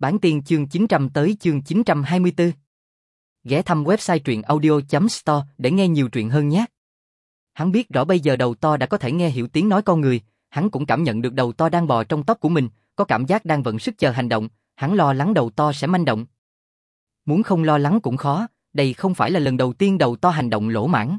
Bản tiên chương 900 tới chương 924. Ghé thăm website truyện audio.store để nghe nhiều truyện hơn nhé. Hắn biết rõ bây giờ đầu to đã có thể nghe hiểu tiếng nói con người, hắn cũng cảm nhận được đầu to đang bò trong tóc của mình, có cảm giác đang vận sức chờ hành động, hắn lo lắng đầu to sẽ manh động. Muốn không lo lắng cũng khó, đây không phải là lần đầu tiên đầu to hành động lỗ mãng.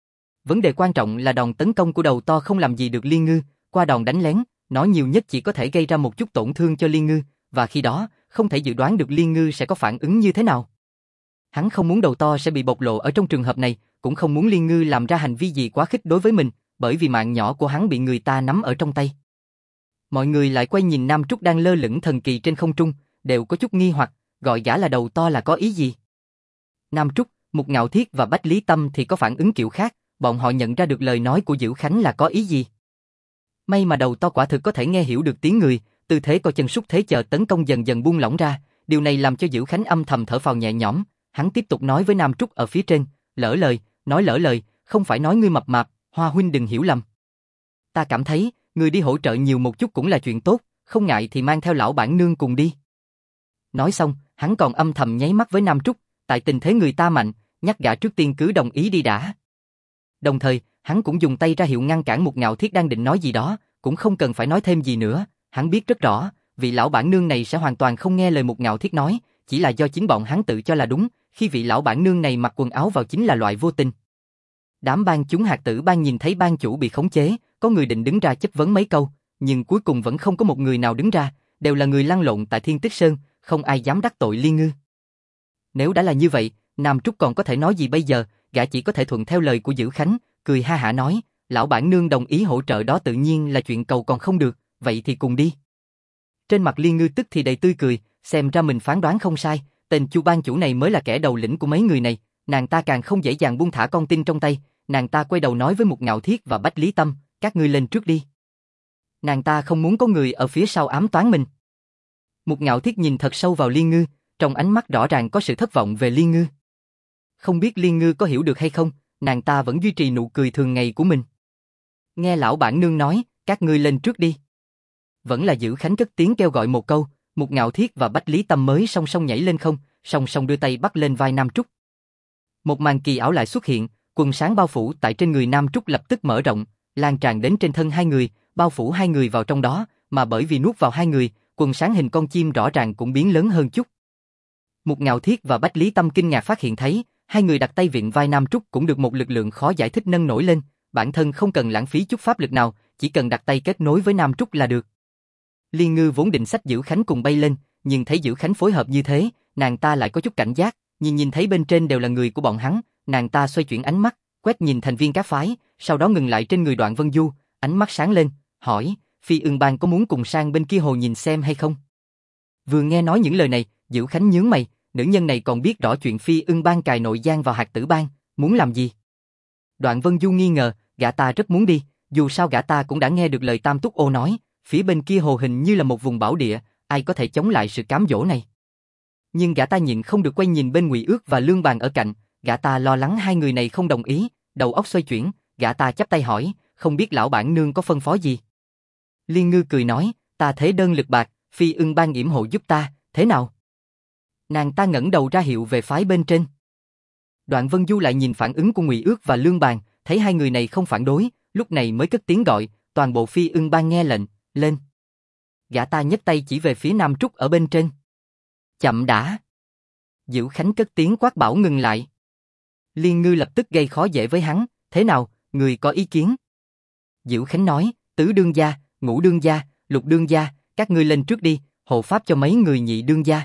Vấn đề quan trọng là đòn tấn công của đầu to không làm gì được Liên Ngư, qua đòn đánh lén, nó nhiều nhất chỉ có thể gây ra một chút tổn thương cho Liên Ngư, và khi đó, không thể dự đoán được Liên Ngư sẽ có phản ứng như thế nào. Hắn không muốn đầu to sẽ bị bộc lộ ở trong trường hợp này, cũng không muốn Liên Ngư làm ra hành vi gì quá khích đối với mình, bởi vì mạng nhỏ của hắn bị người ta nắm ở trong tay. Mọi người lại quay nhìn Nam Trúc đang lơ lửng thần kỳ trên không trung, đều có chút nghi hoặc, gọi gã là đầu to là có ý gì? Nam Trúc, Mục Ngạo Thiết và Bách Lý Tâm thì có phản ứng kiểu khác, bọn họ nhận ra được lời nói của Dữ Khánh là có ý gì. May mà đầu to quả thực có thể nghe hiểu được tiếng người, tư thế co chân sút thế chờ tấn công dần dần buông lỏng ra, điều này làm cho Dữ Khánh âm thầm thở phào nhẹ nhõm, hắn tiếp tục nói với Nam Trúc ở phía trên, lỡ lời, không phải nói ngươi mập mạp, Hoa huynh đừng hiểu lầm. Ta cảm thấy, ngươi đi hỗ trợ nhiều một chút cũng là chuyện tốt, không ngại thì mang theo lão bản nương cùng đi. Nói xong, hắn còn âm thầm nháy mắt với Nam Trúc, tại tình thế người ta mạnh, nhắc gã trước tiên cứ đồng ý đi đã. Đồng thời, hắn cũng dùng tay ra hiệu ngăn cản Mục Ngạo Thiết đang định nói gì đó, cũng không cần phải nói thêm gì nữa, hắn biết rất rõ, vị lão bản nương này sẽ hoàn toàn không nghe lời Mục Ngạo Thiết nói, chỉ là do chính bọn hắn tự cho là đúng, khi vị lão bản nương này mặc quần áo vào chính là loại vô tình. Đám ban chúng hạt tử ban nhìn thấy ban chủ bị khống chế, có người định đứng ra chất vấn mấy câu, nhưng cuối cùng vẫn không có một người nào đứng ra, đều là người lăn lộn tại Thiên Tích Sơn, không ai dám đắc tội Liên Ngư. Nếu đã là như vậy, Nam Trúc còn có thể nói gì bây giờ, gã chỉ có thể thuận theo lời của Dữ Khánh, cười ha hả nói, lão bản nương đồng ý hỗ trợ đó tự nhiên là chuyện cầu còn không được, vậy thì cùng đi. Trên mặt Liên Ngư tức thì đầy tươi cười, xem ra mình phán đoán không sai, tên Chu ban chủ này mới là kẻ đầu lĩnh của mấy người này, nàng ta càng không dễ dàng buông thả con tin trong tay, nàng ta quay đầu nói với Mục Ngạo Thiết và Bách Lý Tâm, các ngươi lên trước đi. Nàng ta không muốn có người ở phía sau ám toán mình. Mục Ngạo Thiết nhìn thật sâu vào Liên Ngư, trong ánh mắt rõ ràng có sự thất vọng về Liên Ngư. Không biết Liên Ngư có hiểu được hay không, nàng ta vẫn duy trì nụ cười thường ngày của mình. Nghe lão bản nương nói, các ngươi lên trước đi. Vẫn là Dữ Khánh cất tiếng kêu gọi một câu, Mục Ngạo Thiết và Bách Lý Tâm mới song song nhảy lên không, song song đưa tay bắt lên vai Nam Trúc. Một màn kỳ ảo lại xuất hiện, quần sáng bao phủ tại trên người Nam Trúc lập tức mở rộng, lan tràn đến trên thân hai người, bao phủ hai người vào trong đó, mà bởi vì nuốt vào hai người, quần sáng hình con chim rõ ràng cũng biến lớn hơn chút. Mục Ngạo Thiết và Bách Lý Tâm kinh ngạc phát hiện thấy, hai người đặt tay viện vai Nam Trúc cũng được một lực lượng khó giải thích nâng nổi lên, bản thân không cần lãng phí chút pháp lực nào, chỉ cần đặt tay kết nối với Nam Trúc là được. Liên Ngư vốn định xách Dữ Khánh cùng bay lên, nhưng thấy Dữ Khánh phối hợp như thế, nàng ta lại có chút cảnh giác, nhìn thấy bên trên đều là người của bọn hắn, nàng ta xoay chuyển ánh mắt, quét nhìn thành viên các phái, sau đó ngừng lại trên người Đoạn Vân Du, ánh mắt sáng lên, hỏi, Phi Ưng Bang có muốn cùng sang bên kia hồ nhìn xem hay không? Vừa nghe nói những lời này, Dữ Khánh nhướng mày, nữ nhân này còn biết rõ chuyện Phi Ưng Bang cài nội gian vào Hạt Tử Bang, muốn làm gì? Đoạn Vân Du nghi ngờ, gã ta rất muốn đi, dù sao gã ta cũng đã nghe được lời Tam Túc Ô nói, phía bên kia hồ hình như là một vùng bảo địa, ai có thể chống lại sự cám dỗ này? Nhưng gã ta nhịn không được quay nhìn bên Ngụy Ước và Lương Bàn ở cạnh, gã ta lo lắng hai người này không đồng ý, đầu óc xoay chuyển, gã ta chắp tay hỏi, không biết lão bản nương có phân phó gì? Liên Ngư cười nói, ta thế đơn lực bạc, Phi Ưng Bang yểm hộ giúp ta, thế nào? Nàng ta ngẩng đầu ra hiệu về phái bên trên. Đoạn Vân Du lại nhìn phản ứng của Ngụy Ước và Lương Bàn, thấy hai người này không phản đối, lúc này mới cất tiếng gọi, toàn bộ Phi Ưng Bang nghe lệnh, lên. Gã ta nhấc tay chỉ về phía Nam Trúc ở bên trên. Chậm đã. Dữ Khánh cất tiếng quát bảo ngừng lại. Liên Ngư lập tức gây khó dễ với hắn, thế nào, người có ý kiến? Dữ Khánh nói, tứ đương gia, ngũ đương gia, lục đương gia, các ngươi lên trước đi, hộ pháp cho mấy người nhị đương gia.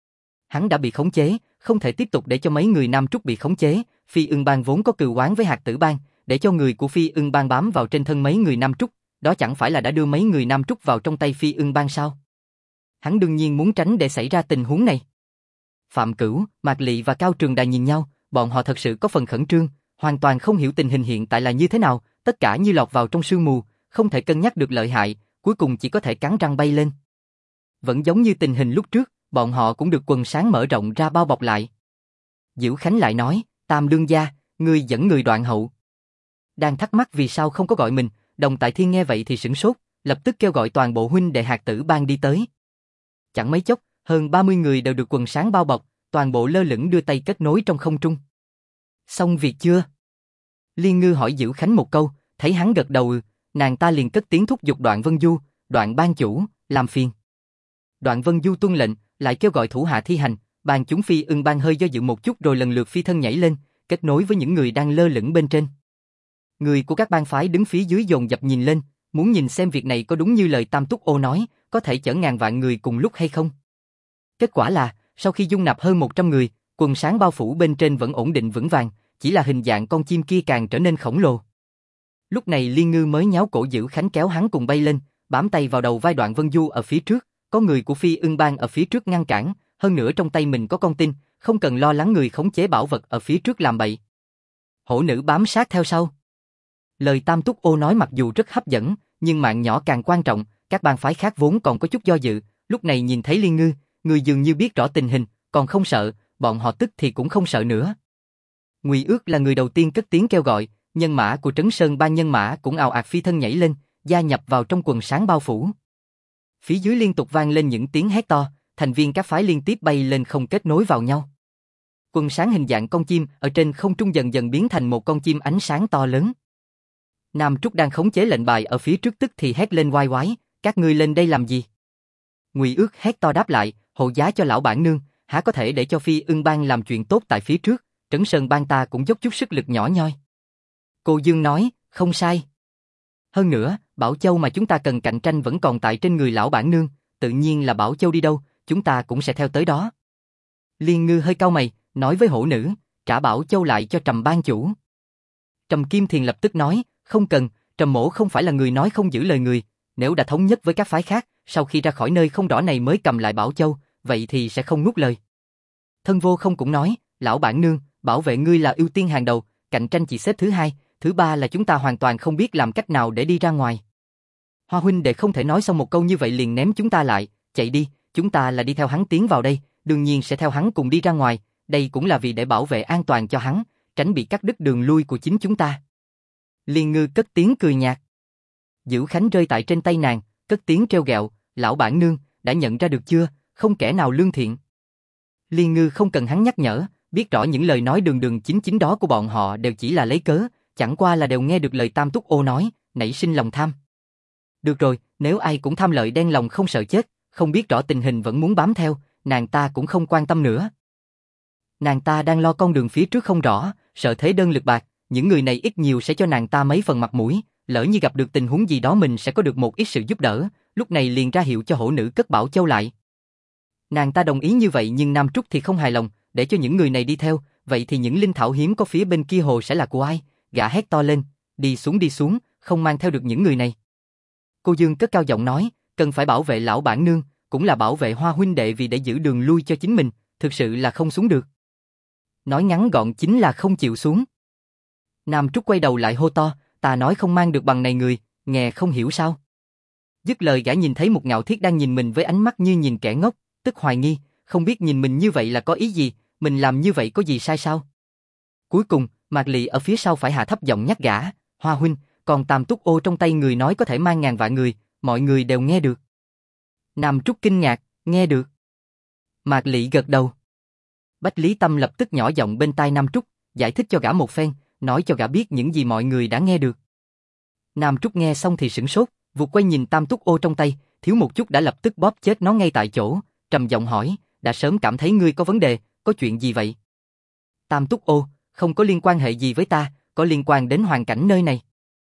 Hắn đã bị khống chế, không thể tiếp tục để cho mấy người Nam Trúc bị khống chế, Phi Ưng Bang vốn có cừu oán với Hạt Tử Bang, để cho người của Phi Ưng Bang bám vào trên thân mấy người Nam Trúc, đó chẳng phải là đã đưa mấy người Nam Trúc vào trong tay Phi Ưng Bang sao? Hắn đương nhiên muốn tránh để xảy ra tình huống này. Phạm Cửu, Mạc Lị và Cao Trường Đài nhìn nhau, bọn họ thật sự có phần khẩn trương, hoàn toàn không hiểu tình hình hiện tại là như thế nào, tất cả như lọt vào trong sương mù, không thể cân nhắc được lợi hại, cuối cùng chỉ có thể cắn răng bay lên. Vẫn giống như tình hình lúc trước, bọn họ cũng được quần sáng mở rộng ra bao bọc lại. Dữ Khánh lại nói, Tam đương gia, ngươi dẫn người Đoạn hậu. Đang thắc mắc vì sao không có gọi mình, Đồng Tại Thiên nghe vậy thì sửng sốt, lập tức kêu gọi toàn bộ huynh đệ Hạt Tử Bang đi tới. Chẳng mấy chốc, hơn 30 người đều được quần sáng bao bọc, toàn bộ lơ lửng đưa tay kết nối trong không trung. Xong việc chưa? Liên Ngư hỏi Dữ Khánh một câu, thấy hắn gật đầu, nàng ta liền cất tiếng thúc giục Đoạn Vân Du, Đoạn ban chủ, làm phiền. Đoạn Vân Du tuân lệnh, lại kêu gọi thủ hạ thi hành, ban chúng Phi Ưng Bang hơi do dự một chút rồi lần lượt phi thân nhảy lên, kết nối với những người đang lơ lửng bên trên. Người của các bang phái đứng phía dưới dồn dập nhìn lên, muốn nhìn xem việc này có đúng như lời Tam Túc Ô nói, có thể chở ngàn vạn người cùng lúc hay không. Kết quả là, sau khi dung nạp hơn 100 người, quần sáng bao phủ bên trên vẫn ổn định vững vàng, chỉ là hình dạng con chim kia càng trở nên khổng lồ. Lúc này Liên Ngư mới nháo cổ Dữ Khánh kéo hắn cùng bay lên, bám tay vào đầu vai Đoạn Vân Du ở phía trước, có người của Phi Ưng Bang ở phía trước ngăn cản, hơn nữa trong tay mình có con tin, không cần lo lắng người khống chế bảo vật ở phía trước làm bậy. Hổ nữ bám sát theo sau. Lời Tam Túc Ô nói mặc dù rất hấp dẫn, nhưng mạng nhỏ càng quan trọng, các bang phái khác vốn còn có chút do dự, lúc này nhìn thấy Liên Ngư, người dường như biết rõ tình hình, còn không sợ, bọn họ tức thì cũng không sợ nữa. Ngụy Ước là người đầu tiên cất tiếng kêu gọi, nhân mã của Trấn Sơn Bang nhân mã cũng ào ạt phi thân nhảy lên, gia nhập vào trong quần sáng bao phủ. Phía dưới liên tục vang lên những tiếng hét to, thành viên các phái liên tiếp bay lên không kết nối vào nhau. Quần sáng hình dạng con chim ở trên không trung dần dần biến thành một con chim ánh sáng to lớn. Nam Trúc đang khống chế lệnh bài ở phía trước tức thì hét lên oai oái, các ngươi lên đây làm gì? Ngụy Ước hét to đáp lại, hộ giá cho lão bản nương, há có thể để cho Phi Ưng Bang làm chuyện tốt tại phía trước, Trấn Sơn Bang ta cũng dốc chút sức lực nhỏ nhoi. Cô Dương nói, không sai. Hơn nữa, Bảo Châu mà chúng ta cần cạnh tranh vẫn còn tại trên người lão bản nương, tự nhiên là Bảo Châu đi đâu, chúng ta cũng sẽ theo tới đó. Liên Ngư hơi cau mày, nói với hổ nữ, trả Bảo Châu lại cho Trầm ban chủ. Trầm Kim Thiền lập tức nói, không cần, Trầm mỗ không phải là người nói không giữ lời người, nếu đã thống nhất với các phái khác, sau khi ra khỏi nơi không rõ này mới cầm lại Bảo Châu, vậy thì sẽ không nuốt lời. Thân Vô Không cũng nói, lão bản nương, bảo vệ ngươi là ưu tiên hàng đầu, cạnh tranh chỉ xếp thứ hai, thứ ba là chúng ta hoàn toàn không biết làm cách nào để đi ra ngoài. Hoa huynh đệ không thể nói xong một câu như vậy liền ném chúng ta lại, chạy đi, chúng ta là đi theo hắn tiến vào đây, đương nhiên sẽ theo hắn cùng đi ra ngoài, đây cũng là vì để bảo vệ an toàn cho hắn, tránh bị cắt đứt đường lui của chính chúng ta. Liên Ngư cất tiếng cười nhạt. Dữ Khánh rơi tại trên tay nàng, cất tiếng trêu ghẹo, lão bản nương, đã nhận ra được chưa, không kẻ nào lương thiện. Liên Ngư không cần hắn nhắc nhở, biết rõ những lời nói đường đường chính chính đó của bọn họ đều chỉ là lấy cớ, chẳng qua là đều nghe được lời Tam Túc Ô nói, nảy sinh lòng tham. Được rồi, nếu ai cũng tham lợi đen lòng không sợ chết, không biết rõ tình hình vẫn muốn bám theo, nàng ta cũng không quan tâm nữa. Nàng ta đang lo con đường phía trước không rõ, sợ thế đơn lực bạc, những người này ít nhiều sẽ cho nàng ta mấy phần mặt mũi, lỡ như gặp được tình huống gì đó mình sẽ có được một ít sự giúp đỡ, lúc này liền ra hiệu cho hổ nữ cất Bảo Châu lại. Nàng ta đồng ý như vậy nhưng Nam Trúc thì không hài lòng, để cho những người này đi theo, vậy thì những linh thảo hiếm có phía bên kia hồ sẽ là của ai? Gã hét to lên, đi xuống, không mang theo được những người này. Cô Dương cất cao giọng nói, cần phải bảo vệ lão bản nương, cũng là bảo vệ Hoa huynh đệ vì để giữ đường lui cho chính mình, thực sự là không xuống được. Nói ngắn gọn chính là không chịu xuống. Nam Trúc quay đầu lại hô to, ta nói không mang được bằng này người, nghe không hiểu sao? Dứt lời gã nhìn thấy một Ngạo Thiết đang nhìn mình với ánh mắt như nhìn kẻ ngốc, tức hoài nghi, không biết nhìn mình như vậy là có ý gì, mình làm như vậy có gì sai sao? Cuối cùng, Mạc Lị ở phía sau phải hạ thấp giọng nhắc gã, Hoa huynh, còn Tam Túc Ô trong tay người nói có thể mang ngàn vạn người, mọi người đều nghe được. Nam Trúc kinh ngạc, nghe được. Mạc Lị gật đầu. Bách Lý Tâm lập tức nhỏ giọng bên tai Nam Trúc, giải thích cho gã một phen, nói cho gã biết những gì mọi người đã nghe được. Nam Trúc nghe xong thì sửng sốt, vụt quay nhìn Tam Túc Ô trong tay, thiếu một chút đã lập tức bóp chết nó ngay tại chỗ, trầm giọng hỏi, đã sớm cảm thấy ngươi có vấn đề, có chuyện gì vậy? Tam Túc Ô, không có liên quan hệ gì với ta, có liên quan đến hoàn cảnh nơi này.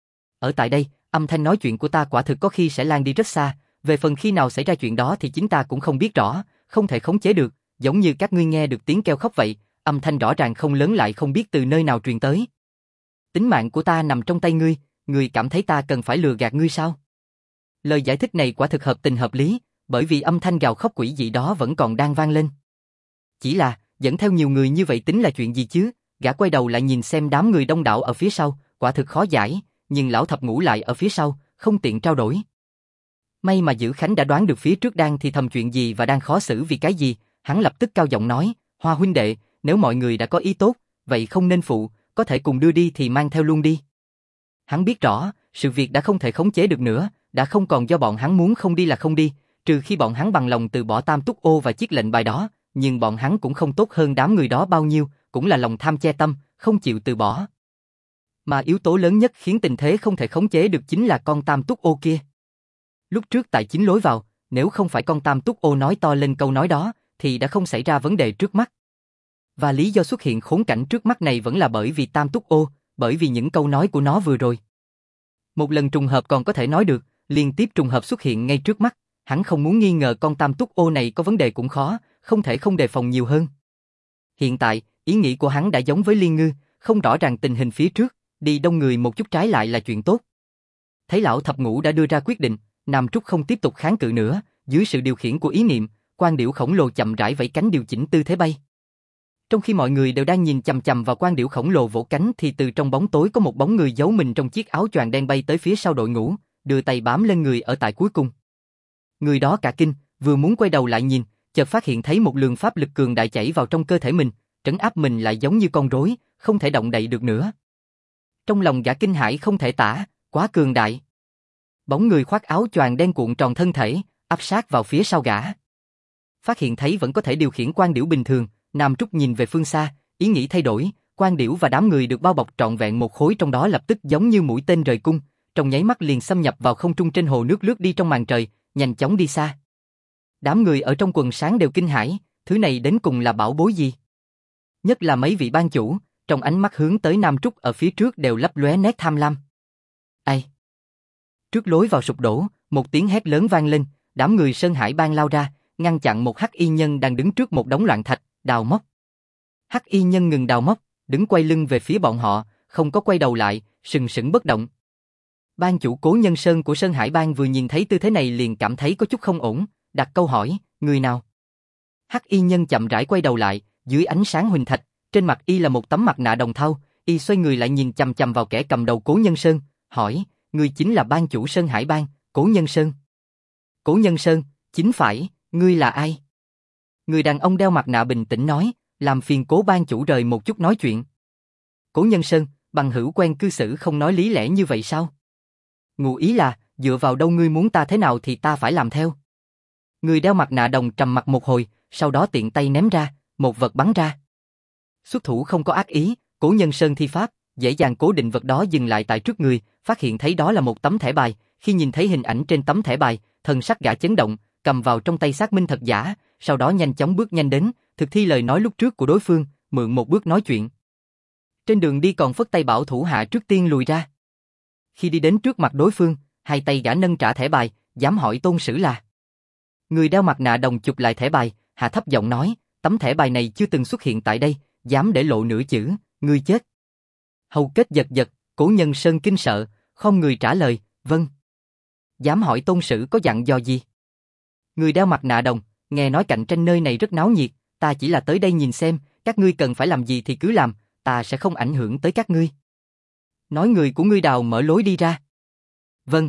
Ở tại đây, âm thanh nói chuyện của ta quả thực có khi sẽ lan đi rất xa, về phần khi nào xảy ra chuyện đó thì chính ta cũng không biết rõ, không thể khống chế được, giống như các ngươi nghe được tiếng kêu khóc vậy, âm thanh rõ ràng không lớn lại không biết từ nơi nào truyền tới. Tính mạng của ta nằm trong tay ngươi, ngươi cảm thấy ta cần phải lừa gạt ngươi sao? Lời giải thích này quả thực hợp tình hợp lý, bởi vì âm thanh gào khóc quỷ dị đó vẫn còn đang vang lên. Chỉ là, dẫn theo nhiều người như vậy tính là chuyện gì chứ? Gã quay đầu lại nhìn xem đám người đông đảo ở phía sau, quả thực khó giải, nhưng lão thập ngũ lại ở phía sau, không tiện trao đổi. May mà Dữ Khánh đã đoán được phía trước đang thì thầm chuyện gì và đang khó xử vì cái gì, hắn lập tức cao giọng nói, Hoa huynh đệ, nếu mọi người đã có ý tốt, vậy không nên phụ, có thể cùng đưa đi thì mang theo luôn đi. Hắn biết rõ, sự việc đã không thể khống chế được nữa, đã không còn do bọn hắn muốn không đi là không đi, trừ khi bọn hắn bằng lòng từ bỏ Tam Túc Ô và chiếc lệnh bài đó, nhưng bọn hắn cũng không tốt hơn đám người đó bao nhiêu, cũng là lòng tham che tâm, không chịu từ bỏ. Mà yếu tố lớn nhất khiến tình thế không thể khống chế được chính là con Tam Túc Ô kia. Lúc trước tại chính lối vào, nếu không phải con Tam Túc Ô nói to lên câu nói đó, thì đã không xảy ra vấn đề trước mắt. Và lý do xuất hiện khốn cảnh trước mắt này vẫn là bởi vì Tam Túc Ô, bởi vì những câu nói của nó vừa rồi. Một lần trùng hợp còn có thể nói được, liên tiếp trùng hợp xuất hiện ngay trước mắt, hắn không muốn nghi ngờ con Tam Túc Ô này có vấn đề cũng khó, không thể không đề phòng nhiều hơn. Hiện tại, ý nghĩ của hắn đã giống với Liên Ngư, không rõ ràng tình hình phía trước, đi đông người một chút trái lại là chuyện tốt. Thấy lão thập ngũ đã đưa ra quyết định, Nam Trúc không tiếp tục kháng cự nữa, dưới sự điều khiển của ý niệm, quan điểu khổng lồ chậm rãi vẫy cánh điều chỉnh tư thế bay. Trong khi mọi người đều đang nhìn chằm chằm vào quan điểu khổng lồ vỗ cánh thì từ trong bóng tối có một bóng người giấu mình trong chiếc áo choàng đen bay tới phía sau đội ngũ, đưa tay bám lên người ở tại cuối cùng. Người đó cả kinh, vừa muốn quay đầu lại nhìn, chợt phát hiện thấy một luồng pháp lực cường đại chảy vào trong cơ thể mình, trấn áp mình lại giống như con rối, không thể động đậy được nữa. Trong lòng gã kinh hãi không thể tả, quá cường đại. Bóng người khoác áo choàng đen cuộn tròn thân thể, áp sát vào phía sau gã. Phát hiện thấy vẫn có thể điều khiển quan điểu bình thường, Nam Trúc nhìn về phương xa, ý nghĩ thay đổi, quan điểu và đám người được bao bọc trọn vẹn một khối trong đó lập tức giống như mũi tên rời cung, trong nháy mắt liền xâm nhập vào không trung trên hồ nước lướt đi trong màn trời, nhanh chóng đi xa. Đám người ở trong quần sáng đều kinh hãi, thứ này đến cùng là bảo bối gì? Nhất là mấy vị ban chủ, trong ánh mắt hướng tới Nam Trúc ở phía trước đều lấp lóe nét tham lam. Ai? Trước lối vào sụp đổ, một tiếng hét lớn vang lên, đám người Sơn Hải Bang lao ra, ngăn chặn một hắc y nhân đang đứng trước một đống loạn thạch, đào móc. Hắc y nhân ngừng đào móc, đứng quay lưng về phía bọn họ, không có quay đầu lại, sừng sững bất động. Ban chủ Cố Nhân Sơn của Sơn Hải Bang vừa nhìn thấy tư thế này liền cảm thấy có chút không ổn, đặt câu hỏi, người nào? Hắc y nhân chậm rãi quay đầu lại, dưới ánh sáng huỳnh thạch, trên mặt y là một tấm mặt nạ đồng thau, y xoay người lại nhìn chằm chằm vào kẻ cầm đầu Cố Nhân Sơn, hỏi, ngươi chính là ban chủ Sơn Hải Bang, Cố Nhân Sơn? Cố Nhân Sơn, chính phải, ngươi là ai? Người đàn ông đeo mặt nạ bình tĩnh nói, làm phiền Cố ban chủ rời một chút nói chuyện. Cố Nhân Sơn, bằng hữu quen cư xử không nói lý lẽ như vậy sao? Ngụ ý là, dựa vào đâu ngươi muốn ta thế nào thì ta phải làm theo. Người đeo mặt nạ đồng trầm mặt một hồi, sau đó tiện tay ném ra, một vật bắn ra. Xuất thủ không có ác ý, Cố Nhân Sơn thi pháp, dễ dàng cố định vật đó dừng lại tại trước người, phát hiện thấy đó là một tấm thẻ bài, khi nhìn thấy hình ảnh trên tấm thẻ bài, thần sắc gã chấn động, cầm vào trong tay xác minh thật giả, sau đó nhanh chóng bước nhanh đến, thực thi lời nói lúc trước của đối phương, mượn một bước nói chuyện. Trên đường đi còn phất tay bảo thủ hạ trước tiên lùi ra. Khi đi đến trước mặt đối phương, hai tay gã nâng trả thẻ bài, dám hỏi tôn sử là. Người đeo mặt nạ đồng chụp lại thẻ bài, hạ thấp giọng nói, tấm thẻ bài này chưa từng xuất hiện tại đây, dám để lộ nửa chữ, ngươi chết. Hầu kết giật giật, Cố Nhân Sơn kinh sợ, không người trả lời, vâng. Dám hỏi tôn sử có dặn dò gì? Người đeo mặt nạ đồng, nghe nói cạnh tranh nơi này rất náo nhiệt, ta chỉ là tới đây nhìn xem, các ngươi cần phải làm gì thì cứ làm, ta sẽ không ảnh hưởng tới các ngươi. Nói người của ngươi đào mở lối đi ra. Vâng.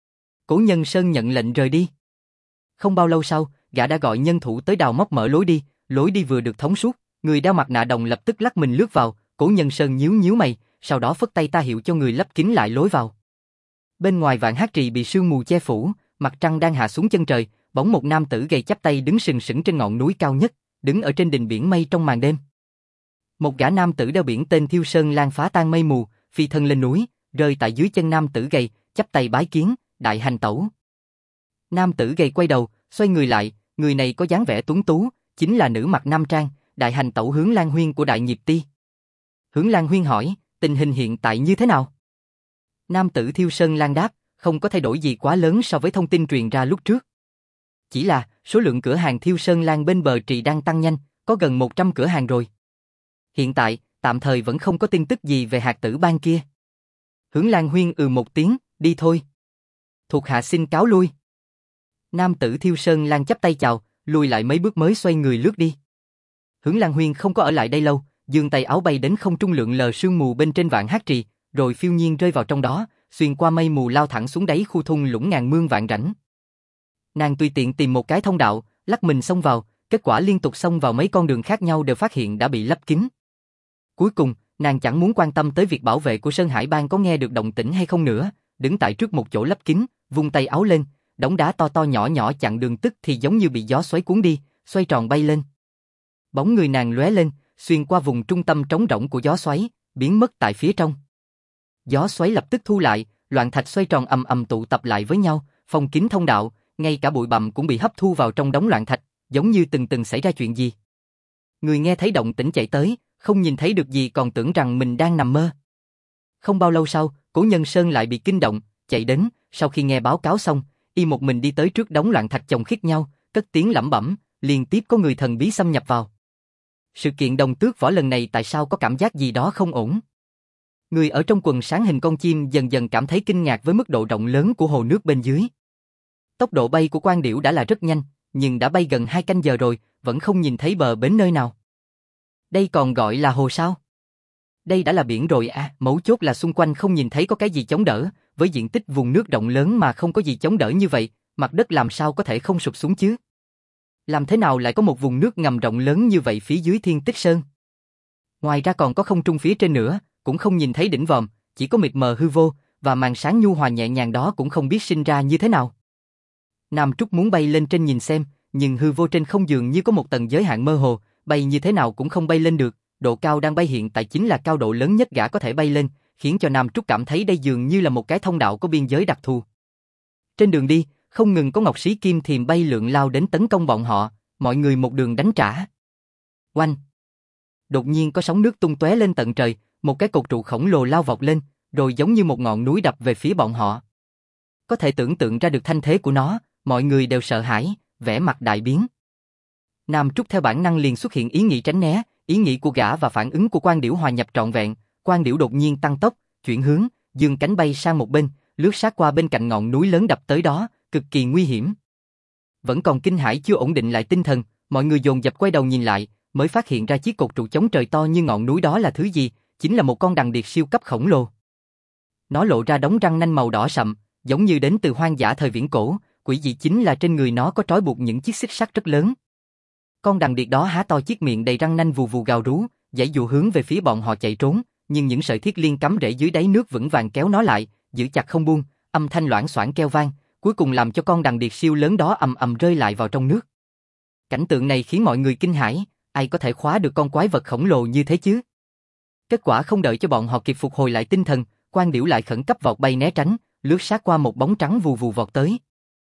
Cố Nhân Sơn nhận lệnh rời đi. Không bao lâu sau, gã đã gọi nhân thủ tới đào móc mở lối đi vừa được thống suốt, người đeo mặt nạ đồng lập tức lắc mình lướt vào, Cố Nhân Sơn nhíu nhíu mày, sau đó phất tay ta hiệu cho người lấp kín lại lối vào. Bên ngoài Vạn Hát Trì bị sương mù che phủ, mặt trăng đang hạ xuống chân trời, bỗng một nam tử gầy chắp tay đứng sừng sững trên ngọn núi cao nhất, đứng ở trên đỉnh biển mây trong màn đêm. Một gã nam tử đeo biển tên Thiêu Sơn Lan phá tan mây mù, phi thân lên núi, rơi tại dưới chân nam tử gầy, chắp tay bái kiến, đại hành tẩu. Nam tử gầy quay đầu, xoay người lại, người này có dáng vẻ tuấn tú, chính là nữ mặc nam trang, đại hành tẩu Hướng Lan Huyên của Đại Nghiệp Ti. Hướng Lan Huyên hỏi, tình hình hiện tại như thế nào? Nam tử Thiêu Sơn Lan đáp, không có thay đổi gì quá lớn so với thông tin truyền ra lúc trước. Chỉ là, số lượng cửa hàng Thiêu Sơn Lan bên bờ trì đang tăng nhanh, có gần 100 cửa hàng rồi. Hiện tại, tạm thời vẫn không có tin tức gì về hạt tử bang kia. Hướng Lan Huyên một tiếng, đi thôi. Thuộc hạ xin cáo lui. Nam tử Thiêu Sơn Lan chắp tay chào, lùi lại mấy bước mới xoay người lướt đi. Hướng Lan Huyên không có ở lại đây lâu, giương tay áo bay đến không trung lượn lờ sương mù bên trên Vạn Hát Trì, rồi phiêu nhiên rơi vào trong đó, xuyên qua mây mù lao thẳng xuống đáy khu thung lũng ngàn mương vạn rãnh. Nàng tùy tiện tìm một cái thông đạo, lắc mình xông vào, kết quả liên tục xông vào mấy con đường khác nhau đều phát hiện đã bị lấp kín. Cuối cùng, nàng chẳng muốn quan tâm tới việc bảo vệ của Sơn Hải Bang có nghe được động tĩnh hay không nữa, đứng tại trước một chỗ lấp kín, vung tay áo lên, đống đá to to nhỏ nhỏ chặn đường tức thì giống như bị gió xoáy cuốn đi, xoay tròn bay lên. Bóng người nàng lóe lên, xuyên qua vùng trung tâm trống rỗng của gió xoáy, biến mất tại phía trong. Gió xoáy lập tức thu lại, loạn thạch xoay tròn ầm ầm tụ tập lại với nhau, phong kín thông đạo, ngay cả bụi bặm cũng bị hấp thu vào trong đống loạn thạch, giống như từng từng xảy ra chuyện gì. Người nghe thấy động tĩnh chạy tới, không nhìn thấy được gì còn tưởng rằng mình đang nằm mơ. Không bao lâu sau, Cố Nhân Sơn lại bị kinh động, chạy đến, sau khi nghe báo cáo xong, y một mình đi tới trước đống loạn thạch chồng khít nhau, cất tiếng lẩm bẩm, liên tiếp có người thần bí xâm nhập vào. Sự kiện Đồng Tước Võ lần này tại sao có cảm giác gì đó không ổn? Người ở trong quần sáng hình con chim dần dần cảm thấy kinh ngạc với mức độ rộng lớn của hồ nước bên dưới. Tốc độ bay của Quan Điểu đã là rất nhanh, nhưng đã bay gần 2 canh giờ rồi, vẫn không nhìn thấy bờ bến nơi nào. Đây còn gọi là hồ sao? Đây đã là biển rồi à, mấu chốt là xung quanh không nhìn thấy có cái gì chống đỡ, với diện tích vùng nước rộng lớn mà không có gì chống đỡ như vậy, mặt đất làm sao có thể không sụp xuống chứ? Làm thế nào lại có một vùng nước ngầm rộng lớn như vậy phía dưới Thiên Tích Sơn? Ngoài ra còn có không trung phía trên nữa, cũng không nhìn thấy đỉnh vòm, chỉ có mịt mờ hư vô, và màn sáng nhu hòa nhẹ nhàng đó cũng không biết sinh ra như thế nào. Nam Trúc muốn bay lên trên nhìn xem, nhưng hư vô trên không dường như có một tầng giới hạn mơ hồ, bay như thế nào cũng không bay lên được, độ cao đang bay hiện tại chính là cao độ lớn nhất gã có thể bay lên, khiến cho Nam Trúc cảm thấy đây dường như là một cái thông đạo có biên giới đặc thù. Trên đường đi, không ngừng có ngọc sĩ kim thiềm bay lượn lao đến tấn công bọn họ, mọi người một đường đánh trả. Oanh! Đột nhiên có sóng nước tung tóe lên tận trời, một cái cột trụ khổng lồ lao vọt lên, rồi giống như một ngọn núi đập về phía bọn họ. Có thể tưởng tượng ra được thanh thế của nó, mọi người đều sợ hãi, vẻ mặt đại biến. Nam Trúc theo bản năng liền xuất hiện ý nghĩ tránh né, ý nghĩ của gã và phản ứng của Quan Điểu hòa nhập trọn vẹn. Quan Điểu đột nhiên tăng tốc, chuyển hướng, giương cánh bay sang một bên, lướt sát qua bên cạnh ngọn núi lớn đập tới đó, cực kỳ nguy hiểm. Vẫn còn kinh hãi chưa ổn định lại tinh thần, mọi người dồn dập quay đầu nhìn lại, mới phát hiện ra chiếc cột trụ chống trời to như ngọn núi đó là thứ gì, chính là một con đằng điệp siêu cấp khổng lồ. Nó lộ ra đống răng nanh màu đỏ sậm, giống như đến từ hoang dã thời viễn cổ, quỷ dị chính là trên người nó có trói buộc những chiếc xích sắt rất lớn. Con đằng điệp đó há to chiếc miệng đầy răng nanh vù vù gào rú, giãy giụa hướng về phía bọn họ chạy trốn, nhưng những sợi thiết liên cắm rễ dưới đáy nước vững vàng kéo nó lại, giữ chặt không buông, âm thanh loảng xoảng kêu vang, cuối cùng làm cho con đằng điệp siêu lớn đó ầm ầm rơi lại vào trong nước. Cảnh tượng này khiến mọi người kinh hãi, ai có thể khóa được con quái vật khổng lồ như thế chứ? Kết quả không đợi cho bọn họ kịp phục hồi lại tinh thần, Quan Điểu lại khẩn cấp vọt bay né tránh, lướt sát qua một bóng trắng vù vù vọt tới.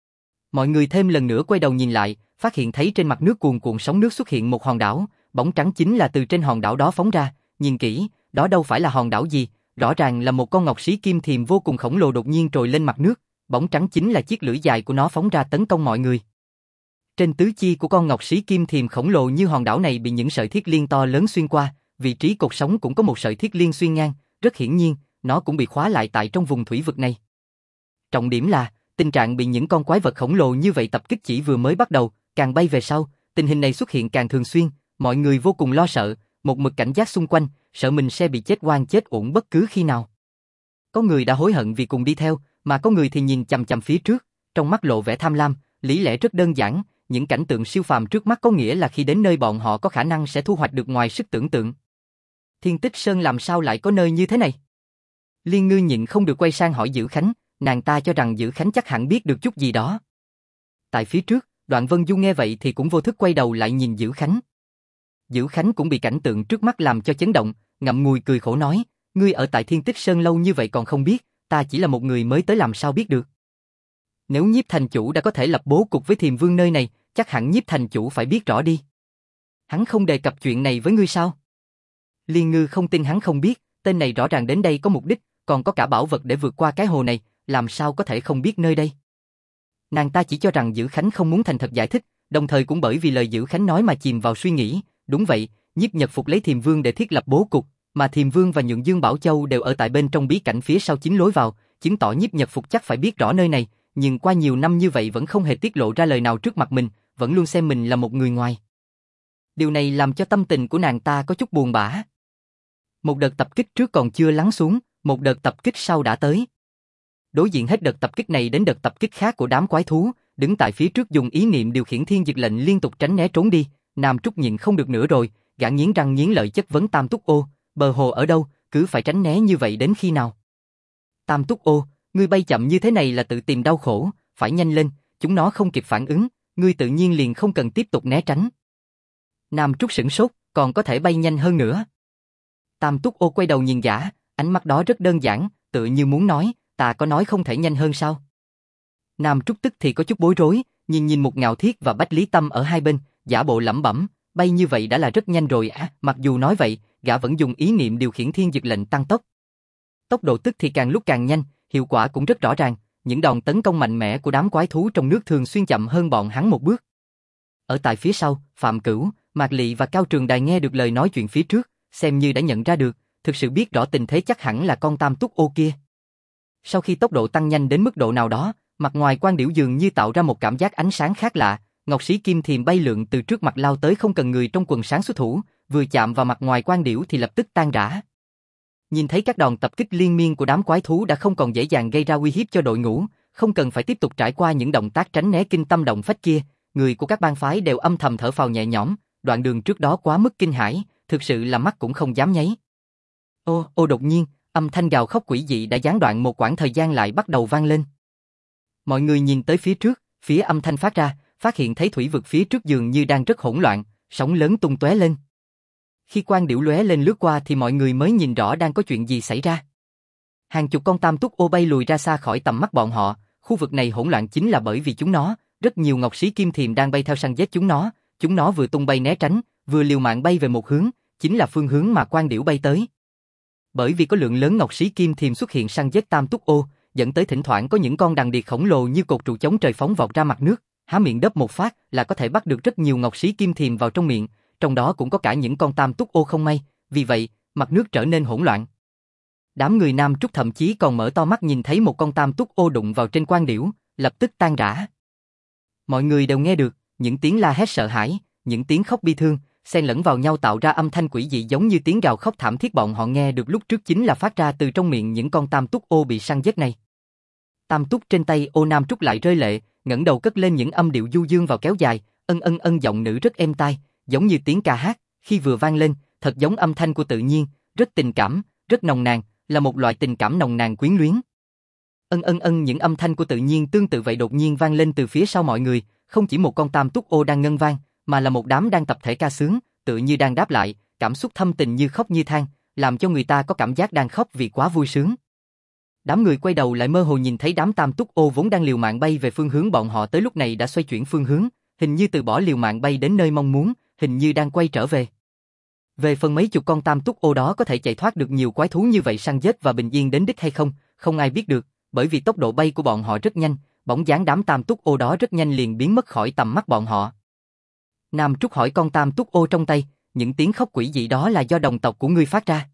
Mọi người thêm lần nữa quay đầu nhìn lại, phát hiện thấy trên mặt nước cuồn cuộn sóng nước xuất hiện một hòn đảo, bóng trắng chính là từ trên hòn đảo đó phóng ra, nhìn kỹ, đó đâu phải là hòn đảo gì, rõ ràng là một con ngọc sĩ kim thiềm vô cùng khổng lồ đột nhiên trồi lên mặt nước, bóng trắng chính là chiếc lưỡi dài của nó phóng ra tấn công mọi người. Trên tứ chi của con ngọc sĩ kim thiềm khổng lồ như hòn đảo này bị những sợi thiết liên to lớn xuyên qua, vị trí cột sống cũng có một sợi thiết liên xuyên ngang, rất hiển nhiên, nó cũng bị khóa lại tại trong vùng thủy vực này. Trọng điểm là, tình trạng bị những con quái vật khổng lồ như vậy tập kích chỉ vừa mới bắt đầu, càng bay về sau, tình hình này xuất hiện càng thường xuyên, mọi người vô cùng lo sợ, một mực cảnh giác xung quanh, sợ mình sẽ bị chết oan chết uổng bất cứ khi nào. Có người đã hối hận vì cùng đi theo, mà có người thì nhìn chằm chằm phía trước, trong mắt lộ vẻ tham lam, lý lẽ rất đơn giản, những cảnh tượng siêu phàm trước mắt có nghĩa là khi đến nơi bọn họ có khả năng sẽ thu hoạch được ngoài sức tưởng tượng. Thiên Tích Sơn làm sao lại có nơi như thế này? Liên Ngư nhịn không được quay sang hỏi Dữ Khánh, nàng ta cho rằng Dữ Khánh chắc hẳn biết được chút gì đó. Tại phía trước, Đoạn Vân Du nghe vậy thì cũng vô thức quay đầu lại nhìn Dữ Khánh. Dữ Khánh cũng bị cảnh tượng trước mắt làm cho chấn động, ngậm ngùi cười khổ nói, ngươi ở tại Thiên Tích Sơn lâu như vậy còn không biết, ta chỉ là một người mới tới làm sao biết được. Nếu Nhiếp thành chủ đã có thể lập bố cục với Thiềm Vương nơi này, chắc hẳn Nhiếp thành chủ phải biết rõ đi. Hắn không đề cập chuyện này với ngươi sao? Liên Ngư không tin hắn không biết, tên này rõ ràng đến đây có mục đích, còn có cả bảo vật để vượt qua cái hồ này, làm sao có thể không biết nơi đây. Nàng ta chỉ cho rằng Dữ Khánh không muốn thành thật giải thích, đồng thời cũng bởi vì lời Dữ Khánh nói mà chìm vào suy nghĩ, đúng vậy, Nhiếp Nhật Phục lấy Thiềm Vương để thiết lập bố cục, mà Thiềm Vương và Nhượng Dương Bảo Châu đều ở tại bên trong bí cảnh phía sau chính lối vào, chứng tỏ Nhiếp Nhật Phục chắc phải biết rõ nơi này, nhưng qua nhiều năm như vậy vẫn không hề tiết lộ ra lời nào trước mặt mình, vẫn luôn xem mình là một người ngoài. Điều này làm cho tâm tình của nàng ta có chút buồn bã. Một đợt tập kích trước còn chưa lắng xuống, một đợt tập kích sau đã tới. Đối diện hết đợt tập kích này đến đợt tập kích khác của đám quái thú, đứng tại phía trước dùng ý niệm điều khiển thiên dực lệnh liên tục tránh né trốn đi, Nam Trúc nhịn không được nữa rồi, gã nghiến răng nghiến lợi chất vấn Tam Túc Ô, bờ hồ ở đâu, cứ phải tránh né như vậy đến khi nào? Tam Túc Ô, ngươi bay chậm như thế này là tự tìm đau khổ, phải nhanh lên, chúng nó không kịp phản ứng, ngươi tự nhiên liền không cần tiếp tục né tránh. Nam Trúc sửng sốt, còn có thể bay nhanh hơn nữa. Tam Túc Ô quay đầu nhìn gã, ánh mắt đó rất đơn giản, tự như muốn nói, ta có nói không thể nhanh hơn sao? Nam Trúc tức thì có chút bối rối, nhìn Mục Ngạo Thiết và Bách Lý Tâm ở hai bên, giả bộ lẩm bẩm, bay như vậy đã là rất nhanh rồi à, mặc dù nói vậy, gã vẫn dùng ý niệm điều khiển thiên dực lệnh tăng tốc. Tốc độ tức thì càng lúc càng nhanh, hiệu quả cũng rất rõ ràng, những đòn tấn công mạnh mẽ của đám quái thú trong nước thường xuyên chậm hơn bọn hắn một bước. Ở tại phía sau, Phạm Cửu, Mạc Lị và Cao Trường Đài nghe được lời nói chuyện phía trước, xem như đã nhận ra được, thực sự biết rõ tình thế chắc hẳn là con Tam Túc Ô kia. Sau khi tốc độ tăng nhanh đến mức độ nào đó, mặt ngoài quan điểu dường như tạo ra một cảm giác ánh sáng khác lạ, ngọc sĩ kim thiềm bay lượn từ trước mặt lao tới không cần người trong quần sáng xuất thủ, vừa chạm vào mặt ngoài quan điểu thì lập tức tan rã. Nhìn thấy các đòn tập kích liên miên của đám quái thú đã không còn dễ dàng gây ra uy hiếp cho đội ngũ, không cần phải tiếp tục trải qua những động tác tránh né kinh tâm động phách kia, người của các bang phái đều âm thầm thở phào nhẹ nhõm, đoạn đường trước đó quá mức kinh hãi, thực sự là mắt cũng không dám nháy. Ô đột nhiên, âm thanh gào khóc quỷ dị đã gián đoạn một quãng thời gian lại bắt đầu vang lên. Mọi người nhìn tới phía trước, phía âm thanh phát ra, phát hiện thấy thủy vực phía trước dường như đang rất hỗn loạn, sóng lớn tung tóe lên. Khi quang điểu lóe lên lướt qua thì mọi người mới nhìn rõ đang có chuyện gì xảy ra. Hàng chục con Tam Túc Ô bay lùi ra xa khỏi tầm mắt bọn họ, khu vực này hỗn loạn chính là bởi vì chúng nó, rất nhiều ngọc sĩ kim thiềm đang bay theo săn giết chúng nó vừa tung bay né tránh, vừa liều mạng bay về một hướng, chính là phương hướng mà quang điểu bay tới. Bởi vì có lượng lớn ngọc sĩ kim thiềm xuất hiện săn giết Tam Túc Ô, dẫn tới thỉnh thoảng có những con đằng điệt khổng lồ như cột trụ chống trời phóng vọt ra mặt nước, há miệng đớp một phát là có thể bắt được rất nhiều ngọc sĩ kim thiềm vào trong miệng, trong đó cũng có cả những con Tam Túc Ô không may, vì vậy, mặt nước trở nên hỗn loạn. Đám người Nam Trúc thậm chí còn mở to mắt nhìn thấy một con Tam Túc Ô đụng vào trên quan điểu, lập tức tan rã. Mọi người đều nghe được, những tiếng la hét sợ hãi, những tiếng khóc bi thương, xen lẫn vào nhau tạo ra âm thanh quỷ dị giống như tiếng gào khóc thảm thiết bọn họ nghe được lúc trước chính là phát ra từ trong miệng những con Tam Túc Ô bị săn giết này. Tam Túc trên tay Ô Nam Trúc lại rơi lệ, ngẩng đầu cất lên những âm điệu du dương vào kéo dài, ân giọng nữ rất êm tai, giống như tiếng ca hát, khi vừa vang lên, thật giống âm thanh của tự nhiên, rất tình cảm, rất nồng nàn, là một loại tình cảm nồng nàn quyến luyến. Những âm thanh của tự nhiên tương tự vậy đột nhiên vang lên từ phía sau mọi người, không chỉ một con Tam Túc Ô đang ngân vang, mà là một đám đang tập thể ca sướng, tự như đang đáp lại, cảm xúc thâm tình như khóc như than, làm cho người ta có cảm giác đang khóc vì quá vui sướng. Đám người quay đầu lại mơ hồ nhìn thấy đám Tam Túc Ô vốn đang liều mạng bay về phương hướng bọn họ tới lúc này đã xoay chuyển phương hướng, hình như từ bỏ liều mạng bay đến nơi mong muốn, hình như đang quay trở về. Về phần mấy chục con Tam Túc Ô đó có thể chạy thoát được nhiều quái thú như vậy săn giết và bình yên đến đích hay không, không ai biết được, bởi vì tốc độ bay của bọn họ rất nhanh, bóng dáng đám Tam Túc Ô đó rất nhanh liền biến mất khỏi tầm mắt bọn họ. Nam Trúc hỏi con Tam Túc Ô trong tay, những tiếng khóc quỷ dị đó là do đồng tộc của ngươi phát ra.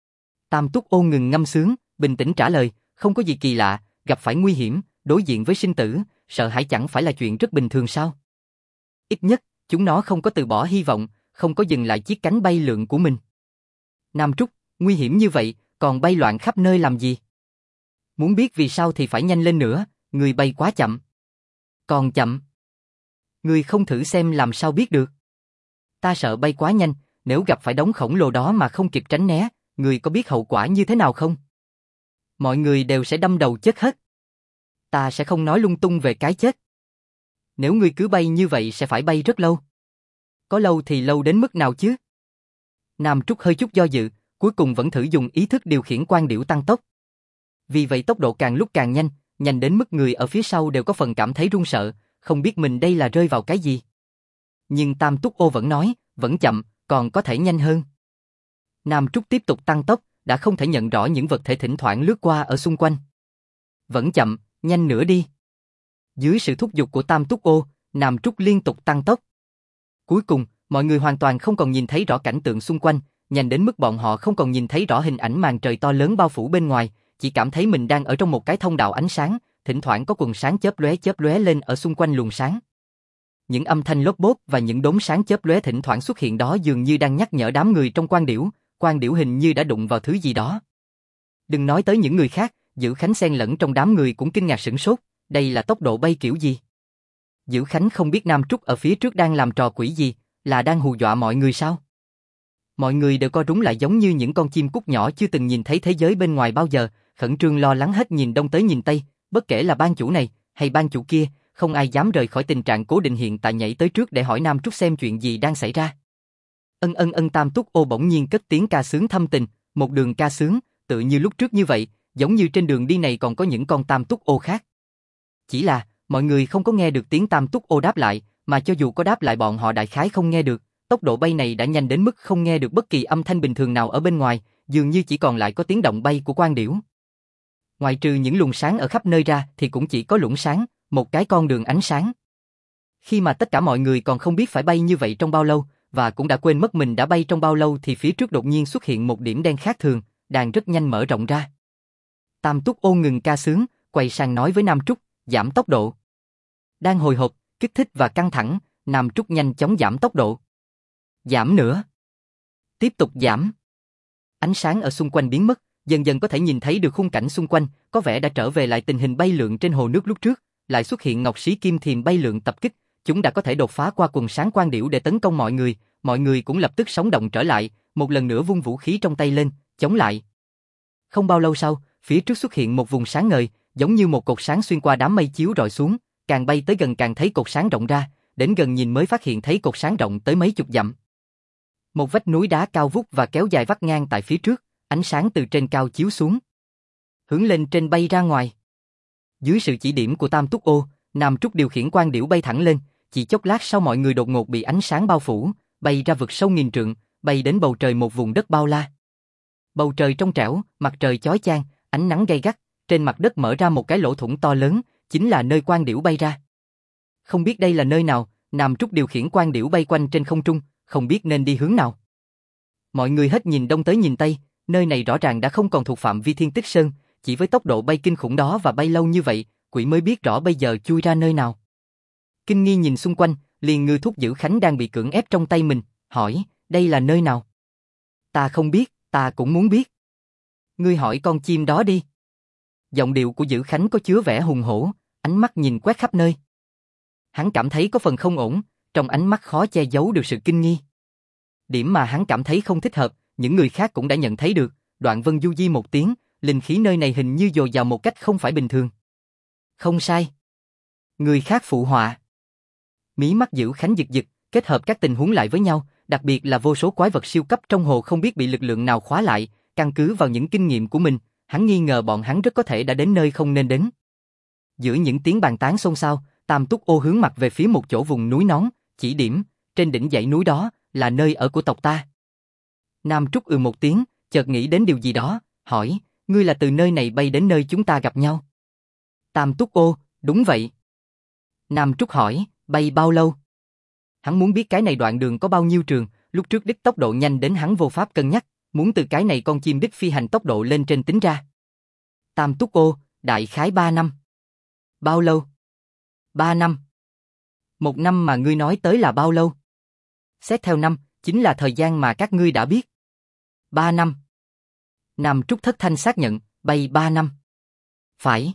Tam Túc Ô ngừng ngâm sướng, bình tĩnh trả lời, không có gì kỳ lạ, gặp phải nguy hiểm, đối diện với sinh tử, sợ hãi chẳng phải là chuyện rất bình thường sao? Ít nhất, chúng nó không có từ bỏ hy vọng, không có dừng lại chiếc cánh bay lượn của mình. Nam Trúc, nguy hiểm như vậy, còn bay loạn khắp nơi làm gì? Muốn biết vì sao thì phải nhanh lên nữa, người bay quá chậm. Còn chậm. Người không thử xem làm sao biết được. Ta sợ bay quá nhanh, nếu gặp phải đống khổng lồ đó mà không kịp tránh né, người có biết hậu quả như thế nào không? Mọi người đều sẽ đâm đầu chết hết. Ta sẽ không nói lung tung về cái chết. Nếu ngươi cứ bay như vậy sẽ phải bay rất lâu. Có lâu thì lâu đến mức nào chứ? Nam Trúc hơi chút do dự, cuối cùng vẫn thử dùng ý thức điều khiển quan điểu tăng tốc. Vì vậy tốc độ càng lúc càng nhanh, nhanh đến mức người ở phía sau đều có phần cảm thấy run sợ, không biết mình đây là rơi vào cái gì. Nhưng Tam Túc Ô vẫn nói, vẫn chậm, còn có thể nhanh hơn. Nam Trúc tiếp tục tăng tốc, đã không thể nhận rõ những vật thể thỉnh thoảng lướt qua ở xung quanh. Vẫn chậm, nhanh nữa đi. Dưới sự thúc giục của Tam Túc Ô, Nam Trúc liên tục tăng tốc. Cuối cùng, mọi người hoàn toàn không còn nhìn thấy rõ cảnh tượng xung quanh, nhanh đến mức bọn họ không còn nhìn thấy rõ hình ảnh màn trời to lớn bao phủ bên ngoài, chỉ cảm thấy mình đang ở trong một cái thông đạo ánh sáng, thỉnh thoảng có quần sáng chớp lóe lên ở xung quanh luồng sáng. Những âm thanh lốp bốp và những đốm sáng chớp lóe thỉnh thoảng xuất hiện đó dường như đang nhắc nhở đám người trong quan điểu hình như đã đụng vào thứ gì đó. Đừng nói tới những người khác, Dữ Khánh xen lẫn trong đám người cũng kinh ngạc sửng sốt, đây là tốc độ bay kiểu gì? Dữ Khánh không biết Nam Trúc ở phía trước đang làm trò quỷ gì, là đang hù dọa mọi người sao? Mọi người đều co rúm lại giống như những con chim cút nhỏ chưa từng nhìn thấy thế giới bên ngoài bao giờ, khẩn trương lo lắng hết nhìn đông tới nhìn tây, bất kể là ban chủ này hay ban chủ kia, không ai dám rời khỏi tình trạng cố định hiện tại nhảy tới trước để hỏi Nam Trúc xem chuyện gì đang xảy ra. Tam Túc Ô bỗng nhiên cất tiếng ca sướng thâm tình, một đường ca sướng, tự như lúc trước như vậy, giống như trên đường đi này còn có những con Tam Túc Ô khác. Chỉ là, mọi người không có nghe được tiếng Tam Túc Ô đáp lại, mà cho dù có đáp lại bọn họ đại khái không nghe được, tốc độ bay này đã nhanh đến mức không nghe được bất kỳ âm thanh bình thường nào ở bên ngoài, dường như chỉ còn lại có tiếng động bay của quan điểu. Ngoài trừ những luồng sáng ở khắp nơi ra thì cũng chỉ có luồng sáng, một cái con đường ánh sáng. Khi mà tất cả mọi người còn không biết phải bay như vậy trong bao lâu, và cũng đã quên mất mình đã bay trong bao lâu thì phía trước đột nhiên xuất hiện một điểm đen khác thường, đang rất nhanh mở rộng ra. Tam Túc Ô ngừng ca sướng, quay sang nói với Nam Trúc, giảm tốc độ. Đang hồi hộp, kích thích và căng thẳng, Nam Trúc nhanh chóng giảm tốc độ. Giảm nữa. Tiếp tục giảm. Ánh sáng ở xung quanh biến mất, dần dần có thể nhìn thấy được khung cảnh xung quanh, có vẻ đã trở về lại tình hình bay lượn trên hồ nước lúc trước, lại xuất hiện ngọc sĩ kim thiềm bay lượn tập kích, chúng đã có thể đột phá qua quần sáng quan điểu để tấn công mọi người cũng lập tức sống động trở lại, một lần nữa vung vũ khí trong tay lên, chống lại. Không bao lâu sau, phía trước xuất hiện một vùng sáng ngời, giống như một cột sáng xuyên qua đám mây chiếu rọi xuống, càng bay tới gần càng thấy cột sáng rộng ra, đến gần nhìn mới phát hiện thấy cột sáng rộng tới mấy chục dặm. Một vách núi đá cao vút và kéo dài vắt ngang tại phía trước, ánh sáng từ trên cao chiếu xuống, hướng lên trên bay ra ngoài. Dưới sự chỉ điểm của Tam Túc Ô, Nam Trúc điều khiển quan điểu bay thẳng lên, chỉ chốc lát sau mọi người đột ngột bị ánh sáng bao phủ, bay ra vực sâu nghìn trượng, bay đến bầu trời một vùng đất bao la. Bầu trời trong trẻo, mặt trời chói chang, ánh nắng gay gắt, trên mặt đất mở ra một cái lỗ thủng to lớn, chính là nơi quan điểu bay ra. Không biết đây là nơi nào, Nam Trúc điều khiển quan điểu bay quanh trên không trung, không biết nên đi hướng nào. Mọi người hết nhìn đông tới nhìn tây, nơi này rõ ràng đã không còn thuộc phạm vi Thiên Tích Sơn, chỉ với tốc độ bay kinh khủng đó và bay lâu như vậy, quỷ mới biết rõ bây giờ chui ra nơi nào. Kinh nghi nhìn xung quanh, liền ngư thúc Giữ Khánh đang bị cưỡng ép trong tay mình, hỏi, đây là nơi nào? Ta không biết, ta cũng muốn biết. Ngươi hỏi con chim đó đi. Giọng điệu của Giữ Khánh có chứa vẻ hùng hổ, ánh mắt nhìn quét khắp nơi. Hắn cảm thấy có phần không ổn, trong ánh mắt khó che giấu được sự kinh nghi. Điểm mà hắn cảm thấy không thích hợp, những người khác cũng đã nhận thấy được, Đoạn Vân du di một tiếng, linh khí nơi này hình như dồi dào một cách không phải bình thường. Không sai. Người khác phụ họa. Mí mắt Giữ Khánh giật giật, kết hợp các tình huống lại với nhau, đặc biệt là vô số quái vật siêu cấp trong hồ không biết bị lực lượng nào khóa lại, căn cứ vào những kinh nghiệm của mình, hắn nghi ngờ bọn hắn rất có thể đã đến nơi không nên đến. Giữa những tiếng bàn tán xôn xao, Tam Túc Ô hướng mặt về phía một chỗ vùng núi nón, chỉ điểm, trên đỉnh dãy núi đó, là nơi ở của tộc ta. Nam Trúc một tiếng, chợt nghĩ đến điều gì đó, hỏi, ngươi là từ nơi này bay đến nơi chúng ta gặp nhau? Tam Túc Ô, đúng vậy. Nam Trúc hỏi, bay bao lâu? Hắn muốn biết cái này đoạn đường có bao nhiêu trường, lúc trước đích tốc độ nhanh đến hắn vô pháp cân nhắc, muốn từ cái này con chim đích phi hành tốc độ lên trên tính ra. Tam Túc Ô, đại khái 3 năm. Bao lâu? 3 năm. 1 năm mà ngươi nói tới là bao lâu? Xét theo năm, chính là thời gian mà các ngươi đã biết. 3 năm. Nam Trúc thất thanh xác nhận, bay 3 năm. Phải.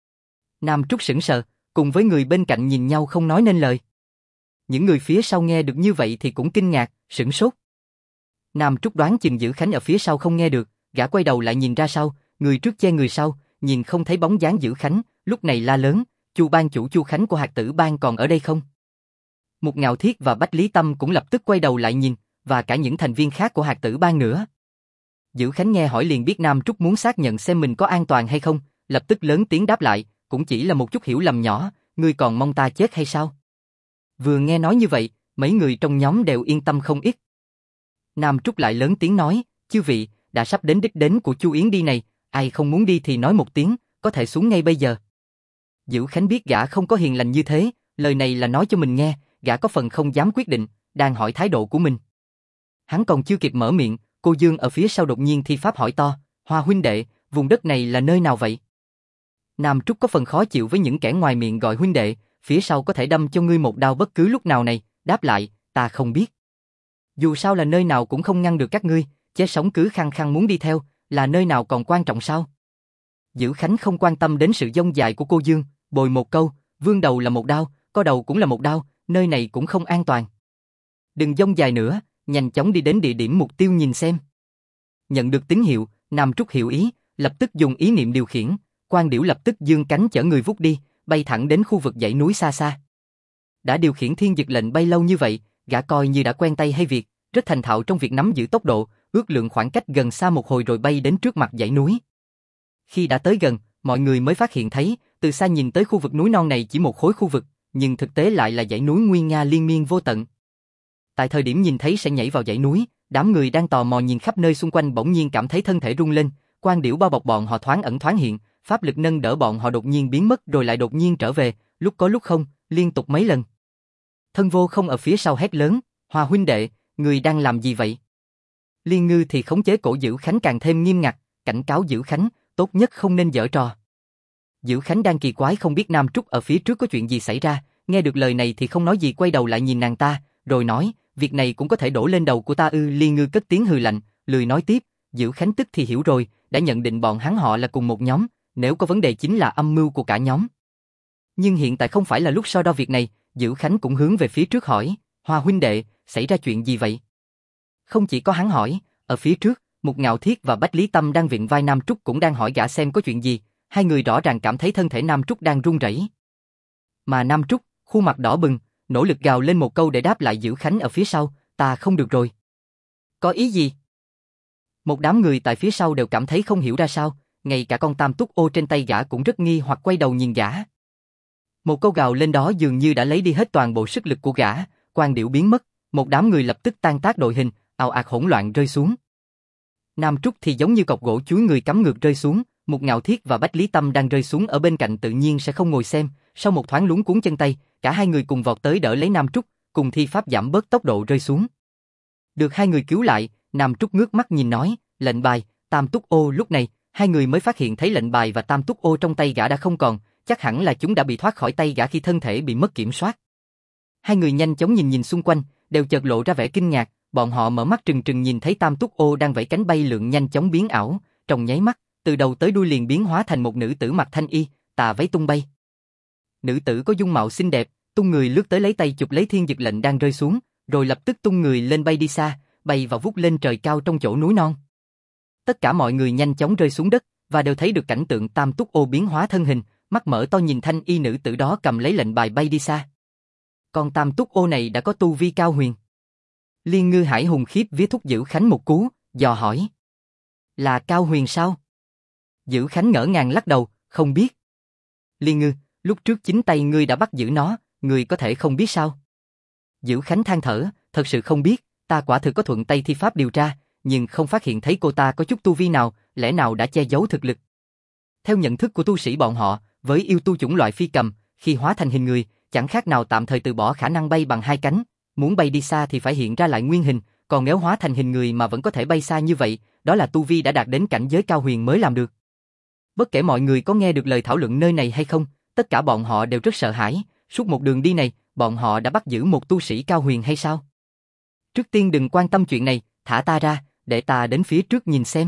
Nam Trúc sững sờ, cùng với người bên cạnh nhìn nhau không nói nên lời. Những người phía sau nghe được như vậy thì cũng kinh ngạc, sửng sốt. Nam Trúc đoán chừng Giữ Khánh ở phía sau không nghe được, gã quay đầu lại nhìn ra sau, người trước che người sau, nhìn không thấy bóng dáng Giữ Khánh, lúc này la lớn, Chu ban chủ Chu Khánh của Hạt Tử Bang còn ở đây không? Một Ngạo Thiết và Bách Lý Tâm cũng lập tức quay đầu lại nhìn, và cả những thành viên khác của Hạt Tử Bang nữa. Giữ Khánh nghe hỏi liền biết Nam Trúc muốn xác nhận xem mình có an toàn hay không, lập tức lớn tiếng đáp lại, cũng chỉ là một chút hiểu lầm nhỏ, ngươi còn mong ta chết hay sao? Vừa nghe nói như vậy, mấy người trong nhóm đều yên tâm không ít. Nam Trúc lại lớn tiếng nói, chư vị, đã sắp đến đích đến của Chu Yến đi này, ai không muốn đi thì nói một tiếng, có thể xuống ngay bây giờ. Giữ Khánh biết gã không có hiền lành như thế, lời này là nói cho mình nghe, gã có phần không dám quyết định, đang hỏi thái độ của mình. Hắn còn chưa kịp mở miệng, cô Dương ở phía sau đột nhiên thi pháp hỏi to, Hoa huynh đệ, vùng đất này là nơi nào vậy? Nam Trúc có phần khó chịu với những kẻ ngoài miệng gọi huynh đệ, phía sau có thể đâm cho ngươi một đao bất cứ lúc nào này, đáp lại, ta không biết. Dù sao là nơi nào cũng không ngăn được các ngươi, chế sống cứ khăng khăng muốn đi theo, là nơi nào còn quan trọng sao? Giữ Khánh không quan tâm đến sự dông dài của cô Dương, bồi một câu, vương đầu là một đao, có đầu cũng là một đao, nơi này cũng không an toàn. Đừng dông dài nữa, nhanh chóng đi đến địa điểm mục tiêu nhìn xem. Nhận được tín hiệu, Nam Trúc hiểu ý, lập tức dùng ý niệm điều khiển, Quan Điểu lập tức giương cánh chở người vút đi, bay thẳng đến khu vực dãy núi xa xa. Đã điều khiển thiên dực lệnh bay lâu như vậy, gã coi như đã quen tay hay việc, rất thành thạo trong việc nắm giữ tốc độ, ước lượng khoảng cách gần xa một hồi rồi bay đến trước mặt dãy núi. Khi đã tới gần, mọi người mới phát hiện thấy, từ xa nhìn tới khu vực núi non này chỉ một khối khu vực, nhưng thực tế lại là dãy núi nguy nga liên miên vô tận. Tại thời điểm nhìn thấy sẽ nhảy vào dãy núi, đám người đang tò mò nhìn khắp nơi xung quanh bỗng nhiên cảm thấy thân thể rung lên, quang điểu bao bọc bọn họ thoáng ẩn thoáng hiện, pháp lực nâng đỡ bọn họ đột nhiên biến mất rồi lại đột nhiên trở về, lúc có lúc không, liên tục mấy lần. Thân Vô Không ở phía sau hét lớn, Hoa huynh đệ, người đang làm gì vậy? Liên Ngư thì khống chế cổ Dữ Khánh càng thêm nghiêm ngặt, cảnh cáo Dữ Khánh, tốt nhất không nên giở trò. Dữ Khánh đang kỳ quái không biết Nam Trúc ở phía trước có chuyện gì xảy ra, nghe được lời này thì không nói gì quay đầu lại nhìn nàng ta, rồi nói, việc này cũng có thể đổ lên đầu của ta ư? Liên Ngư cất tiếng hừ lạnh, lười nói tiếp, Dữ Khánh tức thì hiểu rồi, đã nhận định bọn hắn họ là cùng một nhóm, nếu có vấn đề chính là âm mưu của cả nhóm. Nhưng hiện tại không phải là lúc so đo việc này, Dữ Khánh cũng hướng về phía trước hỏi, Hoa huynh đệ, xảy ra chuyện gì vậy? Không chỉ có hắn hỏi, ở phía trước, Mục Ngạo Thiết và Bách Lý Tâm đang vịn vai Nam Trúc cũng đang hỏi gã xem có chuyện gì, hai người rõ ràng cảm thấy thân thể Nam Trúc đang run rẩy. Mà Nam Trúc, khuôn mặt đỏ bừng, nỗ lực gào lên một câu để đáp lại Dữ Khánh ở phía sau, ta không được rồi. Có ý gì? Một đám người tại phía sau đều cảm thấy không hiểu ra sao, ngay cả con tam túc ô trên tay gã cũng rất nghi hoặc quay đầu nhìn gã. Một câu gào lên đó dường như đã lấy đi hết toàn bộ sức lực của gã, quang điểu biến mất, một đám người lập tức tan tác đội hình, ào ạt hỗn loạn rơi xuống. Nam Trúc thì giống như cọc gỗ chuối người cắm ngược rơi xuống, Mục Ngạo Thiết và Bách Lý Tâm đang rơi xuống ở bên cạnh tự nhiên sẽ không ngồi xem, sau một thoáng luống cuống chân tay, cả hai người cùng vọt tới đỡ lấy Nam Trúc, cùng thi pháp giảm bớt tốc độ rơi xuống. Được hai người cứu lại, Nam Trúc ngước mắt nhìn nói, lệnh bài, tam túc ô. Lúc này, hai người mới phát hiện thấy lệnh bài và tam túc ô trong tay gã đã không còn, chắc hẳn là chúng đã bị thoát khỏi tay gã khi thân thể bị mất kiểm soát. Hai người nhanh chóng nhìn xung quanh, đều chợt lộ ra vẻ kinh ngạc, bọn họ mở mắt trừng trừng nhìn thấy tam túc ô đang vẫy cánh bay lượn nhanh chóng biến ảo, trong nháy mắt, từ đầu tới đuôi liền biến hóa thành một nữ tử mặc thanh y, tà váy tung bay. Nữ tử có dung mạo xinh đẹp, tung người lướt tới lấy tay chụp lấy thiên dực lệnh đang rơi xuống, rồi lập tức tung người lên bay đi xa, bay vào vút lên trời cao trong chỗ núi non. Tất cả mọi người nhanh chóng rơi xuống đất và đều thấy được cảnh tượng tam túc ô biến hóa thân hình, mắt mở to nhìn thanh y nữ tử đó cầm lấy lệnh bài bay đi xa. Con tam túc ô này đã có tu vi cao huyền. Liên Ngư Hải hùng khiếp vía thúc Dữ Khánh một cú, dò hỏi. Là cao huyền sao? Dữ Khánh ngỡ ngàng lắc đầu, không biết. Liên Ngư, lúc trước chính tay ngươi đã bắt giữ nó, ngươi có thể không biết sao? Dữ Khánh than thở, thật sự không biết, ta quả thực có thuận tay thi pháp điều tra, nhưng không phát hiện thấy cô ta có chút tu vi nào, lẽ nào đã che giấu thực lực. Theo nhận thức của tu sĩ bọn họ, với yêu tu chủng loại phi cầm, khi hóa thành hình người, chẳng khác nào tạm thời từ bỏ khả năng bay bằng hai cánh, muốn bay đi xa thì phải hiện ra lại nguyên hình, còn nếu hóa thành hình người mà vẫn có thể bay xa như vậy, đó là tu vi đã đạt đến cảnh giới cao huyền mới làm được. Bất kể mọi người có nghe được lời thảo luận nơi này hay không, tất cả bọn họ đều rất sợ hãi, suốt một đường đi này, bọn họ đã bắt giữ một tu sĩ cao huyền hay sao? Trước tiên đừng quan tâm chuyện này, thả ta ra, để ta đến phía trước nhìn xem.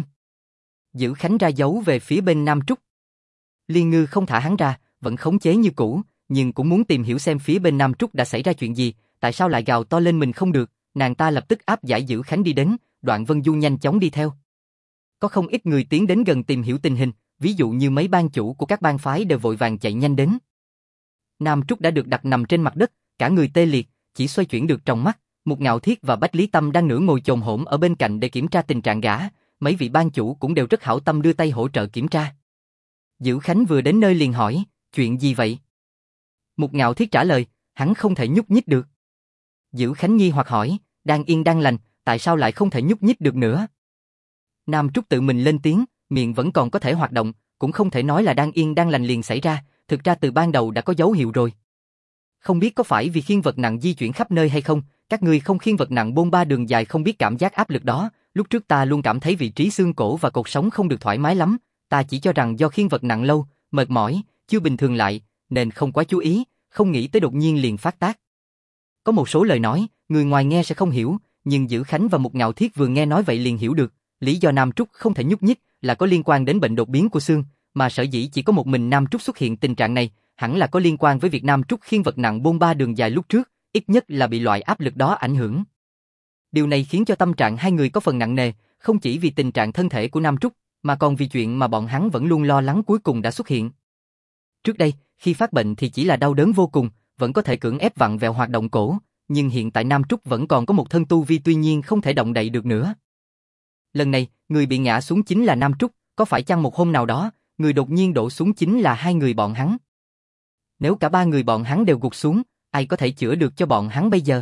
Dữ Khánh ra dấu về phía bên Nam Trúc. Liên Ngư không thả hắn ra, vẫn khống chế như cũ, nhưng cũng muốn tìm hiểu xem phía bên Nam Trúc đã xảy ra chuyện gì, tại sao lại gào to lên mình không được, nàng ta lập tức áp giải Dữ Khánh đi đến, Đoạn Vân Du nhanh chóng đi theo. Có không ít người tiến đến gần tìm hiểu tình hình, ví dụ như mấy ban chủ của các bang phái đều vội vàng chạy nhanh đến. Nam Trúc đã được đặt nằm trên mặt đất, cả người tê liệt, chỉ xoay chuyển được trong mắt, Mục Ngạo Thiết và Bách Lý Tâm đang nửa ngồi chồm hổm ở bên cạnh để kiểm tra tình trạng gã, mấy vị ban chủ cũng đều rất hảo tâm đưa tay hỗ trợ kiểm tra. Dữ Khánh vừa đến nơi liền hỏi, chuyện gì vậy? Mục Ngạo Thiết trả lời, hắn không thể nhúc nhích được. Dữ Khánh nghi hoặc hỏi, đang yên đang lành, tại sao lại không thể nhúc nhích được nữa? Nam Trúc tự mình lên tiếng, miệng vẫn còn có thể hoạt động, cũng không thể nói là đang yên đang lành liền xảy ra, thực ra từ ban đầu đã có dấu hiệu rồi. Không biết có phải vì khiêng vật nặng di chuyển khắp nơi hay không, các ngươi không khiêng vật nặng bôn ba đường dài không biết cảm giác áp lực đó, lúc trước ta luôn cảm thấy vị trí xương cổ và cột sống không được thoải mái lắm, ta chỉ cho rằng do khiêng vật nặng lâu, mệt mỏi, chưa bình thường lại, nên không quá chú ý, không nghĩ tới đột nhiên liền phát tác. Có một số lời nói, người ngoài nghe sẽ không hiểu, nhưng Dữ Khánh và Mục Ngạo Thiết vừa nghe nói vậy liền hiểu được, lý do Nam Trúc không thể nhúc nhích là có liên quan đến bệnh đột biến của xương, mà sở dĩ chỉ có một mình Nam Trúc xuất hiện tình trạng này, hẳn là có liên quan với việc Nam Trúc khiêng vật nặng bôn ba đường dài lúc trước, ít nhất là bị loại áp lực đó ảnh hưởng. Điều này khiến cho tâm trạng hai người có phần nặng nề, không chỉ vì tình trạng thân thể của Nam Trúc, mà còn vì chuyện mà bọn hắn vẫn luôn lo lắng cuối cùng đã xuất hiện. Trước đây, khi phát bệnh thì chỉ là đau đớn vô cùng, vẫn có thể cưỡng ép vặn vẹo hoạt động cổ, nhưng hiện tại Nam Trúc vẫn còn có một thân tu vi tuy nhiên không thể động đậy được nữa. Lần này, người bị ngã xuống chính là Nam Trúc, có phải chăng một hôm nào đó, người đột nhiên đổ xuống chính là hai người bọn hắn? Nếu cả ba người bọn hắn đều gục xuống, ai có thể chữa được cho bọn hắn bây giờ?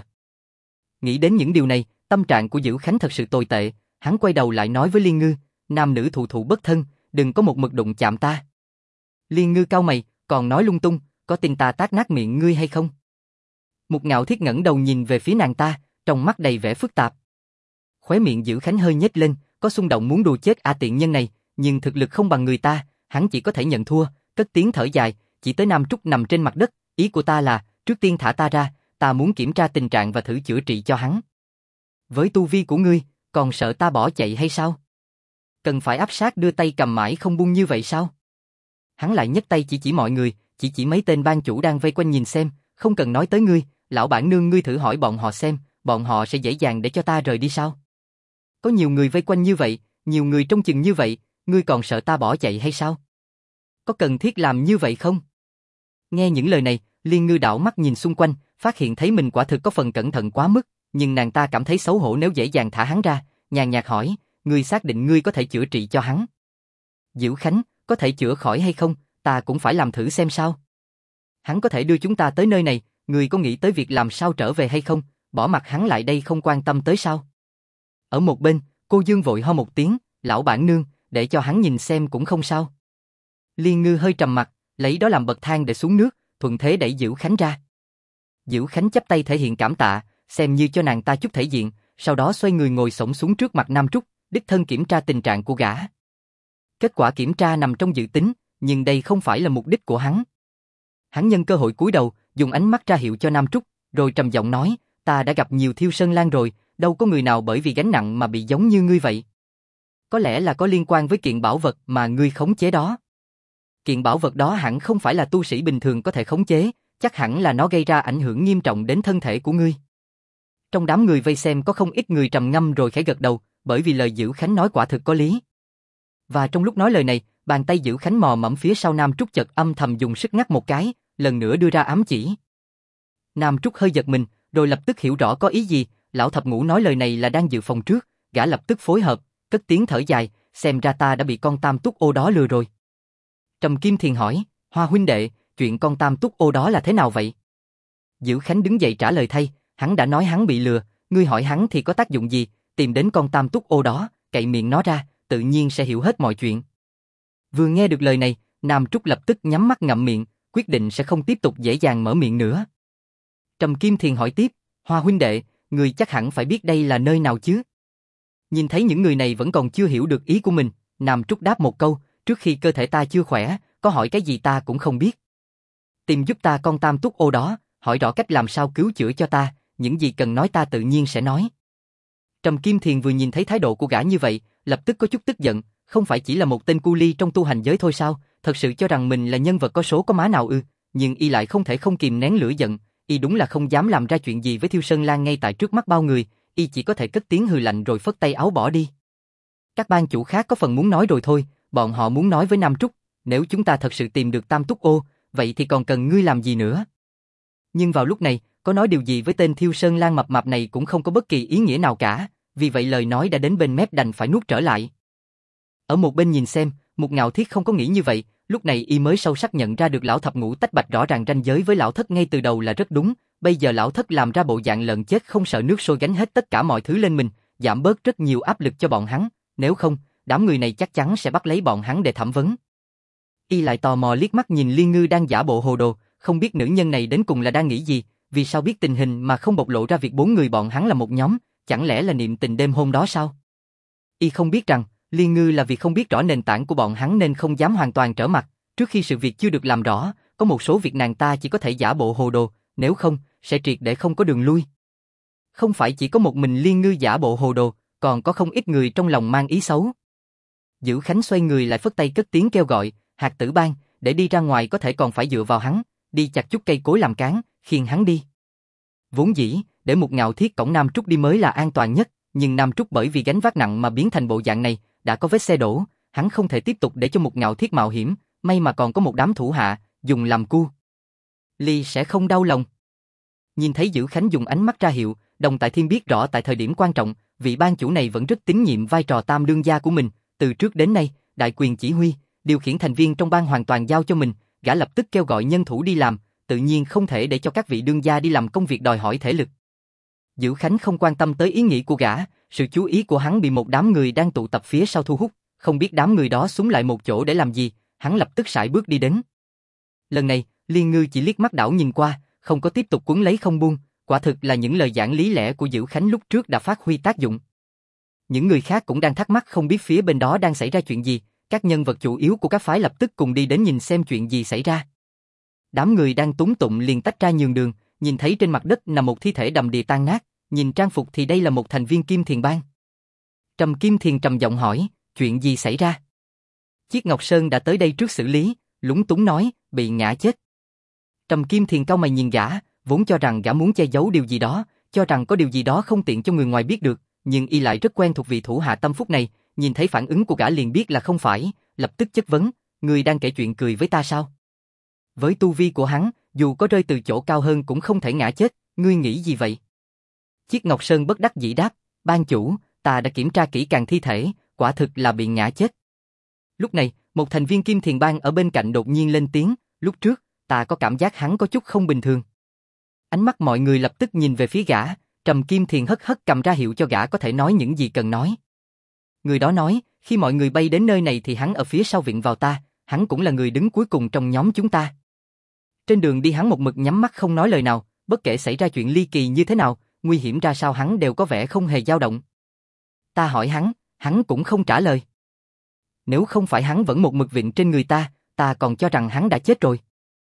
Nghĩ đến những điều này, tâm trạng của Dữ Khánh thật sự tồi tệ, hắn quay đầu lại nói với Liên Ngư, nam nữ thụ thụ bất thân, đừng có một mực đụng chạm ta. Liên Ngư cau mày, còn nói lung tung, có tin ta tát nát miệng ngươi hay không? Mục Ngạo Thiết ngẩng đầu nhìn về phía nàng ta, trong mắt đầy vẻ phức tạp. Khóe miệng Dữ Khánh hơi nhếch lên, có xung động muốn đùa chết tiện nhân này, nhưng thực lực không bằng người ta, hắn chỉ có thể nhận thua, cất tiếng thở dài, chỉ tới Nam Trúc nằm trên mặt đất, ý của ta là, trước tiên thả ta ra, ta muốn kiểm tra tình trạng và thử chữa trị cho hắn. Với tu vi của ngươi, còn sợ ta bỏ chạy hay sao? Cần phải áp sát đưa tay cầm mãi không buông như vậy sao? Hắn lại nhấc tay chỉ mọi người, chỉ mấy tên ban chủ đang vây quanh nhìn xem, không cần nói tới ngươi, lão bản nương ngươi thử hỏi bọn họ xem, bọn họ sẽ dễ dàng để cho ta rời đi sao? Có nhiều người vây quanh như vậy, nhiều người trông chừng như vậy, ngươi còn sợ ta bỏ chạy hay sao? Có cần thiết làm như vậy không? Nghe những lời này, Liên Ngư đảo mắt nhìn xung quanh, phát hiện thấy mình quả thực có phần cẩn thận quá mức, nhưng nàng ta cảm thấy xấu hổ nếu dễ dàng thả hắn ra, nhàn nhạt hỏi, ngươi xác định ngươi có thể chữa trị cho hắn? Dữ Khánh, có thể chữa khỏi hay không, ta cũng phải làm thử xem sao. Hắn có thể đưa chúng ta tới nơi này, ngươi có nghĩ tới việc làm sao trở về hay không, bỏ mặc hắn lại đây không quan tâm tới sao? Ở một bên, cô Dương vội ho một tiếng, lão bản nương, để cho hắn nhìn xem cũng không sao. Liên Ngư hơi trầm mặt, lấy đó làm bậc thang để xuống nước, thuận thế đẩy Dữ Khánh ra. Dữ Khánh chắp tay thể hiện cảm tạ, xem như cho nàng ta chút thể diện, sau đó xoay người ngồi xổm xuống trước mặt Nam Trúc, đích thân kiểm tra tình trạng của gã. Kết quả kiểm tra nằm trong dự tính, nhưng đây không phải là mục đích của hắn. Hắn nhân cơ hội cúi đầu, dùng ánh mắt ra hiệu cho Nam Trúc, rồi trầm giọng nói, ta đã gặp nhiều Thiêu Sơn Lang rồi, đâu có người nào bởi vì gánh nặng mà bị giống như ngươi vậy. Có lẽ là có liên quan với kiện bảo vật mà ngươi khống chế đó. Kiện bảo vật đó hẳn không phải là tu sĩ bình thường có thể khống chế, chắc hẳn là nó gây ra ảnh hưởng nghiêm trọng đến thân thể của ngươi. Trong đám người vây xem có không ít người trầm ngâm rồi khẽ gật đầu, bởi vì lời Dữ Khánh nói quả thực có lý. Và trong lúc nói lời này, bàn tay Dữ Khánh mò mẫm phía sau Nam Trúc chợt âm thầm dùng sức ngắt một cái, lần nữa đưa ra ám chỉ. Nam Trúc hơi giật mình, rồi lập tức hiểu rõ có ý gì, lão thập ngũ nói lời này là đang dự phòng trước, gã lập tức phối hợp, cất tiếng thở dài, xem ra ta đã bị con Tam Túc Ô đó lừa rồi. Trầm Kim Thiền hỏi, Hoa huynh đệ, chuyện con Tam Túc Ô đó là thế nào vậy? Dữ Khánh đứng dậy trả lời thay, hắn đã nói hắn bị lừa, ngươi hỏi hắn thì có tác dụng gì, tìm đến con Tam Túc Ô đó, cậy miệng nó ra, tự nhiên sẽ hiểu hết mọi chuyện. Vừa nghe được lời này, Nam Trúc lập tức nhắm mắt ngậm miệng, quyết định sẽ không tiếp tục dễ dàng mở miệng nữa. Trầm Kim Thiền hỏi tiếp, Hoa huynh đệ, ngươi chắc hẳn phải biết đây là nơi nào chứ? Nhìn thấy những người này vẫn còn chưa hiểu được ý của mình, Nam Trúc đáp một câu, trước khi cơ thể ta chưa khỏe, có hỏi cái gì ta cũng không biết. Tìm giúp ta con Tam Túc Ô đó, hỏi rõ cách làm sao cứu chữa cho ta, những gì cần nói ta tự nhiên sẽ nói. Trầm Kim Thiền vừa nhìn thấy thái độ của gã như vậy, lập tức có chút tức giận, không phải chỉ là một tên cu li trong tu hành giới thôi sao, thật sự cho rằng mình là nhân vật có số có má nào ư, nhưng y lại không thể không kìm nén lửa giận, y đúng là không dám làm ra chuyện gì với Thiêu Sơn Lang ngay tại trước mắt bao người, y chỉ có thể cất tiếng hừ lạnh rồi phất tay áo bỏ đi. Các ban chủ khác có phần muốn nói rồi thôi, bọn họ muốn nói với Nam Trúc, nếu chúng ta thật sự tìm được Tam Túc Ô, vậy thì còn cần ngươi làm gì nữa? Nhưng vào lúc này, có nói điều gì với tên Thiêu Sơn Lang mập mạp này cũng không có bất kỳ ý nghĩa nào cả, vì vậy lời nói đã đến bên mép đành phải nuốt trở lại. Ở một bên nhìn xem, Mục Ngạo Thiết không có nghĩ như vậy, lúc này y mới sâu sắc nhận ra được lão thập ngũ tách bạch rõ ràng ranh giới với lão thất ngay từ đầu là rất đúng, bây giờ lão thất làm ra bộ dạng lợn chết không sợ nước sôi gánh hết tất cả mọi thứ lên mình, giảm bớt rất nhiều áp lực cho bọn hắn, nếu không, đám người này chắc chắn sẽ bắt lấy bọn hắn để thẩm vấn. Y lại tò mò liếc mắt nhìn Liên Ngư đang giả bộ hồ đồ, không biết nữ nhân này đến cùng là đang nghĩ gì, vì sao biết tình hình mà không bộc lộ ra việc bốn người bọn hắn là một nhóm, chẳng lẽ là niệm tình đêm hôm đó sao? Y không biết rằng, Liên Ngư là vì không biết rõ nền tảng của bọn hắn nên không dám hoàn toàn trở mặt, trước khi sự việc chưa được làm rõ, có một số việc nàng ta chỉ có thể giả bộ hồ đồ, nếu không, sẽ triệt để không có đường lui. Không phải chỉ có một mình Liên Ngư giả bộ hồ đồ, còn có không ít người trong lòng mang ý xấu. Dữ Khánh xoay người lại phất tay cất tiếng kêu gọi, Hạt Tử Bang, để đi ra ngoài có thể còn phải dựa vào hắn, đi chặt chút cây cối làm cán, khiêng hắn đi. Vốn dĩ, để Mục Ngạo Thiết cõng Nam Trúc đi mới là an toàn nhất, nhưng Nam Trúc bởi vì gánh vác nặng mà biến thành bộ dạng này, đã có vết xe đổ, hắn không thể tiếp tục để cho Mục Ngạo Thiết mạo hiểm, may mà còn có một đám thủ hạ, dùng làm cu. Ly sẽ không đau lòng. Nhìn thấy Dữ Khánh dùng ánh mắt ra hiệu, Đồng Tại Thiên biết rõ tại thời điểm quan trọng, vị ban chủ này vẫn rất tín nhiệm vai trò tam đương gia của mình, từ trước đến nay, đại quyền chỉ huy, điều khiển thành viên trong ban hoàn toàn giao cho mình, gã lập tức kêu gọi nhân thủ đi làm, tự nhiên không thể để cho các vị đương gia đi làm công việc đòi hỏi thể lực. Dữ Khánh không quan tâm tới ý nghĩ của gã, sự chú ý của hắn bị một đám người đang tụ tập phía sau thu hút, không biết đám người đó xúm lại một chỗ để làm gì, hắn lập tức sải bước đi đến. Lần này, Liên Ngư chỉ liếc mắt đảo nhìn qua, không có tiếp tục quấn lấy không buông, quả thực là những lời giảng lý lẽ của Dữ Khánh lúc trước đã phát huy tác dụng. Những người khác cũng đang thắc mắc không biết phía bên đó đang xảy ra chuyện gì, các nhân vật chủ yếu của các phái lập tức cùng đi đến nhìn xem chuyện gì xảy ra. Đám người đang túng tụng liền tách ra nhường đường, nhìn thấy trên mặt đất nằm một thi thể đầm đìa tan nát, nhìn trang phục thì đây là một thành viên Kim Thiền Bang. Trầm Kim Thiền trầm giọng hỏi, chuyện gì xảy ra? Chiết Ngọc Sơn đã tới đây trước xử lý, lúng túng nói, bị ngã chết. Trầm Kim Thiền cau mày nhìn gã, vốn cho rằng gã muốn che giấu điều gì đó, cho rằng có điều gì đó không tiện cho người ngoài biết được, nhưng y lại rất quen thuộc vị thủ hạ tâm phúc này, nhìn thấy phản ứng của gã liền biết là không phải, lập tức chất vấn, người đang kể chuyện cười với ta sao? Với tu vi của hắn, dù có rơi từ chỗ cao hơn cũng không thể ngã chết, ngươi nghĩ gì vậy? Chiết Ngọc Sơn bất đắc dĩ đáp, ban chủ, ta đã kiểm tra kỹ càng thi thể, quả thực là bị ngã chết. Lúc này, một thành viên Kim Thiền Bang ở bên cạnh đột nhiên lên tiếng, lúc trước, ta có cảm giác hắn có chút không bình thường. Ánh mắt mọi người lập tức nhìn về phía gã, Trầm Kim Thiền hất hất cầm ra hiệu cho gã có thể nói những gì cần nói. Người đó nói, khi mọi người bay đến nơi này thì hắn ở phía sau viện vào ta, hắn cũng là người đứng cuối cùng trong nhóm chúng ta. Trên đường đi hắn một mực nhắm mắt không nói lời nào, bất kể xảy ra chuyện ly kỳ như thế nào, nguy hiểm ra sao hắn đều có vẻ không hề dao động. Ta hỏi hắn cũng không trả lời. Nếu không phải hắn vẫn một mực vịn trên người ta còn cho rằng hắn đã chết rồi.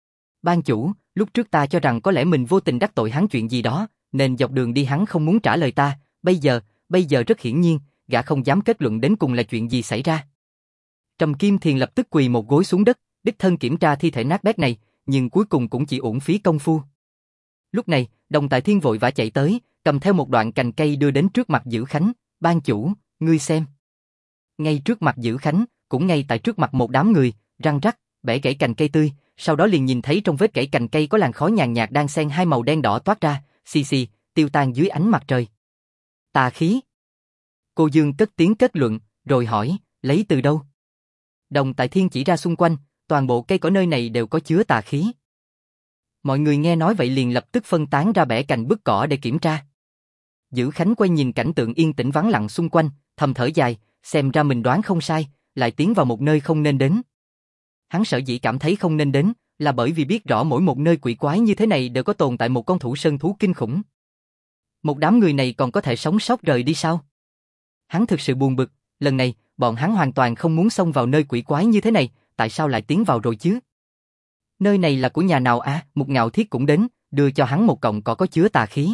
Ban chủ, lúc trước ta cho rằng có lẽ mình vô tình đắc tội hắn chuyện gì đó, nên dọc đường đi hắn không muốn trả lời ta, bây giờ rất hiển nhiên, gã không dám kết luận đến cùng là chuyện gì xảy ra. Trầm Kim Thiền lập tức quỳ một gối xuống đất, đích thân kiểm tra thi thể nát bét này, nhưng cuối cùng cũng chỉ uổng phí công phu. Lúc này, Đồng Tại Thiên vội vã chạy tới, cầm theo một đoạn cành cây đưa đến trước mặt Dữ Khánh, ban chủ, ngươi xem. Ngay trước mặt Dữ Khánh, cũng ngay tại trước mặt một đám người, răng rắc, bẻ gãy cành cây tươi, sau đó liền nhìn thấy trong vết gãy cành cây có làn khói nhàn nhạt đang xen hai màu đen đỏ toát ra, xì xì, tiêu tan dưới ánh mặt trời. Tà khí. Cô Dương cất tiếng kết luận, rồi hỏi, lấy từ đâu? Đồng Tại Thiên chỉ ra xung quanh, toàn bộ cây cỏ nơi này đều có chứa tà khí. Mọi người nghe nói vậy liền lập tức phân tán ra bẻ cành bứt cỏ để kiểm tra. Dữ Khánh quay nhìn cảnh tượng yên tĩnh vắng lặng xung quanh, thầm thở dài, xem ra mình đoán không sai, lại tiến vào một nơi không nên đến. Hắn sở dĩ cảm thấy không nên đến, là bởi vì biết rõ mỗi một nơi quỷ quái như thế này đều có tồn tại một con thủ sơn thú kinh khủng. Một đám người này còn có thể sống sót rời đi sao? Hắn thực sự buồn bực, lần này, bọn hắn hoàn toàn không muốn xông vào nơi quỷ quái như thế này, tại sao lại tiến vào rồi chứ? Nơi này là của nhà nào à? Một Ngạo Thiết cũng đến, đưa cho hắn một cọng cỏ có chứa tà khí.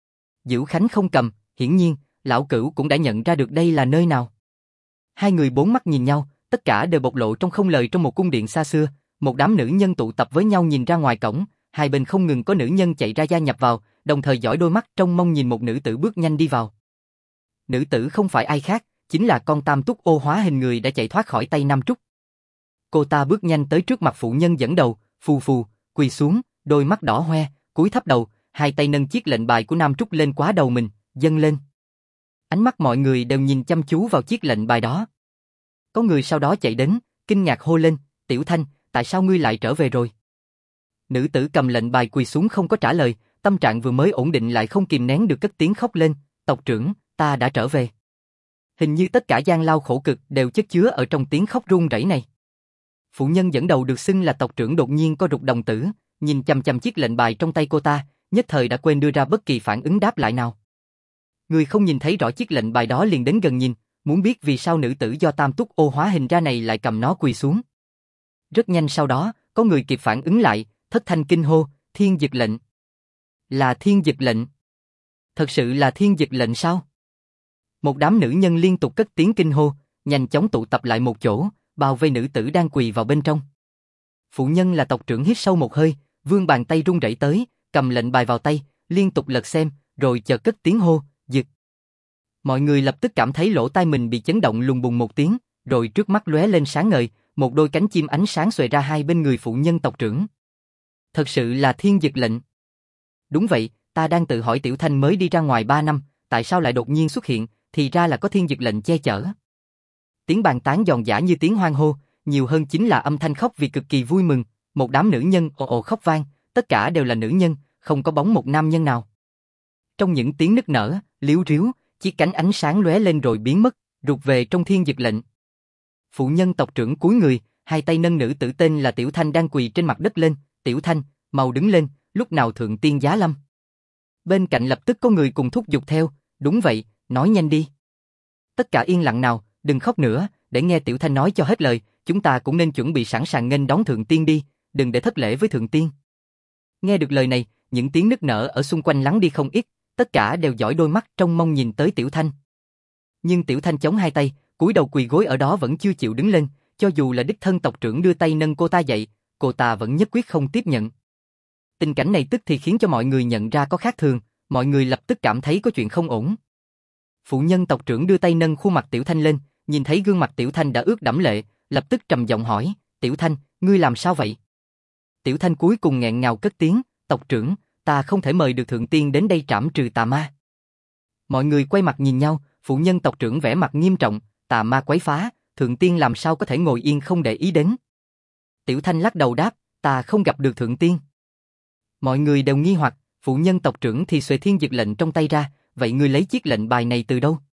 Dữ Khánh không cầm, hiển nhiên, lão Cửu cũng đã nhận ra được đây là nơi nào. Hai người bốn mắt nhìn nhau, tất cả đều bộc lộ trong không lời trong một cung điện xa xưa, một đám nữ nhân tụ tập với nhau nhìn ra ngoài cổng, hai bên không ngừng có nữ nhân chạy ra gia nhập vào, đồng thời dõi đôi mắt trông mong nhìn một nữ tử bước nhanh đi vào. Nữ tử không phải ai khác, chính là con Tam Túc ô hóa hình người đã chạy thoát khỏi tay Nam Trúc. Cô ta bước nhanh tới trước mặt phụ nhân dẫn đầu, phù phù, quỳ xuống, đôi mắt đỏ hoe, cúi thấp đầu, hai tay nâng chiếc lệnh bài của Nam Trúc lên quá đầu mình, dâng lên. Ánh mắt mọi người đều nhìn chăm chú vào chiếc lệnh bài đó. Có người sau đó chạy đến, kinh ngạc hô lên, Tiểu Thanh, tại sao ngươi lại trở về rồi? Nữ tử cầm lệnh bài quỳ xuống không có trả lời, tâm trạng vừa mới ổn định lại không kìm nén được cất tiếng khóc lên, tộc trưởng, ta đã trở về. Hình như tất cả gian lao khổ cực đều chất chứa ở trong tiếng khóc run rẩy này. Phụ nhân dẫn đầu được xưng là tộc trưởng đột nhiên co rụt đồng tử, nhìn chằm chằm chiếc lệnh bài trong tay cô ta, nhất thời đã quên đưa ra bất kỳ phản ứng đáp lại nào. Người không nhìn thấy rõ chiếc lệnh bài đó liền đến gần nhìn, muốn biết vì sao nữ tử do Tam Túc ô hóa hình ra này lại cầm nó quỳ xuống. Rất nhanh sau đó, có người kịp phản ứng lại, thất thanh kinh hô, Thiên Dực lệnh. Là Thiên Dực lệnh. Thật sự là Thiên Dực lệnh sao? Một đám nữ nhân liên tục cất tiếng kinh hô, nhanh chóng tụ tập lại một chỗ, bao vây nữ tử đang quỳ vào bên trong. Phụ nhân là tộc trưởng hít sâu một hơi, vươn bàn tay run rẩy tới, cầm lệnh bài vào tay, liên tục lật xem, rồi chợt cất tiếng hô, Dực. Mọi người lập tức cảm thấy lỗ tai mình bị chấn động lùng bùng một tiếng, rồi trước mắt lóe lên sáng ngời, một đôi cánh chim ánh sáng xòe ra hai bên người phụ nhân tộc trưởng. Thật sự là thiên dực lệnh. Đúng vậy, ta đang tự hỏi Tiểu Thanh mới đi ra ngoài 3 năm, tại sao lại đột nhiên xuất hiện, thì ra là có thiên dực lệnh che chở. Tiếng bàn tán giòn giã như tiếng hoan hô, nhiều hơn chính là âm thanh khóc vì cực kỳ vui mừng, một đám nữ nhân ồ ồ khóc vang, tất cả đều là nữ nhân, không có bóng một nam nhân nào. Trong những tiếng nức nở, líu ríu, chiếc cánh ánh sáng lóe lên rồi biến mất, rụt về trong thiên dực lệnh. Phụ nhân tộc trưởng cúi người, hai tay nâng nữ tử tên là Tiểu Thanh đang quỳ trên mặt đất lên, Tiểu Thanh, mau đứng lên, lúc nào thượng tiên giá lâm. Bên cạnh lập tức có người cùng thúc giục theo, đúng vậy, nói nhanh đi. Tất cả yên lặng nào, đừng khóc nữa, để nghe Tiểu Thanh nói cho hết lời, chúng ta cũng nên chuẩn bị sẵn sàng nghênh đón thượng tiên đi, đừng để thất lễ với thượng tiên. Nghe được lời này, những tiếng nức nở ở xung quanh lắng đi không ít, tất cả đều dõi đôi mắt trông mong nhìn tới Tiểu Thanh. Nhưng Tiểu Thanh chống hai tay, cúi đầu quỳ gối ở đó vẫn chưa chịu đứng lên, cho dù là đích thân tộc trưởng đưa tay nâng cô ta dậy, cô ta vẫn nhất quyết không tiếp nhận. Tình cảnh này tức thì khiến cho mọi người nhận ra có khác thường, mọi người lập tức cảm thấy có chuyện không ổn. Phụ nhân tộc trưởng đưa tay nâng khuôn mặt Tiểu Thanh lên, nhìn thấy gương mặt Tiểu Thanh đã ướt đẫm lệ, lập tức trầm giọng hỏi, Tiểu Thanh, ngươi làm sao vậy? Tiểu Thanh cuối cùng nghẹn ngào cất tiếng, tộc trưởng, ta không thể mời được thượng tiên đến đây trảm trừ tà ma. Mọi người quay mặt nhìn nhau, phụ nhân tộc trưởng vẻ mặt nghiêm trọng, tà ma quấy phá, thượng tiên làm sao có thể ngồi yên không để ý đến. Tiểu Thanh lắc đầu đáp, ta không gặp được thượng tiên. Mọi người đều nghi hoặc, phụ nhân tộc trưởng thì xuề thiên dực lệnh trong tay ra, vậy ngươi lấy chiếc lệnh bài này từ đâu?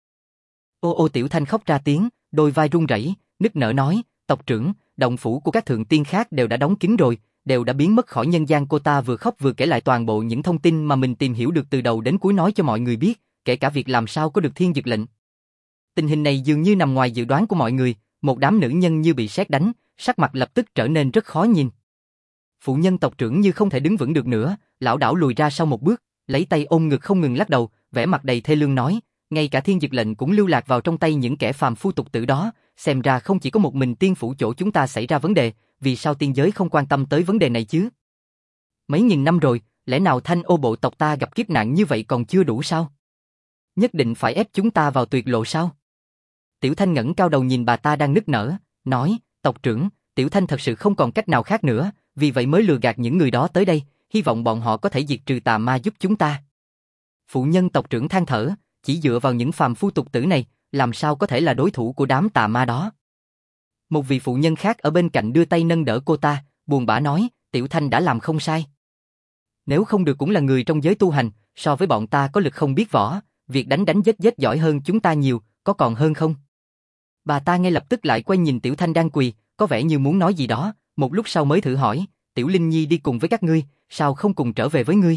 Ô ô Tiểu Thanh khóc ra tiếng, đôi vai run rẩy, nức nở nói, tộc trưởng, động phủ của các thượng tiên khác đều đã đóng kín rồi, đều đã biến mất khỏi nhân gian. Cô ta vừa khóc vừa kể lại toàn bộ những thông tin mà mình tìm hiểu được từ đầu đến cuối nói cho mọi người biết, kể cả việc làm sao có được thiên dực lệnh. Tình hình này dường như nằm ngoài dự đoán của mọi người, một đám nữ nhân như bị sét đánh, sắc mặt lập tức trở nên rất khó nhìn. Phụ nhân tộc trưởng như không thể đứng vững được nữa, lảo đảo lùi ra sau một bước, lấy tay ôm ngực không ngừng lắc đầu, vẻ mặt đầy thê lương nói, ngay cả thiên dực lệnh cũng lưu lạc vào trong tay những kẻ phàm phu tục tử đó, xem ra không chỉ có một mình tiên phủ chỗ chúng ta xảy ra vấn đề, vì sao tiên giới không quan tâm tới vấn đề này chứ? Mấy nghìn năm rồi, lẽ nào Thanh Ô bộ tộc ta gặp kiếp nạn như vậy còn chưa đủ sao? Nhất định phải ép chúng ta vào tuyệt lộ sao? Tiểu Thanh ngẩng cao đầu nhìn bà ta đang nức nở, nói, tộc trưởng, Tiểu Thanh thật sự không còn cách nào khác nữa, vì vậy mới lừa gạt những người đó tới đây, hy vọng bọn họ có thể diệt trừ tà ma giúp chúng ta. Phụ nhân tộc trưởng than thở, chỉ dựa vào những phàm phu tục tử này, làm sao có thể là đối thủ của đám tà ma đó. Một vị phụ nhân khác ở bên cạnh đưa tay nâng đỡ cô ta, buồn bã nói, Tiểu Thanh đã làm không sai. Nếu không được cũng là người trong giới tu hành, so với bọn ta có lực không biết võ, việc đánh đánh giết giết giỏi hơn chúng ta nhiều, có còn hơn không? Bà ta ngay lập tức lại quay nhìn Tiểu Thanh đang quỳ, có vẻ như muốn nói gì đó, một lúc sau mới thử hỏi, Tiểu Linh Nhi đi cùng với các ngươi, sao không cùng trở về với ngươi?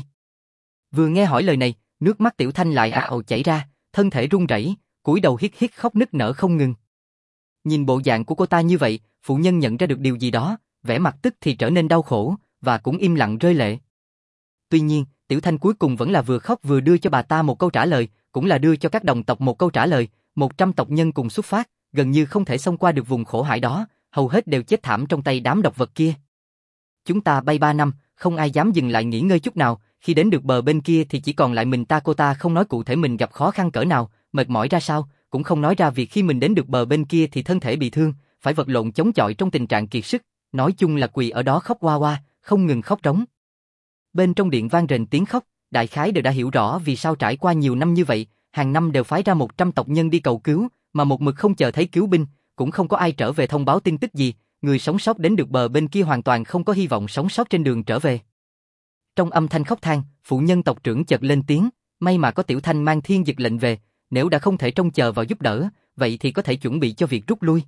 Vừa nghe hỏi lời này, nước mắt Tiểu Thanh lại ào chảy ra, thân thể run rẩy, cúi đầu hít hít khóc nức nở không ngừng. Nhìn bộ dạng của cô ta như vậy, phụ nhân nhận ra được điều gì đó, vẻ mặt tức thì trở nên đau khổ, và cũng im lặng rơi lệ. Tuy nhiên, Tiểu Thanh cuối cùng vẫn là vừa khóc vừa đưa cho bà ta một câu trả lời, cũng là đưa cho các đồng tộc một câu trả lời, 100 tộc nhân cùng xuất phát, gần như không thể xông qua được vùng khổ hải đó, hầu hết đều chết thảm trong tay đám độc vật kia. Chúng ta bay 3 năm, không ai dám dừng lại nghỉ ngơi chút nào, khi đến được bờ bên kia thì chỉ còn lại mình ta. Cô ta không nói cụ thể mình gặp khó khăn cỡ nào, mệt mỏi ra sao, cũng không nói ra việc khi mình đến được bờ bên kia thì thân thể bị thương, phải vật lộn chống chọi trong tình trạng kiệt sức, nói chung là quỳ ở đó khóc oa oa, không ngừng khóc trống. Bên trong điện vang rền tiếng khóc, đại khái đều đã hiểu rõ vì sao trải qua nhiều năm như vậy, hàng năm đều phái ra 100 tộc nhân đi cầu cứu, mà một mực không chờ thấy cứu binh, cũng không có ai trở về thông báo tin tức gì, người sống sót đến được bờ bên kia hoàn toàn không có hy vọng sống sót trên đường trở về. Trong âm thanh khóc than, phụ nhân tộc trưởng chợt lên tiếng, may mà có Tiểu Thanh mang thiên dực lệnh về, nếu đã không thể trông chờ vào giúp đỡ, vậy thì có thể chuẩn bị cho việc rút lui.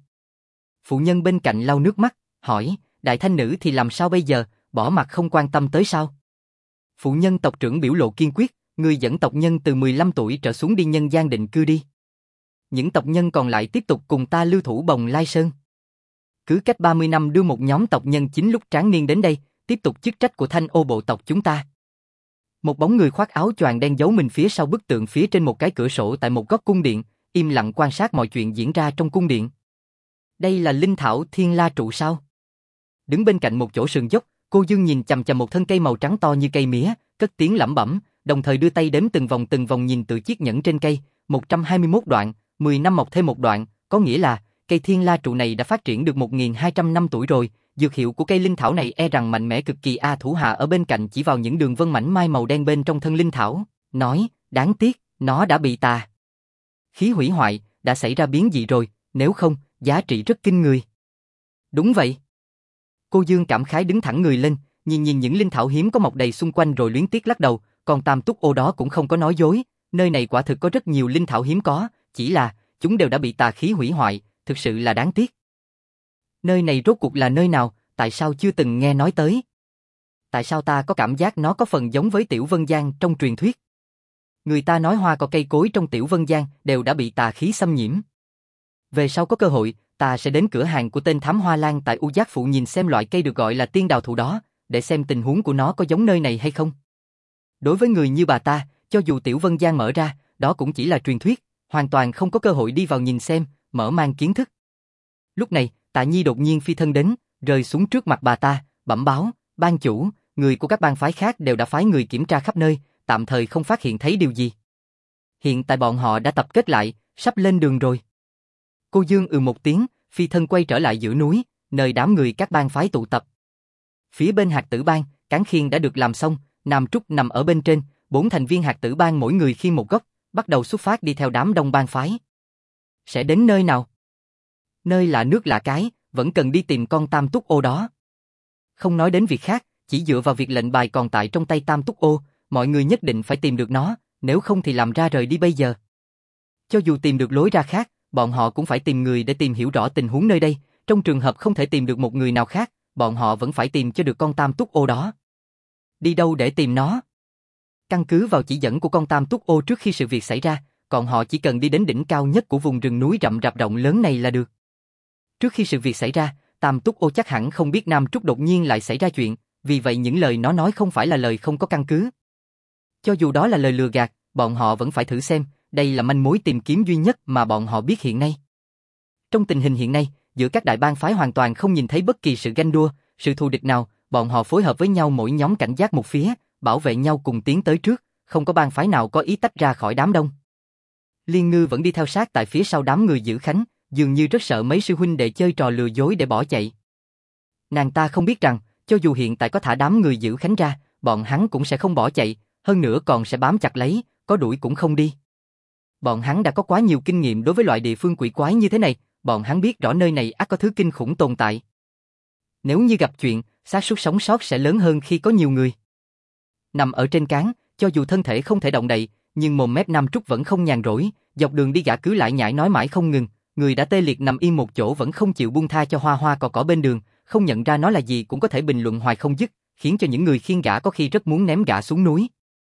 Phụ nhân bên cạnh lau nước mắt, hỏi, đại thanh nữ thì làm sao bây giờ, bỏ mặt không quan tâm tới sao? Phụ nhân tộc trưởng biểu lộ kiên quyết, người dẫn tộc nhân từ 15 tuổi trở xuống đi nhân gian định cư đi. Những tộc nhân còn lại tiếp tục cùng ta lưu thủ Bồng Lai Sơn. Cứ cách 30 năm đưa một nhóm tộc nhân chính lúc tráng niên đến đây, tiếp tục chức trách của Thanh Ô bộ tộc chúng ta. Một bóng người khoác áo choàng đen giấu mình phía sau bức tượng phía trên một cái cửa sổ tại một góc cung điện, im lặng quan sát mọi chuyện diễn ra trong cung điện. Đây là linh thảo Thiên La trụ sao? Đứng bên cạnh một chỗ sườn dốc, cô Dương nhìn chằm chằm một thân cây màu trắng to như cây mía, cất tiếng lẩm bẩm, đồng thời đưa tay đếm từng vòng nhìn từ chiếc nhẫn trên cây, 121 đoạn, 10 năm mọc thêm một đoạn, có nghĩa là cây thiên la trụ này đã phát triển được 1.200 năm tuổi rồi, dược hiệu của cây linh thảo này e rằng mạnh mẽ cực kỳ thủ hạ ở bên cạnh chỉ vào những đường vân mảnh mai màu đen bên trong thân linh thảo, nói, đáng tiếc, nó đã bị tà khí hủy hoại, đã xảy ra biến dị rồi, nếu không, giá trị rất kinh người. Đúng vậy. Cô Dương cảm khái đứng thẳng người lên, nhìn những linh thảo hiếm có mọc đầy xung quanh rồi luyến tiếc lắc đầu, còn Tam Túc Ô đó cũng không có nói dối, nơi này quả thực có rất nhiều linh thảo hiếm có, chỉ là chúng đều đã bị tà khí hủy hoại, thực sự là đáng tiếc. Nơi này rốt cuộc là nơi nào, tại sao chưa từng nghe nói tới? Tại sao ta có cảm giác nó có phần giống với Tiểu Vân Giang trong truyền thuyết? Người ta nói hoa cỏ cây cối trong Tiểu Vân Giang đều đã bị tà khí xâm nhiễm. Về sau có cơ hội, ta sẽ đến cửa hàng của tên Thám Hoa Lan tại U Giác Phụ nhìn xem loại cây được gọi là tiên đào thụ đó, để xem tình huống của nó có giống nơi này hay không. Đối với người như bà ta, cho dù Tiểu Vân Giang mở ra, đó cũng chỉ là truyền thuyết, hoàn toàn không có cơ hội đi vào nhìn xem, mở mang kiến thức. Lúc này, Tạ Nhi đột nhiên phi thân đến, rơi xuống trước mặt bà ta, bẩm báo, ban chủ, người của các bang phái khác đều đã phái người kiểm tra khắp nơi, tạm thời không phát hiện thấy điều gì. Hiện tại bọn họ đã tập kết lại, sắp lên đường rồi. Cô Dương một tiếng, phi thân quay trở lại giữa núi, nơi đám người các bang phái tụ tập. Phía bên Hạt Tử Bang, cán khiên đã được làm xong, Nam Trúc nằm ở bên trên, 4 thành viên Hạt Tử Bang mỗi người khiêng một gốc, bắt đầu xuất phát đi theo đám đông bang phái. Sẽ đến nơi nào? Nơi lạ nước lạ cái, vẫn cần đi tìm con Tam Túc Ô đó. Không nói đến việc khác, chỉ dựa vào việc lệnh bài còn tại trong tay Tam Túc Ô, mọi người nhất định phải tìm được nó, nếu không thì làm ra rời đi bây giờ. Cho dù tìm được lối ra khác, bọn họ cũng phải tìm người để tìm hiểu rõ tình huống nơi đây, trong trường hợp không thể tìm được một người nào khác, bọn họ vẫn phải tìm cho được con Tam Túc Ô đó. Đi đâu để tìm nó? Căn cứ vào chỉ dẫn của con Tam Túc Ô trước khi sự việc xảy ra, còn họ chỉ cần đi đến đỉnh cao nhất của vùng rừng núi rậm rạp rộng lớn này là được. Trước khi sự việc xảy ra, Tam Túc Ô chắc hẳn không biết Nam Trúc đột nhiên lại xảy ra chuyện, vì vậy những lời nó nói không phải là lời không có căn cứ. Cho dù đó là lời lừa gạt, bọn họ vẫn phải thử xem, đây là manh mối tìm kiếm duy nhất mà bọn họ biết hiện nay. Trong tình hình hiện nay, giữa các đại bang phái hoàn toàn không nhìn thấy bất kỳ sự ganh đua, sự thù địch nào, bọn họ phối hợp với nhau mỗi nhóm cảnh giác một phía, bảo vệ nhau cùng tiến tới trước, không có bang phái nào có ý tách ra khỏi đám đông. Liên Ngư vẫn đi theo sát tại phía sau đám người giữ khánh, dường như rất sợ mấy sư huynh đệ chơi trò lừa dối để bỏ chạy. Nàng ta không biết rằng, cho dù hiện tại có thả đám người giữ khánh ra, bọn hắn cũng sẽ không bỏ chạy, hơn nữa còn sẽ bám chặt lấy, có đuổi cũng không đi. Bọn hắn đã có quá nhiều kinh nghiệm đối với loại địa phương quỷ quái như thế này, bọn hắn biết rõ nơi này ắt có thứ kinh khủng tồn tại. Nếu như gặp chuyện, xác suất sống sót sẽ lớn hơn khi có nhiều người. Nằm ở trên cán, cho dù thân thể không thể động đậy, nhưng mồm mép Nam Trúc vẫn không nhàn rỗi, dọc đường đi gã cứ lại nhải nói mãi không ngừng, người đã tê liệt nằm yên một chỗ vẫn không chịu buông tha cho hoa hoa cỏ bên đường, không nhận ra nó là gì cũng có thể bình luận hoài không dứt, khiến cho những người khiêng gã có khi rất muốn ném gã xuống núi.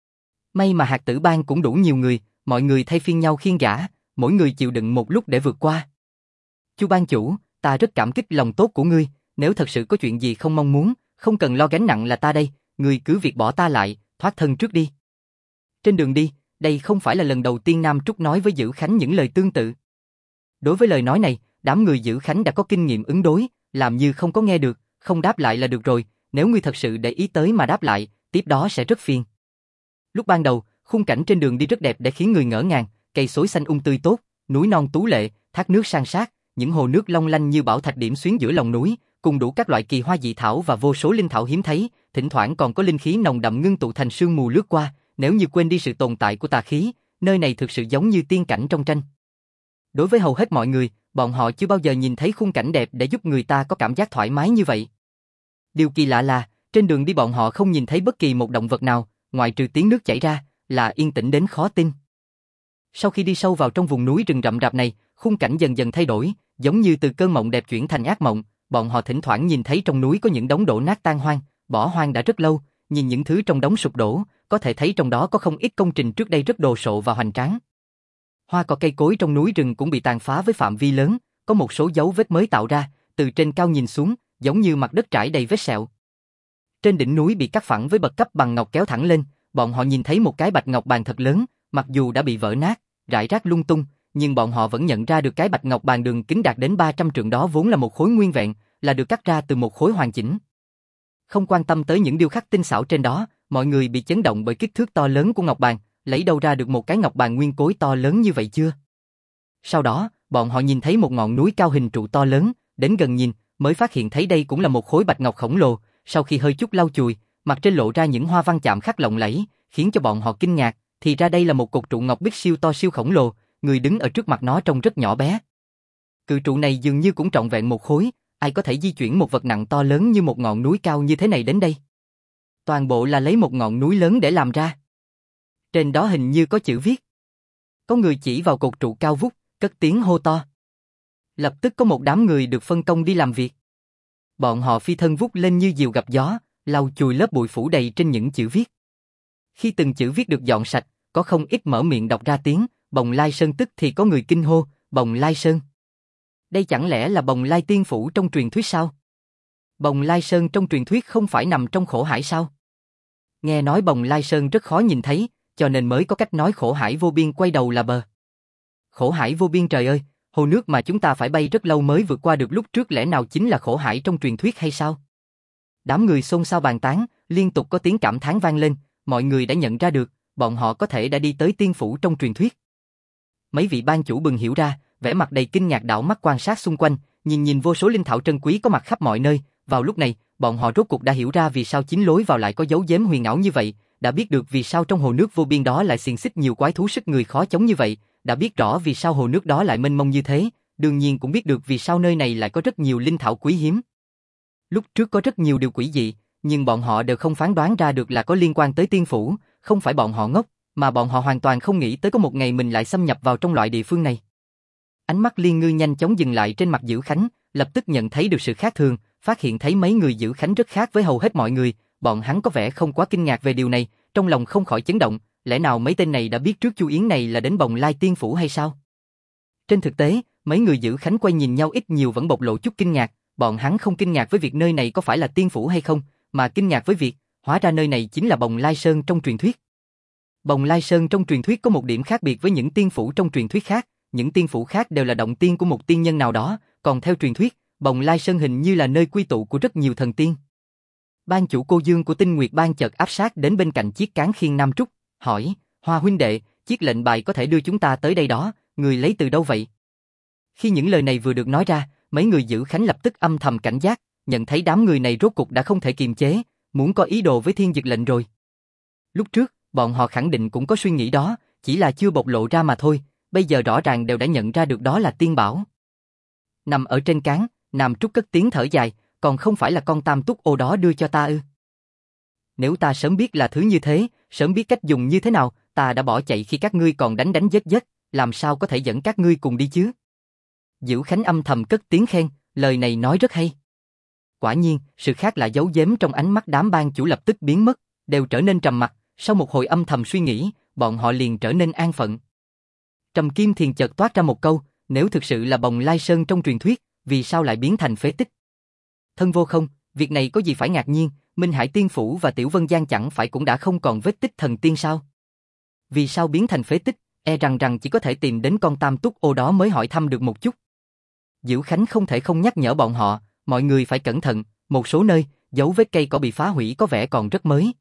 May mà Hạt Tử Bang cũng đủ nhiều người, mọi người thay phiên nhau khiêng gã, mỗi người chịu đựng một lúc để vượt qua. Chu ban chủ, ta rất cảm kích lòng tốt của ngươi, nếu thật sự có chuyện gì không mong muốn, không cần lo gánh nặng là ta đây, ngươi cứ việc bỏ ta lại, thoát thân trước đi. Trên đường đi, đây không phải là lần đầu tiên Nam Trúc nói với Dữ Khánh những lời tương tự. Đối với lời nói này, đám người Dữ Khánh đã có kinh nghiệm ứng đối, làm như không có nghe được, không đáp lại là được rồi, nếu ngươi thật sự để ý tới mà đáp lại, tiếp đó sẽ rất phiền. Lúc ban đầu, khung cảnh trên đường đi rất đẹp để khiến người ngỡ ngàng, cây cối xanh tươi tốt, núi non tú lệ, thác nước san sát, những hồ nước long lanh như bảo thạch điểm xuyến giữa lòng núi, cùng đủ các loại kỳ hoa dị thảo và vô số linh thảo hiếm thấy, thỉnh thoảng còn có linh khí nồng đậm ngưng tụ thành sương mù lướt qua, nếu như quên đi sự tồn tại của tà khí, nơi này thực sự giống như tiên cảnh trong tranh. Đối với hầu hết mọi người, bọn họ chưa bao giờ nhìn thấy khung cảnh đẹp để giúp người ta có cảm giác thoải mái như vậy. Điều kỳ lạ là, trên đường đi bọn họ không nhìn thấy bất kỳ một động vật nào, ngoại trừ tiếng nước chảy ra, là yên tĩnh đến khó tin. Sau khi đi sâu vào trong vùng núi rừng rậm rạp này, khung cảnh dần dần thay đổi, giống như từ cơn mộng đẹp chuyển thành ác mộng, bọn họ thỉnh thoảng nhìn thấy trong núi có những đống đổ nát tan hoang, bỏ hoang đã rất lâu, nhìn những thứ trong đống sụp đổ, có thể thấy trong đó có không ít công trình trước đây rất đồ sộ và hoành tráng. Hoa cỏ cây cối trong núi rừng cũng bị tàn phá với phạm vi lớn, có một số dấu vết mới tạo ra, từ trên cao nhìn xuống, giống như mặt đất trải đầy vết sẹo. Trên đỉnh núi bị cắt phẳng với bậc cấp bằng ngọc kéo thẳng lên, bọn họ nhìn thấy một cái bạch ngọc bàn thật lớn, mặc dù đã bị vỡ nát, rải rác lung tung, nhưng bọn họ vẫn nhận ra được cái bạch ngọc bàn đường kính đạt đến 300 trượng đó vốn là một khối nguyên vẹn, là được cắt ra từ một khối hoàn chỉnh. Không quan tâm tới những điêu khắc tinh xảo trên đó, mọi người bị chấn động bởi kích thước to lớn của ngọc bàn, lấy đâu ra được một cái ngọc bàn nguyên cối to lớn như vậy chưa? Sau đó, bọn họ nhìn thấy một ngọn núi cao hình trụ to lớn, đến gần nhìn, mới phát hiện thấy đây cũng là một khối bạch ngọc khổng lồ, sau khi hơi chút lau chùi, mặt trên lộ ra những hoa văn chạm khắc lộng lẫy, khiến cho bọn họ kinh ngạc, thì ra đây là một cột trụ ngọc bích siêu to siêu khổng lồ, người đứng ở trước mặt nó trông rất nhỏ bé. Cự trụ này dường như cũng trọn vẹn một khối, ai có thể di chuyển một vật nặng to lớn như một ngọn núi cao như thế này đến đây? Toàn bộ là lấy một ngọn núi lớn để làm ra. Trên đó hình như có chữ viết. Có người chỉ vào cột trụ cao vút, cất tiếng hô to. Lập tức có một đám người được phân công đi làm việc. Bọn họ phi thân vút lên như diều gặp gió, lau chùi lớp bụi phủ đầy trên những chữ viết. Khi từng chữ viết được dọn sạch, có không ít mở miệng đọc ra tiếng, Bồng Lai Sơn, tức thì có người kinh hô, Bồng Lai Sơn. Đây chẳng lẽ là Bồng Lai Tiên Phủ trong truyền thuyết sao? Bồng Lai Sơn trong truyền thuyết không phải nằm trong khổ hải sao? Nghe nói Bồng Lai Sơn rất khó nhìn thấy, cho nên mới có cách nói khổ hải vô biên quay đầu là bờ. Khổ hải vô biên, trời ơi, hồ nước mà chúng ta phải bay rất lâu mới vượt qua được lúc trước lẽ nào chính là khổ hải trong truyền thuyết hay sao? Đám người xôn xao bàn tán, liên tục có tiếng cảm thán vang lên, mọi người đã nhận ra được, bọn họ có thể đã đi tới tiên phủ trong truyền thuyết. Mấy vị ban chủ bừng hiểu ra, vẻ mặt đầy kinh ngạc đảo mắt quan sát xung quanh, nhìn vô số linh thảo trân quý có mặt khắp mọi nơi, vào lúc này, bọn họ rốt cuộc đã hiểu ra vì sao chính lối vào lại có dấu giếm huyền ảo như vậy, đã biết được vì sao trong hồ nước vô biên đó lại xiềng xích nhiều quái thú sức người khó chống như vậy, đã biết rõ vì sao hồ nước đó lại mênh mông như thế, đương nhiên cũng biết được vì sao nơi này lại có rất nhiều linh thảo quý hiếm. Lúc trước có rất nhiều điều quỷ dị, nhưng bọn họ đều không phán đoán ra được là có liên quan tới tiên phủ, không phải bọn họ ngốc, mà bọn họ hoàn toàn không nghĩ tới có một ngày mình lại xâm nhập vào trong loại địa phương này. Ánh mắt Liên Ngư nhanh chóng dừng lại trên mặt Dữ Khánh, lập tức nhận thấy được sự khác thường, phát hiện thấy mấy người Dữ Khánh rất khác với hầu hết mọi người, bọn hắn có vẻ không quá kinh ngạc về điều này, trong lòng không khỏi chấn động, lẽ nào mấy tên này đã biết trước Chu Yến này là đến Bồng Lai Tiên Phủ hay sao? Trên thực tế, mấy người Dữ Khánh quay nhìn nhau ít nhiều vẫn bộc lộ chút kinh ngạc, bọn hắn không kinh ngạc với việc nơi này có phải là tiên phủ hay không, mà kinh ngạc với việc, hóa ra nơi này chính là Bồng Lai Sơn trong truyền thuyết. Bồng Lai Sơn trong truyền thuyết có một điểm khác biệt với những tiên phủ trong truyền thuyết khác, những tiên phủ khác đều là động tiên của một tiên nhân nào đó, còn theo truyền thuyết, Bồng Lai Sơn hình như là nơi quy tụ của rất nhiều thần tiên. Ban chủ Cô Dương của Tinh Nguyệt Bang chợt áp sát đến bên cạnh chiếc cán khiên Nam Trúc, hỏi, Hoa huynh đệ, chiếc lệnh bài có thể đưa chúng ta tới đây đó, người lấy từ đâu vậy? Khi những lời này vừa được nói ra, mấy người Dữ Khánh lập tức âm thầm cảnh giác, nhận thấy đám người này rốt cục đã không thể kiềm chế, muốn có ý đồ với Thiên Dực lệnh rồi. Lúc trước, bọn họ khẳng định cũng có suy nghĩ đó, chỉ là chưa bộc lộ ra mà thôi, bây giờ rõ ràng đều đã nhận ra được đó là tiên bảo. Nằm ở trên cán, Nam Trúc cất tiếng thở dài, còn không phải là con Tam Túc Ô đó đưa cho ta ư? Nếu ta sớm biết là thứ như thế, sớm biết cách dùng như thế nào, ta đã bỏ chạy khi các ngươi còn đánh giết, làm sao có thể dẫn các ngươi cùng đi chứ? Dữ Khánh âm thầm cất tiếng khen, lời này nói rất hay. Quả nhiên, sự khác lạ giấu giếm trong ánh mắt đám ban chủ lập tức biến mất, đều trở nên trầm mặc, sau một hồi âm thầm suy nghĩ, bọn họ liền trở nên an phận. Trầm Kim Thiền chợt toát ra một câu, nếu thực sự là Bồng Lai Sơn trong truyền thuyết, vì sao lại biến thành phế tích? Thân vô không, việc này có gì phải ngạc nhiên, Minh Hải Tiên Phủ và Tiểu Vân Giang chẳng phải cũng đã không còn vết tích thần tiên sao? Vì sao biến thành phế tích, e rằng chỉ có thể tìm đến con Tam Túc Ô đó mới hỏi thăm được một chút. Dữ Khánh không thể không nhắc nhở bọn họ, mọi người phải cẩn thận, một số nơi, dấu vết cây cỏ bị phá hủy có vẻ còn rất mới.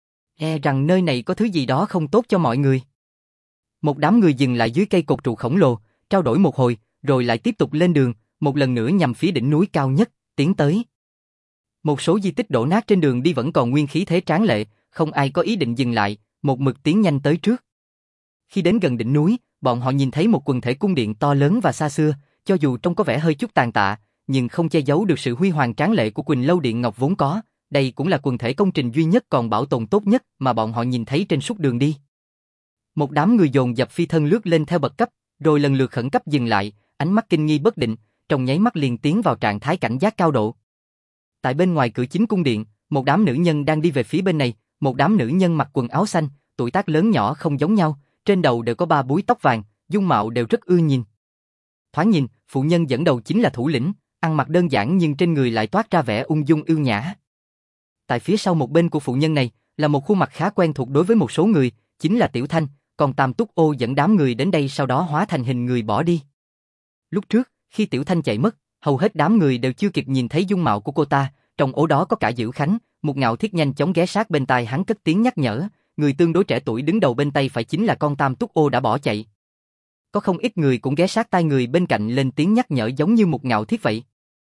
E rằng nơi này có thứ gì đó không tốt cho mọi người. Một đám người dừng lại dưới cây cột trụ khổng lồ, trao đổi một hồi, rồi lại tiếp tục lên đường, một lần nữa nhằm phía đỉnh núi cao nhất, tiến tới. Một số di tích đổ nát trên đường đi vẫn còn nguyên khí thế tráng lệ, không ai có ý định dừng lại, một mực tiến nhanh tới trước. Khi đến gần đỉnh núi, bọn họ nhìn thấy một quần thể cung điện to lớn và xa xưa, cho dù trông có vẻ hơi chút tàn tạ, nhưng không che giấu được sự huy hoàng tráng lệ của Quỳnh Lâu Điện Ngọc vốn có, đây cũng là quần thể công trình duy nhất còn bảo tồn tốt nhất mà bọn họ nhìn thấy trên suốt đường đi. Một đám người dồn dập phi thân lướt lên theo bậc cấp, rồi lần lượt khẩn cấp dừng lại, ánh mắt kinh nghi bất định, trong nháy mắt liền tiến vào trạng thái cảnh giác cao độ. Tại bên ngoài cửa chính cung điện, một đám nữ nhân đang đi về phía bên này, một đám nữ nhân mặc quần áo xanh, tuổi tác lớn nhỏ không giống nhau, trên đầu đều có 3 búi tóc vàng, dung mạo đều rất ưa nhìn. Thoáng nhìn, phụ nhân dẫn đầu chính là thủ lĩnh, ăn mặc đơn giản nhưng trên người lại toát ra vẻ ung dung ưu nhã. Tại phía sau một bên của phụ nhân này, là một khuôn mặt khá quen thuộc đối với một số người, chính là Tiểu Thanh, còn Tam Túc Ô dẫn đám người đến đây sau đó hóa thành hình người bỏ đi. Lúc trước, khi Tiểu Thanh chạy mất, hầu hết đám người đều chưa kịp nhìn thấy dung mạo của cô ta, trong ổ đó có cả Dữ Khánh, một Ngạo Thiết nhanh chóng ghé sát bên tai hắn cất tiếng nhắc nhở, người tương đối trẻ tuổi đứng đầu bên tay phải chính là con Tam Túc Ô đã bỏ chạy. có không ít người cũng ghé sát tai người bên cạnh lên tiếng nhắc nhở giống như một ngạo thiết vậy.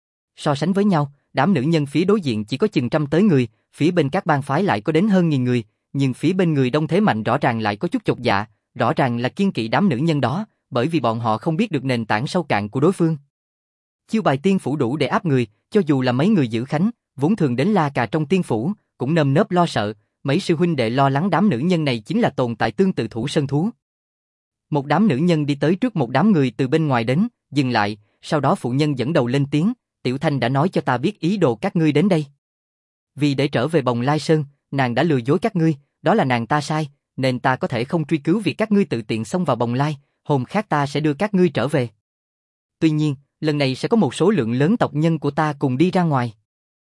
So sánh với nhau, đám nữ nhân phía đối diện chỉ có chừng trăm tới người, phía bên các bang phái lại có đến hơn 1000 người, nhưng phía bên người đông thế mạnh rõ ràng lại có chút chột dạ, rõ ràng là kiêng kỵ đám nữ nhân đó, bởi vì bọn họ không biết được nền tảng sâu cạn của đối phương. Chiêu bài tiên phủ đủ để áp người, cho dù là mấy người giữ khánh, vốn thường đến la cà trong tiên phủ, cũng nơm nớp lo sợ, mấy sư huynh đệ lo lắng đám nữ nhân này chính là tồn tại tương tự Thủ Sơn thú. Một đám nữ nhân đi tới trước một đám người từ bên ngoài đến, dừng lại, sau đó phụ nhân dẫn đầu lên tiếng, Tiểu Thanh đã nói cho ta biết ý đồ các ngươi đến đây. Vì để trở về Bồng Lai Sơn, nàng đã lừa dối các ngươi, đó là nàng ta sai, nên ta có thể không truy cứu việc các ngươi tự tiện xông vào Bồng Lai, hôm khác ta sẽ đưa các ngươi trở về. Tuy nhiên, lần này sẽ có một số lượng lớn tộc nhân của ta cùng đi ra ngoài.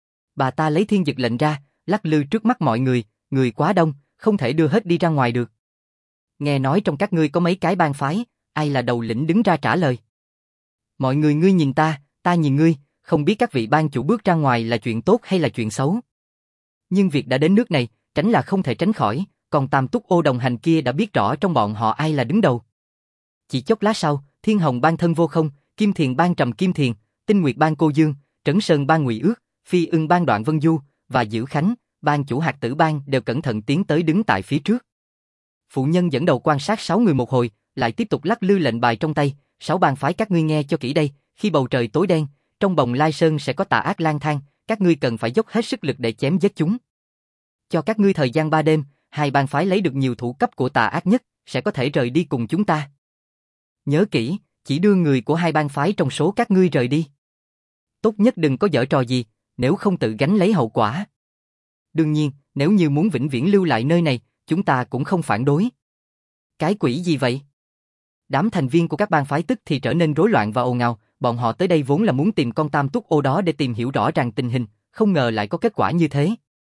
Bà ta lấy thiên dực lệnh ra, lắc lư trước mắt mọi người, người quá đông, không thể đưa hết đi ra ngoài được. Nghe nói trong các ngươi có mấy cái bang phái, ai là đầu lĩnh đứng ra trả lời. Mọi người ngươi nhìn ta nhìn ngươi, không biết các vị ban chủ bước ra ngoài là chuyện tốt hay là chuyện xấu. Nhưng việc đã đến nước này, tránh là không thể tránh khỏi, còn Tam Túc Ô đồng hành kia đã biết rõ trong bọn họ ai là đứng đầu. Chỉ chốc lát sau, Thiên Hồng ban Thân Vô Không, Kim Thiền ban Trầm Kim Thiền, Tinh Nguyệt ban Cô Dương, Trấn Sơn ban Ngụy Ước, Phi Ưng ban Đoạn Vân Du và Dữ Khánh, ban chủ Hạt Tử ban đều cẩn thận tiến tới đứng tại phía trước. Phụ nhân dẫn đầu quan sát 6 người một hồi, lại tiếp tục lắc lư lệnh bài trong tay, 6 bang phái các ngươi nghe cho kỹ đây, khi bầu trời tối đen, trong Bồng Lai Sơn sẽ có tà ác lang thang, các ngươi cần phải dốc hết sức lực để chém giết chúng. Cho các ngươi thời gian 3 đêm, 2 bang phái lấy được nhiều thủ cấp của tà ác nhất, sẽ có thể rời đi cùng chúng ta. Nhớ kỹ, chỉ đưa người của 2 bang phái trong số các ngươi rời đi. Tốt nhất đừng có giở trò gì, nếu không tự gánh lấy hậu quả. Đương nhiên, nếu như muốn vĩnh viễn lưu lại nơi này, chúng ta cũng không phản đối. Cái quỷ gì vậy? Đám thành viên của các bang phái tức thì trở nên rối loạn và ồn ào, bọn họ tới đây vốn là muốn tìm con Tam Túc Ô đó để tìm hiểu rõ ràng tình hình, không ngờ lại có kết quả như thế.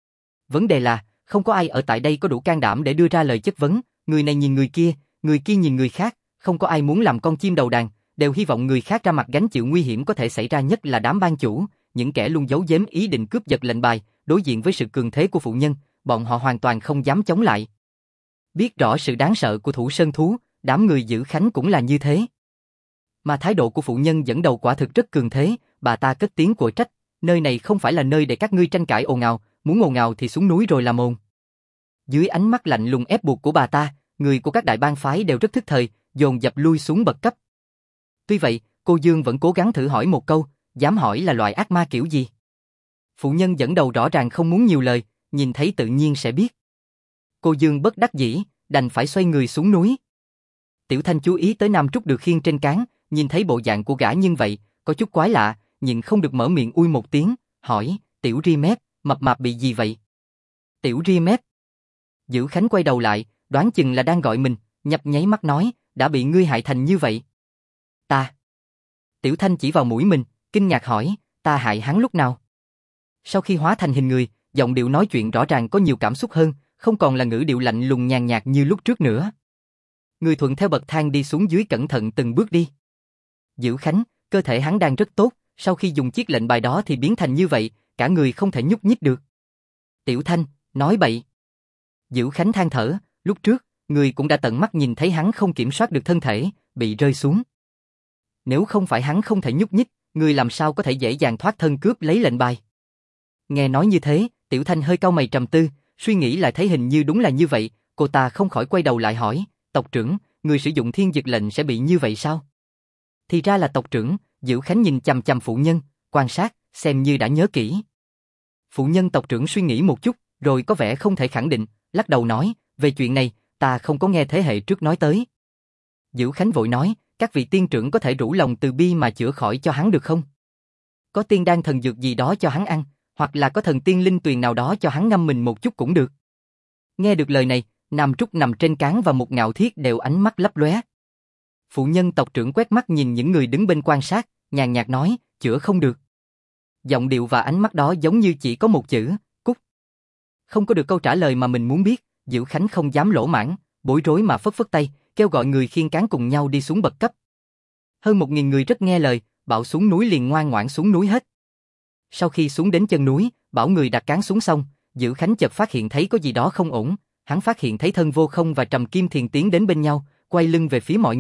Vấn đề là, không có ai ở tại đây có đủ can đảm để đưa ra lời chất vấn, người này nhìn người kia nhìn người khác, không có ai muốn làm con chim đầu đàn, đều hy vọng người khác ra mặt gánh chịu nguy hiểm có thể xảy ra, nhất là đám ban chủ, những kẻ luôn giấu giếm ý định cướp giật lệnh bài, đối diện với sự cường thế của phụ nhân, bọn họ hoàn toàn không dám chống lại. Biết rõ sự đáng sợ của Thủ Sơn thú, đám người giữ khánh cũng là như thế. Mà thái độ của phụ nhân dẫn đầu quả thực rất cường thế, bà ta cất tiếng của trách, nơi này không phải là nơi để các ngươi tranh cãi ồn ào, muốn ồn ào thì xuống núi rồi làm ồn. Dưới ánh mắt lạnh lùng ép buộc của bà ta, người của các đại bang phái đều rất thức thời, dồn dập lui xuống bậc cấp. Tuy vậy, cô Dương vẫn cố gắng thử hỏi một câu, dám hỏi là loại ác ma kiểu gì. Phụ nhân dẫn đầu rõ ràng không muốn nhiều lời, nhìn thấy tự nhiên sẽ biết. Cô Dương bất đắc dĩ, đành phải xoay người xuống núi. Tiểu Thanh chú ý tới Nam Trúc được khiêng trên cáng, nhìn thấy bộ dạng của gã như vậy, có chút quái lạ, nhưng không được mở miệng ui một tiếng, hỏi, Tiểu Ri Mép, mập mạp bị gì vậy? Tiểu Ri Mép. Dữ Khánh quay đầu lại, đoán chừng là đang gọi mình, nhập nháy mắt nói, đã bị ngươi hại thành như vậy. Ta. Tiểu Thanh chỉ vào mũi mình, kinh ngạc hỏi, ta hại hắn lúc nào? Sau khi hóa thành hình người, giọng điệu nói chuyện rõ ràng có nhiều cảm xúc hơn, không còn là ngữ điệu lạnh lùng nhàn nhạt như lúc trước nữa. Người thuận theo bậc thang đi xuống dưới, cẩn thận từng bước đi. Dữ Khánh, cơ thể hắn đang rất tốt, sau khi dùng chiếc lệnh bài đó thì biến thành như vậy, cả người không thể nhúc nhích được. Tiểu Thanh, nói bậy. Dữ Khánh than thở, lúc trước, người cũng đã tận mắt nhìn thấy hắn không kiểm soát được thân thể, bị rơi xuống. Nếu không phải hắn không thể nhúc nhích, người làm sao có thể dễ dàng thoát thân cướp lấy lệnh bài. Nghe nói như thế, Tiểu Thanh hơi cau mày trầm tư, suy nghĩ lại thấy hình như đúng là như vậy, cô ta không khỏi quay đầu lại hỏi, tộc trưởng, người sử dụng thiên dực lệnh sẽ bị như vậy sao? Thì ra là tộc trưởng. Dữ Khánh nhìn chằm chằm phụ nhân, quan sát, xem như đã nhớ kỹ. Phụ nhân tộc trưởng suy nghĩ một chút, rồi có vẻ không thể khẳng định, lắc đầu nói, về chuyện này, ta không có nghe thế hệ trước nói tới. Dữ Khánh vội nói, các vị tiên trưởng có thể rủ lòng từ bi mà chữa khỏi cho hắn được không? Có tiên đan thần dược gì đó cho hắn ăn, hoặc là có thần tiên linh tuyền nào đó cho hắn ngâm mình một chút cũng được. Nghe được lời này, Nam Trúc nằm trên cáng và một Ngạo Thiết đều ánh mắt lấp lóe. Phụ nhân tộc trưởng quét mắt nhìn những người đứng bên quan sát, nhàn nhạt nói, chữa không được. Giọng điệu và ánh mắt đó giống như chỉ có một chữ, cút. Không có được câu trả lời mà mình muốn biết, Dữ Khánh không dám lỗ mãng, bối rối mà phất phất tay, kêu gọi người khiêng cáng cùng nhau đi xuống bậc cấp. Hơn 1000 người rất nghe lời, bảo xuống núi liền ngoan ngoãn xuống núi hết. Sau khi xuống đến chân núi, bảo người đặt cáng xuống xong, Dữ Khánh chợt phát hiện thấy có gì đó không ổn, hắn phát hiện thấy Thân Vô Không và Trầm Kim Thiền tiến đến bên nhau, quay lưng về phía mọi người,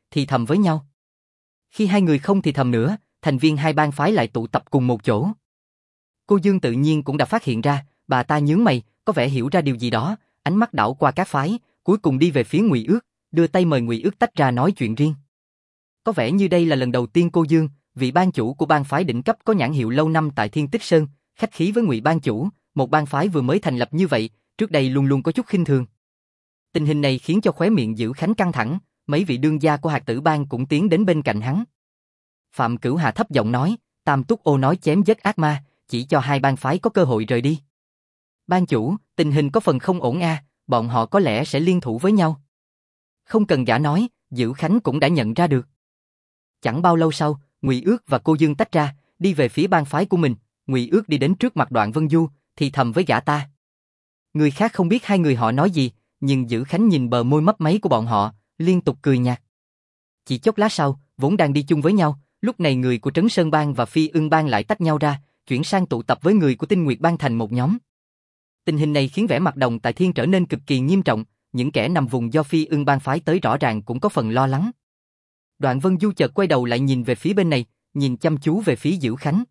thì thầm với nhau. Khi hai người không thì thầm nữa, thành viên hai bang phái lại tụ tập cùng một chỗ. Cô Dương tự nhiên cũng đã phát hiện ra, bà ta nhướng mày, có vẻ hiểu ra điều gì đó, ánh mắt đảo qua các phái, cuối cùng đi về phía Ngụy Ước, đưa tay mời Ngụy Ước tách ra nói chuyện riêng. Có vẻ như đây là lần đầu tiên cô Dương, vị ban chủ của bang phái đỉnh cấp có nhãn hiệu lâu năm tại Thiên Tích Sơn, khách khí với Ngụy ban chủ, một bang phái vừa mới thành lập như vậy, trước đây luôn luôn có chút khinh thường. Tình hình này khiến cho khóe miệng Dữ Khánh căng thẳng, mấy vị đương gia của Hạt Tử Bang cũng tiến đến bên cạnh hắn. Phạm Cửu Hà thấp giọng nói, Tam Túc Ô nói chém giết ác ma, chỉ cho hai bang phái có cơ hội rời đi. Ban chủ, tình hình có phần không ổn a, bọn họ có lẽ sẽ liên thủ với nhau. Không cần gã nói, Dữ Khánh cũng đã nhận ra được. Chẳng bao lâu sau, Ngụy Ước và cô Dương tách ra, đi về phía bang phái của mình. Ngụy Ước đi đến trước mặt Đoạn Vân Du, thì thầm với gã ta. Người khác không biết hai người họ nói gì, nhưng Dữ Khánh nhìn bờ môi mấp máy của bọn họ, liên tục cười nhạt. Chỉ chốc lát sau, vốn đang đi chung với nhau, lúc này người của Trấn Sơn Bang và Phi Ưng Bang lại tách nhau ra, chuyển sang tụ tập với người của Tinh Nguyệt Bang thành một nhóm. Tình hình này khiến vẻ mặt Đồng Tại Thiên trở nên cực kỳ nghiêm trọng, những kẻ nằm vùng do Phi Ưng Bang phái tới rõ ràng cũng có phần lo lắng. Đoạn Vân Du chợt quay đầu lại nhìn về phía bên này, nhìn chăm chú về phía Dữ Khánh.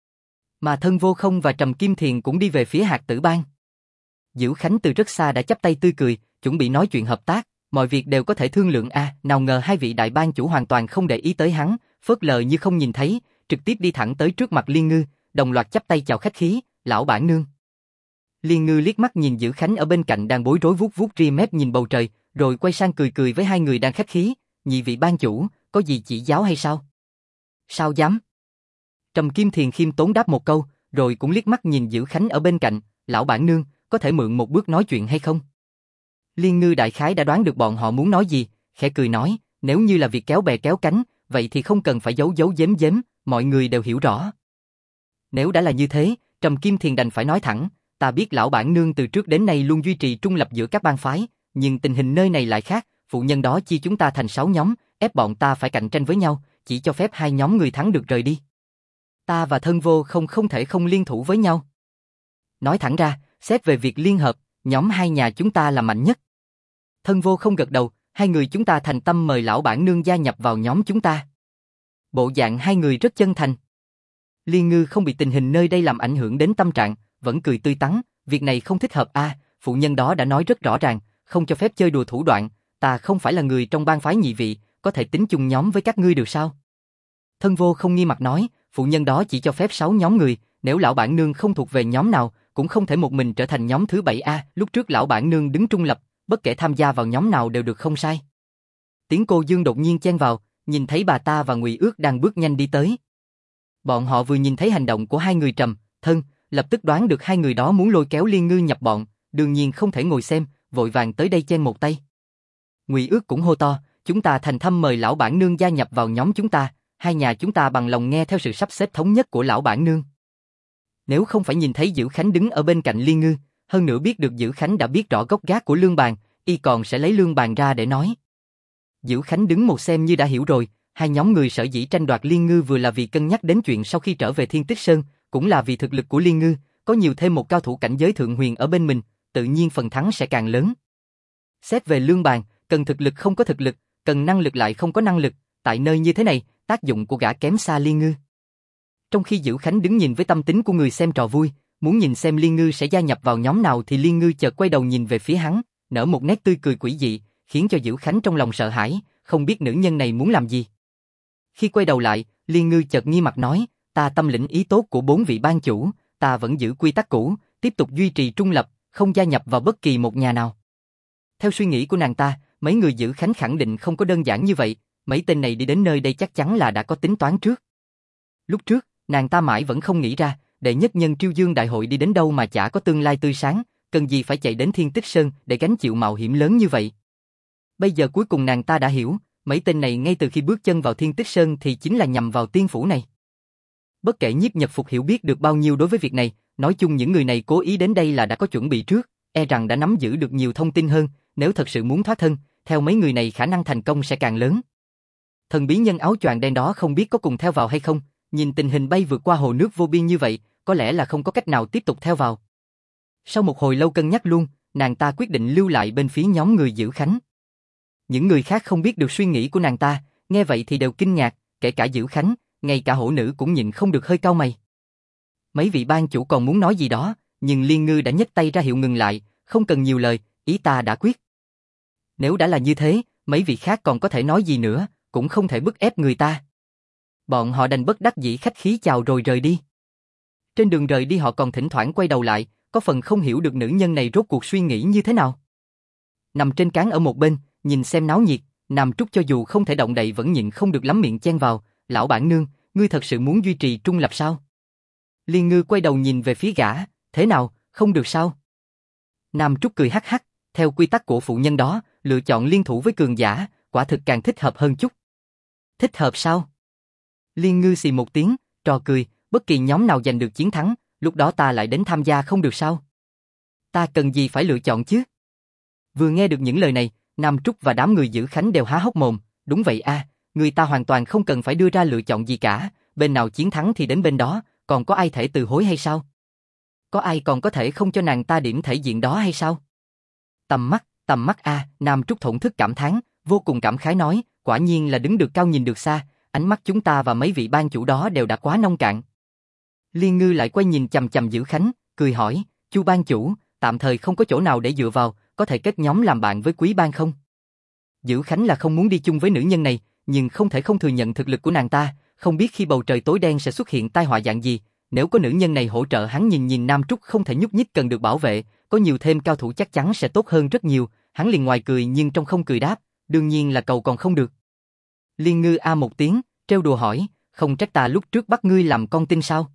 Mà Thân Vô Không và Trầm Kim Thiền cũng đi về phía Hạt Tử Bang. Dữ Khánh từ rất xa đã chắp tay tươi cười, chuẩn bị nói chuyện hợp tác, mọi việc đều có thể thương lượng nào ngờ hai vị đại bang chủ hoàn toàn không để ý tới hắn, phớt lờ như không nhìn thấy, trực tiếp đi thẳng tới trước mặt Liên Ngư, đồng loạt chắp tay chào khách khí, lão bản nương. Liên Ngư liếc mắt nhìn Dữ Khánh ở bên cạnh đang bối rối vuốt vuốt ria mép nhìn bầu trời, rồi quay sang cười cười với hai người đang khách khí, nhị vị ban chủ, có gì chỉ giáo hay sao? Sao dám? Trầm Kim Thiền khiêm tốn đáp một câu, rồi cũng liếc mắt nhìn Dữ Khánh ở bên cạnh, lão bản nương, có thể mượn một bước nói chuyện hay không? Liên Ngư đại khái đã đoán được bọn họ muốn nói gì, khẽ cười nói, nếu như là việc kéo bè kéo cánh, vậy thì không cần phải giấu giấu giếm giếm, mọi người đều hiểu rõ. Nếu đã là như thế, Trầm Kim Thiền đành phải nói thẳng, ta biết lão bản nương từ trước đến nay luôn duy trì trung lập giữa các bang phái, nhưng tình hình nơi này lại khác, phụ nhân đó chia chúng ta thành 6 nhóm, ép bọn ta phải cạnh tranh với nhau, chỉ cho phép 2 nhóm người thắng được rời đi. Ta và Thân Vô không thể không liên thủ với nhau. Nói thẳng ra, xét về việc liên hợp, nhóm hai nhà chúng ta là mạnh nhất. Thân Vô không gật đầu, hai người chúng ta thành tâm mời lão bản nương gia nhập vào nhóm chúng ta. Bộ dạng hai người rất chân thành. Liên Ngư không bị tình hình nơi đây làm ảnh hưởng đến tâm trạng, vẫn cười tươi tắn, việc này không thích hợp phụ nhân đó đã nói rất rõ ràng, không cho phép chơi đùa thủ đoạn, ta không phải là người trong bang phái nhị vị, có thể tính chung nhóm với các ngươi được sao? Thân Vô không nghi mặt nói, phụ nhân đó chỉ cho phép 6 nhóm người, nếu lão bản nương không thuộc về nhóm nào, cũng không thể một mình trở thành nhóm thứ 7 lúc trước lão bản nương đứng trung lập, bất kể tham gia vào nhóm nào đều được không sai. Tiếng cô Dương đột nhiên chen vào, nhìn thấy bà ta và Ngụy Ước đang bước nhanh đi tới. Bọn họ vừa nhìn thấy hành động của hai người Trầm, Thân, lập tức đoán được hai người đó muốn lôi kéo Liên Ngư nhập bọn, đương nhiên không thể ngồi xem, vội vàng tới đây chen một tay. Ngụy Ước cũng hô to, chúng ta thành tâm mời lão bản nương gia nhập vào nhóm chúng ta, hai nhà chúng ta bằng lòng nghe theo sự sắp xếp thống nhất của lão bản nương. Nếu không phải nhìn thấy Dữ Khánh đứng ở bên cạnh Liên Ngư, hơn nữa biết được Dữ Khánh đã biết rõ gốc gác của lương bàn, y còn sẽ lấy lương bàn ra để nói. Dữ Khánh đứng một xem như đã hiểu rồi, hai nhóm người sở dĩ tranh đoạt Liên Ngư vừa là vì cân nhắc đến chuyện sau khi trở về Thiên Tích Sơn, cũng là vì thực lực của Liên Ngư, có nhiều thêm một cao thủ cảnh giới thượng huyền ở bên mình, tự nhiên phần thắng sẽ càng lớn. Xét về lương bàn, cần thực lực không có thực lực, cần năng lực lại không có năng lực, tại nơi như thế này, tác dụng của gã kém xa Liên Ngư. Trong khi Dữ Khánh đứng nhìn với tâm tính của người xem trò vui, muốn nhìn xem Liên Ngư sẽ gia nhập vào nhóm nào thì Liên Ngư chợt quay đầu nhìn về phía hắn, nở một nét tươi cười quỷ dị, khiến cho Dữ Khánh trong lòng sợ hãi, không biết nữ nhân này muốn làm gì. Khi quay đầu lại, Liên Ngư chợt nghi mặt nói, ta tâm lĩnh ý tốt của 4 vị ban chủ, ta vẫn giữ quy tắc cũ, tiếp tục duy trì trung lập, không gia nhập vào bất kỳ một nhà nào. Theo suy nghĩ của nàng ta, mấy người Dữ Khánh khẳng định không có đơn giản như vậy, mấy tên này đi đến nơi đây chắc chắn là đã có tính toán trước. Lúc trước, nàng ta mãi vẫn không nghĩ ra, đệ nhất nhân Triêu Dương đại hội đi đến đâu mà chả có tương lai tươi sáng, cần gì phải chạy đến Thiên Tích Sơn để gánh chịu mạo hiểm lớn như vậy. Bây giờ cuối cùng nàng ta đã hiểu, mấy tên này ngay từ khi bước chân vào Thiên Tích Sơn thì chính là nhằm vào tiên phủ này. Bất kể Nhiếp Nhật Phục hiểu biết được bao nhiêu đối với việc này, nói chung những người này cố ý đến đây là đã có chuẩn bị trước, rằng đã nắm giữ được nhiều thông tin hơn, nếu thật sự muốn thoát thân, theo mấy người này khả năng thành công sẽ càng lớn. Thần bí nhân áo choàng đen đó không biết có cùng theo vào hay không, nhìn tình hình bay vượt qua hồ nước vô biên như vậy, có lẽ là không có cách nào tiếp tục theo vào. Sau một hồi lâu cân nhắc luôn, nàng ta quyết định lưu lại bên phía nhóm người Dữ Khánh. Những người khác không biết được suy nghĩ của nàng ta, nghe vậy thì đều kinh ngạc, kể cả Dữ Khánh, ngay cả hổ nữ cũng nhịn không được hơi cau mày. Mấy vị ban chủ còn muốn nói gì đó, nhưng Liên Ngư đã nhấc tay ra hiệu ngừng lại, không cần nhiều lời, ý ta đã quyết. Nếu đã là như thế, mấy vị khác còn có thể nói gì nữa, cũng không thể bức ép người ta. Bọn họ đành bất đắc dĩ khách khí chào rồi rời đi. Trên đường rời đi họ còn thỉnh thoảng quay đầu lại, có phần không hiểu được nữ nhân này rốt cuộc suy nghĩ như thế nào. Nằm trên cáng ở một bên, nhìn xem náo nhiệt, Nam Trúc cho dù không thể động đậy vẫn nhịn không được lắm miệng chen vào, lão bản nương, ngươi thật sự muốn duy trì trung lập sao? Liên Ngư quay đầu nhìn về phía gã, thế nào, không được sao? Nam Trúc cười hắc hắc, theo quy tắc của phụ nhân đó, lựa chọn liên thủ với cường giả, quả thực càng thích hợp hơn chút. Thích hợp sao? Liên Ngư xì một tiếng, trò cười, bất kỳ nhóm nào giành được chiến thắng, lúc đó ta lại đến tham gia không được sao? Ta cần gì phải lựa chọn chứ? Vừa nghe được những lời này, Nam Trúc và đám người Dữ Khánh đều há hốc mồm, đúng vậy a, người ta hoàn toàn không cần phải đưa ra lựa chọn gì cả, bên nào chiến thắng thì đến bên đó, còn có ai thể từ hối hay sao? Có ai còn có thể không cho nàng ta điểm thể diện đó hay sao? Tầm mắt a, Nam Trúc thổn thức cảm thán, vô cùng cảm khái nói, quả nhiên là đứng được cao nhìn được xa, ánh mắt chúng ta và mấy vị ban chủ đó đều đã quá nông cạn. Liên Ngư lại quay nhìn chằm chằm Dữ Khánh, cười hỏi, Chu ban chủ, tạm thời không có chỗ nào để dựa vào, có thể kết nhóm làm bạn với Quý ban không? Dữ Khánh là không muốn đi chung với nữ nhân này, nhưng không thể không thừa nhận thực lực của nàng ta, không biết khi bầu trời tối đen sẽ xuất hiện tai họa dạng gì, nếu có nữ nhân này hỗ trợ hắn nhìn Nam Trúc không thể nhúc nhích cần được bảo vệ, có nhiều thêm cao thủ chắc chắn sẽ tốt hơn rất nhiều, hắn liền ngoài cười nhưng trong không cười đáp, đương nhiên là cầu còn không được. Liên Ngư a một tiếng, trêu đùa hỏi, không trách ta lúc trước bắt ngươi làm con tin sao?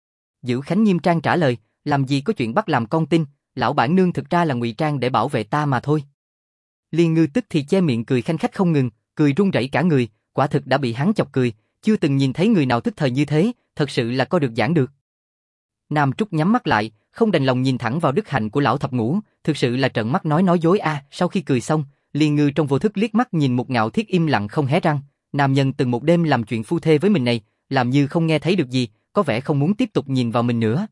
Dữ Khánh nghiêm trang trả lời, làm gì có chuyện bắt làm con tin, lão bản nương thực ra là ngụy trang để bảo vệ ta mà thôi. Liên Ngư tức thì che miệng cười khanh khách không ngừng, cười run rẩy cả người, quả thực đã bị hắn chọc cười, chưa từng nhìn thấy người nào tức thời như thế, thật sự là coi được giảng được. Nam Trúc nhắm mắt lại, không đành lòng nhìn thẳng vào đức hạnh của lão thập ngũ, thực sự là trợn mắt nói dối a. Sau khi cười xong, Liên Ngư trong vô thức liếc mắt nhìn một Ngạo Thiết im lặng không hé răng, nam nhân từng một đêm làm chuyện phu thê với mình này, làm như không nghe thấy được gì, có vẻ không muốn tiếp tục nhìn vào mình nữa.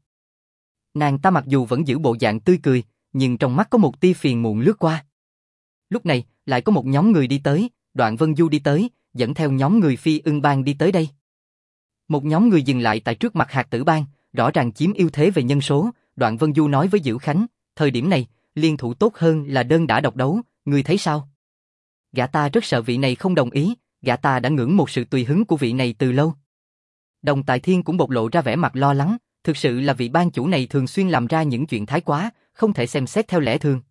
Nàng ta mặc dù vẫn giữ bộ dạng tươi cười, nhưng trong mắt có một tia phiền muộn lướt qua. Lúc này, lại có một nhóm người đi tới, Đoạn Vân Du đi tới, dẫn theo nhóm người Phi Ưng Bang đi tới đây. Một nhóm người dừng lại tại trước mặt Hạt Tử Bang, rõ ràng chiếm ưu thế về nhân số, Đoạn Vân Du nói với Dữ Khánh, thời điểm này, liên thủ tốt hơn là đơn đả độc đấu, ngươi thấy sao? Gã ta rất sợ vị này không đồng ý, gã ta đã ngưỡng một sự tùy hứng của vị này từ lâu. Đồng Tài Thiên cũng bộc lộ ra vẻ mặt lo lắng, thực sự là vị ban chủ này thường xuyên làm ra những chuyện thái quá, không thể xem xét theo lẽ thường.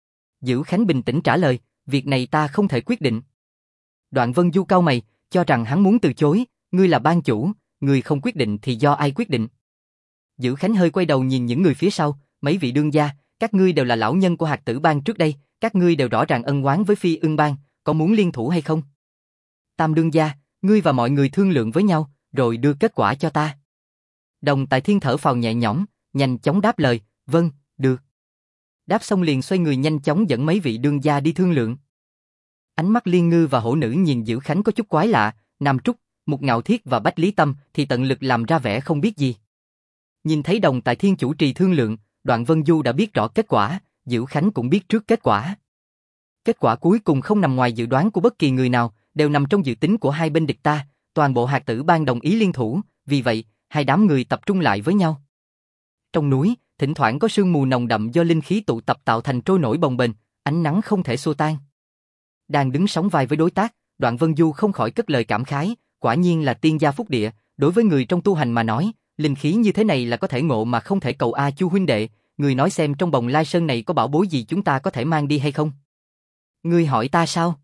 Dữ Khánh bình tĩnh trả lời, việc này ta không thể quyết định. Đoạn Vân Du cau mày, cho rằng hắn muốn từ chối, ngươi là ban chủ, ngươi không quyết định thì do ai quyết định? Dữ Khánh hơi quay đầu nhìn những người phía sau, mấy vị đương gia, các ngươi đều là lão nhân của Hạt Tử Bang trước đây, các ngươi đều rõ ràng ân oán với Phi Ưng Bang, có muốn liên thủ hay không? Tam đương gia, ngươi và mọi người thương lượng với nhau, rồi đưa kết quả cho ta. Đồng Tài Thiên thở phào nhẹ nhõm, nhanh chóng đáp lời, vâng, được. Đáp xong liền xoay người nhanh chóng dẫn mấy vị đương gia đi thương lượng. Ánh mắt Liên Ngư và hổ nữ nhìn Dữ Khánh có chút quái lạ, Nam Trúc, Mục Ngạo Thiết và Bách Lý Tâm thì tận lực làm ra vẻ không biết gì. Nhìn thấy Đồng Tài Thiên chủ trì thương lượng, Đoạn Vân Du đã biết rõ kết quả, Dữ Khánh cũng biết trước kết quả. Kết quả cuối cùng không nằm ngoài dự đoán của bất kỳ người nào, đều nằm trong dự tính của hai bên địch ta, toàn bộ Hạt Tử Bang đồng ý liên thủ, vì vậy, hai đám người tập trung lại với nhau. Trong núi, thỉnh thoảng có sương mù nồng đậm do linh khí tụ tập tạo thành trôi nổi bồng bềnh, ánh nắng không thể xua tan. Đang đứng sóng vai với đối tác, Đoạn Vân Du không khỏi cất lời cảm khái, quả nhiên là tiên gia phúc địa, đối với người trong tu hành mà nói, linh khí như thế này là có thể ngộ mà không thể cầu a. Chu huynh đệ, người nói xem trong Bồng Lai Sơn này có bảo bối gì chúng ta có thể mang đi hay không? Ngươi hỏi ta sao?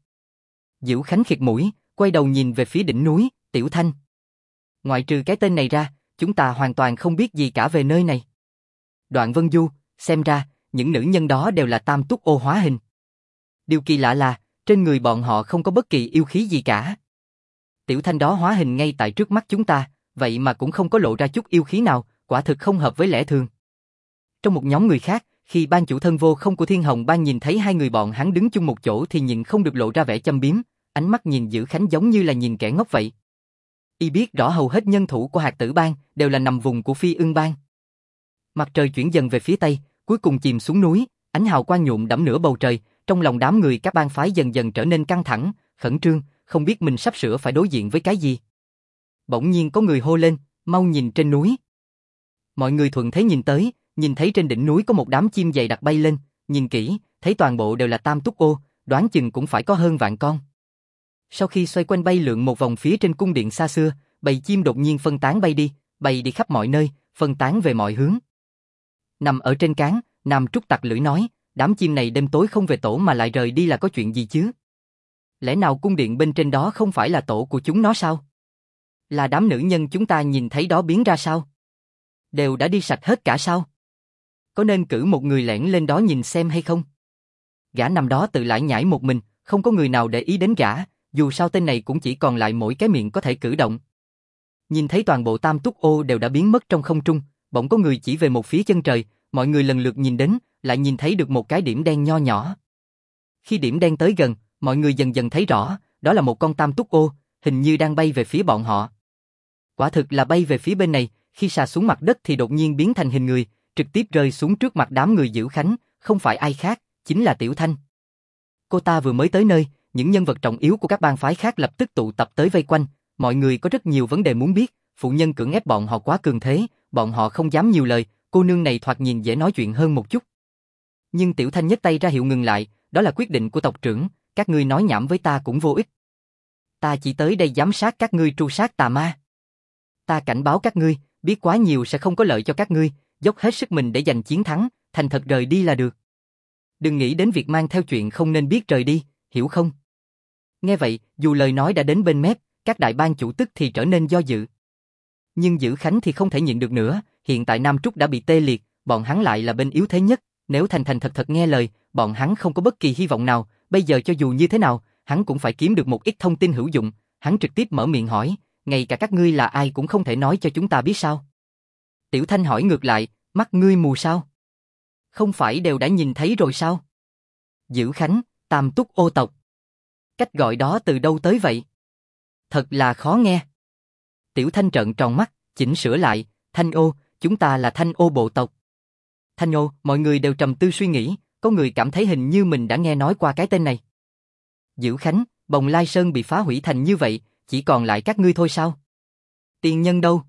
Dữ Khánh khịt mũi, quay đầu nhìn về phía đỉnh núi, Tiểu Thanh. Ngoại trừ cái tên này ra, chúng ta hoàn toàn không biết gì cả về nơi này. Đoạn Vân Du, xem ra, những nữ nhân đó đều là tam túc ô hóa hình. Điều kỳ lạ là, trên người bọn họ không có bất kỳ yêu khí gì cả. Tiểu Thanh đó hóa hình ngay tại trước mắt chúng ta, vậy mà cũng không có lộ ra chút yêu khí nào, quả thực không hợp với lẽ thường. Trong một nhóm người khác, khi ban chủ thân vô không của Thiên Hồng Bang nhìn thấy hai người bọn hắn đứng chung một chỗ thì nhịn không được lộ ra vẻ châm biếm, ánh mắt nhìn Dữ Khánh giống như là nhìn kẻ ngốc vậy. Y biết rõ hầu hết nhân thủ của Hạt Tử Bang đều là nằm vùng của Phi Ưng Bang. Mặt trời chuyển dần về phía tây, cuối cùng chìm xuống núi, ánh hào quang nhuộm đẫm nửa bầu trời, trong lòng đám người các bang phái dần dần trở nên căng thẳng, khẩn trương, không biết mình sắp sửa phải đối diện với cái gì. Bỗng nhiên có người hô lên, mau nhìn trên núi. Mọi người thuận thế nhìn tới, nhìn thấy trên đỉnh núi có một đám chim dày đặc bay lên, nhìn kỹ, thấy toàn bộ đều là tam túc ô, đoán chừng cũng phải có hơn vạn con. Sau khi xoay quanh bay lượn một vòng phía trên cung điện xa xưa, bầy chim đột nhiên phân tán bay đi khắp mọi nơi, phân tán về mọi hướng. Nằm ở trên cán, Nam Trúc tặc lưỡi nói, đám chim này đêm tối không về tổ mà lại rời đi là có chuyện gì chứ? Lẽ nào cung điện bên trên đó không phải là tổ của chúng nó sao? Là đám nữ nhân chúng ta nhìn thấy đó biến ra sao? Đều đã đi sạch hết cả sao? Có nên cử một người lẻn lên đó nhìn xem hay không? Gã nằm đó tự lải nhải một mình, không có người nào để ý đến gã, dù sao tên này cũng chỉ còn lại mỗi cái miệng có thể cử động. Nhìn thấy toàn bộ tam túc ô đều đã biến mất trong không trung, bỗng có người chỉ về một phía chân trời, mọi người lần lượt nhìn đến, lại nhìn thấy được một cái điểm đen nho nhỏ. Khi điểm đen tới gần, mọi người dần dần thấy rõ, đó là một con tam túc ô, hình như đang bay về phía bọn họ. Quả thực là bay về phía bên này, khi xà xuống mặt đất thì đột nhiên biến thành hình người, trực tiếp rơi xuống trước mặt đám người Dữ Khánh, không phải ai khác, chính là Tiểu Thanh. Cô ta vừa mới tới nơi, những nhân vật trọng yếu của các bang phái khác lập tức tụ tập tới vây quanh, mọi người có rất nhiều vấn đề muốn biết, phụ nhân cưỡng ép bọn họ quá cường thế, bọn họ không dám nhiều lời, cô nương này thoạt nhìn dễ nói chuyện hơn một chút. Nhưng Tiểu Thanh nhấc tay ra hiệu ngừng lại, đó là quyết định của tộc trưởng, các ngươi nói nhảm với ta cũng vô ích. Ta chỉ tới đây giám sát các ngươi tru sát tà ma. Ta cảnh báo các ngươi, biết quá nhiều sẽ không có lợi cho các ngươi, dốc hết sức mình để giành chiến thắng, thành thật rời đi là được. Đừng nghĩ đến việc mang theo chuyện không nên biết rời đi, hiểu không? Nghe vậy, dù lời nói đã đến bên mép, các đại bang chủ tức thì trở nên do dự. Nhưng Dữ Khánh thì không thể nhịn được nữa, hiện tại Nam Trúc đã bị tê liệt, bọn hắn lại là bên yếu thế nhất, nếu thành thành thật thật nghe lời, bọn hắn không có bất kỳ hy vọng nào, bây giờ cho dù như thế nào, hắn cũng phải kiếm được một ít thông tin hữu dụng, hắn trực tiếp mở miệng hỏi, ngay cả các ngươi là ai cũng không thể nói cho chúng ta biết sao? Tiểu Thanh hỏi ngược lại, mắt ngươi mù sao? Không phải đều đã nhìn thấy rồi sao? Dữ Khánh, Tam Túc ô tộc. Cách gọi đó từ đâu tới vậy? Thật là khó nghe. Tiểu Thanh trợn tròn mắt, chỉnh sửa lại, Thanh ô, chúng ta là Thanh ô bộ tộc. Thanh ô, mọi người đều trầm tư suy nghĩ, có người cảm thấy hình như mình đã nghe nói qua cái tên này. Dữ Khánh, Bồng Lai Sơn bị phá hủy thành như vậy, chỉ còn lại các ngươi thôi sao? Tiên nhân đâu?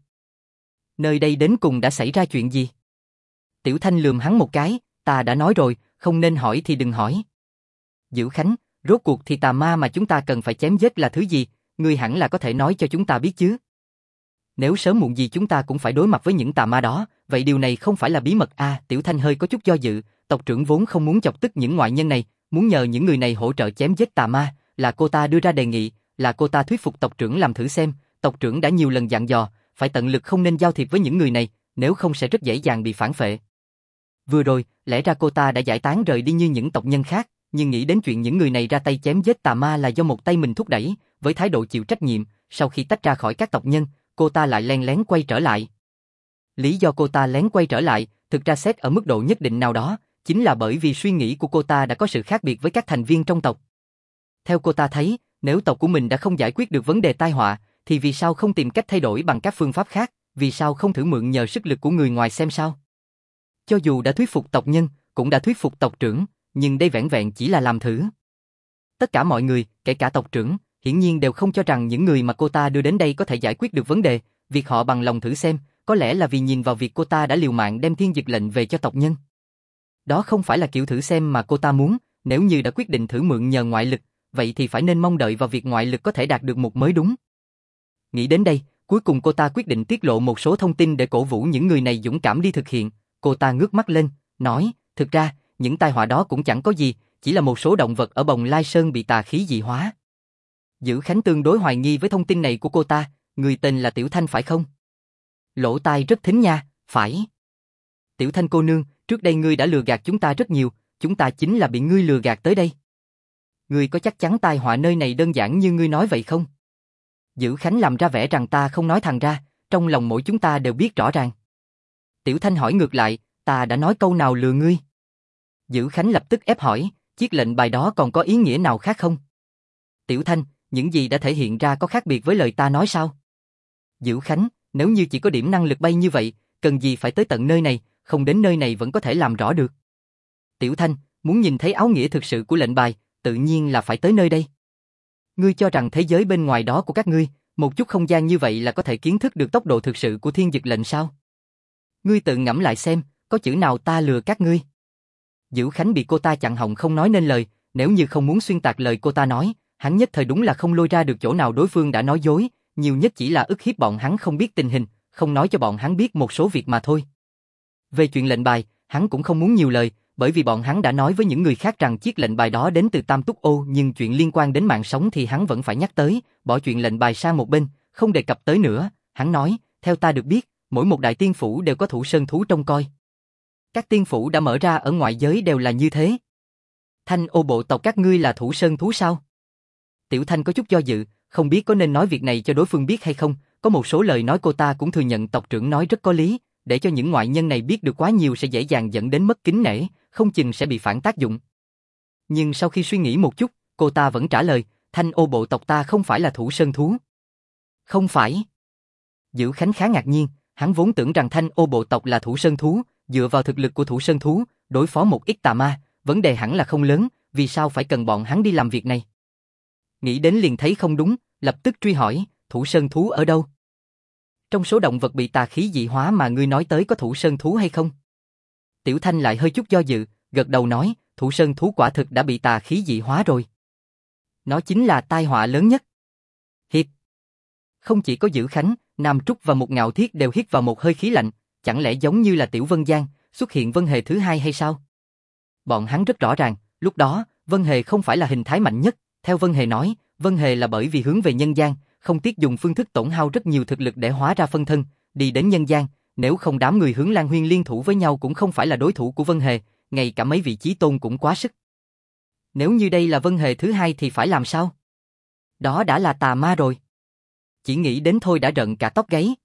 Nơi đây đến cùng đã xảy ra chuyện gì? Tiểu Thanh lườm hắn một cái, ta đã nói rồi, không nên hỏi thì đừng hỏi. Dữ Khánh, rốt cuộc thì tà ma mà chúng ta cần phải chém giết là thứ gì, ngươi hẳn là có thể nói cho chúng ta biết chứ. Nếu sớm muộn gì chúng ta cũng phải đối mặt với những tà ma đó, vậy điều này không phải là bí mật à? Tiểu Thanh hơi có chút do dự, tộc trưởng vốn không muốn chọc tức những ngoại nhân này, muốn nhờ những người này hỗ trợ chém giết tà ma, là cô ta đưa ra đề nghị, là cô ta thuyết phục tộc trưởng làm thử xem, tộc trưởng đã nhiều lần dặn dò, phải tận lực không nên giao thiệp với những người này, nếu không sẽ rất dễ dàng bị phản phệ. Vừa rồi, lẽ ra cô ta đã giải tán rời đi như những tộc nhân khác, nhưng nghĩ đến chuyện những người này ra tay chém giết tà ma là do một tay mình thúc đẩy, với thái độ chịu trách nhiệm, sau khi tách ra khỏi các tộc nhân, cô ta lại len lén quay trở lại. Lý do cô ta lén quay trở lại, thực ra xét ở mức độ nhất định nào đó, chính là bởi vì suy nghĩ của cô ta đã có sự khác biệt với các thành viên trong tộc. Theo cô ta thấy, nếu tộc của mình đã không giải quyết được vấn đề tai họa, thì vì sao không tìm cách thay đổi bằng các phương pháp khác, vì sao không thử mượn nhờ sức lực của người ngoài xem sao? Cho dù đã thuyết phục tộc nhân, cũng đã thuyết phục tộc trưởng, nhưng đây vẻn vẹn chỉ là làm thử. Tất cả mọi người, kể cả tộc trưởng, hiển nhiên đều không cho rằng những người mà cô ta đưa đến đây có thể giải quyết được vấn đề, việc họ bằng lòng thử xem, có lẽ là vì nhìn vào việc cô ta đã liều mạng đem thiên dực lệnh về cho tộc nhân. Đó không phải là kiểu thử xem mà cô ta muốn, nếu như đã quyết định thử mượn nhờ ngoại lực, vậy thì phải nên mong đợi vào việc ngoại lực có thể đạt được một mới đúng. Nghĩ đến đây, cuối cùng cô ta quyết định tiết lộ một số thông tin để cổ vũ những người này dũng cảm đi thực hiện. Cô ta ngước mắt lên, nói, thực ra, những tai họa đó cũng chẳng có gì, chỉ là một số động vật ở Bồng Lai Sơn bị tà khí dị hóa. Dữ Khánh tương đối hoài nghi với thông tin này của cô ta, người tên là Tiểu Thanh phải không? Lỗ tai rất thính nha, phải. Tiểu Thanh cô nương, trước đây ngươi đã lừa gạt chúng ta rất nhiều, chúng ta chính là bị ngươi lừa gạt tới đây. Ngươi có chắc chắn tai họa nơi này đơn giản như ngươi nói vậy không? Dữ Khánh làm ra vẻ rằng ta không nói thẳng ra, trong lòng mỗi chúng ta đều biết rõ ràng. Tiểu Thanh hỏi ngược lại, ta đã nói câu nào lừa ngươi? Dữ Khánh lập tức ép hỏi, chiếc lệnh bài đó còn có ý nghĩa nào khác không? Tiểu Thanh, những gì đã thể hiện ra có khác biệt với lời ta nói sao? Dữ Khánh, nếu như chỉ có điểm năng lực bay như vậy, cần gì phải tới tận nơi này, không đến nơi này vẫn có thể làm rõ được. Tiểu Thanh, muốn nhìn thấy áo nghĩa thực sự của lệnh bài, tự nhiên là phải tới nơi đây. Ngươi cho rằng thế giới bên ngoài đó của các ngươi, một chút không gian như vậy là có thể kiến thức được tốc độ thực sự của thiên dực lệnh sao? Ngươi tự ngẫm lại xem, có chữ nào ta lừa các ngươi? Dữ Khánh bị cô ta chặn họng không nói nên lời, nếu như không muốn xuyên tạc lời cô ta nói, hắn nhất thời đúng là không lôi ra được chỗ nào đối phương đã nói dối, nhiều nhất chỉ là ức hiếp bọn hắn không biết tình hình, không nói cho bọn hắn biết một số việc mà thôi. Về chuyện lệnh bài, hắn cũng không muốn nhiều lời, bởi vì bọn hắn đã nói với những người khác rằng chiếc lệnh bài đó đến từ Tam Túc Ô, nhưng chuyện liên quan đến mạng sống thì hắn vẫn phải nhắc tới, bỏ chuyện lệnh bài sang một bên, không đề cập tới nữa. Hắn nói, theo ta được biết, mỗi một đại tiên phủ đều có thủ sơn thú trông coi. Các tiên phủ đã mở ra ở ngoại giới đều là như thế. Thanh Ô bộ tộc các ngươi là thủ sơn thú sao? Tiểu Thanh có chút do dự, không biết có nên nói việc này cho đối phương biết hay không, có một số lời nói cô ta cũng thừa nhận tộc trưởng nói rất có lý, để cho những ngoại nhân này biết được quá nhiều sẽ dễ dàng dẫn đến mất kính nể, không chừng sẽ bị phản tác dụng. Nhưng sau khi suy nghĩ một chút, cô ta vẫn trả lời, Thanh Ô bộ tộc ta không phải là thủ sơn thú. Không phải. Dữ Khánh khá ngạc nhiên, hắn vốn tưởng rằng Thanh Ô bộ tộc là thủ sơn thú, dựa vào thực lực của thủ sơn thú, đối phó một ít tà ma, vấn đề hẳn là không lớn, vì sao phải cần bọn hắn đi làm việc này? Nghĩ đến liền thấy không đúng, lập tức truy hỏi, thủ sơn thú ở đâu? Trong số động vật bị tà khí dị hóa mà ngươi nói tới có thủ sơn thú hay không? Tiểu Thanh lại hơi chút do dự, gật đầu nói, thủ sơn thú quả thực đã bị tà khí dị hóa rồi. Nó chính là tai họa lớn nhất. Hiệt. Không chỉ có Dữ Khánh, Nam Trúc và Một Ngạo Thiết đều hít vào một hơi khí lạnh, chẳng lẽ giống như là Tiểu Vân Giang, xuất hiện Vân Hề thứ hai hay sao? Bọn hắn rất rõ ràng, lúc đó, Vân Hề không phải là hình thái mạnh nhất, theo Vân Hề nói, Vân Hề là bởi vì hướng về nhân gian, không tiếc dùng phương thức tổn hao rất nhiều thực lực để hóa ra phân thân, đi đến nhân gian, nếu không đám người Hướng Lan Huyên liên thủ với nhau cũng không phải là đối thủ của Vân Hề, ngay cả mấy vị chí tôn cũng quá sức. Nếu như đây là Vân Hề thứ hai thì phải làm sao? Đó đã là tà ma rồi. Chỉ nghĩ đến thôi đã rợn cả tóc gáy.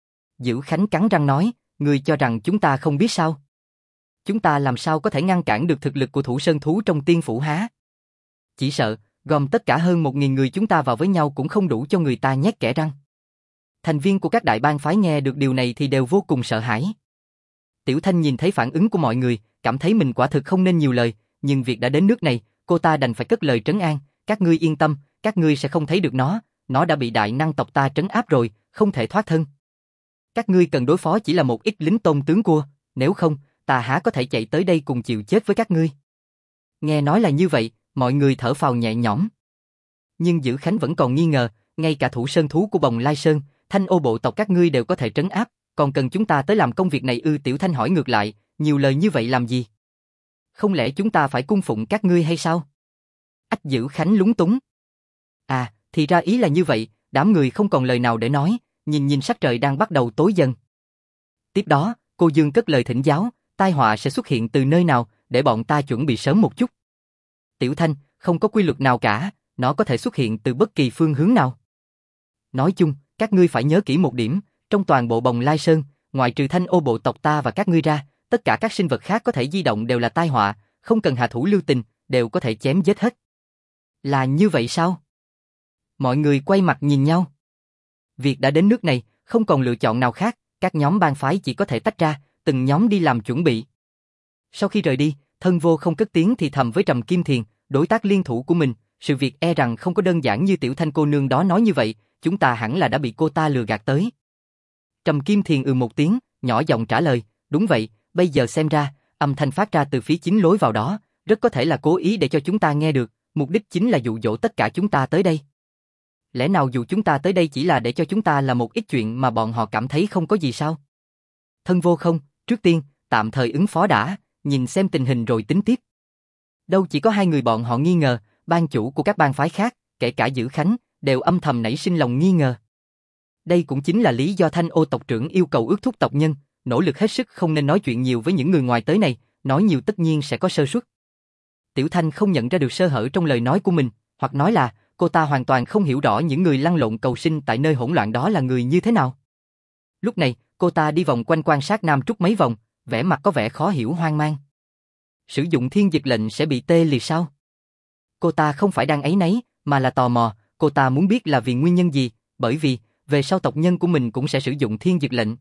Dữ Khánh cắn răng nói, ngươi cho rằng chúng ta không biết sao? Chúng ta làm sao có thể ngăn cản được thực lực của thủ sơn thú trong tiên phủ há? Chỉ sợ, gom tất cả hơn 1.000 người chúng ta vào với nhau cũng không đủ cho người ta nhét kẽ răng. Thành viên của các đại bang phái nghe được điều này thì đều vô cùng sợ hãi. Tiểu Thanh nhìn thấy phản ứng của mọi người, cảm thấy mình quả thực không nên nhiều lời, nhưng việc đã đến nước này, cô ta đành phải cất lời trấn an, các ngươi yên tâm, các ngươi sẽ không thấy được nó đã bị đại năng tộc ta trấn áp rồi, không thể thoát thân. Các ngươi cần đối phó chỉ là một ít lính tôn tướng cua, nếu không, ta há có thể chạy tới đây cùng chịu chết với các ngươi. Nghe nói là như vậy, mọi người thở phào nhẹ nhõm. Nhưng Dữ Khánh vẫn còn nghi ngờ, ngay cả thủ sơn thú của Bồng Lai Sơn, Thanh Ô bộ tộc các ngươi đều có thể trấn áp, còn cần chúng ta tới làm công việc này ư? Tiểu Thanh hỏi ngược lại, nhiều lời như vậy làm gì? Không lẽ chúng ta phải cung phụng các ngươi hay sao? Ách Dữ Khánh lúng túng. À, thì ra ý là như vậy, đám người không còn lời nào để nói, nhìn sắc trời đang bắt đầu tối dần. Tiếp đó, cô Dương cất lời thỉnh giáo, tai họa sẽ xuất hiện từ nơi nào, để bọn ta chuẩn bị sớm một chút. Tiểu Thanh, không có quy luật nào cả, nó có thể xuất hiện từ bất kỳ phương hướng nào. Nói chung, các ngươi phải nhớ kỹ một điểm, trong toàn bộ Bồng Lai Sơn, ngoại trừ Thanh Ô bộ tộc ta và các ngươi ra, tất cả các sinh vật khác có thể di động đều là tai họa, không cần hạ thủ lưu tình, đều có thể chém giết hết. Là như vậy sao? Mọi người quay mặt nhìn nhau. Việc đã đến nước này, không còn lựa chọn nào khác, các nhóm bang phái chỉ có thể tách ra, từng nhóm đi làm chuẩn bị. Sau khi rời đi, Thân Vô không cất tiếng thì thầm với Trầm Kim Thiền, đối tác liên thủ của mình, sự việc e rằng không có đơn giản như Tiểu Thanh cô nương đó nói như vậy, chúng ta hẳn là đã bị cô ta lừa gạt tới. Trầm Kim Thiền một tiếng, nhỏ giọng trả lời, đúng vậy, bây giờ xem ra, âm thanh phát ra từ phía chính lối vào đó, rất có thể là cố ý để cho chúng ta nghe được, mục đích chính là dụ dỗ tất cả chúng ta tới đây. Lẽ nào dù chúng ta tới đây chỉ là để cho chúng ta làm một ít chuyện mà bọn họ cảm thấy không có gì sao? Thân Vô không, trước tiên, tạm thời ứng phó đã, nhìn xem tình hình rồi tính tiếp. Đâu chỉ có hai người bọn họ nghi ngờ, ban chủ của các bang phái khác, kể cả Dữ Khánh, đều âm thầm nảy sinh lòng nghi ngờ. Đây cũng chính là lý do Thanh Ô tộc trưởng yêu cầu ước thúc tộc nhân, nỗ lực hết sức không nên nói chuyện nhiều với những người ngoài tới này, nói nhiều tất nhiên sẽ có sơ suất. Tiểu Thanh không nhận ra được sơ hở trong lời nói của mình, hoặc nói là cô ta hoàn toàn không hiểu rõ những người lăn lộn cầu sinh tại nơi hỗn loạn đó là người như thế nào. Lúc này, cô ta đi vòng quanh quan sát Nam Trúc mấy vòng, vẻ mặt có vẻ khó hiểu hoang mang. Sử dụng thiên dực lệnh sẽ bị tê liệt sao? Cô ta không phải đang áy náy, mà là tò mò, cô ta muốn biết là vì nguyên nhân gì, bởi vì, về sau tộc nhân của mình cũng sẽ sử dụng thiên dực lệnh.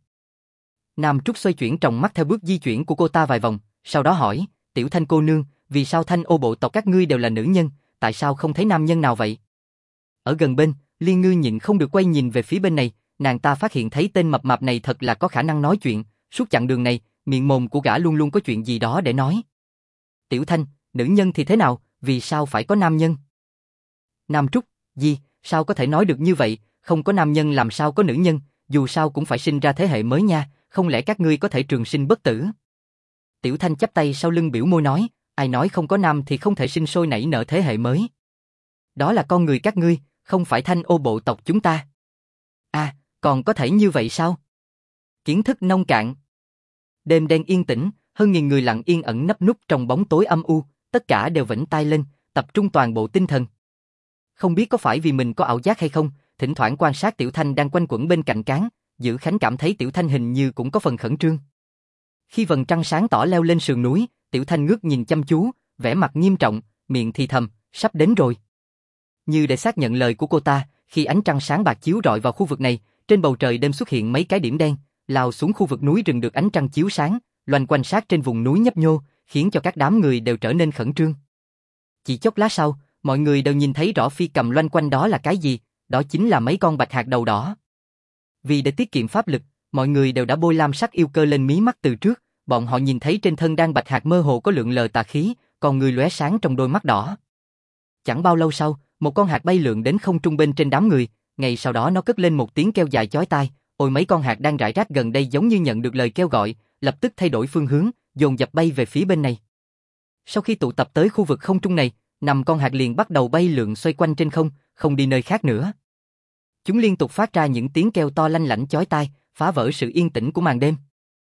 Nam Trúc xoay chuyển tròng mắt theo bước di chuyển của cô ta vài vòng, sau đó hỏi, Tiểu Thanh cô nương, vì sao Thanh Ô bộ tộc các ngươi đều là nữ nhân, tại sao không thấy nam nhân nào vậy? Ở gần bên, Liên Ngư nhịn không được quay nhìn về phía bên này, nàng ta phát hiện thấy tên mập mạp này thật là có khả năng nói chuyện, suốt chặng đường này, miệng mồm của gã luôn luôn có chuyện gì đó để nói. Tiểu Thanh, nữ nhân thì thế nào, vì sao phải có nam nhân? Nam Trúc, gì, sao có thể nói được như vậy, không có nam nhân làm sao có nữ nhân, dù sao cũng phải sinh ra thế hệ mới nha, không lẽ các ngươi có thể trường sinh bất tử? Tiểu Thanh chắp tay sau lưng biểu môi nói, ai nói không có nam thì không thể sinh sôi nảy nở thế hệ mới. Đó là con người các ngươi, không phải Thanh ô bộ tộc chúng ta. À, còn có thể như vậy sao? Kiến thức nông cạn. Đêm đen yên tĩnh, hơn nghìn người lặng yên ẩn nấp núp trong bóng tối âm u, tất cả đều vểnh tai lên, tập trung toàn bộ tinh thần. Không biết có phải vì mình có ảo giác hay không, thỉnh thoảng quan sát Tiểu Thanh đang quanh quẩn bên cạnh cán, Dữ Khánh cảm thấy Tiểu Thanh hình như cũng có phần khẩn trương. Khi vầng trăng sáng tỏ leo lên sườn núi, Tiểu Thanh ngước nhìn chăm chú, vẻ mặt nghiêm trọng, miệng thì thầm, sắp đến rồi. Như để xác nhận lời của cô ta, khi ánh trăng sáng bạc chiếu rọi vào khu vực này, trên bầu trời đêm xuất hiện mấy cái điểm đen, lao xuống khu vực núi rừng được ánh trăng chiếu sáng, loanh quanh sát trên vùng núi nhấp nhô, khiến cho các đám người đều trở nên khẩn trương. Chỉ chốc lát sau, mọi người đều nhìn thấy rõ phi cầm loanh quanh đó là cái gì, đó chính là mấy con bạch hạc đầu đỏ. Vì để tiết kiệm pháp lực, mọi người đều đã bôi lam sắc yêu cơ lên mí mắt từ trước, bọn họ nhìn thấy trên thân đan bạch hạc mơ hồ có lượng lờ tà khí, còn người lóe sáng trong đôi mắt đỏ. Chẳng bao lâu sau, một con hạt bay lượn đến không trung bên trên đám người, ngay sau đó nó cất lên một tiếng kêu dài chói tai, ôi mấy con hạt đang rải rác gần đây giống như nhận được lời kêu gọi, lập tức thay đổi phương hướng, dồn dập bay về phía bên này. Sau khi tụ tập tới khu vực không trung này, 5 con hạt liền bắt đầu bay lượn xoay quanh trên không, không đi nơi khác nữa. Chúng liên tục phát ra những tiếng kêu to lanh lảnh chói tai, phá vỡ sự yên tĩnh của màn đêm.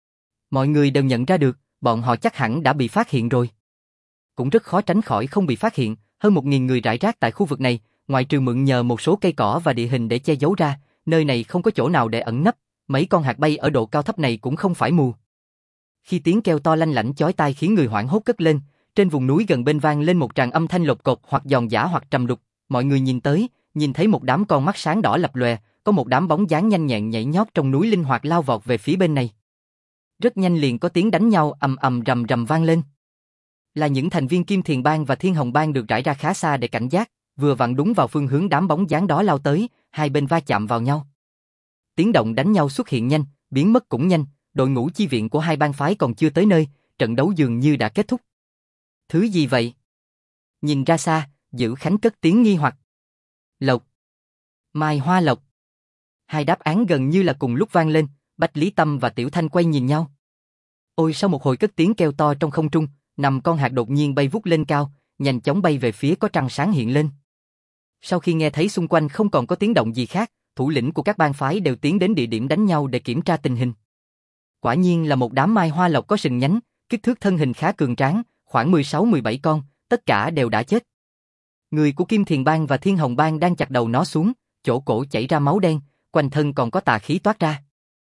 Mọi người đều nhận ra được, bọn họ chắc hẳn đã bị phát hiện rồi. Cũng rất khó tránh khỏi không bị phát hiện, hơn 1.000 người rải rác tại khu vực này, ngoại trừ mượn nhờ một số cây cỏ và địa hình để che giấu ra, nơi này không có chỗ nào để ẩn nấp, mấy con hạt bay ở độ cao thấp này cũng không phải mù. Khi tiếng kêu to lanh lảnh chói tai khiến người hoảng hốt cất lên, trên vùng núi gần bên vang lên một tràng âm thanh lột cột hoặc giòn giã hoặc trầm đục, mọi người nhìn tới, nhìn thấy một đám con mắt sáng đỏ lập lòe, có một đám bóng dáng nhanh nhẹn nhảy nhót trong núi linh hoạt lao vọt về phía bên này. Rất nhanh liền có tiếng đánh nhau ầm ầm rầm rầm vang lên. Là những thành viên Kim Thiền Bang và Thiên Hồng Bang được rải ra khá xa để cảnh giác, vừa vặn đúng vào phương hướng đám bóng dáng đó lao tới, hai bên va chạm vào nhau. Tiếng động đánh nhau xuất hiện nhanh, biến mất cũng nhanh, đội ngũ chi viện của hai bang phái còn chưa tới nơi, trận đấu dường như đã kết thúc. Thứ gì vậy? Nhìn ra xa, Dữ Khánh cất tiếng nghi hoặc. Lộc. Mai Hoa Lộc. Hai đáp án gần như là cùng lúc vang lên, Bách Lý Tâm và Tiểu Thanh quay nhìn nhau. Ôi sau một hồi cất tiếng kêu to trong không trung, 5 con hạt đột nhiên bay vút lên cao, nhanh chóng bay về phía có trăng sáng hiện lên. Sau khi nghe thấy xung quanh không còn có tiếng động gì khác, thủ lĩnh của các bang phái đều tiến đến địa điểm đánh nhau để kiểm tra tình hình. Quả nhiên là một đám mai hoa lộc có sừng nhánh, kích thước thân hình khá cường tráng, khoảng 16-17 con, tất cả đều đã chết. Người của Kim Thiền Bang và Thiên Hồng Bang đang chặt đầu nó xuống, chỗ cổ chảy ra máu đen, quanh thân còn có tà khí toát ra.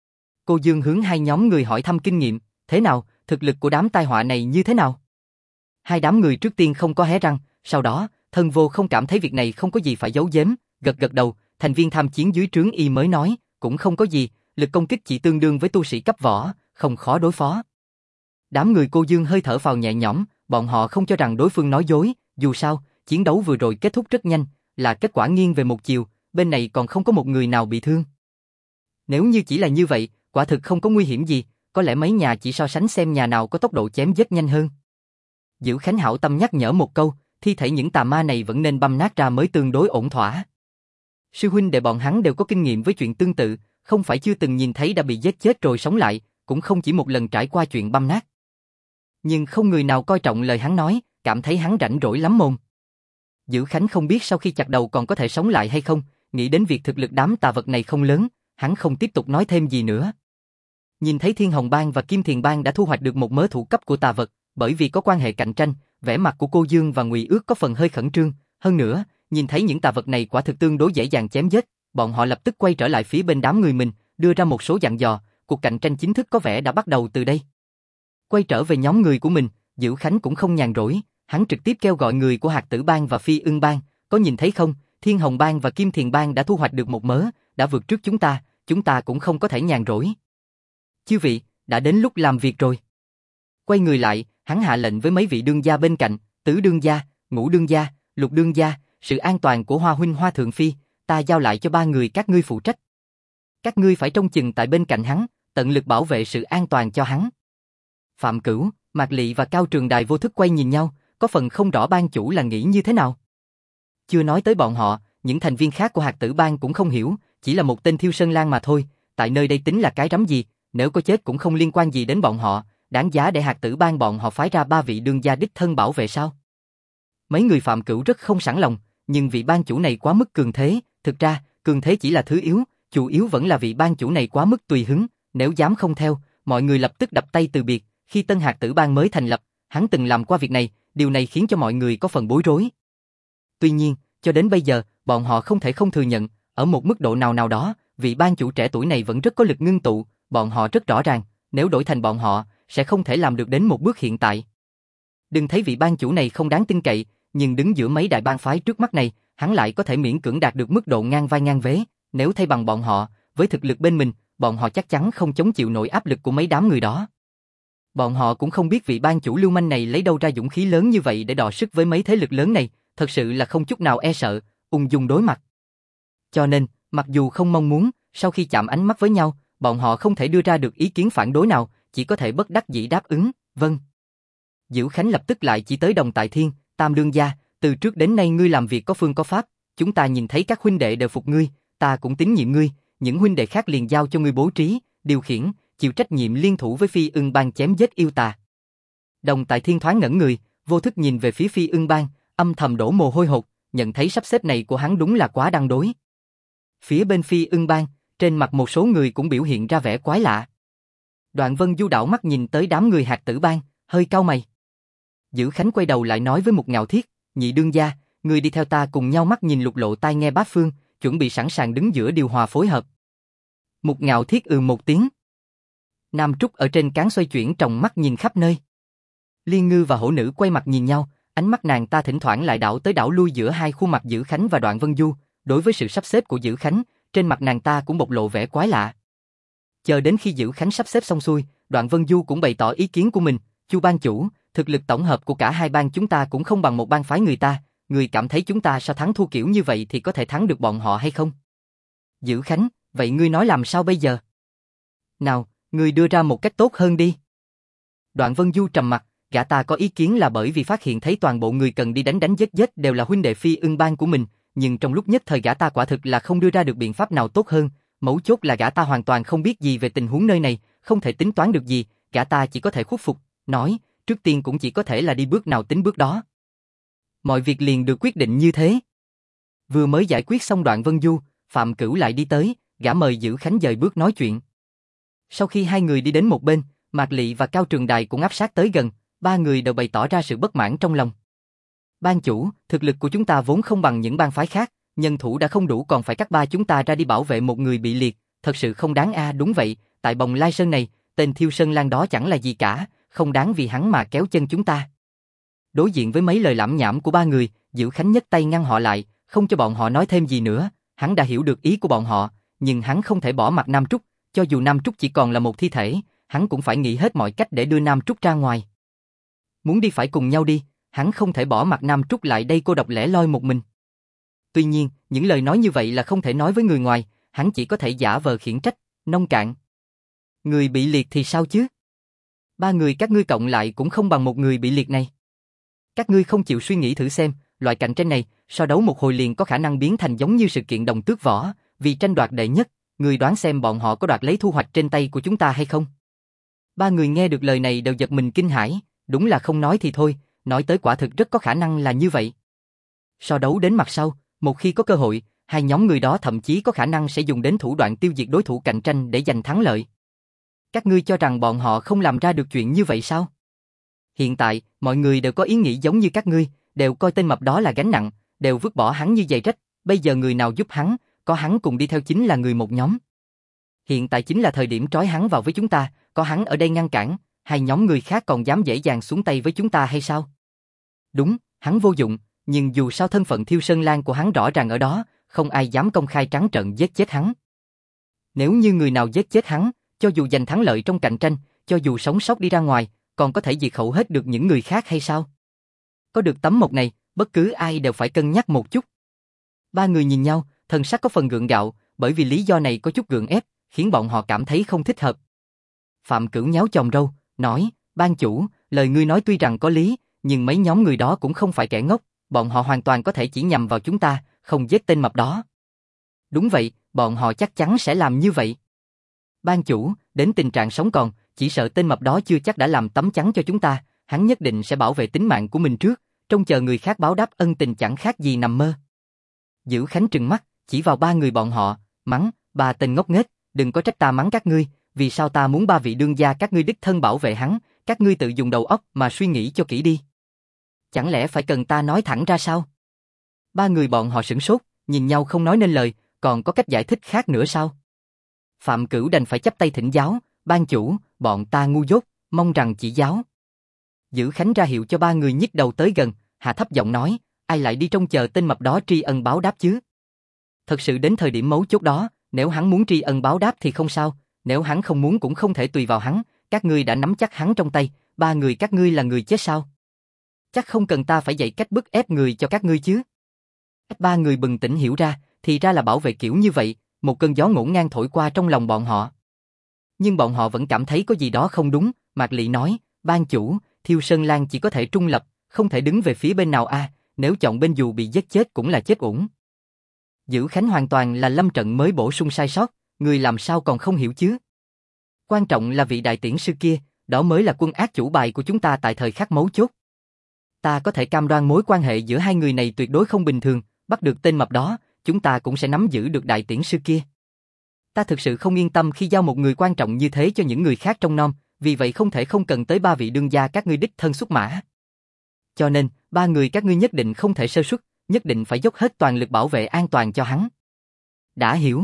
Cô Dương hướng hai nhóm người hỏi thăm kinh nghiệm, thế nào, thực lực của đám tai họa này như thế nào? Hai đám người trước tiên không có hé răng, sau đó, Thân Vô không cảm thấy việc này không có gì phải giấu giếm, gật gật đầu, thành viên tham chiến dưới trướng y mới nói, cũng không có gì, lực công kích chỉ tương đương với tu sĩ cấp võ, không khó đối phó. Đám người cô Dương hơi thở phào nhẹ nhõm, bọn họ không cho rằng đối phương nói dối, dù sao, chiến đấu vừa rồi kết thúc rất nhanh, là kết quả nghiêng về một chiều, bên này còn không có một người nào bị thương. Nếu như chỉ là như vậy, quả thực không có nguy hiểm gì, có lẽ mấy nhà chỉ so sánh xem nhà nào có tốc độ chém giết nhanh hơn. Dữ Khánh hảo tâm nhắc nhở một câu, thi thể những tà ma này vẫn nên băm nát ra mới tương đối ổn thỏa. Sư huynh đệ bọn hắn đều có kinh nghiệm với chuyện tương tự, không phải chưa từng nhìn thấy đã bị giết chết rồi sống lại, cũng không chỉ một lần trải qua chuyện băm nát. Nhưng không người nào coi trọng lời hắn nói, cảm thấy hắn rảnh rỗi lắm mồm. Dữ Khánh không biết sau khi chặt đầu còn có thể sống lại hay không, nghĩ đến việc thực lực đám tà vật này không lớn, hắn không tiếp tục nói thêm gì nữa. Nhìn thấy Thiên Hồng Bang và Kim Thiền Bang đã thu hoạch được một mớ thủ cấp của tà vật, bởi vì có quan hệ cạnh tranh, vẻ mặt của cô Dương và Ngụy Ước có phần hơi khẩn trương, hơn nữa, nhìn thấy những tà vật này quả thực tương đối dễ dàng chém giết, bọn họ lập tức quay trở lại phía bên đám người mình, đưa ra một số dặn dò, cuộc cạnh tranh chính thức có vẻ đã bắt đầu từ đây. Quay trở về nhóm người của mình, Dữ Khánh cũng không nhàn rỗi, hắn trực tiếp kêu gọi người của Hạt Tử Bang và Phi Ưng Bang, có nhìn thấy không, Thiên Hồng Bang và Kim Thiền Bang đã thu hoạch được một mớ, đã vượt trước chúng ta cũng không có thể nhàn rỗi. Chư vị, đã đến lúc làm việc rồi. Quay người lại, hắn hạ lệnh với mấy vị đương gia bên cạnh, Tứ đương gia, Ngũ đương gia, Lục đương gia, sự an toàn của Hoa huynh Hoa thượng phi, ta giao lại cho ba người các ngươi phụ trách. Các ngươi phải trông chừng tại bên cạnh hắn, tận lực bảo vệ sự an toàn cho hắn. Phạm Cửu, Mạc Lị và Cao Trường Đài vô thức quay nhìn nhau, có phần không rõ ban chủ là nghĩ như thế nào. Chưa nói tới bọn họ, những thành viên khác của Hạt Tử Bang cũng không hiểu, chỉ là một tên Thiêu Sơn Lang mà thôi, tại nơi đây tính là cái rắm gì, nếu có chết cũng không liên quan gì đến bọn họ, đáng giá để Hạt Tử Bang bọn họ phái ra ba vị đương gia đích thân bảo vệ sao? Mấy người Phạm Cửu rất không sẵn lòng, nhưng vị ban chủ này quá mức cường thế, thực ra, cường thế chỉ là thứ yếu, chủ yếu vẫn là vị ban chủ này quá mức tùy hứng, nếu dám không theo, mọi người lập tức đập tay từ biệt, khi tân Hạt Tử Bang mới thành lập, hắn từng làm qua việc này, điều này khiến cho mọi người có phần bối rối. Tuy nhiên, cho đến bây giờ, bọn họ không thể không thừa nhận, ở một mức độ nào đó, vị ban chủ trẻ tuổi này vẫn rất có lực ngưng tụ, bọn họ rất rõ ràng, nếu đổi thành bọn họ, sẽ không thể làm được đến một bước hiện tại. Đừng thấy vị ban chủ này không đáng tin cậy, nhưng đứng giữa mấy đại bang phái trước mắt này, hắn lại có thể miễn cưỡng đạt được mức độ ngang vai ngang vế, nếu thay bằng bọn họ, với thực lực bên mình, bọn họ chắc chắn không chống chịu nổi áp lực của mấy đám người đó. Bọn họ cũng không biết vị ban chủ lưu manh này lấy đâu ra dũng khí lớn như vậy để đọ sức với mấy thế lực lớn này, thật sự là không chút nào e sợ, ung dung đối mặt. Cho nên, mặc dù không mong muốn, sau khi chạm ánh mắt với nhau, bọn họ không thể đưa ra được ý kiến phản đối nào, chỉ có thể bất đắc dĩ đáp ứng, vâng. Dữ Khánh lập tức lại chỉ tới Đồng Tại Thiên, Tam đương gia, từ trước đến nay ngươi làm việc có phương có pháp, chúng ta nhìn thấy các huynh đệ đều phục ngươi, ta cũng tín nhiệm ngươi, những huynh đệ khác liền giao cho ngươi bố trí, điều khiển, chịu trách nhiệm liên thủ với Phi Ưng Bang chém giết yêu tà. Đồng Tại Thiên thoáng ngẩn người, vô thức nhìn về phía Phi Ưng Bang, âm thầm đổ mồ hôi hột, nhận thấy sắp xếp này của hắn đúng là quá đăng đối. Phía bên Phi Ưng Bang, trên mặt một số người cũng biểu hiện ra vẻ quái lạ. Đoạn Vân Du đảo mắt nhìn tới đám người Hạt Tử Bang, hơi cau mày. Dữ Khánh quay đầu lại nói với Mục Ngạo Thiết, nhị đương gia, người đi theo ta cùng nhau mắt nhìn lục lộ tai nghe bát phương, chuẩn bị sẵn sàng đứng giữa điều hòa phối hợp. Mục Ngạo Thiết một tiếng. Nam Trúc ở trên cán xoay chuyển tròng mắt nhìn khắp nơi. Liên Ngư và Hổ Nữ quay mặt nhìn nhau, ánh mắt nàng ta thỉnh thoảng lại đảo tới đảo lui giữa hai khuôn mặt Dữ Khánh và Đoạn Vân Du, đối với sự sắp xếp của Dữ Khánh, trên mặt nàng ta cũng bộc lộ vẻ quái lạ. Chờ đến khi Dữ Khánh sắp xếp xong xuôi, Đoạn Vân Du cũng bày tỏ ý kiến của mình, Chu ban chủ, thực lực tổng hợp của cả hai bang chúng ta cũng không bằng một bang phái người ta, người cảm thấy chúng ta sao thắng thua kiểu như vậy thì có thể thắng được bọn họ hay không? Dữ Khánh, vậy ngươi nói làm sao bây giờ? Nào, ngươi đưa ra một cách tốt hơn đi. Đoạn Vân Du trầm mặt, gã ta có ý kiến là bởi vì phát hiện thấy toàn bộ người cần đi đánh giết đều là huynh đệ Phi Ưng Bang của mình, nhưng trong lúc nhất thời gã ta quả thực là không đưa ra được biện pháp nào tốt hơn, mấu chốt là gã ta hoàn toàn không biết gì về tình huống nơi này, không thể tính toán được gì, gã ta chỉ có thể khuất phục, nói, trước tiên cũng chỉ có thể là đi bước nào tính bước đó. Mọi việc liền được quyết định như thế. Vừa mới giải quyết xong Đoạn Vân Du, Phạm Cửu lại đi tới, gã mời Dữ Khánh dời bước nói chuyện. Sau khi hai người đi đến một bên, Mạc Lị và Cao Trường Đài cũng áp sát tới gần, ba người đều bày tỏ ra sự bất mãn trong lòng. Ban chủ, thực lực của chúng ta vốn không bằng những bang phái khác, nhân thủ đã không đủ còn phải cắt ba chúng ta ra đi bảo vệ một người bị liệt, thật sự không đáng a. Đúng vậy, tại Bồng Lai Sơn này, tên Thiêu Sơn Lang đó chẳng là gì cả, không đáng vì hắn mà kéo chân chúng ta. Đối diện với mấy lời lảm nhảm của ba người, Dữ Khánh nhấc tay ngăn họ lại, không cho bọn họ nói thêm gì nữa, hắn đã hiểu được ý của bọn họ, nhưng hắn không thể bỏ mặc Nam Trúc, cho dù Nam Trúc chỉ còn là một thi thể, hắn cũng phải nghĩ hết mọi cách để đưa Nam Trúc ra ngoài. Muốn đi phải cùng nhau đi, hắn không thể bỏ mặc Nam Trúc lại đây cô độc lẻ loi một mình. Tuy nhiên, những lời nói như vậy là không thể nói với người ngoài, hắn chỉ có thể giả vờ khiển trách, nông cạn. Người bị liệt thì sao chứ? Ba người các ngươi cộng lại cũng không bằng một người bị liệt này. Các ngươi không chịu suy nghĩ thử xem, loại cạnh tranh này, so đấu một hồi liền có khả năng biến thành giống như sự kiện đồng tước võ, vì tranh đoạt đệ nhất, người đoán xem bọn họ có đoạt lấy thu hoạch trên tay của chúng ta hay không? Ba người nghe được lời này đều giật mình kinh hãi, đúng là không nói thì thôi, nói tới quả thực rất có khả năng là như vậy. So đấu đến mặt sau, một khi có cơ hội, hai nhóm người đó thậm chí có khả năng sẽ dùng đến thủ đoạn tiêu diệt đối thủ cạnh tranh để giành thắng lợi. Các ngươi cho rằng bọn họ không làm ra được chuyện như vậy sao? Hiện tại, mọi người đều có ý nghĩ giống như các ngươi, đều coi tên mập đó là gánh nặng, đều vứt bỏ hắn như giày rách, bây giờ người nào giúp hắn, có hắn cùng đi theo chính là người một nhóm. Hiện tại chính là thời điểm trói hắn vào với chúng ta, có hắn ở đây ngăn cản, hai nhóm người khác còn dám dễ dàng xuống tay với chúng ta hay sao? Đúng, hắn vô dụng, nhưng dù sao thân phận Thiêu Sơn Lang của hắn rõ ràng ở đó, không ai dám công khai trắng trợn giết chết hắn. Nếu như người nào giết chết hắn, cho dù giành thắng lợi trong cạnh tranh, cho dù sống sót đi ra ngoài, còn có thể diệt khẩu hết được những người khác hay sao? Có được tấm mộc này, bất cứ ai đều phải cân nhắc một chút. Ba người nhìn nhau, thần sắc có phần gượng gạo, bởi vì lý do này có chút gượng ép, khiến bọn họ cảm thấy không thích hợp. Phạm Cửu nháo chòm râu, nói, ban chủ, lời ngươi nói tuy rằng có lý, nhưng mấy nhóm người đó cũng không phải kẻ ngốc, bọn họ hoàn toàn có thể chỉ nhằm vào chúng ta, không giết tên mập đó. Đúng vậy, bọn họ chắc chắn sẽ làm như vậy. Ban chủ, đến tình trạng sống còn, chỉ sợ tên mập đó chưa chắc đã làm tấm chắn cho chúng ta, hắn nhất định sẽ bảo vệ tính mạng của mình trước, trông chờ người khác báo đáp ân tình chẳng khác gì nằm mơ. Dữ Khánh trừng mắt, chỉ vào ba người bọn họ, mắng, ba tên ngốc nghếch, đừng có trách ta mắng các ngươi, vì sao ta muốn ba vị đương gia các ngươi đích thân bảo vệ hắn, các ngươi tự dùng đầu óc mà suy nghĩ cho kỹ đi. Chẳng lẽ phải cần ta nói thẳng ra sao? Ba người bọn họ sửng sốt, nhìn nhau không nói nên lời, còn có cách giải thích khác nữa sao? Phạm Cửu đành phải chắp tay thỉnh giáo, ban chủ, bọn ta ngu dốt, mong rằng chỉ giáo. Dữ Khánh ra hiệu cho ba người nhích đầu tới gần, hạ thấp giọng nói, ai lại đi trông chờ tên mập đó tri ân báo đáp chứ? Thật sự đến thời điểm mấu chốt đó, nếu hắn muốn tri ân báo đáp thì không sao, nếu hắn không muốn cũng không thể tùy vào hắn, các ngươi đã nắm chắc hắn trong tay, ba người các ngươi là người chết sao? Chắc không cần ta phải dạy cách bức ép người cho các ngươi chứ? Ba người bừng tỉnh hiểu ra, thì ra là bảo vệ kiểu như vậy, một cơn gió ngổn ngang thổi qua trong lòng bọn họ. Nhưng bọn họ vẫn cảm thấy có gì đó không đúng, Mạc Lị nói, ban chủ, Thiêu Sơn Lang chỉ có thể trung lập, không thể đứng về phía bên nào nếu chọn bên dù bị giết chết cũng là chết uổng. Dữ Khánh hoàn toàn là lâm trận mới bổ sung sai sót, người làm sao còn không hiểu chứ? Quan trọng là vị đại tiễn sư kia, đó mới là quân ác chủ bài của chúng ta tại thời khắc mấu chốt. Ta có thể cam đoan mối quan hệ giữa hai người này tuyệt đối không bình thường, bắt được tên mập đó, chúng ta cũng sẽ nắm giữ được đại tiễn sư kia. Ta thực sự không yên tâm khi giao một người quan trọng như thế cho những người khác trong nom, vì vậy không thể không cần tới ba vị đương gia các ngươi đích thân xuất mã. Cho nên, ba người các ngươi nhất định không thể sơ suất, nhất định phải dốc hết toàn lực bảo vệ an toàn cho hắn. Đã hiểu.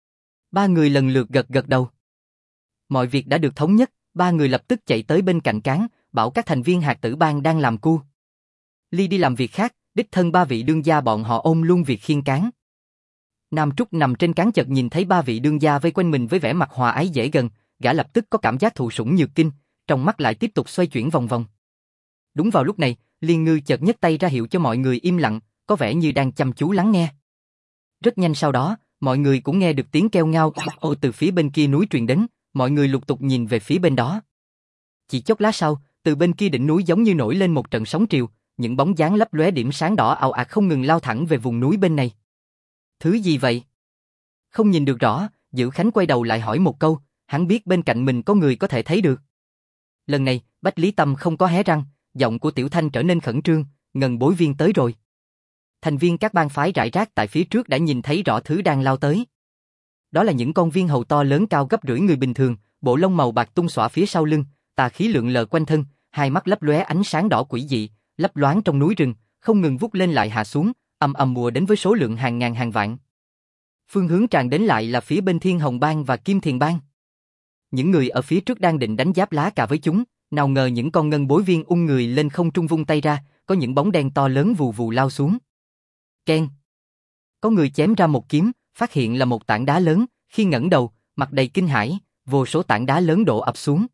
Ba người lần lượt gật gật đầu. Mọi việc đã được thống nhất, ba người lập tức chạy tới bên cạnh cán, bảo các thành viên hạt tử bang đang làm cu ly đi làm việc khác, đích thân ba vị đương gia bọn họ ôm luôn việc khiêng cán. Nam Trúc nằm trên cán chợt nhìn thấy ba vị đương gia vây quanh mình với vẻ mặt hòa ái dễ gần, gã lập tức có cảm giác thụ sủng nhược kinh, trong mắt lại tiếp tục xoay chuyển vòng vòng. Đúng vào lúc này, Liên Ngư chợt nhấc tay ra hiệu cho mọi người im lặng, có vẻ như đang chăm chú lắng nghe. Rất nhanh sau đó, mọi người cũng nghe được tiếng kêu ngao từ phía bên kia núi truyền đến, mọi người lục tục nhìn về phía bên đó. Chỉ chốc lát sau, từ bên kia đỉnh núi giống như nổi lên một trận sóng triều, những bóng dáng lấp lóe điểm sáng đỏ ào ạt không ngừng lao thẳng về vùng núi bên này. Thứ gì vậy? Không nhìn được rõ, Dữ Khánh quay đầu lại hỏi một câu, hắn biết bên cạnh mình có người có thể thấy được. Lần này, Bách Lý Tâm không có hé răng, giọng của Tiểu Thanh trở nên khẩn trương, Ngân Bối Viên tới rồi. Thành viên các bang phái rải rác tại phía trước đã nhìn thấy rõ thứ đang lao tới. Đó là những con viên hầu to lớn cao gấp rưỡi người bình thường, bộ lông màu bạc tung xõa phía sau lưng, tà khí lượn lờ quanh thân, hai mắt lấp lóe ánh sáng đỏ quỷ dị, lấp loáng trong núi rừng, không ngừng vút lên lại hạ xuống, ầm ầm mùa đến với số lượng hàng ngàn hàng vạn. Phương hướng tràn đến lại là phía bên Thiên Hồng Bang và Kim Thiền Bang. Những người ở phía trước đang định đánh giáp lá cà với chúng, nào ngờ những con ngân bối viên ung người lên không trung vung tay ra, có những bóng đen to lớn vù vù lao xuống. Keng! Có người chém ra một kiếm, phát hiện là một tảng đá lớn, khi ngẩng đầu, mặt đầy kinh hãi, vô số tảng đá lớn đổ ập xuống.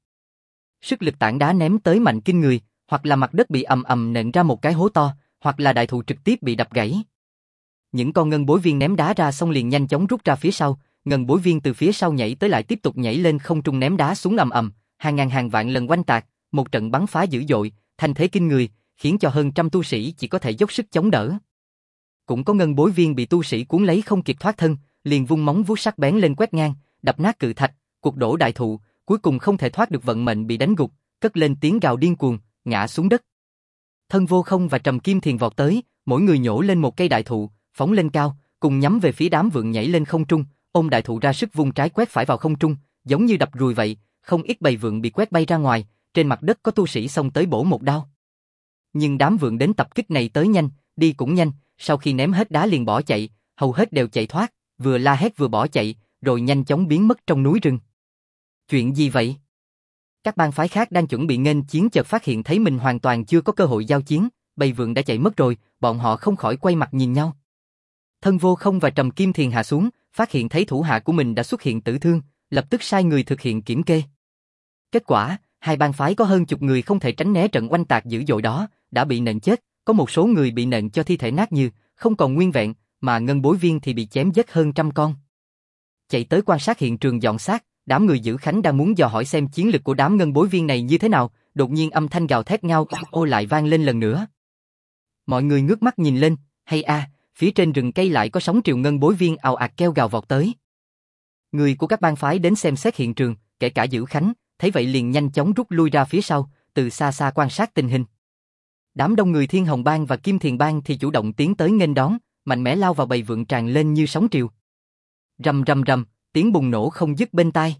Sức lực tảng đá ném tới mạnh kinh người, hoặc là mặt đất bị ầm ầm nện ra một cái hố to, hoặc là đại thụ trực tiếp bị đập gãy. Những con ngân bối viên ném đá ra xong liền nhanh chóng rút ra phía sau, ngân bối viên từ phía sau nhảy tới lại tiếp tục nhảy lên không trung ném đá xuống ầm ầm, hàng ngàn hàng vạn lần oanh tạc, một trận bắn phá dữ dội, thanh thế kinh người, khiến cho hơn trăm tu sĩ chỉ có thể dốc sức chống đỡ. Cũng có ngân bối viên bị tu sĩ cuốn lấy không kịp thoát thân, liền vung móng vuốt sắc bén lên quét ngang, đập nát cự thạch, cuộc đổ đại thụ, cuối cùng không thể thoát được vận mệnh bị đánh gục, cất lên tiếng gào điên cuồng, ngã xuống đất. Thân Vô Không và Trầm Kim Thiền vọt tới, mỗi người nhổ lên một cây đại thụ, phóng lên cao, cùng nhắm về phía đám vượn nhảy lên không trung, ôm đại thụ ra sức vung trái quét phải vào không trung, giống như đập ruồi vậy, không ít bầy vượn bị quét bay ra ngoài, trên mặt đất có tu sĩ xông tới bổ một đao. Nhưng đám vượn đến tập kích này tới nhanh, đi cũng nhanh, sau khi ném hết đá liền bỏ chạy, hầu hết đều chạy thoát, vừa la hét vừa bỏ chạy, rồi nhanh chóng biến mất trong núi rừng. Chuyện gì vậy? Các bang phái khác đang chuẩn bị nghênh chiến chợt phát hiện thấy mình hoàn toàn chưa có cơ hội giao chiến, bầy vượn đã chạy mất rồi, bọn họ không khỏi quay mặt nhìn nhau. Thân Vô Không và Trầm Kim Thiền hạ xuống, phát hiện thấy thủ hạ của mình đã xuất hiện tử thương, lập tức sai người thực hiện kiểm kê. Kết quả, hai bang phái có hơn chục người không thể tránh né trận oanh tạc dữ dội đó, đã bị nện chết, Có một số người bị nện cho thi thể nát như, không còn nguyên vẹn, mà ngân bối viên thì bị chém giết hơn trăm con. Chạy tới quan sát hiện trường dọn xác, đám người giữ Khánh đang muốn dò hỏi xem chiến lực của đám ngân bối viên này như thế nào, đột nhiên âm thanh gào thét ngao ô lại vang lên lần nữa. Mọi người ngước mắt nhìn lên, hay phía trên rừng cây lại có sóng triều ngân bối viên ào ạt kêu gào vọt tới. Người của các bang phái đến xem xét hiện trường, kể cả giữ Khánh, thấy vậy liền nhanh chóng rút lui ra phía sau, từ xa xa quan sát tình hình. Đám đông người Thiên Hồng Bang và Kim Thiền Bang thì chủ động tiến tới nghênh đón, mạnh mẽ lao vào bầy vượn tràn lên như sóng triều. Rầm rầm rầm, tiếng bùng nổ không dứt bên tai.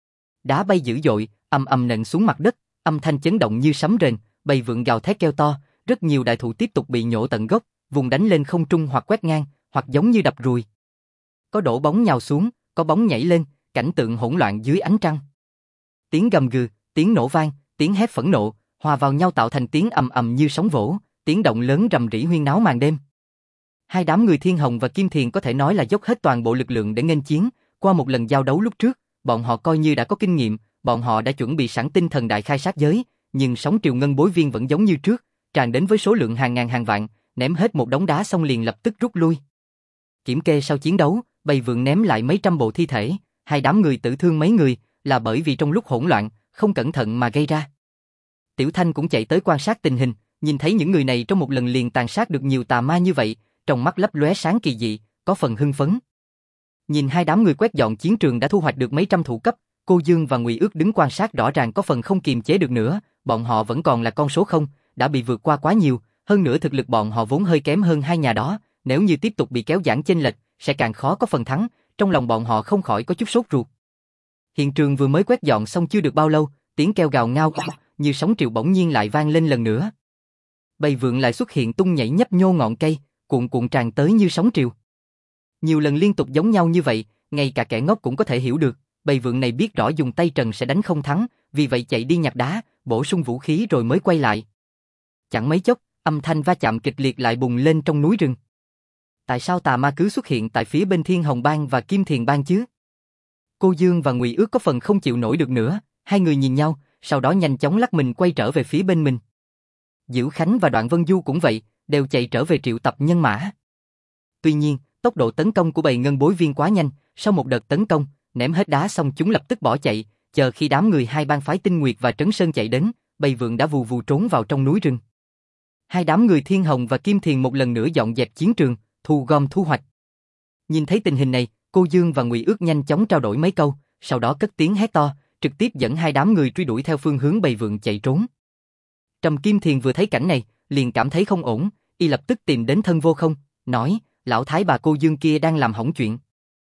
Đá bay dữ dội, ầm ầm nện xuống mặt đất, âm thanh chấn động như sấm rền, bầy vượn gào thét kêu to, rất nhiều đại thụ tiếp tục bị nhổ tận gốc, vùng đánh lên không trung hoặc quét ngang, hoặc giống như đập ruồi. Có đổ bóng nhào xuống, có bóng nhảy lên, cảnh tượng hỗn loạn dưới ánh trăng. Tiếng gầm gừ, tiếng nổ vang, tiếng hét phẫn nộ, hòa vào nhau tạo thành tiếng ầm ầm như sóng vỗ, tiếng động lớn rầm rĩ huyên náo màn đêm. Hai đám người Thiên Hồng và Kim Thiền có thể nói là dốc hết toàn bộ lực lượng để nghênh chiến, qua một lần giao đấu lúc trước, bọn họ coi như đã có kinh nghiệm, bọn họ đã chuẩn bị sẵn tinh thần đại khai sát giới, nhưng sóng triều ngân bối viên vẫn giống như trước, tràn đến với số lượng hàng ngàn hàng vạn, ném hết một đống đá xong liền lập tức rút lui. Kiểm kê sau chiến đấu, bầy vượn ném lại mấy trăm bộ thi thể, hai đám người tử thương mấy người, là bởi vì trong lúc hỗn loạn, không cẩn thận mà gây ra. Tiểu Thanh cũng chạy tới quan sát tình hình, nhìn thấy những người này trong một lần liền tàn sát được nhiều tà ma như vậy, trong mắt lấp lóe sáng kỳ dị, có phần hưng phấn. Nhìn hai đám người quét dọn chiến trường đã thu hoạch được mấy trăm thủ cấp, Cô Dương và Ngụy Ước đứng quan sát rõ ràng có phần không kiềm chế được nữa, bọn họ vẫn còn là con số không, đã bị vượt qua quá nhiều, hơn nữa thực lực bọn họ vốn hơi kém hơn hai nhà đó, nếu như tiếp tục bị kéo giãn chênh lệch, sẽ càng khó có phần thắng, trong lòng bọn họ không khỏi có chút sốt ruột. Hiện trường vừa mới quét dọn xong chưa được bao lâu, tiếng kêu gào ngao như sóng triều bỗng nhiên lại vang lên lần nữa. Bầy vượn lại xuất hiện tung nhảy nhấp nhô ngọn cây, cuộn cuộn tràn tới như sóng triều. Nhiều lần liên tục giống nhau như vậy, ngay cả kẻ ngốc cũng có thể hiểu được, bầy vượn này biết rõ dùng tay trần sẽ đánh không thắng, vì vậy chạy đi nhặt đá, bổ sung vũ khí rồi mới quay lại. Chẳng mấy chốc, âm thanh va chạm kịch liệt lại bùng lên trong núi rừng. Tại sao tà ma cứ xuất hiện tại phía bên Thiên Hồng Bang và Kim Thiền Bang chứ? Cô Dương và Ngụy Ước có phần không chịu nổi được nữa, hai người nhìn nhau, sau đó nhanh chóng lắc mình quay trở về phía bên mình. Diễu Khánh và Đoạn Vân Du cũng vậy, đều chạy trở về triệu tập nhân mã. Tuy nhiên, tốc độ tấn công của bầy ngân bối viên quá nhanh, sau một đợt tấn công, ném hết đá xong chúng lập tức bỏ chạy, chờ khi đám người hai bang phái Tinh Nguyệt và Trấn Sơn chạy đến, bầy vượn đã vù vù trốn vào trong núi rừng. Hai đám người Thiên Hồng và Kim Thiền một lần nữa dọn dẹp chiến trường, thu gom thu hoạch. Nhìn thấy tình hình này, Cô Dương và Ngụy Ước nhanh chóng trao đổi mấy câu, sau đó cất tiếng hét to, trực tiếp dẫn hai đám người truy đuổi theo phương hướng bầy vượn chạy trốn. Trầm Kim Thiền vừa thấy cảnh này, liền cảm thấy không ổn, y lập tức tìm đến Thân Vô Không, nói, lão thái bà Cô Dương kia đang làm hỏng chuyện.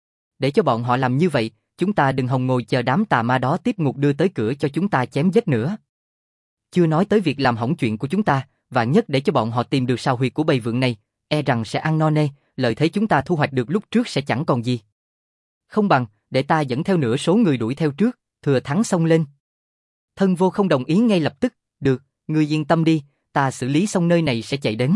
Để cho bọn họ làm như vậy, chúng ta đừng hòng ngồi chờ đám tà ma đó tiếp ngục đưa tới cửa cho chúng ta chém giết nữa. Chưa nói tới việc làm hỏng chuyện của chúng ta, và nhất để cho bọn họ tìm được sao huyệt của bầy vượn này, e rằng sẽ ăn no nê, lợi thế chúng ta thu hoạch được lúc trước sẽ chẳng còn gì. Không bằng, để ta dẫn theo nửa số người đuổi theo trước, thừa thắng xông lên. Thân Vô Không đồng ý ngay lập tức, được, ngươi yên tâm đi, ta xử lý xong nơi này sẽ chạy đến.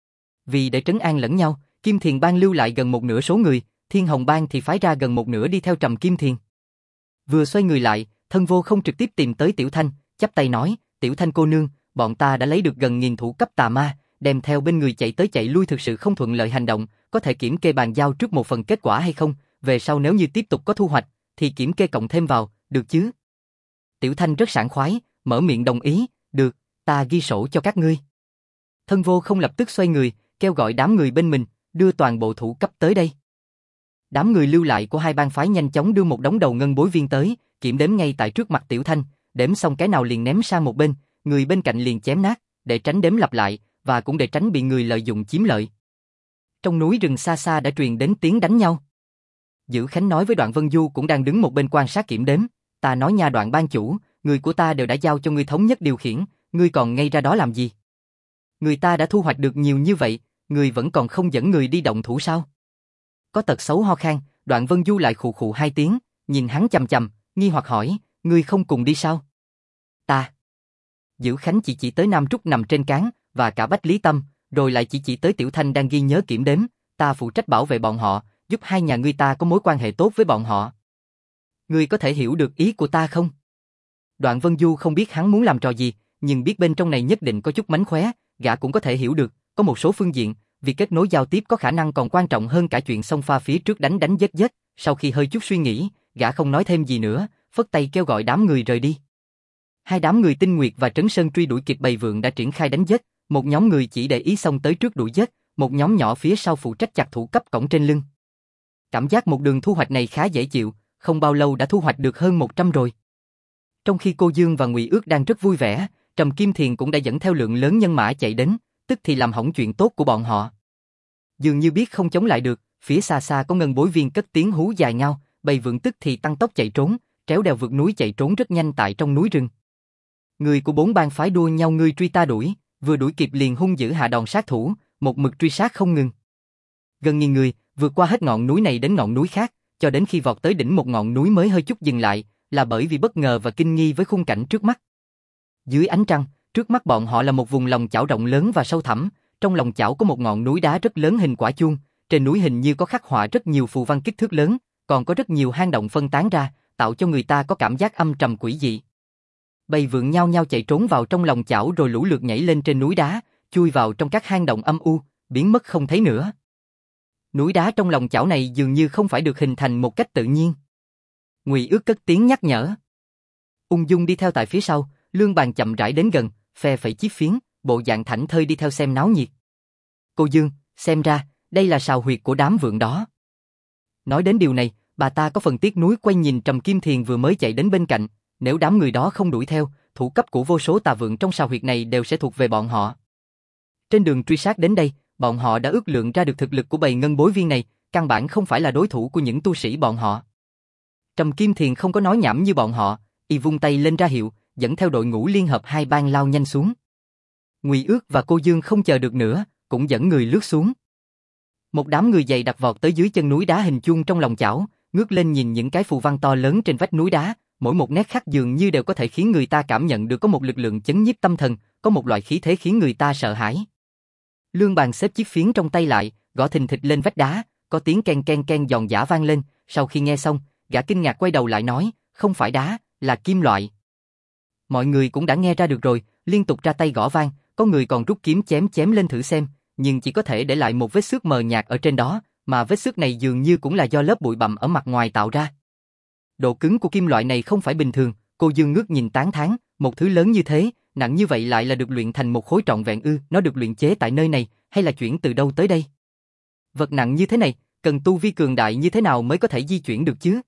Vì để trấn an lẫn nhau, Kim Thiền Bang lưu lại gần một nửa số người, Thiên Hồng Bang thì phái ra gần một nửa đi theo Trầm Kim Thiền. Vừa xoay người lại, Thân Vô Không trực tiếp tìm tới Tiểu Thanh, chắp tay nói, Tiểu Thanh cô nương, bọn ta đã lấy được gần 1000 thủ cấp tà ma, đem theo bên người chạy tới chạy lui thực sự không thuận lợi hành động, có thể kiểm kê bàn giao trước một phần kết quả hay không, về sau nếu như tiếp tục có thu hoạch, thì kiểm kê cộng thêm vào, được chứ? Tiểu Thanh rất sảng khoái, mở miệng đồng ý, được, ta ghi sổ cho các ngươi. Thân Vô Không lập tức xoay người, kêu gọi đám người bên mình, đưa toàn bộ thủ cấp tới đây. Đám người lưu lại của hai bang phái nhanh chóng đưa một đống đầu ngân bối viên tới, kiểm đếm ngay tại trước mặt Tiểu Thanh, đếm xong cái nào liền ném sang một bên, người bên cạnh liền chém nát, để tránh đếm lặp lại, và cũng để tránh bị người lợi dụng chiếm lợi. Trong núi rừng xa xa đã truyền đến tiếng đánh nhau. Dữ Khánh nói với Đoạn Vân Du cũng đang đứng một bên quan sát kiểm đếm, ta nói nha Đoạn ban chủ, người của ta đều đã giao cho ngươi thống nhất điều khiển, ngươi còn ngây ra đó làm gì? Người ta đã thu hoạch được nhiều như vậy, ngươi vẫn còn không dẫn người đi động thủ sao? Có tật xấu ho khan, Đoạn Vân Du lại khụ khụ hai tiếng, nhìn hắn chằm chằm, nghi hoặc hỏi, ngươi không cùng đi sao? Ta. Dữ Khánh chỉ tới Nam Trúc nằm trên cán, và cả Bách Lý Tâm, rồi lại chỉ tới Tiểu Thanh đang ghi nhớ kiểm đếm, ta phụ trách bảo vệ bọn họ, giúp hai nhà ngươi ta có mối quan hệ tốt với bọn họ. Ngươi có thể hiểu được ý của ta không? Đoạn Vân Du không biết hắn muốn làm trò gì, nhưng biết bên trong này nhất định có chút mánh khóe, gã cũng có thể hiểu được, có một số phương diện, việc kết nối giao tiếp có khả năng còn quan trọng hơn cả chuyện xông pha phía trước đánh giết. Sau khi hơi chút suy nghĩ, gã không nói thêm gì nữa, phất tay kêu gọi đám người rời đi. Hai đám người Tinh Nguyệt và Trấn Sơn truy đuổi kịp bầy vượn đã triển khai đánh giết, một nhóm người chỉ để ý xông tới trước đuổi giết, một nhóm nhỏ phía sau phụ trách chặt thủ cấp cổng trên lưng. Cảm giác một đường thu hoạch này khá dễ chịu, không bao lâu đã thu hoạch được hơn 100 rồi. Trong khi Cô Dương và Ngụy Ước đang rất vui vẻ, Trầm Kim Thiền cũng đã dẫn theo lượng lớn nhân mã chạy đến, tức thì làm hỏng chuyện tốt của bọn họ. Dường như biết không chống lại được, phía xa xa có ngân bối viên cất tiếng hú dài ngao, bầy vượn tức thì tăng tốc chạy trốn, tréo đèo vượt núi chạy trốn rất nhanh tại trong núi rừng. Người của bốn bang phái đua nhau ngươi truy ta đuổi, vừa đuổi kịp liền hung dữ hạ đòn sát thủ, một mực truy sát không ngừng. Gần nghìn người, vượt qua hết ngọn núi này đến ngọn núi khác, cho đến khi vọt tới đỉnh một ngọn núi mới hơi chút dừng lại, là bởi vì bất ngờ và kinh nghi với khung cảnh trước mắt. Dưới ánh trăng, trước mắt bọn họ là một vùng lòng chảo rộng lớn và sâu thẳm, trong lòng chảo có một ngọn núi đá rất lớn hình quả chuông, trên núi hình như có khắc họa rất nhiều phù văn kích thước lớn, còn có rất nhiều hang động phân tán ra, tạo cho người ta có cảm giác âm trầm quỷ dị. Bầy vượn nhao nhao chạy trốn vào trong lòng chảo rồi lũ lượt nhảy lên trên núi đá, chui vào trong các hang động âm u, biến mất không thấy nữa. Núi đá trong lòng chảo này dường như không phải được hình thành một cách tự nhiên. Ngụy Ước cất tiếng nhắc nhở. Ung dung đi theo tại phía sau, Lương Bàn chậm rãi đến gần, phe phẩy chiếc phiến, bộ dạng thảnh thơi đi theo xem náo nhiệt. Cô Dương, xem ra, đây là sào huyệt của đám vượn đó. Nói đến điều này, bà ta có phần tiếc nuối quay nhìn Trầm Kim Thiền vừa mới chạy đến bên cạnh, nếu đám người đó không đuổi theo, thủ cấp của vô số tà vượn trong sào huyệt này đều sẽ thuộc về bọn họ. Trên đường truy sát đến đây, bọn họ đã ước lượng ra được thực lực của bầy ngân bối viên này, căn bản không phải là đối thủ của những tu sĩ bọn họ. Trầm Kim Thiền không có nói nhảm như bọn họ, y vung tay lên ra hiệu, dẫn theo đội ngũ liên hợp hai bang lao nhanh xuống. Ngụy Ước và Cô Dương không chờ được nữa, cũng dẫn người lướt xuống. Một đám người dày đặc vọt tới dưới chân núi đá hình chuông trong lòng chảo, ngước lên nhìn những cái phù văn to lớn trên vách núi đá, mỗi một nét khắc dường như đều có thể khiến người ta cảm nhận được có một lực lượng chấn nhiếp tâm thần, có một loại khí thế khiến người ta sợ hãi. Lương Bàn xếp chiếc phiến trong tay lại, gõ thình thịch lên vách đá, có tiếng ken ken ken giòn giã vang lên, sau khi nghe xong, gã kinh ngạc quay đầu lại nói, không phải đá, là kim loại. Mọi người cũng đã nghe ra được rồi, liên tục ra tay gõ vang, có người còn rút kiếm chém lên thử xem, nhưng chỉ có thể để lại một vết xước mờ nhạt ở trên đó, mà vết xước này dường như cũng là do lớp bụi bặm ở mặt ngoài tạo ra. Độ cứng của kim loại này không phải bình thường, Cô Dương ngước nhìn tán thán, một thứ lớn như thế, nặng như vậy lại là được luyện thành một khối trọn vẹn ư, nó được luyện chế tại nơi này, hay là chuyển từ đâu tới đây? Vật nặng như thế này, cần tu vi cường đại như thế nào mới có thể di chuyển được chứ?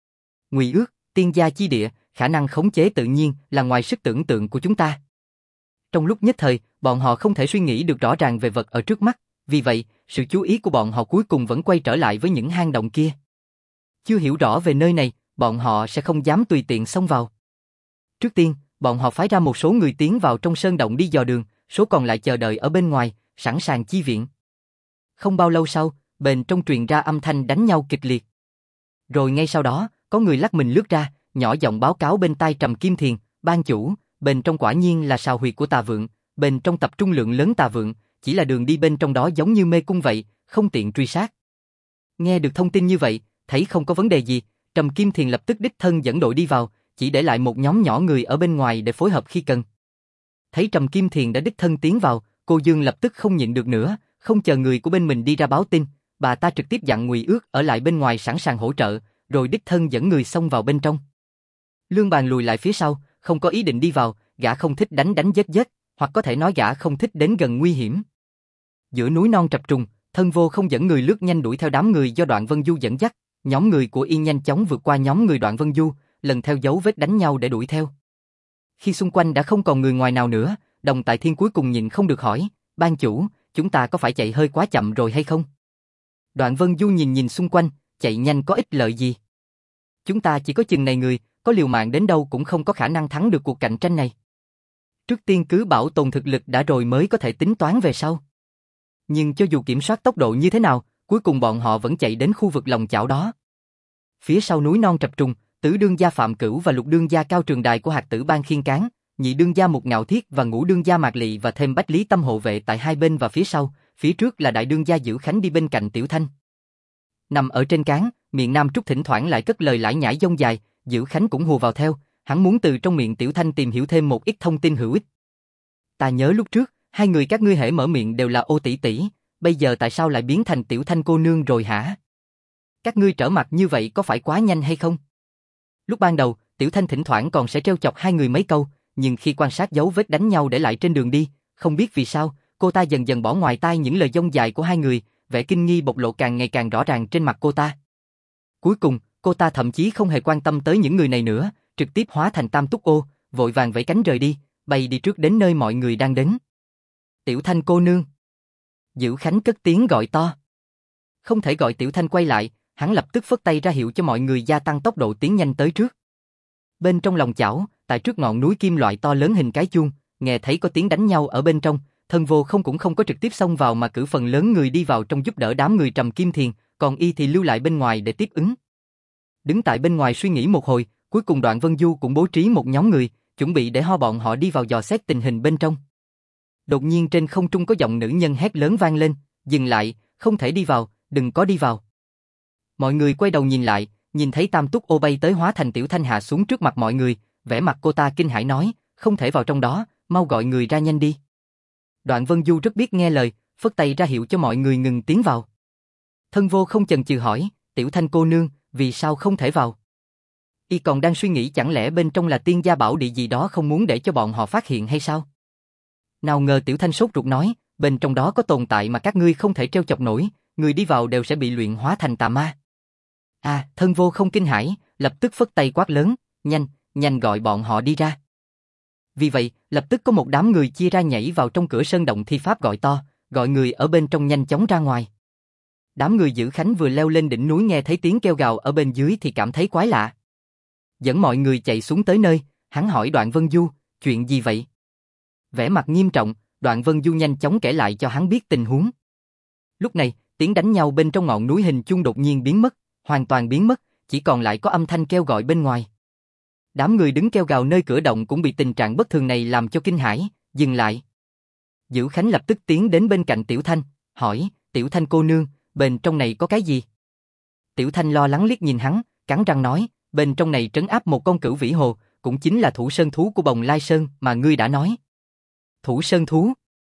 Ngụy Ước, tiên gia chi địa, khả năng khống chế tự nhiên là ngoài sức tưởng tượng của chúng ta. Trong lúc nhất thời, bọn họ không thể suy nghĩ được rõ ràng về vật ở trước mắt, vì vậy, sự chú ý của bọn họ cuối cùng vẫn quay trở lại với những hang động kia. Chưa hiểu rõ về nơi này, bọn họ sẽ không dám tùy tiện xông vào. Trước tiên, bọn họ phái ra một số người tiến vào trong sơn động đi dò đường, số còn lại chờ đợi ở bên ngoài, sẵn sàng chi viện. Không bao lâu sau, bên trong truyền ra âm thanh đánh nhau kịch liệt. Rồi ngay sau đó, có người lắc mình lướt ra, nhỏ giọng báo cáo bên tai Trầm Kim Thiền, ban chủ, bên trong quả nhiên là sào huyệt của tà vượn, bên trong tập trung lượng lớn tà vượn, chỉ là đường đi bên trong đó giống như mê cung vậy, không tiện truy sát. Nghe được thông tin như vậy, thấy không có vấn đề gì, Trầm Kim Thiền lập tức đích thân dẫn đội đi vào, chỉ để lại một nhóm nhỏ người ở bên ngoài để phối hợp khi cần. Thấy Trầm Kim Thiền đã đích thân tiến vào, Cô Dương lập tức không nhịn được nữa, không chờ người của bên mình đi ra báo tin, bà ta trực tiếp dặn Ngụy Ước ở lại bên ngoài sẵn sàng hỗ trợ, rồi đích thân dẫn người xông vào bên trong. Lương Bàn lùi lại phía sau, không có ý định đi vào, gã không thích đánh giết, hoặc có thể nói gã không thích đến gần nguy hiểm. Giữa núi non trập trùng, Thân Vô không dẫn người lướt nhanh đuổi theo đám người do Đoạn Vân Du dẫn dắt, nhóm người của y nhanh chóng vượt qua nhóm người Đoạn Vân Du, lần theo dấu vết đánh nhau để đuổi theo. Khi xung quanh đã không còn người ngoài nào nữa, Đồng Tại Thiên cuối cùng nhịn không được hỏi, ban chủ, chúng ta có phải chạy hơi quá chậm rồi hay không? Đoạn Vân Du nhìn xung quanh, chạy nhanh có ích lợi gì? Chúng ta chỉ có chừng này người, có liều mạng đến đâu cũng không có khả năng thắng được cuộc cạnh tranh này. Trước tiên cứ bảo tồn thực lực đã rồi mới có thể tính toán về sau. Nhưng cho dù kiểm soát tốc độ như thế nào, cuối cùng bọn họ vẫn chạy đến khu vực lòng chảo đó. Phía sau núi non trập trùng, Tứ đương gia Phạm Cửu và Lục đương gia Cao Trường Đài của Hạt Tử Bang khiên cán, Nhị đương gia Mục Ngạo Thiết và Ngũ đương gia Mạc Lị và thêm Bách Lý Tâm hộ vệ tại hai bên và phía sau, phía trước là Đại đương gia Dữ Khánh đi bên cạnh Tiểu Thanh. Nằm ở trên cán, miệng Nam Trúc thỉnh thoảng lại cất lời lải nhải dông dài, Dữ Khánh cũng hùa vào theo, hắn muốn từ trong miệng Tiểu Thanh tìm hiểu thêm một ít thông tin hữu ích. Ta nhớ lúc trước, Hai người các ngươi hễ mở miệng đều là ô tỷ tỷ, bây giờ tại sao lại biến thành Tiểu Thanh cô nương rồi hả? Các ngươi trở mặt như vậy có phải quá nhanh hay không? Lúc ban đầu, Tiểu Thanh thỉnh thoảng còn sẽ trêu chọc hai người mấy câu, nhưng khi quan sát dấu vết đánh nhau để lại trên đường đi, không biết vì sao, cô ta dần dần bỏ ngoài tai những lời dông dài của hai người, vẻ kinh nghi bộc lộ càng ngày càng rõ ràng trên mặt cô ta. Cuối cùng, cô ta thậm chí không hề quan tâm tới những người này nữa, trực tiếp hóa thành Tam Túc Ô, vội vàng vẫy cánh rời đi, bay đi trước đến nơi mọi người đang đến. Tiểu Thanh cô nương. Dữ Khánh cất tiếng gọi to. Không thể gọi Tiểu Thanh quay lại, hắn lập tức phất tay ra hiệu cho mọi người gia tăng tốc độ tiến nhanh tới trước. Bên trong lòng chảo, tại trước ngọn núi kim loại to lớn hình cái chuông, nghe thấy có tiếng đánh nhau ở bên trong, Thân Vô Không cũng không có trực tiếp xông vào mà cử phần lớn người đi vào trong giúp đỡ đám người Trầm Kim Thiền, còn y thì lưu lại bên ngoài để tiếp ứng. Đứng tại bên ngoài suy nghĩ một hồi, cuối cùng Đoạn Vân Du cũng bố trí một nhóm người, chuẩn bị để bọn họ đi vào dò xét tình hình bên trong. Đột nhiên trên không trung có giọng nữ nhân hét lớn vang lên, dừng lại, không thể đi vào, đừng có đi vào. Mọi người quay đầu nhìn lại, nhìn thấy Tam Túc Ô bay tới hóa thành Tiểu Thanh hạ xuống trước mặt mọi người, vẻ mặt cô ta kinh hãi nói, không thể vào trong đó, mau gọi người ra nhanh đi. Đoạn Vân Du rất biết nghe lời, phất tay ra hiệu cho mọi người ngừng tiến vào. Thân Vô Không chần chừ hỏi, Tiểu Thanh cô nương, vì sao không thể vào? Y còn đang suy nghĩ chẳng lẽ bên trong là tiên gia bảo địa gì đó không muốn để cho bọn họ phát hiện hay sao? Nào ngờ Tiểu Thanh sốt ruột nói, bên trong đó có tồn tại mà các ngươi không thể trêu chọc nổi, người đi vào đều sẽ bị luyện hóa thành tà ma. Thân Vô Không kinh hãi, lập tức phất tay quát lớn, nhanh gọi bọn họ đi ra. Vì vậy, lập tức có một đám người chia ra nhảy vào trong cửa sơn động thi pháp gọi to, gọi người ở bên trong nhanh chóng ra ngoài. Đám người Dữ Khánh vừa leo lên đỉnh núi nghe thấy tiếng kêu gào ở bên dưới thì cảm thấy quái lạ. Dẫn mọi người chạy xuống tới nơi, hắn hỏi Đoạn Vân Du, chuyện gì vậy? Vẻ mặt nghiêm trọng, Đoạn Vân Du nhanh chóng kể lại cho hắn biết tình huống. Lúc này, tiếng đánh nhau bên trong ngọn núi hình chuông đột nhiên biến mất, hoàn toàn biến mất, chỉ còn lại có âm thanh kêu gọi bên ngoài. Đám người đứng kêu gào nơi cửa động cũng bị tình trạng bất thường này làm cho kinh hãi, dừng lại. Dữ Khánh lập tức tiến đến bên cạnh Tiểu Thanh, hỏi, Tiểu Thanh cô nương, bên trong này có cái gì? Tiểu Thanh lo lắng liếc nhìn hắn, cắn răng nói, bên trong này trấn áp một con cửu vĩ hồ, cũng chính là thủ sơn thú của Bồng Lai Sơn mà ngươi đã nói. Thủ sơn thú?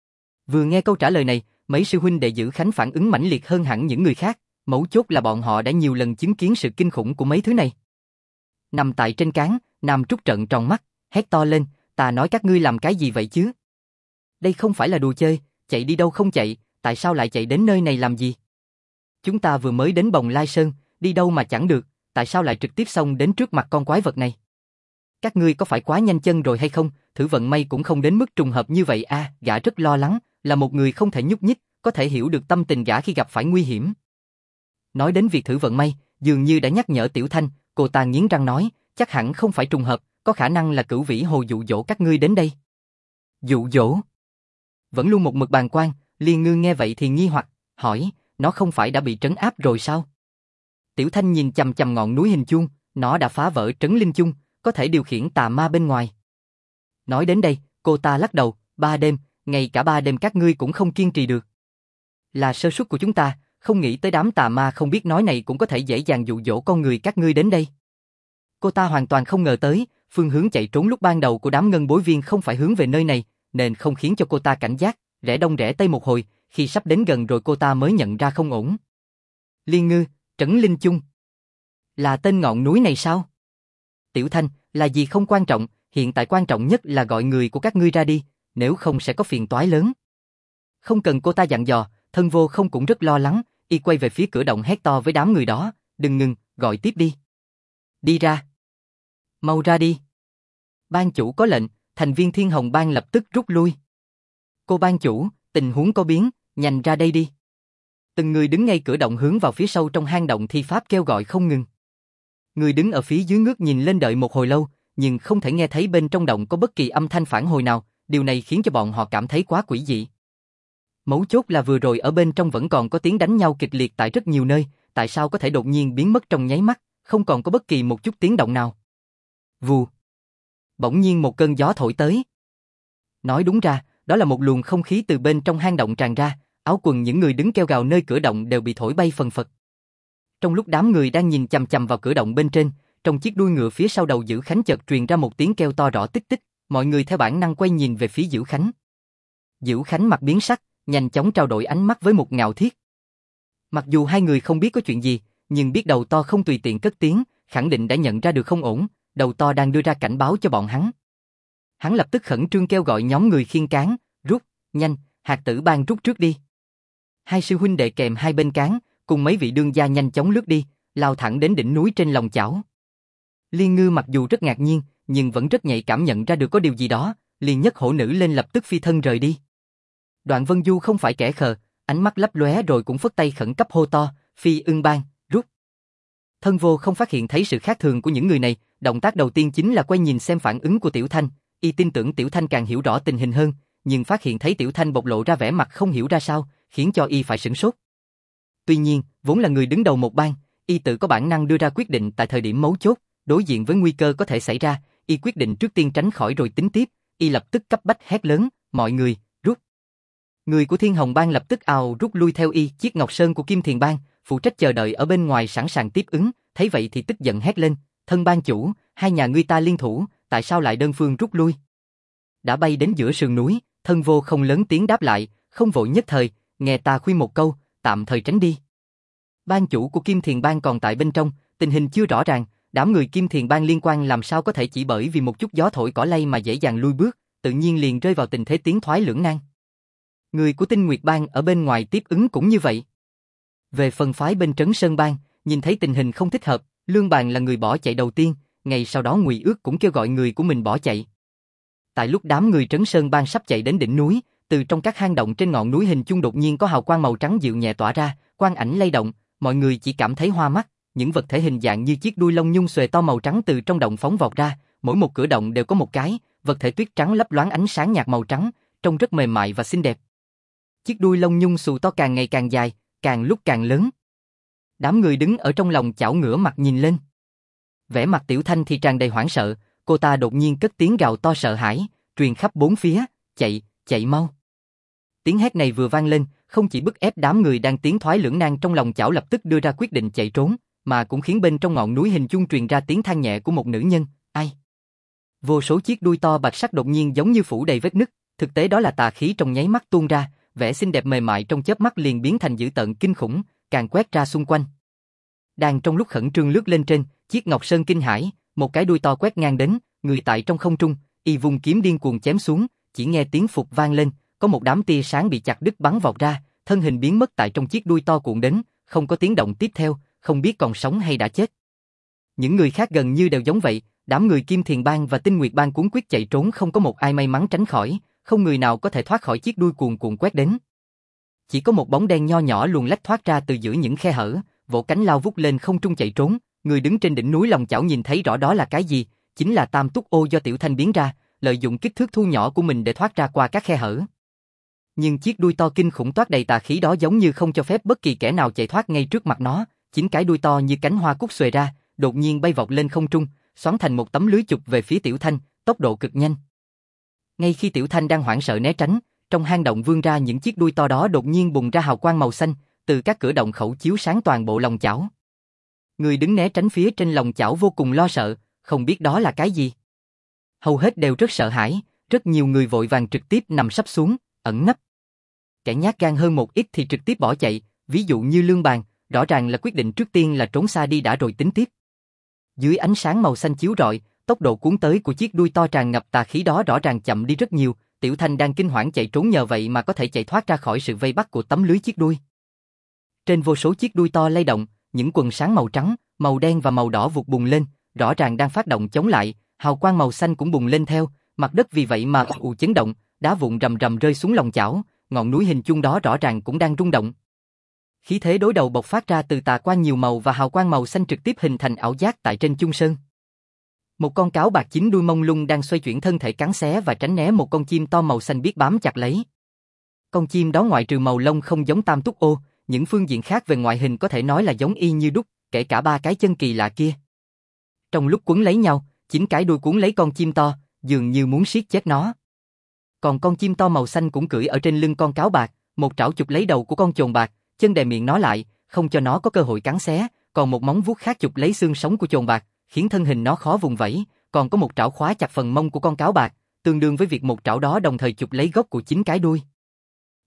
Vừa nghe câu trả lời này, mấy sư huynh đệ Dữ Khánh phản ứng mãnh liệt hơn hẳn những người khác, mấu chốt là bọn họ đã nhiều lần chứng kiến sự kinh khủng của mấy thứ này. Nằm tại trên cán, Nam Trúc trợn tròn mắt, hét to lên, ta nói các ngươi làm cái gì vậy chứ? Đây không phải là đùa chơi, chạy đi đâu không chạy, tại sao lại chạy đến nơi này làm gì? Chúng ta vừa mới đến Bồng Lai Sơn, đi đâu mà chẳng được, tại sao lại trực tiếp xông đến trước mặt con quái vật này? Các ngươi có phải quá nhanh chân rồi hay không, thử vận may cũng không đến mức trùng hợp như vậy gã rất lo lắng, là một người không thể nhúc nhích, có thể hiểu được tâm tình gã khi gặp phải nguy hiểm. Nói đến việc thử vận may, dường như đã nhắc nhở Tiểu Thanh, cô ta nghiến răng nói, chắc hẳn không phải trùng hợp, có khả năng là cửu vĩ hồ dụ dỗ các ngươi đến đây. Dụ dỗ? Vẫn luôn một mực bàng quan, Liên Ngư nghe vậy thì nghi hoặc, hỏi, nó không phải đã bị trấn áp rồi sao? Tiểu Thanh nhìn chằm chằm ngọn núi hình chuông, nó đã phá vỡ trấn linh chung, có thể điều khiển tà ma bên ngoài. Nói đến đây, cô ta lắc đầu, 3 đêm, ngay cả 3 đêm các ngươi cũng không kiên trì được. Là sơ suất của chúng ta, không nghĩ tới đám tà ma không biết nói này cũng có thể dễ dàng dụ dỗ con người các ngươi đến đây. Cô ta hoàn toàn không ngờ tới, phương hướng chạy trốn lúc ban đầu của đám ngân bối viên không phải hướng về nơi này, nên không khiến cho cô ta cảnh giác, rẽ đông rẽ tây một hồi, khi sắp đến gần rồi cô ta mới nhận ra không ổn. Liên Ngư, Trấn Linh Chung. Là tên ngọn núi này sao? Tiểu Thanh, là gì không quan trọng, hiện tại quan trọng nhất là gọi người của các ngươi ra đi, nếu không sẽ có phiền toái lớn. Không cần cô ta dặn dò, Thân Vô Không cũng rất lo lắng, y quay về phía cửa động hét to với đám người đó, đừng ngừng, gọi tiếp đi. Đi ra. Mau ra đi. Ban chủ có lệnh, thành viên Thiên Hồng Bang lập tức rút lui. Cô ban chủ, tình huống có biến, nhanh ra đây đi. Từng người đứng ngay cửa động hướng vào phía sâu trong hang động thi pháp kêu gọi không ngừng. Người đứng ở phía dưới ngước nhìn lên đợi một hồi lâu, nhưng không thể nghe thấy bên trong động có bất kỳ âm thanh phản hồi nào, điều này khiến cho bọn họ cảm thấy quá quỷ dị. Mấu chốt là vừa rồi ở bên trong vẫn còn có tiếng đánh nhau kịch liệt tại rất nhiều nơi, tại sao có thể đột nhiên biến mất trong nháy mắt, không còn có bất kỳ một chút tiếng động nào. Vù. Bỗng nhiên một cơn gió thổi tới. Nói đúng ra, đó là một luồng không khí từ bên trong hang động tràn ra, áo quần những người đứng kêu gào nơi cửa động đều bị thổi bay phần phật. Trong lúc đám người đang nhìn chằm chằm vào cửa động bên trên, trong chiếc đuôi ngựa phía sau đầu Dữ Khánh chợt truyền ra một tiếng kêu to rõ tích tích, mọi người theo bản năng quay nhìn về phía Dữ Khánh. Diễu Khánh mặt biến sắc, nhanh chóng trao đổi ánh mắt với Mục Ngạo Thiết. Mặc dù hai người không biết có chuyện gì, nhưng biết đầu to không tùy tiện cất tiếng, khẳng định đã nhận ra được không ổn, đầu to đang đưa ra cảnh báo cho bọn hắn. Hắn lập tức khẩn trương kêu gọi nhóm người khiêng cán, rút, nhanh, Hạt Tử Bang rút trước đi. Hai sư huynh đệ kèm hai bên cán, cùng mấy vị đương gia nhanh chóng lướt đi, lao thẳng đến đỉnh núi trên lòng chảo. Liên Ngư mặc dù rất ngạc nhiên, nhưng vẫn rất nhạy cảm nhận ra được có điều gì đó, liền nhất hổ nữ lên lập tức phi thân rời đi. Đoạn Vân Du không phải kẻ khờ, ánh mắt lấp lóe rồi cũng phất tay khẩn cấp hô to, Phi Ưng Bang, rút. Thân Vô không phát hiện thấy sự khác thường của những người này, động tác đầu tiên chính là quay nhìn xem phản ứng của Tiểu Thanh, y tin tưởng Tiểu Thanh càng hiểu rõ tình hình hơn, nhưng phát hiện thấy Tiểu Thanh bộc lộ ra vẻ mặt không hiểu ra sao, khiến cho y phải sửng sốt. Tuy nhiên, vốn là người đứng đầu một bang, y tự có bản năng đưa ra quyết định tại thời điểm mấu chốt, đối diện với nguy cơ có thể xảy ra, y quyết định trước tiên tránh khỏi rồi tính tiếp, y lập tức cấp bách hét lớn, mọi người, rút. Người của Thiên Hồng Bang lập tức ào rút lui theo y, Chiết Ngọc Sơn của Kim Thiền Bang, phụ trách chờ đợi ở bên ngoài sẵn sàng tiếp ứng, thấy vậy thì tức giận hét lên, thân bang chủ, hai nhà ngươi ta liên thủ, tại sao lại đơn phương rút lui? Đã bay đến giữa sườn núi, Thân Vô không lớn tiếng đáp lại, không vội nhất thời, nghe ta khuyên một câu, tạm thời tránh đi. Bang chủ của Kim Thiền Bang còn tại bên trong, tình hình chưa rõ ràng, đám người Kim Thiền Bang liên quan làm sao có thể chỉ bởi vì một chút gió thổi cỏ lay mà dễ dàng lui bước, tự nhiên liền rơi vào tình thế tiến thoái lưỡng nan. Người của Tinh Nguyệt Bang ở bên ngoài tiếp ứng cũng như vậy. Về phần phái bên Trấn Sơn Bang, nhìn thấy tình hình không thích hợp, Lương Bàn là người bỏ chạy đầu tiên, ngày sau đó Ngụy Ước cũng kêu gọi người của mình bỏ chạy. Tại lúc đám người Trấn Sơn Bang sắp chạy đến đỉnh núi, từ trong các hang động trên ngọn núi hình chung đột nhiên có hào quang màu trắng dịu nhẹ tỏa ra, quang ảnh lay động, mọi người chỉ cảm thấy hoa mắt, những vật thể hình dạng như chiếc đuôi lông nhung xuề to màu trắng từ trong động phóng vọt ra, mỗi một cửa động đều có một cái, vật thể tuyết trắng lấp loáng ánh sáng nhạt màu trắng, trông rất mềm mại và xinh đẹp. Chiếc đuôi lông nhung xù to càng ngày càng dài, càng lúc càng lớn. Đám người đứng ở trong lòng chảo ngửa mặt nhìn lên. Vẻ mặt Tiểu Thanh thì tràn đầy hoảng sợ, cô ta đột nhiên cất tiếng gào to sợ hãi, truyền khắp bốn phía, chạy, chạy mau. Tiếng hét này vừa vang lên, không chỉ bức ép đám người đang tiến thoái lưỡng nan trong lòng chảo lập tức đưa ra quyết định chạy trốn, mà cũng khiến bên trong ngọn núi hình chung truyền ra tiếng than nhẹ của một nữ nhân, ai. Vô số chiếc đuôi to bạch sắc đột nhiên giống như phủ đầy vết nứt, thực tế đó là tà khí trong nháy mắt tuôn ra, vẻ xinh đẹp mềm mại trong chớp mắt liền biến thành dữ tợn kinh khủng, càng quét ra xung quanh. Đang trong lúc khẩn trương lướt lên trên, Chiết Ngọc Sơn kinh hãi, một cái đuôi to quét ngang đến, người tại trong không trung, y vung kiếm điên cuồng chém xuống, chỉ nghe tiếng phụt vang lên, có một đám tia sáng bị chặt đứt bắn vọt ra, thân hình biến mất tại trong chiếc đuôi to cuộn đến, không có tiếng động tiếp theo, không biết còn sống hay đã chết. Những người khác gần như đều giống vậy, đám người Kim Thiền Bang và Tinh Nguyệt Bang cuống quýt chạy trốn không có một ai may mắn tránh khỏi, không người nào có thể thoát khỏi chiếc đuôi cuồn cuộn quét đến. Chỉ có một bóng đen nho nhỏ luồn lách thoát ra từ giữa những khe hở, vỗ cánh lao vút lên không trung chạy trốn, người đứng trên đỉnh núi lòng chảo nhìn thấy rõ đó là cái gì, chính là Tam Túc Ô do Tiểu Thanh biến ra, lợi dụng kích thước thu nhỏ của mình để thoát ra qua các khe hở. Nhưng chiếc đuôi to kinh khủng toát đầy tà khí đó giống như không cho phép bất kỳ kẻ nào chạy thoát ngay trước mặt nó, chính cái đuôi to như cánh hoa cúc xuề ra, đột nhiên bay vọt lên không trung, xoắn thành một tấm lưới chụp về phía Tiểu Thanh, tốc độ cực nhanh. Ngay khi Tiểu Thanh đang hoảng sợ né tránh, trong hang động vươn ra những chiếc đuôi to đó đột nhiên bùng ra hào quang màu xanh, từ các cửa động khẩu chiếu sáng toàn bộ lòng chảo. Người đứng né tránh phía trên lòng chảo vô cùng lo sợ, không biết đó là cái gì. Hầu hết đều rất sợ hãi, rất nhiều người vội vàng trực tiếp nằm sấp xuống, ẩn nấp. Kẻ nhát gan hơn một ít thì trực tiếp bỏ chạy, ví dụ như Lương Bàn, rõ ràng là quyết định trước tiên là trốn xa đi đã rồi tính tiếp. Dưới ánh sáng màu xanh chiếu rọi, tốc độ cuốn tới của chiếc đuôi to tràn ngập tà khí đó rõ ràng chậm đi rất nhiều, Tiểu Thanh đang kinh hoảng chạy trốn nhờ vậy mà có thể chạy thoát ra khỏi sự vây bắt của tấm lưới chiếc đuôi. Trên vô số chiếc đuôi to lay động, những quần sáng màu trắng, màu đen và màu đỏ vụt bùng lên, rõ ràng đang phát động chống lại, hào quang màu xanh cũng bùng lên theo, mặt đất vì vậy mà chấn động, đá vụn rầm rầm rơi xuống lòng chảo, ngọn núi hình chung đó rõ ràng cũng đang rung động. Khí thế đối đầu bộc phát ra từ tà quang nhiều màu và hào quang màu xanh trực tiếp hình thành ảo giác tại trên chung sơn. Một con cáo bạc chín đuôi mông lung đang xoay chuyển thân thể cắn xé và tránh né một con chim to màu xanh biếc bám chặt lấy. Con chim đó ngoại trừ màu lông không giống Tam Túc Ô, những phương diện khác về ngoại hình có thể nói là giống y như đúc, kể cả ba cái chân kỳ lạ kia. Trong lúc quấn lấy nhau, chính cái đuôi cuốn lấy con chim to, dường như muốn siết chết nó. Còn con chim to màu xanh cũng cưỡi ở trên lưng con cáo bạc, một trảo chụp lấy đầu của con chồn bạc, chân đè miệng nó lại, không cho nó có cơ hội cắn xé, còn một móng vuốt khác chụp lấy xương sống của chồn bạc, khiến thân hình nó khó vùng vẫy, còn có một trảo khóa chặt phần mông của con cáo bạc, tương đương với việc một trảo đó đồng thời chụp lấy gốc của chính cái đuôi.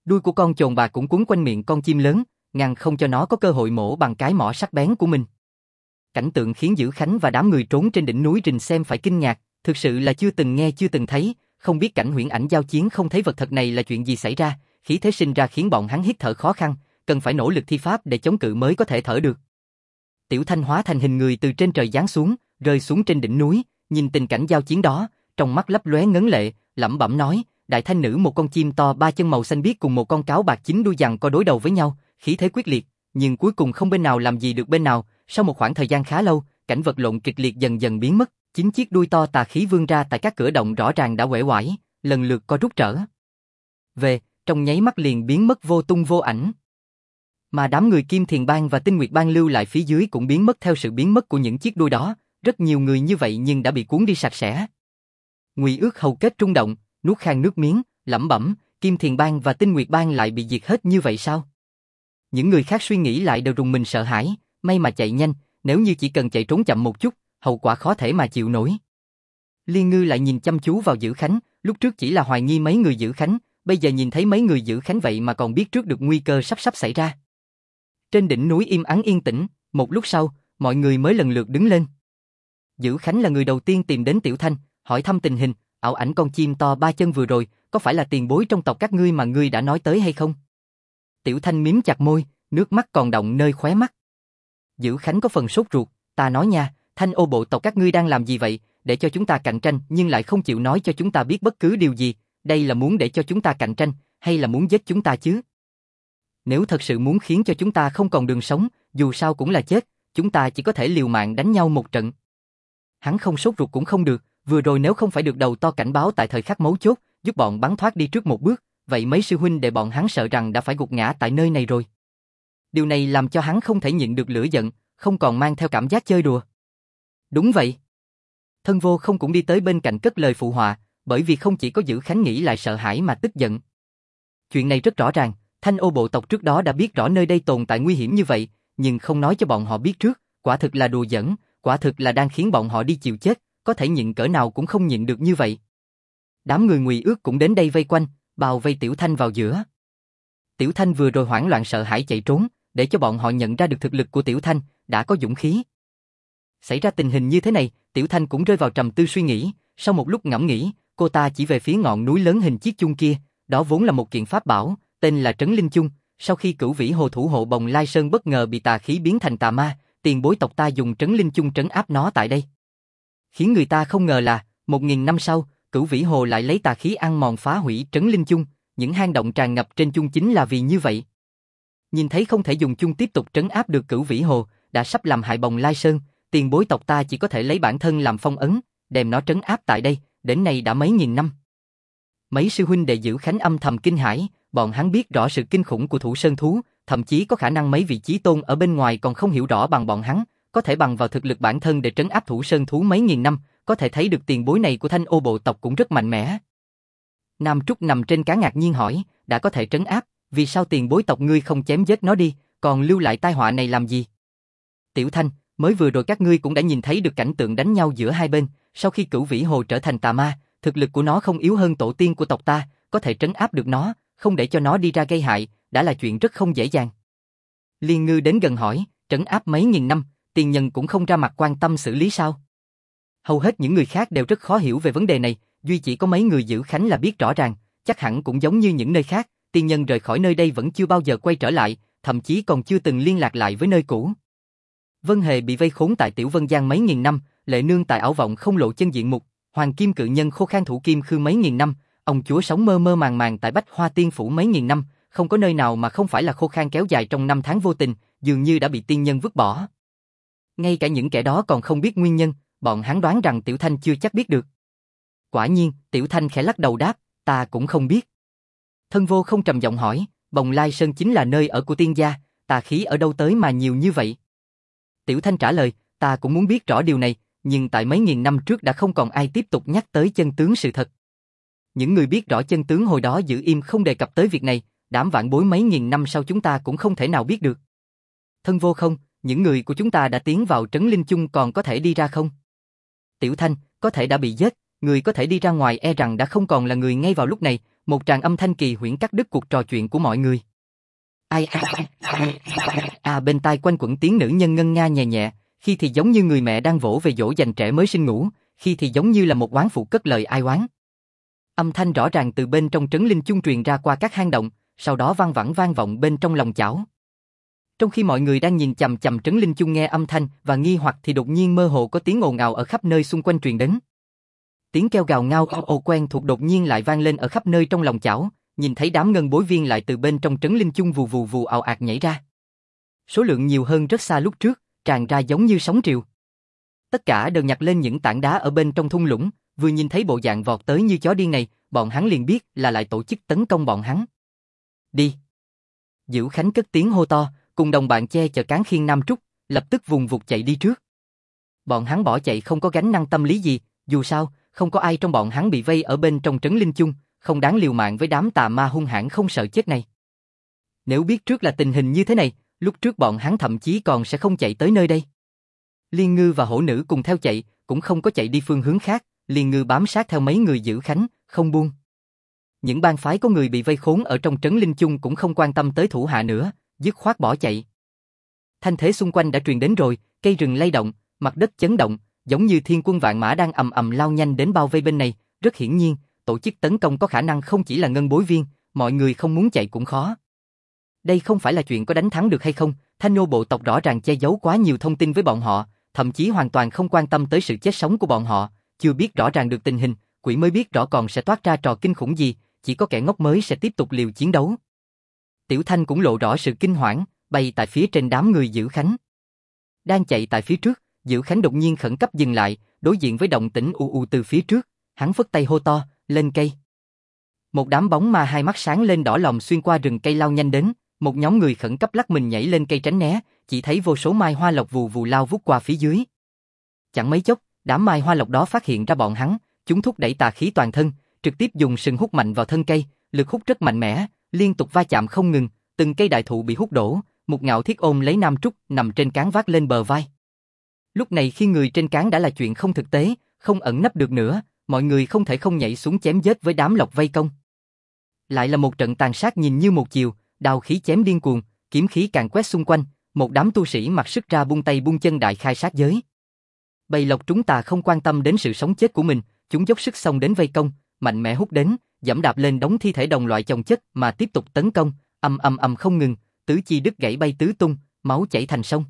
Đuôi của con chồn bà cũng quấn quanh miệng con chim lớn, ngăn không cho nó có cơ hội mổ bằng cái mỏ sắc bén của mình. Cảnh tượng khiến Dữ Khánh và đám người trốn trên đỉnh núi rình xem phải kinh ngạc, thực sự là chưa từng nghe chưa từng thấy, không biết cảnh huyễn ảnh giao chiến không thấy vật thật này là chuyện gì xảy ra, khí thế sinh ra khiến bọn hắn hít thở khó khăn, cần phải nỗ lực thi pháp để chống cự mới có thể thở được. Tiểu Thanh hóa thành hình người từ trên trời giáng xuống, rơi xuống trên đỉnh núi, nhìn tình cảnh giao chiến đó, trong mắt lấp lóe ngấn lệ, lẩm bẩm nói, đại thanh nữ một con chim to ba chân màu xanh biếc cùng một con cáo bạc chín đuôi giằng co đối đầu với nhau, khí thế quyết liệt, nhưng cuối cùng không bên nào làm gì được bên nào, sau một khoảng thời gian khá lâu, cảnh vật lộn kịch liệt dần dần biến mất, chín chiếc đuôi to tà khí vươn ra tại các cửa động rõ ràng đã uể oải, lần lượt co rút trở về, trong nháy mắt liền biến mất vô tung vô ảnh. Mà đám người Kim Thiền Bang và Tinh Nguyệt Bang lưu lại phía dưới cũng biến mất theo sự biến mất của những chiếc đuôi đó, rất nhiều người như vậy nhưng đã bị cuốn đi sạch sẽ. Ngụy Ước hầu kết trung động, nuốt khan nước miếng, lẩm bẩm, Kim Thiền Bang và Tinh Nguyệt Bang lại bị diệt hết như vậy sao? Những người khác suy nghĩ lại đều rùng mình sợ hãi, may mà chạy nhanh, nếu như chỉ cần chạy trốn chậm một chút, hậu quả khó thể mà chịu nổi. Liên Ngư lại nhìn chăm chú vào Dữ Khánh, lúc trước chỉ là hoài nghi mấy người Dữ Khánh, bây giờ nhìn thấy mấy người Dữ Khánh vậy mà còn biết trước được nguy cơ sắp xảy ra. Trên đỉnh núi im ắng yên tĩnh, một lúc sau, mọi người mới lần lượt đứng lên. Dữ Khánh là người đầu tiên tìm đến Tiểu Thanh, hỏi thăm tình hình, ảo ảnh con chim to ba chân vừa rồi, có phải là tiền bối trong tộc các ngươi mà ngươi đã nói tới hay không? Tiểu Thanh mím chặt môi, nước mắt còn đọng nơi khóe mắt. Dữ Khánh có phần sốt ruột, ta nói nha, Thanh ô bộ tộc các ngươi đang làm gì vậy, để cho chúng ta cạnh tranh nhưng lại không chịu nói cho chúng ta biết bất cứ điều gì, đây là muốn để cho chúng ta cạnh tranh, hay là muốn giết chúng ta chứ? Nếu thật sự muốn khiến cho chúng ta không còn đường sống, dù sao cũng là chết, chúng ta chỉ có thể liều mạng đánh nhau một trận. Hắn không sốt ruột cũng không được, vừa rồi nếu không phải được đầu to cảnh báo tại thời khắc mấu chốt, giúp bọn bắn thoát đi trước một bước, vậy mấy sư huynh đệ bọn hắn sợ rằng đã phải gục ngã tại nơi này rồi. Điều này làm cho hắn không thể nhịn được lửa giận, không còn mang theo cảm giác chơi đùa. Đúng vậy. Thân Vô Không cũng đi tới bên cạnh cất lời phụ họa, bởi vì không chỉ có Dữ Khánh nghĩ lại sợ hãi mà tức giận. Chuyện này rất rõ ràng, Thanh ô bộ tộc trước đó đã biết rõ nơi đây tồn tại nguy hiểm như vậy, nhưng không nói cho bọn họ biết trước, quả thực là đùa giỡn, quả thực là đang khiến bọn họ đi chịu chết, có thể nhịn cỡ nào cũng không nhịn được như vậy. Đám người Ngụy Ước cũng đến đây vây quanh, bao vây Tiểu Thanh vào giữa. Tiểu Thanh vừa rồi hoảng loạn sợ hãi chạy trốn, để cho bọn họ nhận ra được thực lực của Tiểu Thanh, đã có dũng khí. Xảy ra tình hình như thế này, Tiểu Thanh cũng rơi vào trầm tư suy nghĩ, sau một lúc ngẫm nghĩ, cô ta chỉ về phía ngọn núi lớn hình chiếc chung kia, đó vốn là một kiện pháp bảo, tên là Trấn Linh Chung, sau khi Cửu Vĩ Hồ thủ hộ Bồng Lai Sơn bất ngờ bị tà khí biến thành tà ma, tiền bối tộc ta dùng Trấn Linh Chung trấn áp nó tại đây. Khiến người ta không ngờ là, 1000 năm sau, Cửu Vĩ Hồ lại lấy tà khí ăn mòn phá hủy Trấn Linh Chung, những hang động tràn ngập trên chung chính là vì như vậy. Nhìn thấy không thể dùng chung tiếp tục trấn áp được Cửu Vĩ Hồ, đã sắp làm hại Bồng Lai Sơn, tiền bối tộc ta chỉ có thể lấy bản thân làm phong ấn, đem nó trấn áp tại đây, đến nay đã mấy nghìn năm. Mấy sư huynh đệ Dữ Khánh âm thầm kinh hãi, bọn hắn biết rõ sự kinh khủng của Thủ Sơn thú, thậm chí có khả năng mấy vị chí tôn ở bên ngoài còn không hiểu rõ bằng bọn hắn, có thể bằng vào thực lực bản thân để trấn áp Thủ Sơn thú mấy nghìn năm, có thể thấy được tiền bối này của Thanh ô bộ tộc cũng rất mạnh mẽ. Nam Trúc nằm trên cá ngạc nhiên hỏi, đã có thể trấn áp, vì sao tiền bối tộc ngươi không chém giết nó đi, còn lưu lại tai họa này làm gì? Tiểu Thanh, mới vừa rồi các ngươi cũng đã nhìn thấy được cảnh tượng đánh nhau giữa hai bên, sau khi Cửu Vĩ Hồ trở thành tà ma, thực lực của nó không yếu hơn tổ tiên của tộc ta, có thể trấn áp được nó, không để cho nó đi ra gây hại, đã là chuyện rất không dễ dàng. Liên Ngư đến gần hỏi, trấn áp mấy nghìn năm, tiền nhân cũng không ra mặt quan tâm xử lý sao? Hầu hết những người khác đều rất khó hiểu về vấn đề này, duy chỉ có mấy người Dữ Khánh là biết rõ ràng, chắc hẳn cũng giống như những nơi khác, tiên nhân rời khỏi nơi đây vẫn chưa bao giờ quay trở lại, thậm chí còn chưa từng liên lạc lại với nơi cũ. Vân Hề bị vây khốn tại Tiểu Vân Giang mấy nghìn năm, Lệ Nương tại Ảo Vọng không lộ chân diện mục, Hoàng Kim cự nhân Khô Khan thủ kim khư mấy nghìn năm, ông chúa sống mơ mơ màng màng tại Bách Hoa Tiên phủ mấy nghìn năm, không có nơi nào mà không phải là khô khan kéo dài trong năm tháng vô tình, dường như đã bị tiên nhân vứt bỏ. Ngay cả những kẻ đó còn không biết nguyên nhân, bọn hắn đoán rằng Tiểu Thanh chưa chắc biết được. Quả nhiên, Tiểu Thanh khẽ lắc đầu đáp, ta cũng không biết. Thân Vô Không trầm giọng hỏi, Bồng Lai Sơn chính là nơi ở của tiên gia, tà khí ở đâu tới mà nhiều như vậy? Tiểu Thanh trả lời, ta cũng muốn biết rõ điều này, nhưng tại mấy nghìn năm trước đã không còn ai tiếp tục nhắc tới chân tướng sự thật. Những người biết rõ chân tướng hồi đó giữ im không đề cập tới việc này, đảm vạn bối mấy nghìn năm sau chúng ta cũng không thể nào biết được. Thân Vô Không, những người của chúng ta đã tiến vào Trấn Linh Chung còn có thể đi ra không? Tiểu Thanh, có thể đã bị giết, người có thể đi ra ngoài e rằng đã không còn là người ngay vào lúc này, một tràng âm thanh kỳ huyễn cắt đứt cuộc trò chuyện của mọi người. Bên tai quanh quẩn tiếng nữ nhân ngân nga nhẹ nhẹ, khi thì giống như người mẹ đang vỗ về dỗ dành trẻ mới sinh ngủ, khi thì giống như là một oán phụ cất lời ai oán. Âm thanh rõ ràng từ bên trong trấn linh chung truyền ra qua các hang động, sau đó vang vẳng vang vọng bên trong lòng chảo. Trong khi mọi người đang nhìn chằm chằm trấn linh chung nghe âm thanh và nghi hoặc thì đột nhiên mơ hồ có tiếng ồn ào ở khắp nơi xung quanh truyền đến. Tiếng kêu gào ngao ồ quen thuộc đột nhiên lại vang lên ở khắp nơi trong lòng chảo, nhìn thấy đám ngân bối viên lại từ bên trong trấn linh chung vù vù vù ào ạt nhảy ra. Số lượng nhiều hơn rất xa lúc trước, tràn ra giống như sóng triều. Tất cả đều nhặt lên những tảng đá ở bên trong thung lũng, vừa nhìn thấy bộ dạng vọt tới như chó điên này, bọn hắn liền biết là lại tổ chức tấn công bọn hắn. Đi! Dữ Khánh cất tiếng hô to, cùng đồng bạn che chở cán khiên Nam Trúc, lập tức vùng vụt chạy đi trước. Bọn hắn bỏ chạy không có gánh nặng tâm lý gì, dù sao, không có ai trong bọn hắn bị vây ở bên trong trấn linh chung, không đáng liều mạng với đám tà ma hung hãn không sợ chết này. Nếu biết trước là tình hình như thế này, lúc trước bọn hắn thậm chí còn sẽ không chạy tới nơi đây. Liên Ngư và Hổ Nữ cùng theo chạy, cũng không có chạy đi phương hướng khác, Liên Ngư bám sát theo mấy người Dữ Khánh, không buông. Những bang phái có người bị vây khốn ở trong trấn linh chung cũng không quan tâm tới thủ hạ nữa, dứt khoát bỏ chạy. Thanh thế xung quanh đã truyền đến rồi, cây rừng lay động, mặt đất chấn động, giống như thiên quân vạn mã đang ầm ầm lao nhanh đến bao vây bên này, rất hiển nhiên, tổ chức tấn công có khả năng không chỉ là ngân bối viên, mọi người không muốn chạy cũng khó. Đây không phải là chuyện có đánh thắng được hay không, Thanh Nô bộ tộc rõ ràng che giấu quá nhiều thông tin với bọn họ, thậm chí hoàn toàn không quan tâm tới sự chết sống của bọn họ, chưa biết rõ ràng được tình hình, quỷ mới biết rõ còn sẽ toát ra trò kinh khủng gì, chỉ có kẻ ngốc mới sẽ tiếp tục liều chiến đấu. Tiểu Thanh cũng lộ rõ sự kinh hoảng, bay tại phía trên đám người Dữ Khánh. Đang chạy tại phía trước, Dữ Khánh đột nhiên khẩn cấp dừng lại, đối diện với động tĩnh ù ù từ phía trước, hắn phất tay hô to, lên cây. Một đám bóng ma hai mắt sáng lên đỏ lòm xuyên qua rừng cây lao nhanh đến, một nhóm người khẩn cấp lắc mình nhảy lên cây tránh né, chỉ thấy vô số mai hoa lộc vù vù lao vút qua phía dưới. Chẳng mấy chốc, đám mai hoa lộc đó phát hiện ra bọn hắn, chúng thúc đẩy tà khí toàn thân, trực tiếp dùng sừng hút mạnh vào thân cây, lực hút rất mạnh mẽ, liên tục va chạm không ngừng, từng cây đại thụ bị hút đổ, một ngạo thiết ôm lấy Nam Trúc nằm trên cán vác lên bờ vai. Lúc này khi người trên cán đã là chuyện không thực tế, không ẩn nấp được nữa, mọi người không thể không nhảy xuống chém giết với đám lộc vây công. Lại là một trận tàn sát nhìn như một chiều, đao khí chém điên cuồng, kiếm khí càng quét xung quanh, một đám tu sĩ mặc sức ra buông tay buông chân đại khai sát giới. Bầy lộc chúng ta không quan tâm đến sự sống chết của mình, chúng dốc sức xông đến vây công, mạnh mẽ hút đến, giẫm đạp lên đống thi thể đồng loại chồng chất mà tiếp tục tấn công, ầm không ngừng, tứ chi đứt gãy bay tứ tung, máu chảy thành sông.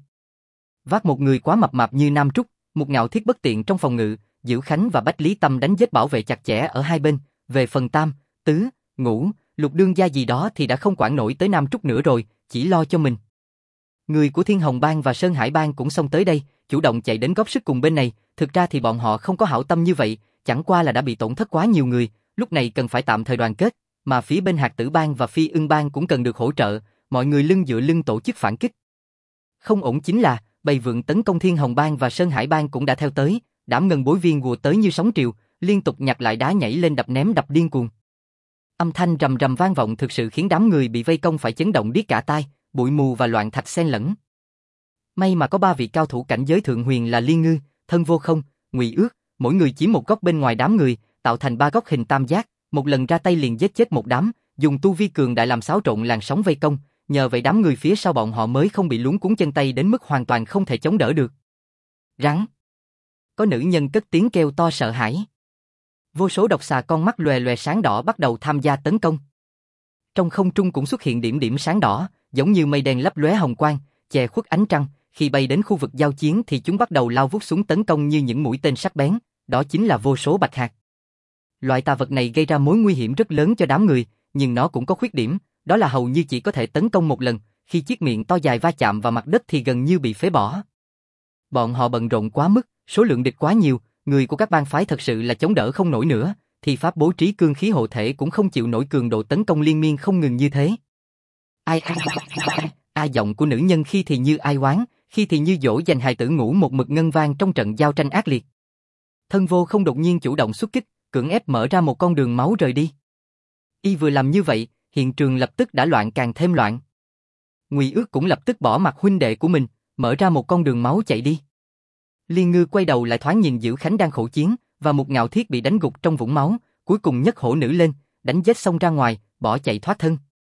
Vác một người quá mập mạp như Nam Trúc, một ngạo thiết bất tiện trong phòng ngự, Dữ Khánh và Bách Lý Tâm đánh giết bảo vệ chặt chẽ ở hai bên, về phần Tam, Tứ, Ngũ, Lục đương gia gì đó thì đã không quản nổi tới Nam Trúc nữa rồi, chỉ lo cho mình. Người của Thiên Hồng Bang và Sơn Hải Bang cũng xông tới đây, chủ động chạy đến góp sức cùng bên này, thực ra thì bọn họ không có hảo tâm như vậy, chẳng qua là đã bị tổn thất quá nhiều người, lúc này cần phải tạm thời đoàn kết, mà phía bên Hạt Tử Bang và Phi Ưng Bang cũng cần được hỗ trợ, mọi người lưng dựa lưng tổ chức phản kích. Không ổn chính là, bầy vượn tấn công Thiên Hồng Bang và Sơn Hải Bang cũng đã theo tới, đám ngân bối viên hùa tới như sóng triều, liên tục nhặt lại đá nhảy lên đập ném đập điên cuồng. Âm thanh rầm rầm vang vọng thực sự khiến đám người bị vây công phải chấn động điếc cả tai, bụi mù và loạn thạch xen lẫn. May mà có ba vị cao thủ cảnh giới thượng huyền là Liên Ngư, Thân Vô Không, Ngụy Ước, mỗi người chiếm một góc bên ngoài đám người, tạo thành ba góc hình tam giác, một lần ra tay liền giết chết một đám, dùng tu vi cường đại làm xáo trộn làn sóng vây công, nhờ vậy đám người phía sau bọn họ mới không bị luống cuống chân tay đến mức hoàn toàn không thể chống đỡ được. Rắn. Có nữ nhân cất tiếng kêu to sợ hãi. Vô số độc xà con mắt lòe lòe sáng đỏ bắt đầu tham gia tấn công. Trong không trung cũng xuất hiện điểm điểm sáng đỏ, giống như mây đen lấp lóe hồng quang, che khuất ánh trăng, khi bay đến khu vực giao chiến thì chúng bắt đầu lao vút xuống tấn công như những mũi tên sắc bén, đó chính là vô số bạch hạt. Loại tà vật này gây ra mối nguy hiểm rất lớn cho đám người, nhưng nó cũng có khuyết điểm, đó là hầu như chỉ có thể tấn công một lần, khi chiếc miệng to dài va chạm vào mặt đất thì gần như bị phế bỏ. Bọn họ bận rộn quá mức, số lượng địch quá nhiều, người của các bang phái thật sự là chống đỡ không nổi nữa, thì pháp bố trí cương khí hộ thể cũng không chịu nổi cường độ tấn công liên miên không ngừng như thế. Giọng của nữ nhân khi thì như ai oán, khi thì như dỗ dành hài tử ngủ một mực ngân vang trong trận giao tranh ác liệt. Thân Vô Không đột nhiên chủ động xuất kích, cưỡng ép mở ra một con đường máu rời đi. Y vừa làm như vậy, hiện trường lập tức đã loạn càng thêm loạn. Ngụy Ước cũng lập tức bỏ mặt huynh đệ của mình, mở ra một con đường máu chạy đi. Liên Ngư quay đầu lại thoáng nhìn Dữ Khánh đang khổ chiến, và một ngạo thiết bị đánh gục trong vũng máu, cuối cùng nhấc Hổ Nữ lên, đánh giết xong ra ngoài, bỏ chạy thoát thân.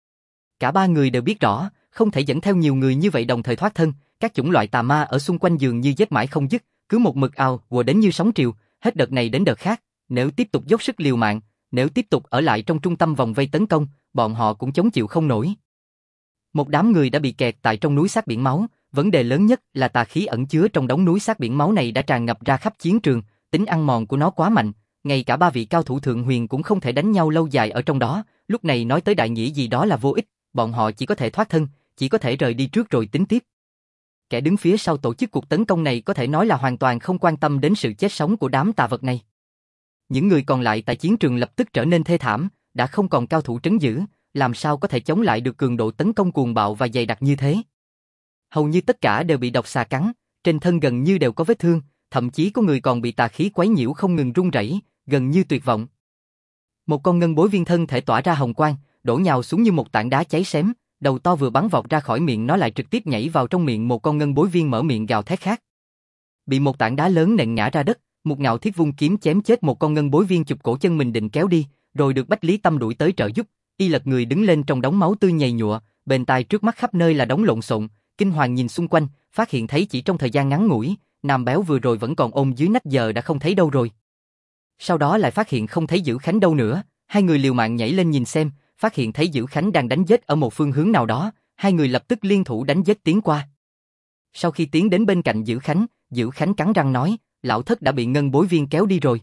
Cả ba người đều biết rõ, không thể dẫn theo nhiều người như vậy đồng thời thoát thân, các chủng loại tà ma ở xung quanh dường như giết mãi không dứt, cứ một mực ào ùa đến như sóng triều, hết đợt này đến đợt khác, nếu tiếp tục dốc sức liều mạng, nếu tiếp tục ở lại trong trung tâm vòng vây tấn công, bọn họ cũng chống chịu không nổi. Một đám người đã bị kẹt tại trong núi xác biển máu, vấn đề lớn nhất là tà khí ẩn chứa trong đống núi xác biển máu này đã tràn ngập ra khắp chiến trường, tính ăn mòn của nó quá mạnh, ngay cả ba vị cao thủ thượng huyền cũng không thể đánh nhau lâu dài ở trong đó, lúc này nói tới đại nghĩa gì đó là vô ích, bọn họ chỉ có thể thoát thân, chỉ có thể rời đi trước rồi tính tiếp. Kẻ đứng phía sau tổ chức cuộc tấn công này có thể nói là hoàn toàn không quan tâm đến sự chết sống của đám tà vật này. Những người còn lại tại chiến trường lập tức trở nên thê thảm, đã không còn cao thủ trấn giữ, làm sao có thể chống lại được cường độ tấn công cuồng bạo và dày đặc như thế. Hầu như tất cả đều bị độc xà cắn, trên thân gần như đều có vết thương, thậm chí có người còn bị tà khí quấy nhiễu không ngừng run rẩy, gần như tuyệt vọng. Một con ngân bối viên thân thể tỏa ra hồng quang, đổ nhào xuống như một tảng đá cháy xém, đầu to vừa bắn vọt ra khỏi miệng nó lại trực tiếp nhảy vào trong miệng một con ngân bối viên mở miệng gào thét khác. Bị một tảng đá lớn nện ngã ra đất, một ngạo thiết vung kiếm chém chết một con ngân bối viên chụp cổ chân mình định kéo đi, rồi được Bách Lý Tâm đuổi tới trợ giúp, y lật người đứng lên trong đống máu tươi nhầy nhụa, bên tai trước mắt khắp nơi là đống lộn xộn, kinh hoàng nhìn xung quanh, phát hiện thấy chỉ trong thời gian ngắn ngủi, nam béo vừa rồi vẫn còn ôm dưới nách giờ đã không thấy đâu rồi. Sau đó lại phát hiện không thấy Dữ Khánh đâu nữa, hai người liều mạng nhảy lên nhìn xem, phát hiện thấy Dữ Khánh đang đánh giết ở một phương hướng nào đó, hai người lập tức liên thủ đánh giết tiến qua. Sau khi tiến đến bên cạnh Dữ Khánh cắn răng nói, lão thất đã bị ngân bối viên kéo đi rồi.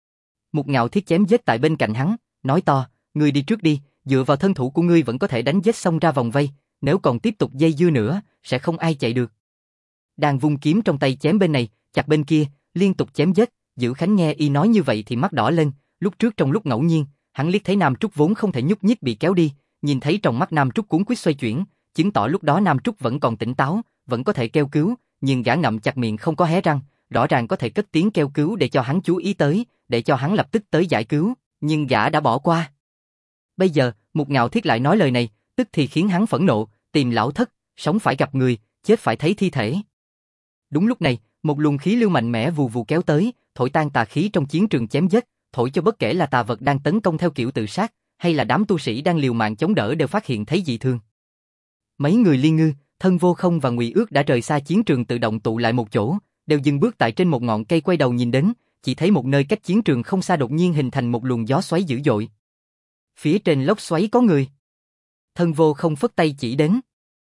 Một ngạo thiết chém giết tại bên cạnh hắn, nói to, ngươi đi trước đi, dựa vào thân thủ của ngươi vẫn có thể đánh giết xong ra vòng vây, nếu còn tiếp tục dây dưa nữa, sẽ không ai chạy được. Đang vung kiếm trong tay chém bên này, chặt bên kia, liên tục chém giết, Dữ Khánh nghe y nói như vậy thì mắt đỏ lên, lúc trước trong lúc ngẫu nhiên, hắn liếc thấy Nam Trúc vốn không thể nhúc nhích bị kéo đi, nhìn thấy trong mắt Nam Trúc cuốn quýt xoay chuyển, chứng tỏ lúc đó Nam Trúc vẫn còn tỉnh táo, vẫn có thể kêu cứu, nhưng gã ngậm chặt miệng không có hé răng, rõ ràng có thể cất tiếng kêu cứu để cho hắn chú ý tới, để cho hắn lập tức tới giải cứu, nhưng gã đã bỏ qua. Bây giờ, một ngạo thiết lại nói lời này, tức thì khiến hắn phẫn nộ, tìm lão thất, sống phải gặp người, chết phải thấy thi thể. Đúng lúc này, một luồng khí lưu mạnh mẽ vù vù kéo tới, thổi tan tà khí trong chiến trường chém giết, thổi cho bất kể là tà vật đang tấn công theo kiểu tự sát, hay là đám tu sĩ đang liều mạng chống đỡ đều phát hiện thấy dị thường. Mấy người Liên Ngư, Thân Vô Không và Ngụy Ước đã rời xa chiến trường tự động tụ lại một chỗ, đều dừng bước tại trên một ngọn cây quay đầu nhìn đến, chỉ thấy một nơi cách chiến trường không xa đột nhiên hình thành một luồng gió xoáy dữ dội. Phía trên lốc xoáy có người. Thân Vô Không phất tay chỉ đến.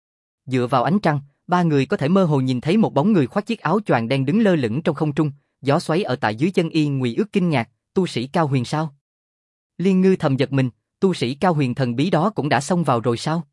Dựa vào ánh trăng, ba người có thể mơ hồ nhìn thấy một bóng người khoác chiếc áo choàng đen đứng lơ lửng trong không trung, gió xoáy ở tại dưới chân y. Ngụy Ước kinh ngạc, tu sĩ Cao Huyền sao? Liên Ngư thầm giật mình, tu sĩ Cao Huyền thần bí đó cũng đã xông vào rồi sao?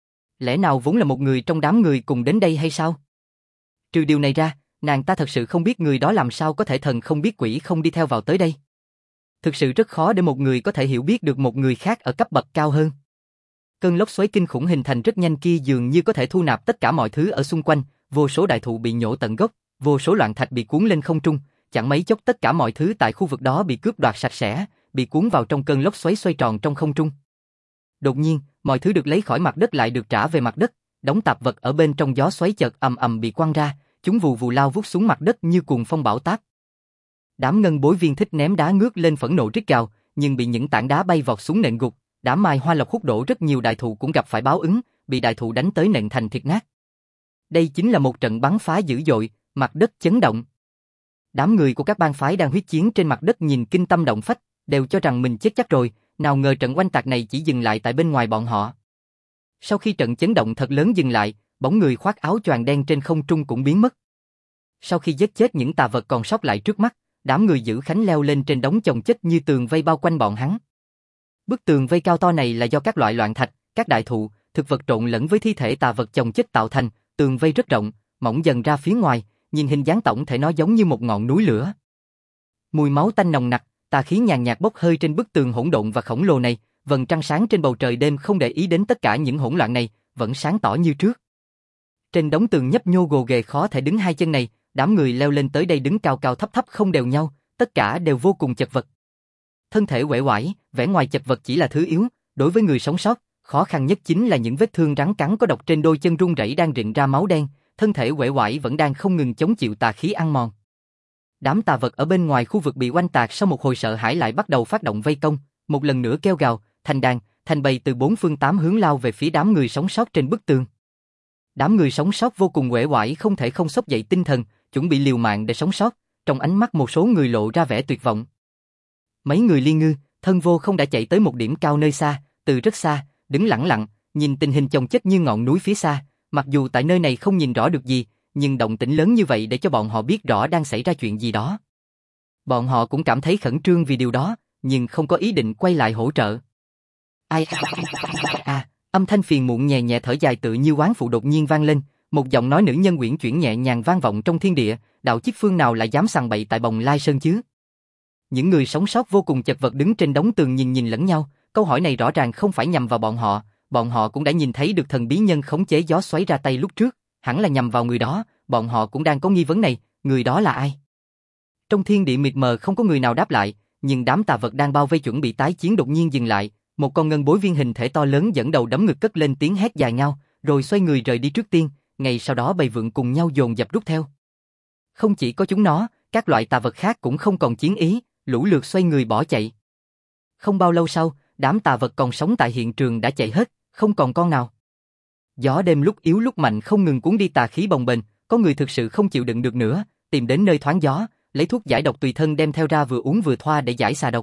Lẽ nào vốn là một người trong đám người cùng đến đây hay sao? Trừ điều này ra, nàng ta thật sự không biết người đó làm sao có thể thần không biết quỷ không đi theo vào tới đây. Thực sự rất khó để một người có thể hiểu biết được một người khác ở cấp bậc cao hơn. Cơn lốc xoáy kinh khủng hình thành rất nhanh kia dường như có thể thu nạp tất cả mọi thứ ở xung quanh, vô số đại thụ bị nhổ tận gốc, vô số loạn thạch bị cuốn lên không trung, chẳng mấy chốc tất cả mọi thứ tại khu vực đó bị cướp đoạt sạch sẽ, bị cuốn vào trong cơn lốc xoáy xoay tròn trong không trung. Đột nhiên, mọi thứ được lấy khỏi mặt đất lại được trả về mặt đất, đống tạp vật ở bên trong gió xoáy chợt ầm ầm bị quăng ra, chúng vù vù lao vút xuống mặt đất như cuồng phong bão táp. Đám ngân bối viên thích ném đá ngước lên phẫn nộ rít gào, nhưng bị những tảng đá bay vọt xuống nện gục. Đám mai hoa lộc hút đổ rất nhiều đại thụ cũng gặp phải báo ứng, bị đại thụ đánh tới nện thành thịt nát. Đây chính là một trận bắn phá dữ dội, mặt đất chấn động. Đám người của các bang phái đang huyết chiến trên mặt đất nhìn kinh tâm động phách, đều cho rằng mình chết chắc rồi, nào ngờ trận oanh tạc này chỉ dừng lại tại bên ngoài bọn họ. Sau khi trận chấn động thật lớn dừng lại, bóng người khoác áo choàng đen trên không trung cũng biến mất. Sau khi giết chết những tà vật còn sót lại trước mắt, đám người Dữ Khánh leo lên trên đống chồng chất như tường vây bao quanh bọn hắn. Bức tường vây cao to này là do các loại loạn thạch, các đại thụ, thực vật trộn lẫn với thi thể tà vật chồng chất tạo thành, tường vây rất rộng, mỏng dần ra phía ngoài, nhìn hình dáng tổng thể nó giống như một ngọn núi lửa. Mùi máu tanh nồng nặc, tà khí nhàn nhạt bốc hơi trên bức tường hỗn độn và khổng lồ này, vầng trăng sáng trên bầu trời đêm không để ý đến tất cả những hỗn loạn này, vẫn sáng tỏ như trước. Trên đống tường nhấp nhô gồ ghề khó thể đứng hai chân này, đám người leo lên tới đây đứng cao cao thấp thấp không đều nhau, tất cả đều vô cùng chật vật. Thân thể uể oải, vẻ ngoài chật vật chỉ là thứ yếu, đối với người sống sót, khó khăn nhất chính là những vết thương rắn cắn có độc trên đôi chân run rẩy đang rịn ra máu đen, thân thể uể oải vẫn đang không ngừng chống chịu tà khí ăn mòn. Đám tà vật ở bên ngoài khu vực bị oanh tạc sau một hồi sợ hãi lại bắt đầu phát động vây công, một lần nữa kêu gào, thành đàn, thành bầy từ bốn phương tám hướng lao về phía đám người sống sót trên bức tường. Đám người sống sót vô cùng uể oải không thể không xốc dậy tinh thần, chuẩn bị liều mạng để sống sót, trong ánh mắt một số người lộ ra vẻ tuyệt vọng. Mấy người Liên Ngư, Thân Vô không đã chạy tới một điểm cao nơi xa, từ rất xa, đứng lẳng lặng, nhìn tình hình chồng chất như ngọn núi phía xa, mặc dù tại nơi này không nhìn rõ được gì, nhưng động tĩnh lớn như vậy để cho bọn họ biết rõ đang xảy ra chuyện gì đó. Bọn họ cũng cảm thấy khẩn trương vì điều đó, nhưng không có ý định quay lại hỗ trợ. Ai âm thanh phiền muộn nhẹ nhẹ thở dài tự như oán phụ đột nhiên vang lên, một giọng nói nữ nhân uyển chuyển nhẹ nhàng vang vọng trong thiên địa, đạo chiếc phương nào lại dám sằng bậy tại Bồng Lai Sơn chứ? Những người sống sót vô cùng chật vật đứng trên đống tường nhìn lẫn nhau, câu hỏi này rõ ràng không phải nhằm vào bọn họ cũng đã nhìn thấy được thần bí nhân khống chế gió xoáy ra tay lúc trước, hẳn là nhằm vào người đó, bọn họ cũng đang có nghi vấn này, người đó là ai? Trong thiên địa mịt mờ không có người nào đáp lại, nhưng đám tà vật đang bao vây chuẩn bị tái chiến đột nhiên dừng lại, một con ngân bối viên hình thể to lớn dẫn đầu đấm ngực cất lên tiếng hét dài ngao, rồi xoay người rời đi trước tiên, ngay sau đó bầy vượn cùng nhau dồn dập rút theo. Không chỉ có chúng nó, các loại tà vật khác cũng không còn chiến ý, lũ lượt xoay người bỏ chạy. Không bao lâu sau, đám tà vật còn sống tại hiện trường đã chạy hết, không còn con nào. Gió đêm lúc yếu lúc mạnh không ngừng cuốn đi tà khí bồng bềnh, có người thực sự không chịu đựng được nữa, tìm đến nơi thoáng gió, lấy thuốc giải độc tùy thân đem theo ra vừa uống vừa thoa để giải xà độc.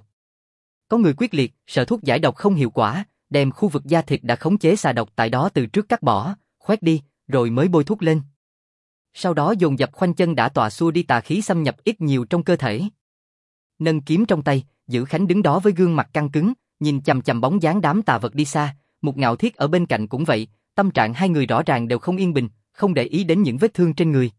Có người quyết liệt, sợ thuốc giải độc không hiệu quả, đem khu vực da thịt đã khống chế xà độc tại đó từ trước cắt bỏ, khoét đi, rồi mới bôi thuốc lên. Sau đó dồn dập khoanh chân đã tọa xua đi tà khí xâm nhập ít nhiều trong cơ thể. Nâng kiếm trong tay, Dữ Khánh đứng đó với gương mặt căng cứng, nhìn chằm chằm bóng dáng đám tà vật đi xa, Một Ngạo Thiết ở bên cạnh cũng vậy, tâm trạng hai người rõ ràng đều không yên bình, không để ý đến những vết thương trên người.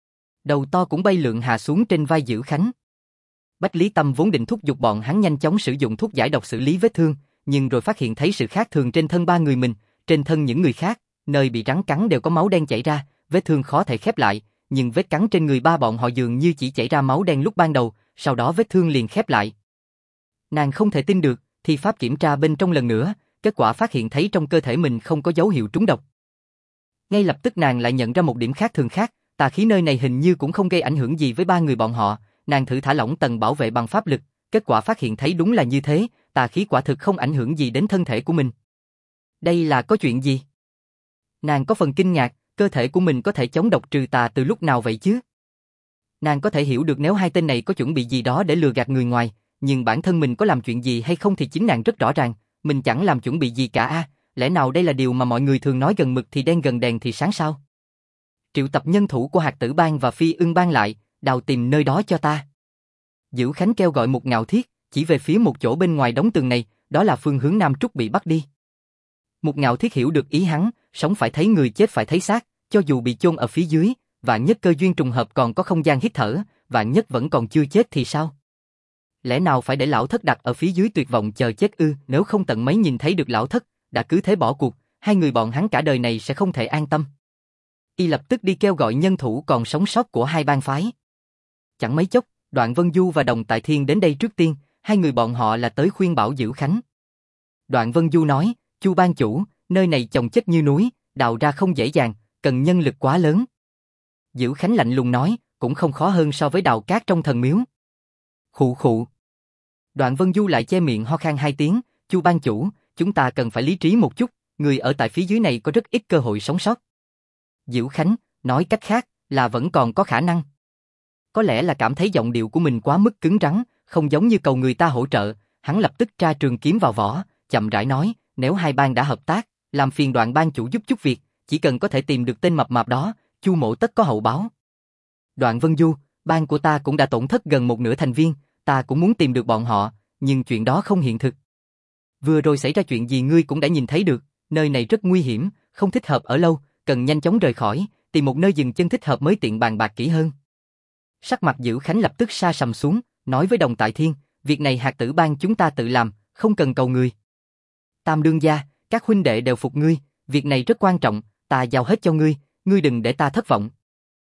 Đầu to cũng bay lượn hạ xuống trên vai Dữ Khánh. Bách Lý Tâm vốn định thúc giục bọn hắn nhanh chóng sử dụng thuốc giải độc xử lý vết thương, nhưng rồi phát hiện thấy sự khác thường trên thân ba người mình, trên thân những người khác, nơi bị rắn cắn đều có máu đen chảy ra, vết thương khó thể khép lại, nhưng vết cắn trên người ba bọn họ dường như chỉ chảy ra máu đen lúc ban đầu, sau đó vết thương liền khép lại. Nàng không thể tin được, thi pháp kiểm tra bên trong lần nữa, kết quả phát hiện thấy trong cơ thể mình không có dấu hiệu trúng độc. Ngay lập tức nàng lại nhận ra một điểm khác thường khác, tà khí nơi này hình như cũng không gây ảnh hưởng gì với ba người bọn họ, nàng thử thả lỏng tầng bảo vệ bằng pháp lực, kết quả phát hiện thấy đúng là như thế, tà khí quả thực không ảnh hưởng gì đến thân thể của mình. Đây là có chuyện gì? Nàng có phần kinh ngạc, cơ thể của mình có thể chống độc trừ tà từ lúc nào vậy chứ? Nàng có thể hiểu được nếu hai tên này có chuẩn bị gì đó để lừa gạt người ngoài, nhưng bản thân mình có làm chuyện gì hay không thì chính nàng rất rõ ràng, mình chẳng làm chuẩn bị gì cả lẽ nào đây là điều mà mọi người thường nói gần mực thì đen gần đèn thì sáng sao? Triệu tập nhân thủ của Hạt Tử Bang và Phi Ưng Bang lại, đào tìm nơi đó cho ta. Dữ Khánh kêu gọi Một Ngạo Thiết, chỉ về phía một chỗ bên ngoài đống tường này, đó là phương hướng Nam Trúc bị bắt đi. Một Ngạo Thiết hiểu được ý hắn, sống phải thấy người chết phải thấy xác, cho dù bị chôn ở phía dưới, vạn nhất cơ duyên trùng hợp còn có không gian hít thở, vạn nhất vẫn còn chưa chết thì sao? Lẽ nào phải để lão thất đặt ở phía dưới tuyệt vọng chờ chết ư? Nếu không tận mấy nhìn thấy được lão thất, đã cứ thế bỏ cuộc, hai người bọn hắn cả đời này sẽ không thể an tâm. Y lập tức đi kêu gọi nhân thủ còn sống sót của hai bang phái. Chẳng mấy chốc, Đoạn Vân Du và Đồng Tại Thiên đến đây trước tiên, hai người bọn họ là tới khuyên bảo Dữ Khánh. Đoạn Vân Du nói, Chu ban chủ, nơi này chồng chất như núi, đào ra không dễ dàng, cần nhân lực quá lớn. Dữ Khánh lạnh lùng nói, cũng không khó hơn so với đào cát trong thần miếu. Khụ khụ. Đoạn Vân Du lại che miệng ho khan hai tiếng, Chu ban chủ, chúng ta cần phải lý trí một chút, người ở tại phía dưới này có rất ít cơ hội sống sót. Dữ Khánh, nói cách khác, là vẫn còn có khả năng. Có lẽ là cảm thấy giọng điệu của mình quá mức cứng rắn, không giống như cầu người ta hỗ trợ, hắn lập tức tra trường kiếm vào vỏ, chậm rãi nói, nếu hai bang đã hợp tác, làm phiền Đoạn ban chủ giúp chút việc, chỉ cần có thể tìm được tên mập mạp đó, Chu mộ tất có hậu báo. Đoạn Vân Du, bang của ta cũng đã tổn thất gần một nửa thành viên, ta cũng muốn tìm được bọn họ, nhưng chuyện đó không hiện thực. Vừa rồi xảy ra chuyện gì ngươi cũng đã nhìn thấy được, nơi này rất nguy hiểm, không thích hợp ở lâu, cần nhanh chóng rời khỏi, tìm một nơi dừng chân thích hợp mới tiện bàn bạc kỹ hơn. Sắc mặt Dữ Khánh lập tức sa sầm xuống, nói với Đồng Tại Thiên, việc này Hạt Tử Bang chúng ta tự làm, không cần cầu người. Tam đương gia, các huynh đệ đều phục ngươi, việc này rất quan trọng, ta giao hết cho ngươi, ngươi đừng để ta thất vọng.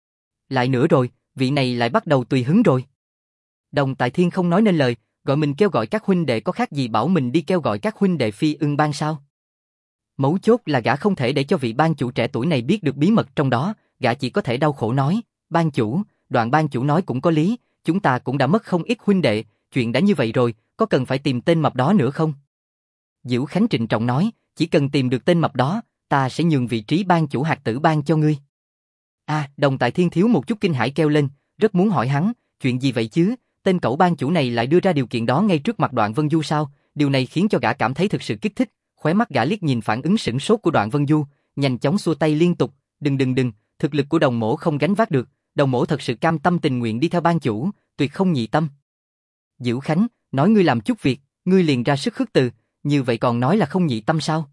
Lại nữa rồi, vị này lại bắt đầu tùy hứng rồi. Đồng Tại Thiên không nói nên lời, gọi mình kêu gọi các huynh đệ có khác gì bảo mình đi kêu gọi các huynh đệ Phi Ưng Bang sao? Mấu chốt là gã không thể để cho vị ban chủ trẻ tuổi này biết được bí mật trong đó, gã chỉ có thể đau khổ nói, ban chủ, Đoạn ban chủ nói cũng có lý, chúng ta cũng đã mất không ít huynh đệ, chuyện đã như vậy rồi, có cần phải tìm tên mập đó nữa không? Diễu Khánh trịnh trọng nói, chỉ cần tìm được tên mập đó, ta sẽ nhường vị trí ban chủ hạt tử bang cho ngươi. Đồng Tại Thiên thiếu một chút kinh hãi kêu lên, rất muốn hỏi hắn, chuyện gì vậy chứ, tên cẩu ban chủ này lại đưa ra điều kiện đó ngay trước mặt Đoạn Vân Du sao, điều này khiến cho gã cảm thấy thực sự kích thích, khóe mắt gã liếc nhìn phản ứng sửng sốt của Đoạn Vân Du, nhanh chóng xua tay liên tục, đừng, thực lực của đồng mỗ không gánh vác được, đồng mỗ thật sự cam tâm tình nguyện đi theo ban chủ, tuyệt không nhị tâm. Diễu Khánh, nói ngươi làm chút việc, ngươi liền ra sức khước từ, như vậy còn nói là không nhị tâm sao?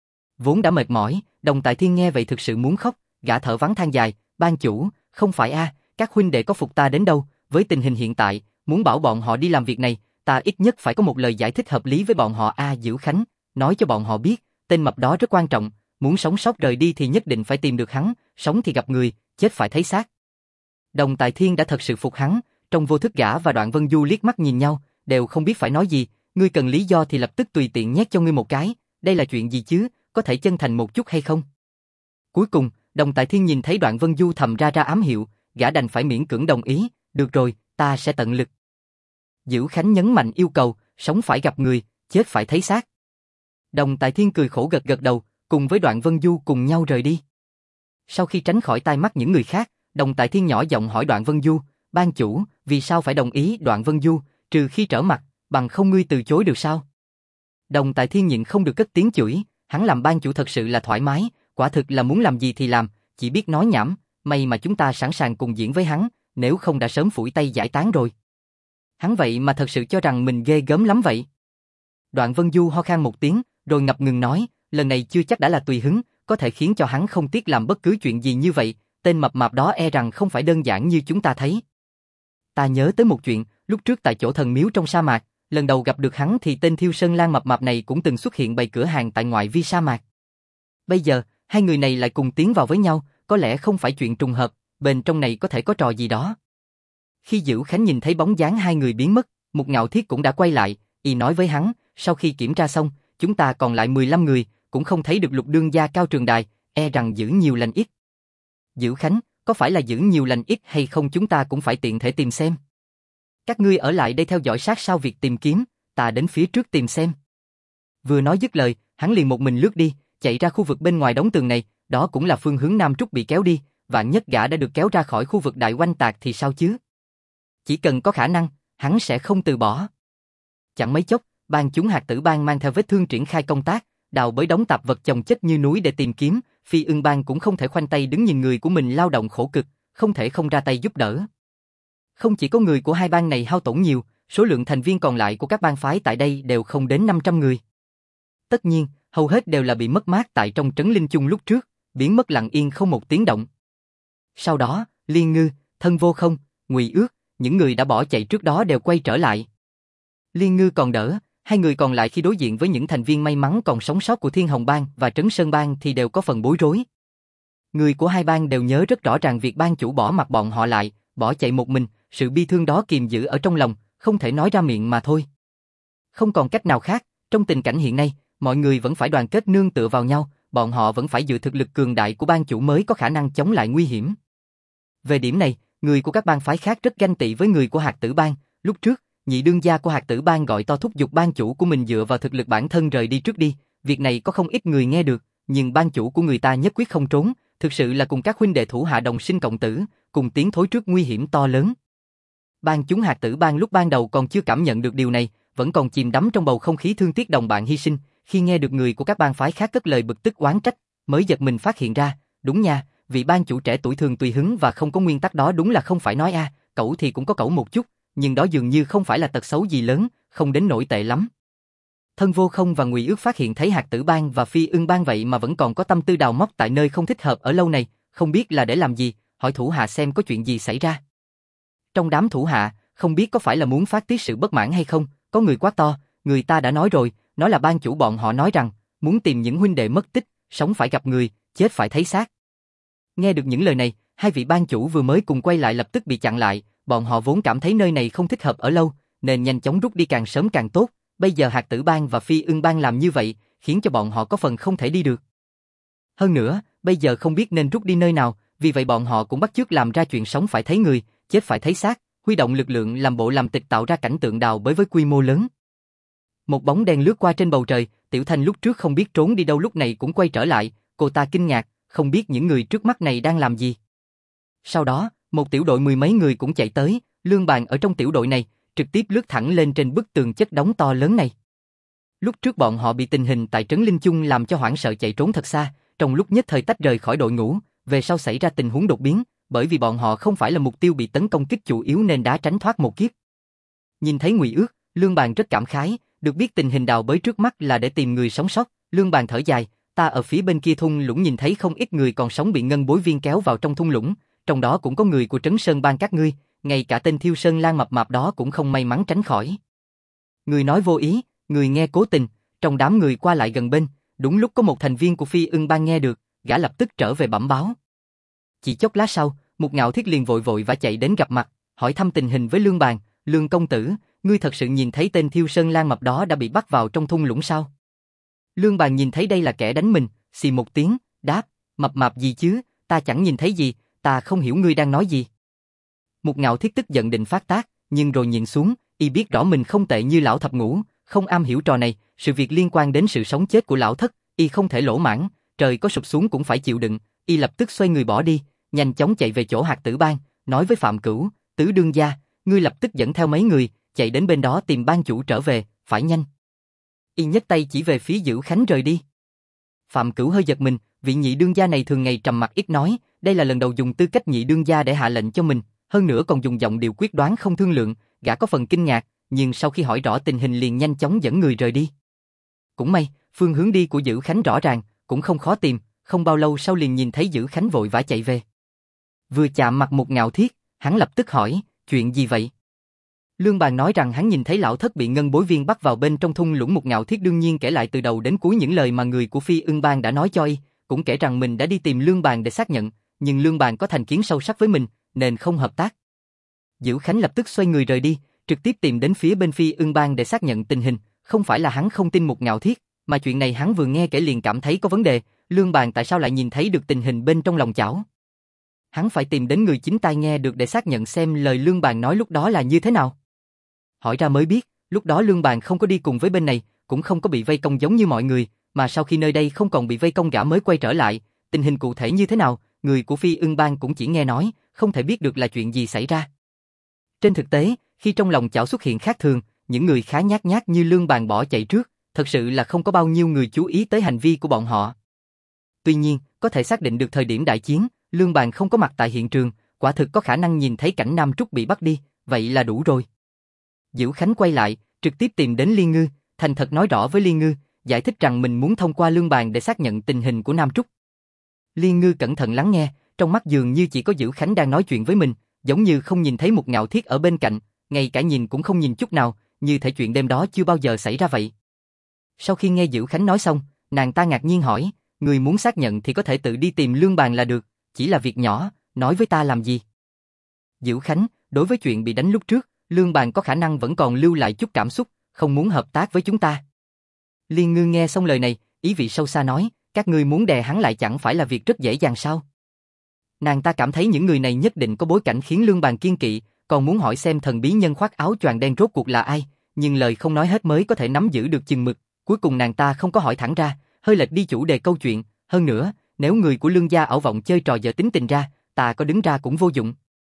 Vốn đã mệt mỏi, Đồng Tại Thiên nghe vậy thực sự muốn khóc, gã thở vắng than dài, ban chủ, không phải các huynh đệ có phục ta đến đâu, với tình hình hiện tại, muốn bảo bọn họ đi làm việc này, ta ít nhất phải có một lời giải thích hợp lý với bọn họ Diễu Khánh, nói cho bọn họ biết, tên mập đó rất quan trọng, muốn sống sót rời đi thì nhất định phải tìm được hắn, sống thì gặp người, chết phải thấy xác. Đồng Tại Thiên đã thật sự phục hắn, trong vô thức gã và Đoạn Vân Du liếc mắt nhìn nhau, đều không biết phải nói gì, ngươi cần lý do thì lập tức tùy tiện nhét cho ngươi một cái, đây là chuyện gì chứ, có thể chân thành một chút hay không? Cuối cùng, Đồng Tại Thiên nhìn thấy Đoạn Vân Du thầm ra ám hiệu, gã đành phải miễn cưỡng đồng ý, được rồi, ta sẽ tận lực. Diễu Khánh nhấn mạnh yêu cầu, sống phải gặp người, chết phải thấy xác. Đồng Tại Thiên cười khổ gật đầu, cùng với Đoạn Vân Du cùng nhau rời đi. Sau khi tránh khỏi tai mắt những người khác, Đồng Tại Thiên nhỏ giọng hỏi Đoạn Vân Du, ban chủ, vì sao phải đồng ý Đoạn Vân Du, trừ khi trở mặt, bằng không ngươi từ chối được sao? Đồng Tại Thiên nhịn không được cất tiếng chửi, hắn làm ban chủ thật sự là thoải mái, quả thực là muốn làm gì thì làm, chỉ biết nói nhảm, may mà chúng ta sẵn sàng cùng diễn với hắn, nếu không đã sớm phủi tay giải tán rồi. Hắn vậy mà thật sự cho rằng mình ghê gớm lắm vậy. Đoạn Vân Du ho khan một tiếng, rồi ngập ngừng nói, lần này chưa chắc đã là tùy hứng, có thể khiến cho hắn không tiếc làm bất cứ chuyện gì như vậy, tên mập mạp đó e rằng không phải đơn giản như chúng ta thấy. Ta nhớ tới một chuyện, lúc trước tại chỗ thần miếu trong sa mạc, lần đầu gặp được hắn thì tên Thiêu Sơn Lang mập mạp này cũng từng xuất hiện bày cửa hàng tại ngoại vi sa mạc. Bây giờ, hai người này lại cùng tiến vào với nhau, có lẽ không phải chuyện trùng hợp, bên trong này có thể có trò gì đó. Khi Diễu Khánh nhìn thấy bóng dáng hai người biến mất, Mục Ngạo Thiết cũng đã quay lại, y nói với hắn, sau khi kiểm tra xong, chúng ta còn lại 15 người, cũng không thấy được Lục đương gia Cao Trường Đài, e rằng giữ nhiều lành ít. Diễu Khánh, có phải là giữ nhiều lành ít hay không chúng ta cũng phải tiện thể tìm xem. Các ngươi ở lại đây theo dõi sát sao việc tìm kiếm, ta đến phía trước tìm xem. Vừa nói dứt lời, hắn liền một mình lướt đi, chạy ra khu vực bên ngoài đống tường này, đó cũng là phương hướng Nam Trúc bị kéo đi, vạn nhất gã đã được kéo ra khỏi khu vực đại oanh tạc thì sao chứ? Chỉ cần có khả năng, hắn sẽ không từ bỏ. Chẳng mấy chốc, ban chúng hạt tử bang mang theo vết thương triển khai công tác, đào bới đống tạp vật chồng chất như núi để tìm kiếm, Phi Ưng bang cũng không thể khoanh tay đứng nhìn người của mình lao động khổ cực, không thể không ra tay giúp đỡ. Không chỉ có người của hai bang này hao tổn nhiều, số lượng thành viên còn lại của các bang phái tại đây đều không đến 500 người. Tất nhiên, hầu hết đều là bị mất mát tại trong trấn Linh Chung lúc trước, biến mất lặng yên không một tiếng động. Sau đó, Liên Ngư, Thân Vô Không, Ngụy Ước, những người đã bỏ chạy trước đó đều quay trở lại. Liên Ngư còn đỡ, hai người còn lại khi đối diện với những thành viên may mắn còn sống sót của Thiên Hồng Bang và Trấn Sơn Bang thì đều có phần bối rối. Người của hai bang đều nhớ rất rõ ràng việc bang chủ bỏ mặc bọn họ lại, bỏ chạy một mình, sự bi thương đó kìm giữ ở trong lòng, không thể nói ra miệng mà thôi. Không còn cách nào khác, trong tình cảnh hiện nay, mọi người vẫn phải đoàn kết nương tựa vào nhau, bọn họ vẫn phải dựa thực lực cường đại của bang chủ mới có khả năng chống lại nguy hiểm. Về điểm này, người của các bang phái khác rất ganh tị với người của Hạt Tử Bang, lúc trước, nhị đương gia của Hạt Tử Bang gọi to thúc giục bang chủ của mình dựa vào thực lực bản thân rời đi trước đi, việc này có không ít người nghe được, nhưng bang chủ của người ta nhất quyết không trốn, thực sự là cùng các huynh đệ thủ hạ đồng sinh cộng tử, cùng tiến thối trước nguy hiểm to lớn. Bang chúng Hạt Tử Bang lúc ban đầu còn chưa cảm nhận được điều này, vẫn còn chìm đắm trong bầu không khí thương tiếc đồng bạn hy sinh, khi nghe được người của các bang phái khác cất lời bực tức oán trách, mới giật mình phát hiện ra, đúng nha, vị bang chủ trẻ tuổi thường tùy hứng và không có nguyên tắc đó đúng là không phải nói cẩu thì cũng có cẩu một chút, nhưng đó dường như không phải là tật xấu gì lớn, không đến nỗi tệ lắm. Thân Vô Không và Ngụy Ước phát hiện thấy Hạt Tử Bang và Phi Ưng Bang vậy mà vẫn còn có tâm tư đào móc tại nơi không thích hợp ở lâu này, không biết là để làm gì, hỏi thủ hạ xem có chuyện gì xảy ra. Trong đám thủ hạ, không biết có phải là muốn phát tiết sự bất mãn hay không, có người quát to, người ta đã nói rồi, nói là ban chủ bọn họ nói rằng, muốn tìm những huynh đệ mất tích, sống phải gặp người, chết phải thấy xác. Nghe được những lời này, hai vị ban chủ vừa mới cùng quay lại lập tức bị chặn lại, bọn họ vốn cảm thấy nơi này không thích hợp ở lâu, nên nhanh chóng rút đi càng sớm càng tốt, bây giờ Hạt Tử Bang và Phi Ưng Bang làm như vậy, khiến cho bọn họ có phần không thể đi được. Hơn nữa, bây giờ không biết nên rút đi nơi nào, vì vậy bọn họ cũng bắt chước làm ra chuyện sống phải thấy người, chết phải thấy xác, huy động lực lượng làm bộ làm tịch tạo ra cảnh tượng đào bới với quy mô lớn. Một bóng đen lướt qua trên bầu trời, Tiểu Thanh lúc trước không biết trốn đi đâu lúc này cũng quay trở lại, cô ta kinh ngạc, không biết những người trước mắt này đang làm gì. Sau đó, một tiểu đội mười mấy người cũng chạy tới, Lương Bàn ở trong tiểu đội này, trực tiếp lướt thẳng lên trên bức tường chất đống to lớn này. Lúc trước bọn họ bị tình hình tại Trấn Linh Chung làm cho hoảng sợ chạy trốn thật xa, trong lúc nhất thời tách rời khỏi đội ngũ, về sau xảy ra tình huống đột biến, bởi vì bọn họ không phải là mục tiêu bị tấn công kích chủ yếu nên đã tránh thoát một kiếp. Nhìn thấy Ngụy Ước, Lương Bàn rất cảm khái, được biết tình hình đào bới trước mắt là để tìm người sống sót, Lương Bàn thở dài, ta ở phía bên kia thung lũng nhìn thấy không ít người còn sống bị ngân bối viên kéo vào trong thung lũng, trong đó cũng có người của Trấn Sơn Bang các ngươi, ngay cả tên Thiêu Sơn Lan mập mạp đó cũng không may mắn tránh khỏi. Người nói vô ý, người nghe cố tình, trong đám người qua lại gần bên, đúng lúc có một thành viên của Phi Ưng Bang nghe được, gã lập tức trở về bẩm báo. Chỉ chốc lát sau, một Ngạo Thiết liền vội vội vã chạy đến gặp mặt, hỏi thăm tình hình với Lương Bàn, Lương công tử, ngươi thật sự nhìn thấy tên Thiêu Sơn Lan mập đó đã bị bắt vào trong thung lũng sao? Lương Bàn nhìn thấy đây là kẻ đánh mình, xì một tiếng, đáp, mập mạp gì chứ, ta chẳng nhìn thấy gì, ta không hiểu ngươi đang nói gì. Một Ngạo Thiết tức giận định phát tác, nhưng rồi nhìn xuống, y biết rõ mình không tệ như lão thập ngũ, không am hiểu trò này, sự việc liên quan đến sự sống chết của lão thất, y không thể lỗ mãng, trời có sụp xuống cũng phải chịu đựng, y lập tức xoay người bỏ đi, nhanh chóng chạy về chỗ Hạt Tử Bang, nói với Phạm Cửu, Tứ đương gia, ngươi lập tức dẫn theo mấy người, chạy đến bên đó tìm ban chủ trở về, phải nhanh. Y nhấc tay chỉ về phía Dữ Khánh rời đi. Phạm Cửu hơi giật mình, vị nhị đương gia này thường ngày trầm mặc ít nói, đây là lần đầu dùng tư cách nhị đương gia để hạ lệnh cho mình, hơn nữa còn dùng giọng điệu quyết đoán không thương lượng, gã có phần kinh ngạc, nhưng sau khi hỏi rõ tình hình liền nhanh chóng dẫn người rời đi. Cũng may, phương hướng đi của Dữ Khánh rõ ràng, cũng không khó tìm, không bao lâu sau liền nhìn thấy Dữ Khánh vội vã chạy về. Vừa chạm mặt một Ngạo Thiết, hắn lập tức hỏi, chuyện gì vậy? Lương Bàn nói rằng hắn nhìn thấy lão thất bị ngân bối viên bắt vào bên trong thung lũng. Một Ngạo Thiết đương nhiên kể lại từ đầu đến cuối những lời mà người của Phi Ưng Bang đã nói cho y, cũng kể rằng mình đã đi tìm Lương Bàn để xác nhận, nhưng Lương Bàn có thành kiến sâu sắc với mình, nên không hợp tác. Dữ Khánh lập tức xoay người rời đi, trực tiếp tìm đến phía bên Phi Ưng Bang để xác nhận tình hình, không phải là hắn không tin một Ngạo Thiết, mà chuyện này hắn vừa nghe kể liền cảm thấy có vấn đề, Lương Bàn tại sao lại nhìn thấy được tình hình bên trong lòng chảo? Hắn phải tìm đến người chính tai nghe được để xác nhận xem lời Lương Bàn nói lúc đó là như thế nào. Hỏi ra mới biết, lúc đó Lương Bàn không có đi cùng với bên này, cũng không có bị vây công giống như mọi người, mà sau khi nơi đây không còn bị vây công gã mới quay trở lại, tình hình cụ thể như thế nào, người của Phi Ưng Bang cũng chỉ nghe nói, không thể biết được là chuyện gì xảy ra. Trên thực tế, khi trong lòng chảo xuất hiện khác thường, những người khá nhát nhát như Lương Bàn bỏ chạy trước, thật sự là không có bao nhiêu người chú ý tới hành vi của bọn họ. Tuy nhiên, có thể xác định được thời điểm đại chiến, Lương Bàn không có mặt tại hiện trường, quả thực có khả năng nhìn thấy cảnh Nam Trúc bị bắt đi, vậy là đủ rồi. Dữ Khánh quay lại, trực tiếp tìm đến Liên Ngư, thành thật nói rõ với Liên Ngư, giải thích rằng mình muốn thông qua Lương Bàn để xác nhận tình hình của Nam Trúc. Liên Ngư cẩn thận lắng nghe, trong mắt dường như chỉ có Dữ Khánh đang nói chuyện với mình, giống như không nhìn thấy một Ngạo Thiết ở bên cạnh, ngay cả nhìn cũng không nhìn chút nào, như thể chuyện đêm đó chưa bao giờ xảy ra vậy. Sau khi nghe Dữ Khánh nói xong, nàng ta ngạc nhiên hỏi, người muốn xác nhận thì có thể tự đi tìm Lương Bàn là được, chỉ là việc nhỏ, nói với ta làm gì? Dữ Khánh, đối với chuyện bị đánh lúc trước, Lương Bàn có khả năng vẫn còn lưu lại chút cảm xúc, không muốn hợp tác với chúng ta. Liên Ngư nghe xong lời này, ý vị sâu xa nói, các ngươi muốn đè hắn lại chẳng phải là việc rất dễ dàng sao? Nàng ta cảm thấy những người này nhất định có bối cảnh khiến Lương Bàn kiên kỵ, còn muốn hỏi xem thần bí nhân khoác áo choàng đen rốt cuộc là ai, nhưng lời không nói hết mới có thể nắm giữ được chừng mực, cuối cùng nàng ta không có hỏi thẳng ra, hơi lệch đi chủ đề câu chuyện, hơn nữa, nếu người của Lương gia ảo vọng chơi trò dở tính tình ra, ta có đứng ra cũng vô dụng.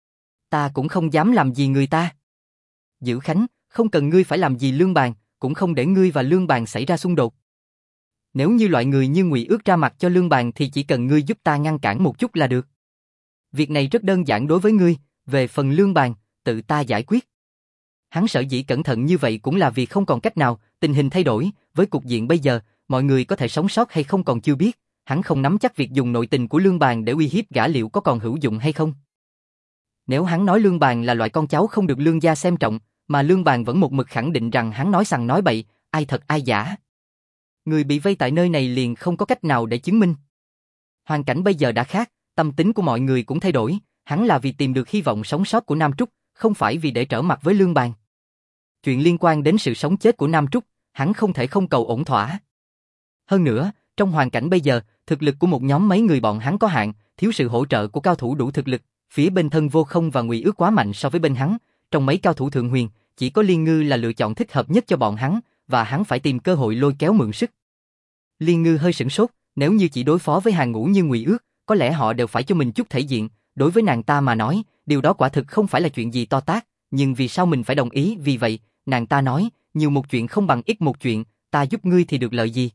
Ta cũng không dám làm gì người ta. Dữ Khánh, không cần ngươi phải làm gì Lương Bàn, cũng không để ngươi và Lương Bàn xảy ra xung đột. Nếu như loại người như Ngụy Ước ra mặt cho Lương Bàn thì chỉ cần ngươi giúp ta ngăn cản một chút là được. Việc này rất đơn giản đối với ngươi, về phần Lương Bàn, tự ta giải quyết. Hắn sở dĩ cẩn thận như vậy cũng là vì không còn cách nào, tình hình thay đổi, với cục diện bây giờ, mọi người có thể sống sót hay không còn chưa biết, hắn không nắm chắc việc dùng nội tình của Lương Bàn để uy hiếp gã liệu có còn hữu dụng hay không. Nếu hắn nói Lương Bàn là loại con cháu không được Lương gia xem trọng, mà Lương Bàn vẫn một mực khẳng định rằng hắn nói sằng nói bậy, ai thật ai giả. Người bị vây tại nơi này liền không có cách nào để chứng minh. Hoàn cảnh bây giờ đã khác, tâm tính của mọi người cũng thay đổi, hắn là vì tìm được hy vọng sống sót của Nam Trúc, không phải vì để trở mặt với Lương Bàn. Chuyện liên quan đến sự sống chết của Nam Trúc, hắn không thể không cầu ổn thỏa. Hơn nữa, trong hoàn cảnh bây giờ, thực lực của một nhóm mấy người bọn hắn có hạn, thiếu sự hỗ trợ của cao thủ đủ thực lực, phía bên Thân Vô Không và Ngụy Ước quá mạnh so với bên hắn, trong mấy cao thủ thượng huyền, chỉ có Liên Ngư là lựa chọn thích hợp nhất cho bọn hắn, và hắn phải tìm cơ hội lôi kéo mượn sức. Liên Ngư hơi sửng sốt, nếu như chỉ đối phó với hàng ngũ như Ngụy Ước, có lẽ họ đều phải cho mình chút thể diện, đối với nàng ta mà nói, điều đó quả thực không phải là chuyện gì to tát, nhưng vì sao mình phải đồng ý? Vì vậy, nàng ta nói, nhiều một chuyện không bằng ít một chuyện, ta giúp ngươi thì được lợi gì?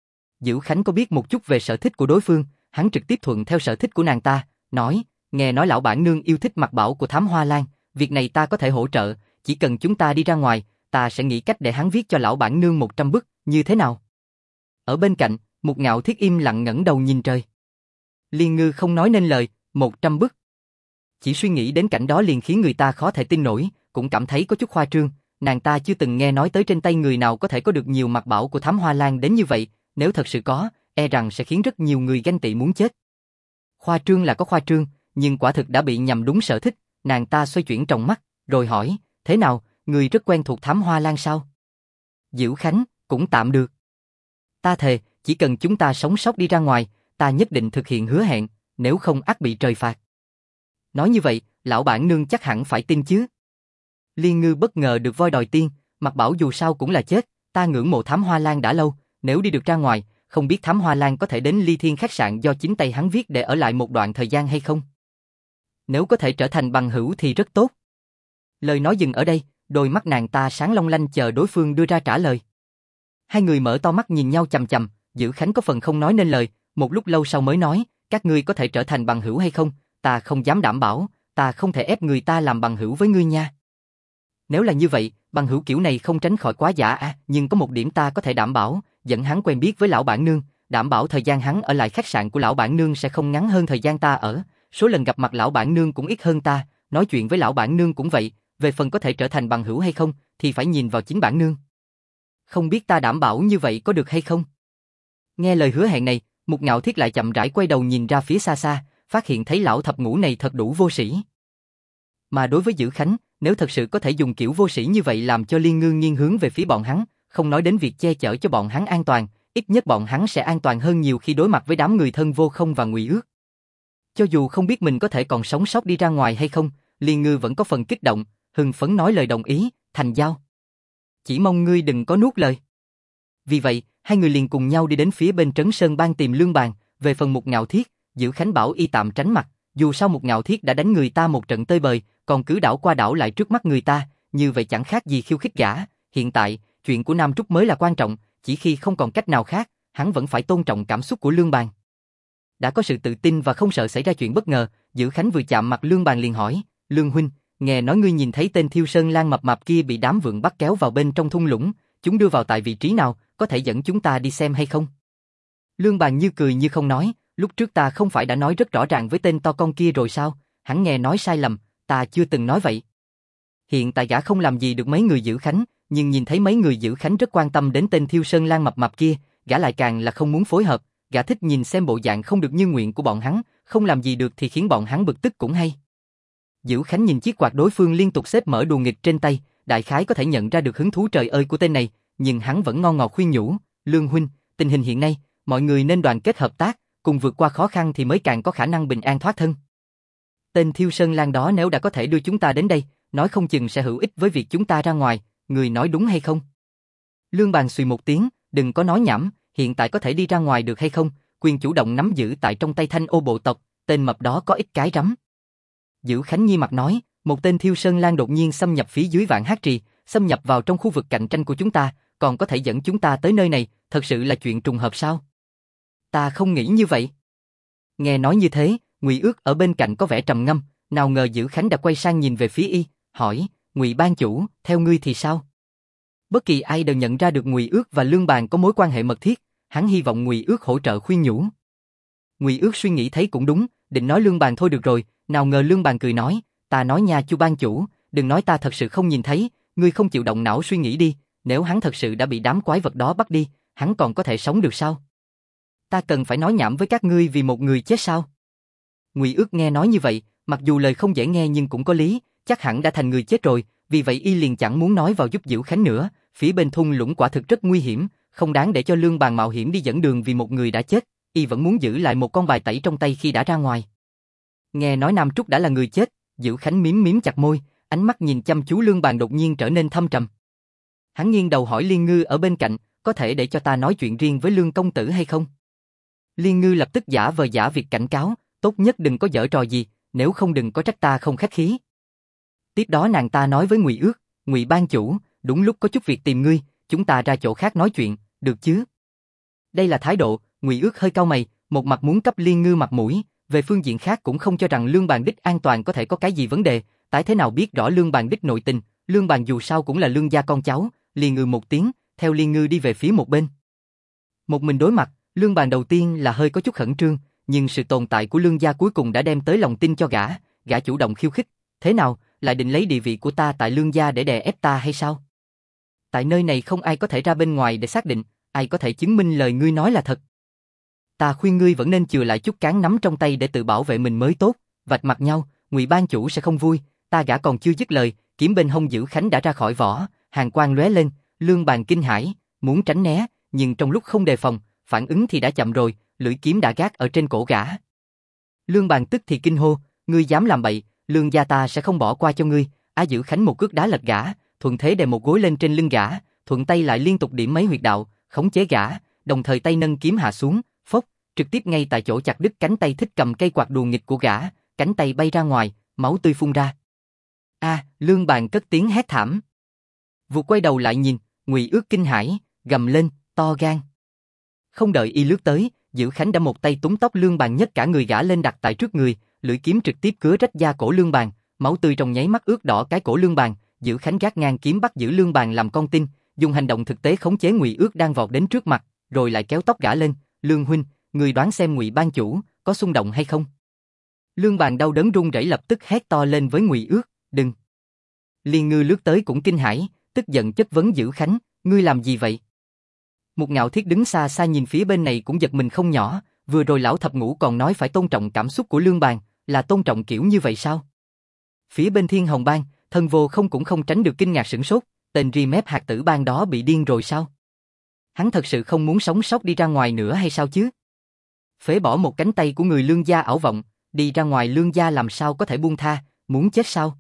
Dữ Khánh có biết một chút về sở thích của đối phương, hắn trực tiếp thuận theo sở thích của nàng ta, nói, nghe nói lão bản nương yêu thích mặc bảo của Thám Hoa Lan, việc này ta có thể hỗ trợ, chỉ cần chúng ta đi ra ngoài, ta sẽ nghĩ cách để hắn viết cho lão bản nương 100 bức, như thế nào? Ở bên cạnh, Mục Ngạo Thiết im lặng ngẩng đầu nhìn trời. Liên Ngư không nói nên lời, 100 bức. Chỉ suy nghĩ đến cảnh đó liền khiến người ta khó thể tin nổi, cũng cảm thấy có chút khoa trương, nàng ta chưa từng nghe nói tới trên tay người nào có thể có được nhiều mặc bảo của Thám Hoa Lan đến như vậy, nếu thật sự có, e rằng sẽ khiến rất nhiều người ganh tị muốn chết. Khoa trương là có khoa trương, nhưng quả thực đã bị nhầm đúng sở thích, nàng ta xoay chuyển trong mắt, rồi hỏi, thế nào, người rất quen thuộc Thám Hoa Lan sao? Dữ Khánh, cũng tạm được. Ta thề, chỉ cần chúng ta sống sót đi ra ngoài, ta nhất định thực hiện hứa hẹn, nếu không ắt bị trời phạt. Nói như vậy, lão bản nương chắc hẳn phải tin chứ. Liên Ngư bất ngờ được voi đòi tiên, mặc bảo dù sao cũng là chết, ta ngưỡng mộ Thám Hoa Lan đã lâu, nếu đi được ra ngoài, không biết Thám Hoa Lan có thể đến Ly Thiên khách sạn do chính tay hắn viết để ở lại một đoạn thời gian hay không? Nếu có thể trở thành bằng hữu thì rất tốt. Lời nói dừng ở đây, đôi mắt nàng ta sáng long lanh chờ đối phương đưa ra trả lời. Hai người mở to mắt nhìn nhau chằm chằm, Dữ Khánh có phần không nói nên lời, một lúc lâu sau mới nói, các ngươi có thể trở thành bằng hữu hay không, ta không dám đảm bảo, ta không thể ép người ta làm bằng hữu với ngươi nha. Nếu là như vậy, bằng hữu kiểu này không tránh khỏi quá giả nhưng có một điểm ta có thể đảm bảo, dẫn hắn quen biết với lão bản nương, đảm bảo thời gian hắn ở lại khách sạn của lão bản nương sẽ không ngắn hơn thời gian ta ở, số lần gặp mặt lão bản nương cũng ít hơn ta, nói chuyện với lão bản nương cũng vậy, về phần có thể trở thành bằng hữu hay không, thì phải nhìn vào chính bản nương. Không biết ta đảm bảo như vậy có được hay không? Nghe lời hứa hẹn này, Mục Ngạo Thiết lại chậm rãi quay đầu nhìn ra phía xa xa, phát hiện thấy lão thập ngũ này thật đủ vô sĩ. Mà đối với Dữ Khánh, nếu thật sự có thể dùng kiểu vô sĩ như vậy làm cho Liên Ngư nghiêng hướng về phía bọn hắn, không nói đến việc che chở cho bọn hắn an toàn, ít nhất bọn hắn sẽ an toàn hơn nhiều khi đối mặt với đám người thân vô không và Ngụy Ước. Cho dù không biết mình có thể còn sống sót đi ra ngoài hay không, Liên Ngư vẫn có phần kích động, hưng phấn nói lời đồng ý, thành giao. Chỉ mong ngươi đừng có nuốt lời. Vì vậy, hai người liền cùng nhau đi đến phía bên Trấn Sơn Bang tìm Lương Bàn, về phần Mục Ngạo Thiết, Dữ Khánh bảo y tạm tránh mặt, dù sao Mục Ngạo Thiết đã đánh người ta một trận tơi bời, còn cứ đảo qua đảo lại trước mắt người ta, như vậy chẳng khác gì khiêu khích gã. Hiện tại, chuyện của Nam Trúc mới là quan trọng, chỉ khi không còn cách nào khác, hắn vẫn phải tôn trọng cảm xúc của Lương Bàn. Đã có sự tự tin và không sợ xảy ra chuyện bất ngờ, Dữ Khánh vừa chạm mặt Lương Bàn liền hỏi, Lương huynh, nghe nói ngươi nhìn thấy tên Thiêu Sơn Lan mập mạp kia bị đám vượn bắt kéo vào bên trong thung lũng, chúng đưa vào tại vị trí nào, có thể dẫn chúng ta đi xem hay không? Lương Bàn như cười như không nói, lúc trước ta không phải đã nói rất rõ ràng với tên to con kia rồi sao, hắn nghe nói sai lầm, ta chưa từng nói vậy. Hiện tại gã không làm gì được mấy người Dữ Khánh, nhưng nhìn thấy mấy người Dữ Khánh rất quan tâm đến tên Thiêu Sơn Lan mập mạp kia, gã lại càng là không muốn phối hợp, gã thích nhìn xem bộ dạng không được như nguyện của bọn hắn, không làm gì được thì khiến bọn hắn bực tức cũng hay. Dữ Khánh nhìn chiếc quạt đối phương liên tục xếp mở đùa nghịch trên tay, đại khái có thể nhận ra được hứng thú trời ơi của tên này, nhưng hắn vẫn ngon ngọt khuyên nhủ, Lương huynh, tình hình hiện nay, mọi người nên đoàn kết hợp tác, cùng vượt qua khó khăn thì mới càng có khả năng bình an thoát thân. Tên Thiêu Sơn Lan đó nếu đã có thể đưa chúng ta đến đây, nói không chừng sẽ hữu ích với việc chúng ta ra ngoài, người nói đúng hay không? Lương Bàn xùy một tiếng, đừng có nói nhảm, hiện tại có thể đi ra ngoài được hay không, quyền chủ động nắm giữ tại trong tay Thanh Ô bộ tộc, tên mập đó có ít cái rắm. Dữ Khánh nghi mặt nói, một tên Thiêu Sơn Lan đột nhiên xâm nhập phía dưới Vạn Hát Trì, xâm nhập vào trong khu vực cạnh tranh của chúng ta, còn có thể dẫn chúng ta tới nơi này, thật sự là chuyện trùng hợp sao? Ta không nghĩ như vậy. Nghe nói như thế, Ngụy Ước ở bên cạnh có vẻ trầm ngâm, nào ngờ Dữ Khánh đã quay sang nhìn về phía y, hỏi, Ngụy ban chủ, theo ngươi thì sao? Bất kỳ ai đều nhận ra được Ngụy Ước và Lương Bàn có mối quan hệ mật thiết, hắn hy vọng Ngụy Ước hỗ trợ khuyên nhủ. Ngụy Ước suy nghĩ thấy cũng đúng, định nói Lương Bàn thôi được rồi, nào ngờ Lương Bàn cười nói, ta nói nha Chu ban chủ, đừng nói ta thật sự không nhìn thấy, ngươi không chịu động não suy nghĩ đi, nếu hắn thật sự đã bị đám quái vật đó bắt đi, hắn còn có thể sống được sao? Ta cần phải nói nhảm với các ngươi vì một người chết sao? Ngụy Ước nghe nói như vậy, mặc dù lời không dễ nghe nhưng cũng có lý, chắc hẳn đã thành người chết rồi, vì vậy y liền chẳng muốn nói vào giúp Dữ Khánh nữa, phía bên thung lũng quả thực rất nguy hiểm, không đáng để cho Lương Bàn mạo hiểm đi dẫn đường vì một người đã chết, y vẫn muốn giữ lại một con bài tẩy trong tay khi đã ra ngoài. Nghe nói Nam Trúc đã là người chết, Dữ Khánh mím chặt môi, ánh mắt nhìn chăm chú Lương Bàn đột nhiên trở nên thâm trầm. Hắn nghiêng đầu hỏi Liên Ngư ở bên cạnh, có thể để cho ta nói chuyện riêng với Lương công tử hay không? Liên Ngư lập tức giả vờ giả việc cảnh cáo, tốt nhất đừng có giở trò gì, nếu không đừng có trách ta không khách khí. Tiếp đó nàng ta nói với Ngụy Ước, Ngụy ban chủ, đúng lúc có chút việc tìm ngươi, chúng ta ra chỗ khác nói chuyện, được chứ? Đây là thái độ, Ngụy Ước hơi cau mày, một mặt muốn cấp Liên Ngư mặt mũi, về phương diện khác cũng không cho rằng Lương Bàn Đích an toàn có thể có cái gì vấn đề, tái thế nào biết rõ Lương Bàn Đích nội tình, Lương Bàn dù sao cũng là Lương gia con cháu, liền ngừ một tiếng, theo Liên Ngư đi về phía một bên. Một mình đối mặt, Lương Bàn đầu tiên là hơi có chút khẩn trương, nhưng sự tồn tại của Lương gia cuối cùng đã đem tới lòng tin cho gã chủ động khiêu khích, thế nào, lại định lấy địa vị của ta tại Lương gia để đè ép ta hay sao? Tại nơi này không ai có thể ra bên ngoài để xác định, ai có thể chứng minh lời ngươi nói là thật. Ta khuyên ngươi vẫn nên chừa lại chút cán nắm trong tay để tự bảo vệ mình mới tốt, vạch mặt nhau, Ngụy ban chủ sẽ không vui, ta gã còn chưa dứt lời, kiếm bên hông Dữ Khánh đã ra khỏi vỏ, hàn quang lóe lên, Lương Bàn kinh hãi, muốn tránh né, nhưng trong lúc không đề phòng, phản ứng thì đã chậm rồi, lưỡi kiếm đã gác ở trên cổ gã. Lương Bàn tức thì kinh hô, ngươi dám làm bậy, Lương gia ta sẽ không bỏ qua cho ngươi. Dữ Khánh một cước đá lật gã, thuận thế đè một gối lên trên lưng gã, thuận tay lại liên tục điểm mấy huyệt đạo, khống chế gã, đồng thời tay nâng kiếm hạ xuống, phốc, trực tiếp ngay tại chỗ chặt đứt cánh tay thích cầm cây quạt đùa nghịch của gã, cánh tay bay ra ngoài, máu tươi phun ra. Lương Bàn cất tiếng hét thảm. Vụt quay đầu lại nhìn, Ngụy Ước kinh hãi, gầm lên, to gan. Không đợi y lướt tới, Dữ Khánh đã một tay túm tóc Lương Bàn nhấc cả người gã lên đặt tại trước người, lưỡi kiếm trực tiếp cứa rách da cổ Lương Bàn, máu tươi trong nháy mắt ướt đỏ cái cổ Lương Bàn. Dữ Khánh gác ngang kiếm bắt giữ Lương Bàn làm con tin, dùng hành động thực tế khống chế Ngụy Ước đang vọt đến trước mặt, rồi lại kéo tóc gã lên, Lương huynh, người đoán xem Ngụy ban chủ có xung động hay không? Lương Bàn đau đớn run rẩy lập tức hét to lên với Ngụy Ước, đừng. Liên Ngư lướt tới cũng kinh hãi, tức giận chất vấn Dữ Khánh, ngươi làm gì vậy? Một Ngạo Thiết đứng xa xa nhìn phía bên này cũng giật mình không nhỏ, vừa rồi lão thập ngũ còn nói phải tôn trọng cảm xúc của Lương Bàn, là tôn trọng kiểu như vậy sao? Phía bên Thiên Hồng Bang, Thân Vô Không cũng không tránh được kinh ngạc sửng sốt, tên ri mép hạt tử bang đó bị điên rồi sao? Hắn thật sự không muốn sống sót đi ra ngoài nữa hay sao chứ? Phế bỏ một cánh tay của người Lương gia ảo vọng, đi ra ngoài Lương gia làm sao có thể buông tha, muốn chết sao?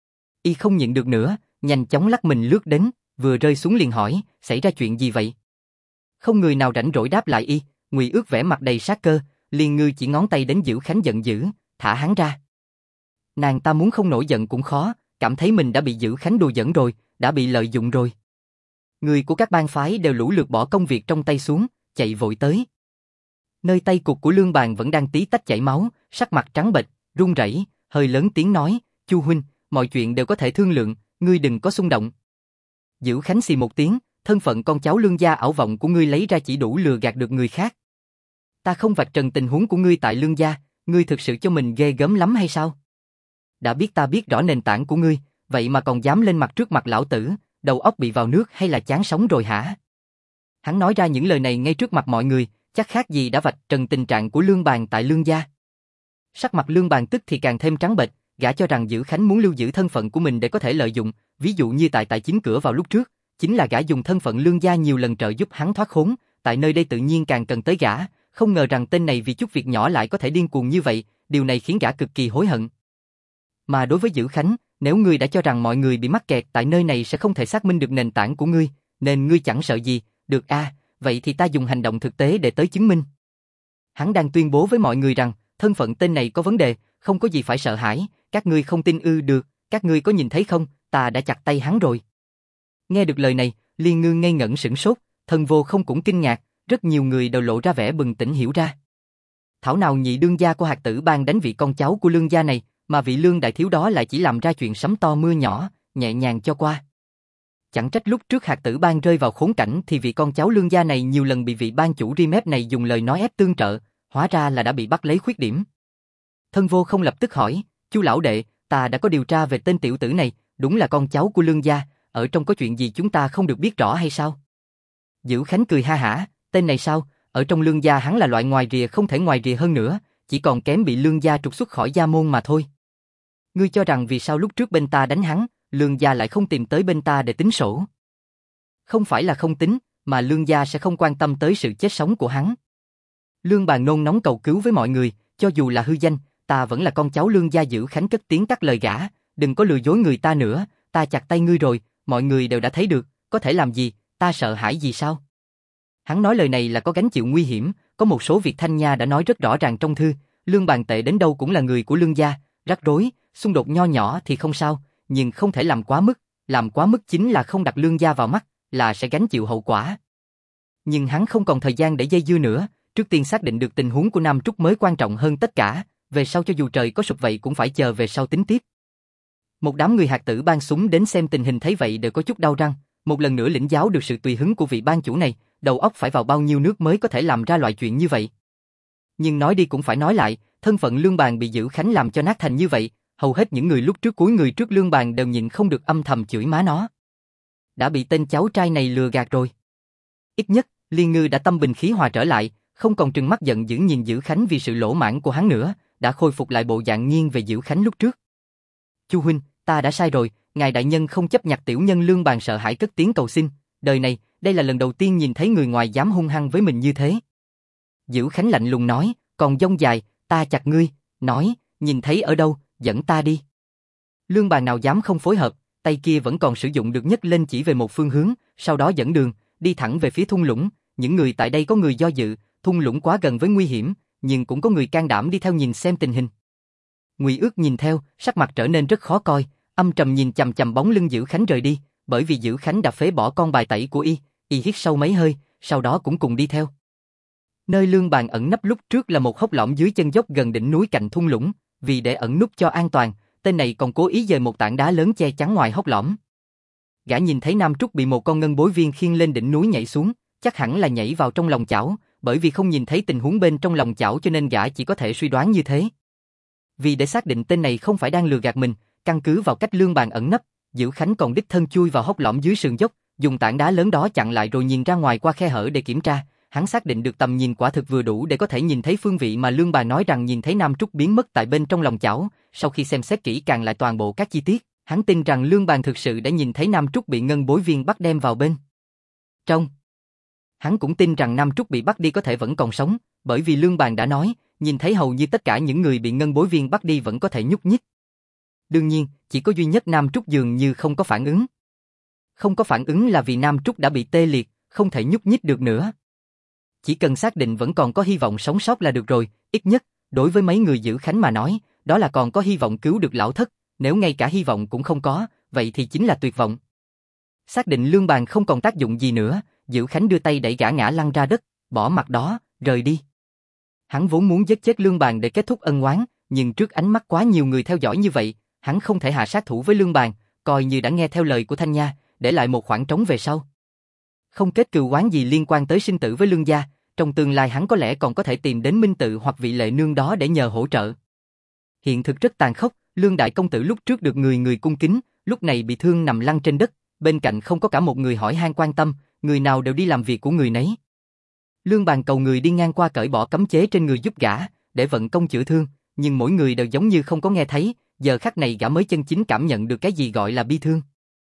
Y không nhịn được nữa, nhanh chóng lắc mình lướt đến, vừa rơi xuống liền hỏi, xảy ra chuyện gì vậy? Không người nào rảnh rỗi đáp lại y, Ngụy Ước vẻ mặt đầy sát cơ, Liên Ngư chỉ ngón tay đến Dữ Khánh giận dữ, thả hắn ra. Nàng ta muốn không nổi giận cũng khó, cảm thấy mình đã bị Dữ Khánh đùa giỡn rồi, đã bị lợi dụng rồi. Người của các bang phái đều lũ lượt bỏ công việc trong tay xuống, chạy vội tới. Nơi tay cụt của Lương Bàn vẫn đang tí tách chảy máu, sắc mặt trắng bệch, run rẩy, hơi lớn tiếng nói, Chu huynh, mọi chuyện đều có thể thương lượng, ngươi đừng có xung động. Dữ Khánh xì một tiếng, thân phận con cháu Lương gia ảo vọng của ngươi lấy ra chỉ đủ lừa gạt được người khác. Ta không vạch trần tình huống của ngươi tại Lương gia, ngươi thực sự cho mình ghê gớm lắm hay sao? Đã biết ta biết rõ nền tảng của ngươi, vậy mà còn dám lên mặt trước mặt lão tử, đầu óc bị vào nước hay là chán sống rồi hả? Hắn nói ra những lời này ngay trước mặt mọi người, chắc khác gì đã vạch trần tình trạng của Lương Bàn tại Lương gia. Sắc mặt Lương Bàn tức thì càng thêm trắng bệch, gã cho rằng Dữ Khánh muốn lưu giữ thân phận của mình để có thể lợi dụng, ví dụ như tại chính cửa vào lúc trước, chính là gã dùng thân phận Lương gia nhiều lần trợ giúp hắn thoát khốn, tại nơi đây tự nhiên càng cần tới gã, không ngờ rằng tên này vì chút việc nhỏ lại có thể điên cuồng như vậy, điều này khiến gã cực kỳ hối hận. Mà đối với Dữ Khánh, nếu ngươi đã cho rằng mọi người bị mắc kẹt tại nơi này sẽ không thể xác minh được nền tảng của ngươi, nên ngươi chẳng sợ gì, được vậy thì ta dùng hành động thực tế để tới chứng minh. Hắn đang tuyên bố với mọi người rằng, thân phận tên này có vấn đề, không có gì phải sợ hãi, các ngươi không tin được, các ngươi có nhìn thấy không, ta đã chặt tay hắn rồi. Nghe được lời này, Liên Ngư ngây ngẩn sửng sốt, Thân Vô Không cũng kinh ngạc, rất nhiều người đều lộ ra vẻ bừng tỉnh hiểu ra. Thảo nào nhị đương gia của hạt tử bang đánh vị con cháu của Lương gia này, mà vị Lương đại thiếu đó lại chỉ làm ra chuyện sấm to mưa nhỏ, nhẹ nhàng cho qua. Chẳng trách lúc trước hạt tử bang rơi vào khốn cảnh thì vị con cháu Lương gia này nhiều lần bị vị ban chủ Rimep này dùng lời nói ép tương trợ, hóa ra là đã bị bắt lấy khuyết điểm. Thân Vô Không lập tức hỏi, Chu lão đệ, ta đã có điều tra về tên tiểu tử này, đúng là con cháu của Lương gia, ở trong có chuyện gì chúng ta không được biết rõ hay sao? Dữ Khánh cười ha hả, tên này sao, ở trong Lương gia hắn là loại ngoài rìa không thể ngoài rìa hơn nữa, chỉ còn kém bị Lương gia trục xuất khỏi gia môn mà thôi. Ngươi cho rằng vì sao lúc trước bên ta đánh hắn, Lương gia lại không tìm tới bên ta để tính sổ? Không phải là không tính, mà Lương gia sẽ không quan tâm tới sự chết sống của hắn. Lương Bàn nôn nóng cầu cứu với mọi người, cho dù là hư danh, ta vẫn là con cháu Lương gia. Dữ Khánh cất tiếng cắt lời gã, đừng có lừa dối người ta nữa, ta chặt tay ngươi rồi, mọi người đều đã thấy được, có thể làm gì, ta sợ hãi gì sao? Hắn nói lời này là có gánh chịu nguy hiểm, có một số việc Thanh Nha đã nói rất rõ ràng trong thư, Lương Bàn tệ đến đâu cũng là người của Lương gia, rắc rối, xung đột nho nhỏ thì không sao, nhưng không thể làm quá mức chính là không đặt Lương gia vào mắt, là sẽ gánh chịu hậu quả. Nhưng hắn không còn thời gian để dây dưa nữa, trước tiên xác định được tình huống của Nam Trúc mới quan trọng hơn tất cả, về sau cho dù trời có sụp vậy cũng phải chờ về sau tính tiếp. Một đám người hạt tử ban súng đến xem tình hình thấy vậy đều có chút đau răng, một lần nữa lĩnh giáo được sự tùy hứng của vị ban chủ này, đầu óc phải vào bao nhiêu nước mới có thể làm ra loại chuyện như vậy. Nhưng nói đi cũng phải nói lại, thân phận Lương Bàn bị Dữ Khánh làm cho nát thành như vậy, hầu hết những người lúc trước cuối người trước Lương Bàn đều nhịn không được âm thầm chửi má nó. Đã bị tên cháu trai này lừa gạt rồi. Ít nhất, Liên Ngư đã tâm bình khí hòa trở lại, không còn trừng mắt giận dữ nhìn Dữ Khánh vì sự lỗ mãng của hắn nữa, đã khôi phục lại bộ dạng nghiêng về Dữ Khánh lúc trước. Chu huynh, ta đã sai rồi, ngài đại nhân không chấp nhặt tiểu nhân Lương Bàn sợ hãi cất tiếng cầu xin, đời này, đây là lần đầu tiên nhìn thấy người ngoài dám hung hăng với mình như thế. Dữ Khánh lạnh lùng nói, còn dông dài, ta chặt ngươi, nói, nhìn thấy ở đâu, dẫn ta đi. Lương Bàn nào dám không phối hợp, tay kia vẫn còn sử dụng được nhấc lên chỉ về một phương hướng, sau đó dẫn đường, đi thẳng về phía thung lũng. Những người tại đây có người do dự, thung lũng quá gần với nguy hiểm, nhưng cũng có người can đảm đi theo nhìn xem tình hình. Ngụy Ước nhìn theo, sắc mặt trở nên rất khó coi, âm trầm nhìn chằm chằm bóng lưng Dữ Khánh rời đi, bởi vì Dữ Khánh đã phế bỏ con bài tẩy của y hít sâu mấy hơi, sau đó cũng cùng đi theo. Nơi Lương Bàn ẩn nấp lúc trước là một hốc lõm dưới chân dốc gần đỉnh núi cạnh thung lũng, vì để ẩn núp cho an toàn, tên này còn cố ý dời một tảng đá lớn che chắn ngoài hốc lõm. Gã nhìn thấy Nam Trúc bị một con ngân bối viên khiêng lên đỉnh núi nhảy xuống, chắc hẳn là nhảy vào trong lòng chảo, bởi vì không nhìn thấy tình huống bên trong lòng chảo cho nên gã chỉ có thể suy đoán như thế. Vì để xác định tên này không phải đang lừa gạt mình, căn cứ vào cách Lương Bàn ẩn nấp, Dữ Khánh còn đích thân chui vào hốc lõm dưới sườn dốc, dùng tảng đá lớn đó chặn lại rồi nhìn ra ngoài qua khe hở để kiểm tra. Hắn xác định được tầm nhìn quả thực vừa đủ để có thể nhìn thấy phương vị mà Lương Bàn nói rằng nhìn thấy Nam Trúc biến mất tại bên trong lòng chảo. Sau khi xem xét kỹ càng lại toàn bộ các chi tiết, hắn tin rằng Lương Bàn thực sự đã nhìn thấy Nam Trúc bị ngân bối viên bắt đem vào bên trong. Hắn cũng tin rằng Nam Trúc bị bắt đi có thể vẫn còn sống, bởi vì Lương Bàn đã nói, nhìn thấy hầu như tất cả những người bị ngân bối viên bắt đi vẫn có thể nhúc nhích. Đương nhiên, chỉ có duy nhất Nam Trúc dường như không có phản ứng. Không có phản ứng là vì Nam Trúc đã bị tê liệt, không thể nhúc nhích được nữa. Chỉ cần xác định vẫn còn có hy vọng sống sót là được rồi, ít nhất, đối với mấy người Dữ Khánh mà nói, đó là còn có hy vọng cứu được lão thất, nếu ngay cả hy vọng cũng không có, vậy thì chính là tuyệt vọng. Xác định Lương Bàn không còn tác dụng gì nữa, Dữ Khánh đưa tay đẩy gã ngã lăn ra đất, bỏ mặt đó, rời đi. Hắn vốn muốn giết chết Lương Bàn để kết thúc ân oán, nhưng trước ánh mắt quá nhiều người theo dõi như vậy, hắn không thể hạ sát thủ với Lương Bàn, coi như đã nghe theo lời của Thanh Nha, để lại một khoảng trống về sau. Không kết cừu oán gì liên quan tới sinh tử với Lương gia, trong tương lai hắn có lẽ còn có thể tìm đến Minh Tự hoặc vị lệ nương đó để nhờ hỗ trợ. Hiện thực rất tàn khốc, Lương đại công tử lúc trước được người người cung kính, lúc này bị thương nằm lăn trên đất, bên cạnh không có cả một người hỏi han quan tâm, người nào đều đi làm việc của người nấy. Lương Bàn cầu người đi ngang qua cởi bỏ cấm chế trên người giúp gã, để vận công chữa thương, nhưng mỗi người đều giống như không có nghe thấy, giờ khắc này gã mới chân chính cảm nhận được cái gì gọi là bi thương.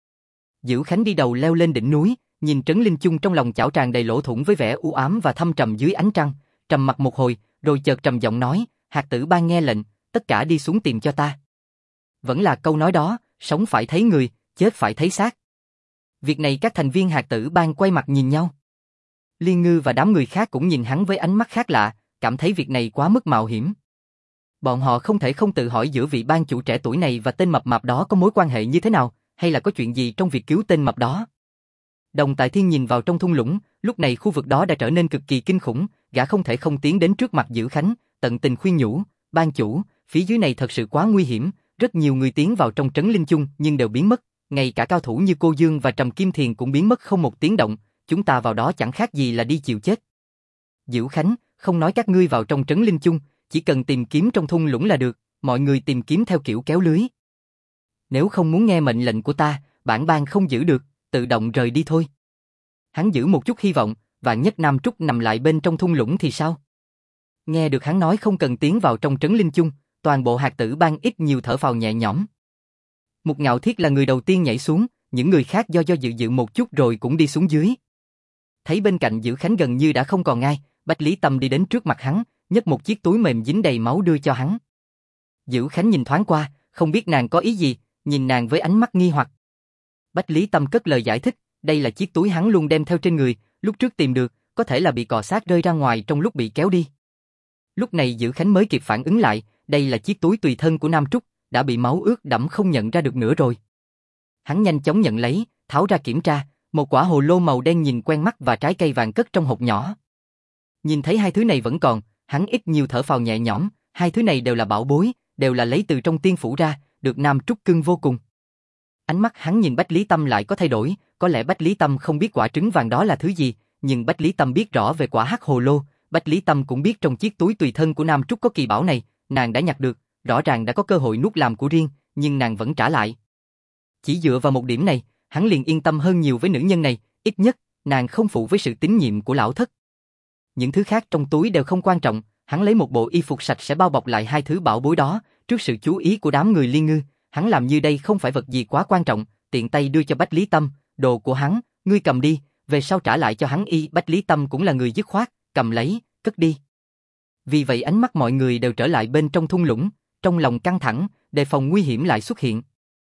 Dữ Khánh đi đầu leo lên đỉnh núi, nhìn Trấn Linh Chung trong lòng chảo tràn đầy lỗ thủng với vẻ u ám và thâm trầm dưới ánh trăng, trầm mặt một hồi, rồi chợt trầm giọng nói, hạt tử ban nghe lệnh, tất cả đi xuống tìm cho ta. Vẫn là câu nói đó, sống phải thấy người, chết phải thấy xác. Việc này các thành viên hạt tử ban quay mặt nhìn nhau. Liên Ngư và đám người khác cũng nhìn hắn với ánh mắt khác lạ, cảm thấy việc này quá mức mạo hiểm. Bọn họ không thể không tự hỏi giữa vị ban chủ trẻ tuổi này và tên mập mạp đó có mối quan hệ như thế nào, hay là có chuyện gì trong việc cứu tên mập đó. Đồng Tại Thiên nhìn vào trong thung lũng, lúc này khu vực đó đã trở nên cực kỳ kinh khủng, gã không thể không tiến đến trước mặt Dữ Khánh, tận tình khuyên nhủ, ban chủ, phía dưới này thật sự quá nguy hiểm, rất nhiều người tiến vào trong Trấn Linh Chung nhưng đều biến mất, ngay cả cao thủ như Cô Dương và Trầm Kim Thiền cũng biến mất không một tiếng động, chúng ta vào đó chẳng khác gì là đi chịu chết. Dữ Khánh, không nói các ngươi vào trong Trấn Linh Chung, chỉ cần tìm kiếm trong thung lũng là được, mọi người tìm kiếm theo kiểu kéo lưới. Nếu không muốn nghe mệnh lệnh của ta, bản ban không giữ được, tự động rời đi thôi. Hắn giữ một chút hy vọng, vạn nhất Nam Trúc nằm lại bên trong thung lũng thì sao? Nghe được hắn nói không cần tiến vào trong Trấn Linh Chung, toàn bộ hạt tử ban ít nhiều thở phào nhẹ nhõm. Mục Ngạo Thiết là người đầu tiên nhảy xuống, những người khác do dự một chút rồi cũng đi xuống dưới. Thấy bên cạnh Dữ Khánh gần như đã không còn ai, Bách Lý Tâm đi đến trước mặt hắn, nhấc một chiếc túi mềm dính đầy máu đưa cho hắn. Dữ Khánh nhìn thoáng qua, không biết nàng có ý gì, nhìn nàng với ánh mắt nghi hoặc. Bách Lý Tâm cất lời giải thích, đây là chiếc túi hắn luôn đem theo trên người, lúc trước tìm được, có thể là bị cọ xát rơi ra ngoài trong lúc bị kéo đi. Lúc này Dữ Khánh mới kịp phản ứng lại, đây là chiếc túi tùy thân của Nam Trúc, đã bị máu ướt đẫm không nhận ra được nữa rồi. Hắn nhanh chóng nhận lấy, tháo ra kiểm tra, một quả hồ lô màu đen nhìn quen mắt và trái cây vàng cất trong hộp nhỏ. Nhìn thấy hai thứ này vẫn còn, hắn ít nhiều thở phào nhẹ nhõm, hai thứ này đều là bảo bối, đều là lấy từ trong tiên phủ ra, được Nam Trúc cưng vô cùng. Ánh mắt hắn nhìn Bách Lý Tâm lại có thay đổi, có lẽ Bách Lý Tâm không biết quả trứng vàng đó là thứ gì, nhưng Bách Lý Tâm biết rõ về quả hắc hồ lô, Bách Lý Tâm cũng biết trong chiếc túi tùy thân của Nam Trúc có kỳ bảo này, nàng đã nhặt được, rõ ràng đã có cơ hội nuốt làm của riêng, nhưng nàng vẫn trả lại. Chỉ dựa vào một điểm này, hắn liền yên tâm hơn nhiều với nữ nhân này, ít nhất, nàng không phụ với sự tín nhiệm của lão thất. Những thứ khác trong túi đều không quan trọng, hắn lấy một bộ y phục sạch sẽ bao bọc lại hai thứ bảo bối đó, trước sự chú ý của đám người Liên Ngư, hắn làm như đây không phải vật gì quá quan trọng, tiện tay đưa cho Bách Lý Tâm, đồ của hắn, ngươi cầm đi, về sau trả lại cho hắn y. Bách Lý Tâm cũng là người dứt khoát, cầm lấy, cất đi. Vì vậy ánh mắt mọi người đều trở lại bên trong thung lũng, trong lòng căng thẳng, đề phòng nguy hiểm lại xuất hiện.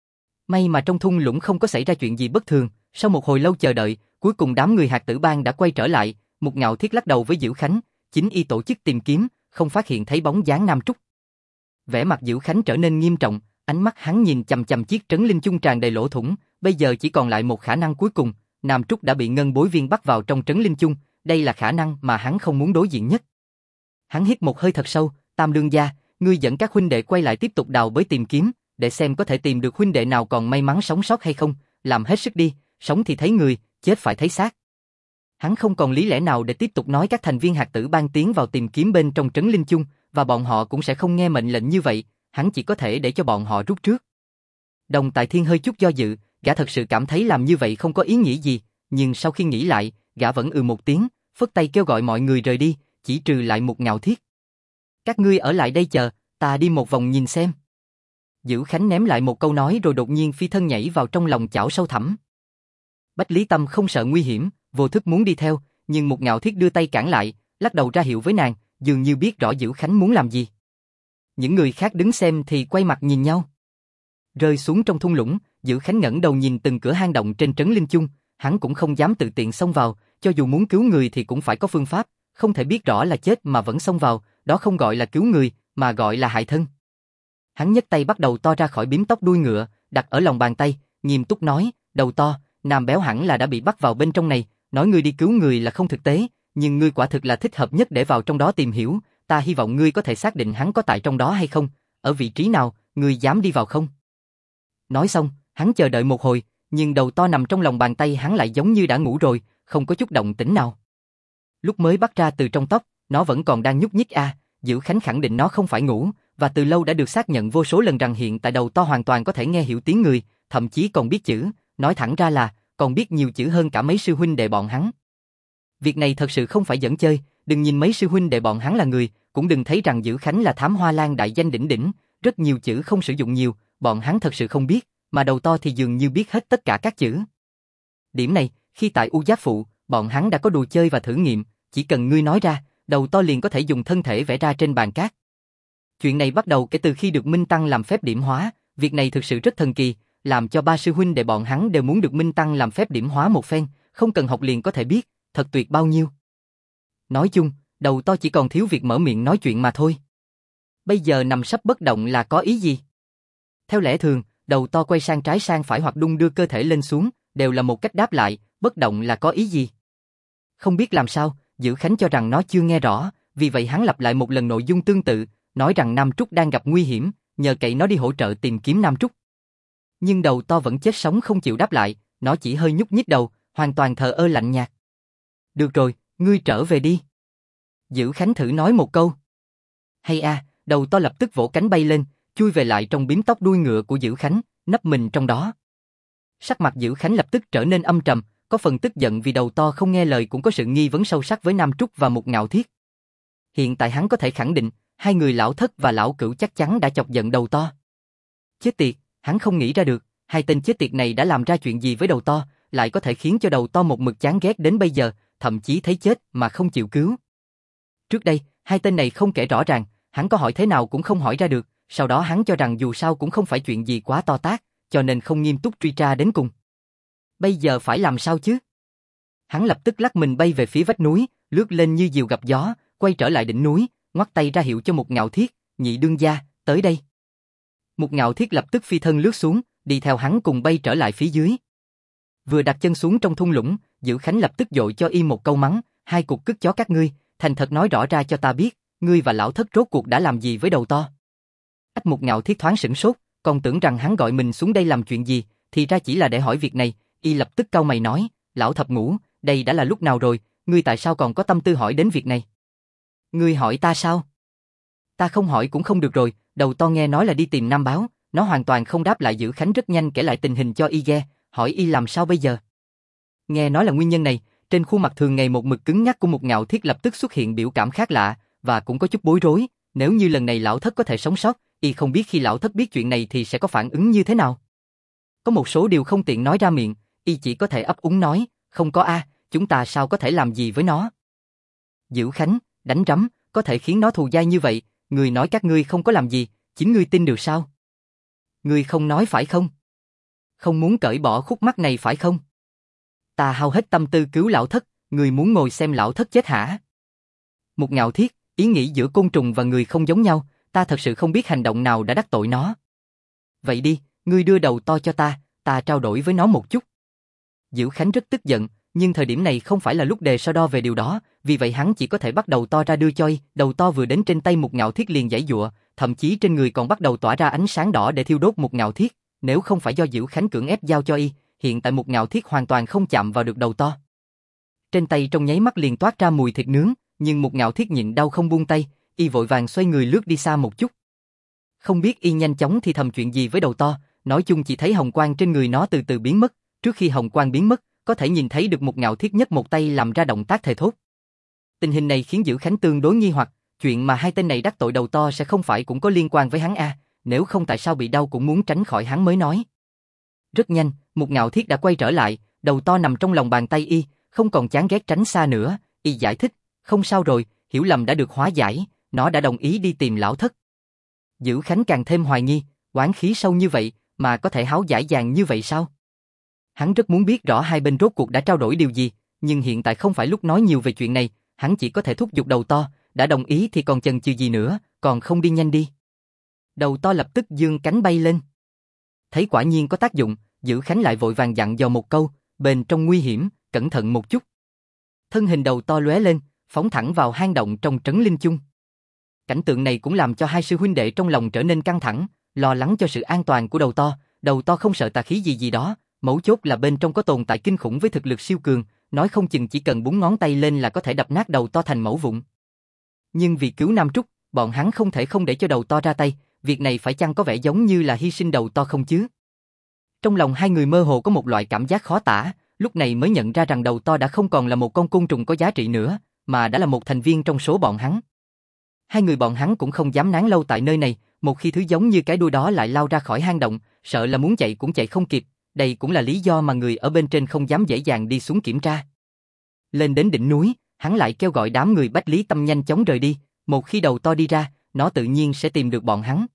May mà trong thung lũng không có xảy ra chuyện gì bất thường, sau một hồi lâu chờ đợi, cuối cùng đám người Hạt Tử Bang đã quay trở lại, Mục Ngạo Thiết lắc đầu với Dữ Khánh, chính y tổ chức tìm kiếm, không phát hiện thấy bóng dáng Nam Trúc. Vẻ mặt Dữ Khánh trở nên nghiêm trọng, ánh mắt hắn nhìn chằm chằm chiếc trấn linh chung tràn đầy lỗ thủng, bây giờ chỉ còn lại một khả năng cuối cùng, Nam Trúc đã bị Ngân Bối Viên bắt vào trong trấn linh chung, đây là khả năng mà hắn không muốn đối diện nhất. Hắn hít một hơi thật sâu, Tam Lương gia, ngươi dẫn các huynh đệ quay lại tiếp tục đào bới tìm kiếm, để xem có thể tìm được huynh đệ nào còn may mắn sống sót hay không, làm hết sức đi, sống thì thấy người, chết phải thấy xác. Hắn không còn lý lẽ nào để tiếp tục nói các thành viên Hạt Tử Bang tiến vào tìm kiếm bên trong trấn linh chung, và bọn họ cũng sẽ không nghe mệnh lệnh như vậy, hắn chỉ có thể để cho bọn họ rút trước. Đồng Tại Thiên hơi chút do dự, gã thật sự cảm thấy làm như vậy không có ý nghĩa gì, nhưng sau khi nghĩ lại, gã vẫn một tiếng, phất tay kêu gọi mọi người rời đi, chỉ trừ lại Mục Ngạo Thiết. Các ngươi ở lại đây chờ, ta đi một vòng nhìn xem. Dữ Khánh ném lại một câu nói rồi đột nhiên phi thân nhảy vào trong lòng chảo sâu thẳm. Bách Lý Tâm không sợ nguy hiểm, vô thức muốn đi theo, nhưng Mục Ngạo Thiết đưa tay cản lại, lắc đầu ra hiệu với nàng, dường như biết rõ Dữ Khánh muốn làm gì. Những người khác đứng xem thì quay mặt nhìn nhau. Rơi xuống trong thung lũng, Dữ Khánh ngẩng đầu nhìn từng cửa hang động trên trấn linh chung, hắn cũng không dám tự tiện xông vào, cho dù muốn cứu người thì cũng phải có phương pháp, không thể biết rõ là chết mà vẫn xông vào, đó không gọi là cứu người, mà gọi là hại thân. Hắn nhấc tay bắt đầu to ra khỏi bím tóc đuôi ngựa, đặt ở lòng bàn tay, nghiêm túc nói, đầu to, Nam Béo hẳn là đã bị bắt vào bên trong này, nói ngươi đi cứu người là không thực tế, nhưng ngươi quả thực là thích hợp nhất để vào trong đó tìm hiểu, ta hy vọng ngươi có thể xác định hắn có tại trong đó hay không, ở vị trí nào, ngươi dám đi vào không? Nói xong, hắn chờ đợi một hồi, nhưng đầu to nằm trong lòng bàn tay hắn lại giống như đã ngủ rồi, không có chút động tĩnh nào. Lúc mới bắt ra từ trong tóc, nó vẫn còn đang nhúc nhích Dữ Khánh khẳng định nó không phải ngủ, và từ lâu đã được xác nhận vô số lần rằng hiện tại đầu to hoàn toàn có thể nghe hiểu tiếng người, thậm chí còn biết chữ, nói thẳng ra là, còn biết nhiều chữ hơn cả mấy sư huynh đệ bọn hắn. Việc này thật sự không phải giỡn chơi, đừng nhìn mấy sư huynh đệ bọn hắn là người, cũng đừng thấy rằng Dữ Khánh là thám hoa lan đại danh đỉnh đỉnh, rất nhiều chữ không sử dụng nhiều, bọn hắn thật sự không biết, mà đầu to thì dường như biết hết tất cả các chữ. Điểm này, khi tại U Giáp Phụ, bọn hắn đã có đùa chơi và thử nghiệm, chỉ cần ngươi nói ra, đầu to liền có thể dùng thân thể vẽ ra trên bàn cát. Chuyện này bắt đầu kể từ khi được Minh Tăng làm phép điểm hóa, việc này thực sự rất thần kỳ, làm cho ba sư huynh đệ bọn hắn đều muốn được Minh Tăng làm phép điểm hóa một phen, không cần học liền có thể biết, thật tuyệt bao nhiêu. Nói chung, đầu to chỉ còn thiếu việc mở miệng nói chuyện mà thôi. Bây giờ nằm sấp bất động là có ý gì? Theo lẽ thường, đầu to quay sang trái sang phải hoặc đung đưa cơ thể lên xuống, đều là một cách đáp lại, bất động là có ý gì? Không biết làm sao, Dữ Khánh cho rằng nó chưa nghe rõ, vì vậy hắn lặp lại một lần nội dung tương tự, nói rằng Nam Trúc đang gặp nguy hiểm, nhờ cậy nó đi hỗ trợ tìm kiếm Nam Trúc. Nhưng đầu to vẫn chết sống không chịu đáp lại, nó chỉ hơi nhúc nhích đầu, hoàn toàn thờ ơ lạnh nhạt. Được rồi, ngươi trở về đi. Dữ Khánh thử nói một câu. Hay đầu to lập tức vỗ cánh bay lên, chui về lại trong bím tóc đuôi ngựa của Dữ Khánh, nấp mình trong đó. Sắc mặt Dữ Khánh lập tức trở nên âm trầm, có phần tức giận vì đầu to không nghe lời, cũng có sự nghi vấn sâu sắc với Nam Trúc và Mục Ngạo Thiết. Hiện tại hắn có thể khẳng định, hai người lão thất và lão cửu chắc chắn đã chọc giận đầu to. Chết tiệt, hắn không nghĩ ra được, hai tên chết tiệt này đã làm ra chuyện gì với đầu to, lại có thể khiến cho đầu to một mực chán ghét đến bây giờ, thậm chí thấy chết mà không chịu cứu. Trước đây, hai tên này không kể rõ ràng, hắn có hỏi thế nào cũng không hỏi ra được, sau đó hắn cho rằng dù sao cũng không phải chuyện gì quá to tát, cho nên không nghiêm túc truy tra đến cùng. Bây giờ phải làm sao chứ? Hắn lập tức lắc mình bay về phía vách núi, lướt lên như diều gặp gió, quay trở lại đỉnh núi, ngoắc tay ra hiệu cho Mục Ngạo Thiết, nhị đương gia, tới đây. Mục Ngạo Thiết lập tức phi thân lướt xuống, đi theo hắn cùng bay trở lại phía dưới. Vừa đặt chân xuống trong thung lũng, Dữ Khánh lập tức dội cho y một câu mắng, hai cục cứt chó các ngươi, thành thật nói rõ ra cho ta biết, ngươi và lão thất rốt cuộc đã làm gì với đầu to. Mục Ngạo Thiết thoáng sửng sốt, còn tưởng rằng hắn gọi mình xuống đây làm chuyện gì, thì ra chỉ là để hỏi việc này, y lập tức cau mày nói, lão thập ngũ, đây đã là lúc nào rồi, ngươi tại sao còn có tâm tư hỏi đến việc này? Ngươi hỏi ta sao? Ta không hỏi cũng không được rồi, đầu to nghe nói là đi tìm Nam Báo, nó hoàn toàn không đáp lại. Dữ Khánh rất nhanh kể lại tình hình cho y nghe, hỏi y làm sao bây giờ. Nghe nói là nguyên nhân này, trên khuôn mặt thường ngày một mực cứng nhắc của Mục Ngạo Thiết lập tức xuất hiện biểu cảm khác lạ, và cũng có chút bối rối, nếu như lần này lão thất có thể sống sót, y không biết khi lão thất biết chuyện này thì sẽ có phản ứng như thế nào. Có một số điều không tiện nói ra miệng, y chỉ có thể ấp úng nói, không có chúng ta sao có thể làm gì với nó. Dữ Khánh, đánh rắm, có thể khiến nó thù dai như vậy, người nói các ngươi không có làm gì, chính ngươi tin được sao? Ngươi không nói phải không? Không muốn cởi bỏ khúc mắc này phải không? Ta hao hết tâm tư cứu lão thất, ngươi muốn ngồi xem lão thất chết hả? Mục Ngạo Thiết, ý nghĩ giữa côn trùng và người không giống nhau, ta thật sự không biết hành động nào đã đắc tội nó. Vậy đi, ngươi đưa đầu to cho ta trao đổi với nó một chút. Dữ Khánh rất tức giận, nhưng thời điểm này không phải là lúc đề so đo về điều đó, vì vậy hắn chỉ có thể bắt đầu to ra đưa cho y. Đầu to vừa đến trên tay Mục Ngạo Thiết liền giãy giụa, thậm chí trên người còn bắt đầu tỏa ra ánh sáng đỏ để thiêu đốt Mục Ngạo Thiết. Nếu không phải do Dữ Khánh cưỡng ép giao cho y, hiện tại Mục Ngạo Thiết hoàn toàn không chạm vào được đầu to. Trên tay trong nháy mắt liền toát ra mùi thịt nướng, nhưng Mục Ngạo Thiết nhịn đau không buông tay, y vội vàng xoay người lướt đi xa một chút. Không biết y nhanh chóng thì thầm chuyện gì với đầu to, nói chung chỉ thấy hồng quang trên người nó từ từ biến mất, trước khi hồng quang biến mất, có thể nhìn thấy được Mục Ngạo Thiết nhấc một tay làm ra động tác thề thốt. Tình hình này khiến Dữ Khánh tương đối nghi hoặc, chuyện mà hai tên này đắc tội đầu to sẽ không phải cũng có liên quan với hắn nếu không tại sao bị đau cũng muốn tránh khỏi hắn mới nói. Rất nhanh, Mục Ngạo Thiết đã quay trở lại, đầu to nằm trong lòng bàn tay y, không còn chán ghét tránh xa nữa, y giải thích, không sao rồi, hiểu lầm đã được hóa giải, nó đã đồng ý đi tìm lão thất. Dữ Khánh càng thêm hoài nghi, oán khí sâu như vậy mà có thể háo giải dàng như vậy sao? Hắn rất muốn biết rõ hai bên rốt cuộc đã trao đổi điều gì, nhưng hiện tại không phải lúc nói nhiều về chuyện này, hắn chỉ có thể thúc giục đầu to, đã đồng ý thì còn chần chừ gì nữa, còn không đi nhanh đi. Đầu to lập tức giương cánh bay lên. Thấy quả nhiên có tác dụng, Dữ Khánh lại vội vàng dặn dò một câu, bên trong nguy hiểm, cẩn thận một chút. Thân hình đầu to lóe lên, phóng thẳng vào hang động trong trấn Linh Chung. Cảnh tượng này cũng làm cho hai sư huynh đệ trong lòng trở nên căng thẳng, lo lắng cho sự an toàn của đầu to không sợ tà khí gì đó, mấu chốt là bên trong có tồn tại kinh khủng với thực lực siêu cường, nói không chừng chỉ cần búng ngón tay lên là có thể đập nát đầu to thành mẩu vụn. Nhưng vì cứu Nam Trúc, bọn hắn không thể không để cho đầu to ra tay, việc này phải chăng có vẻ giống như là hy sinh đầu to không chứ? Trong lòng hai người mơ hồ có một loại cảm giác khó tả, lúc này mới nhận ra rằng đầu to đã không còn là một con côn trùng có giá trị nữa, mà đã là một thành viên trong số bọn hắn. Hai người bọn hắn cũng không dám nán lâu tại nơi này, một khi thứ giống như cái đuôi đó lại lao ra khỏi hang động, sợ là muốn chạy cũng chạy không kịp, đây cũng là lý do mà người ở bên trên không dám dễ dàng đi xuống kiểm tra. Lên đến đỉnh núi, hắn lại kêu gọi đám người Bách Lý Tâm nhanh chóng rời đi, một khi đầu to đi ra, nó tự nhiên sẽ tìm được bọn hắn.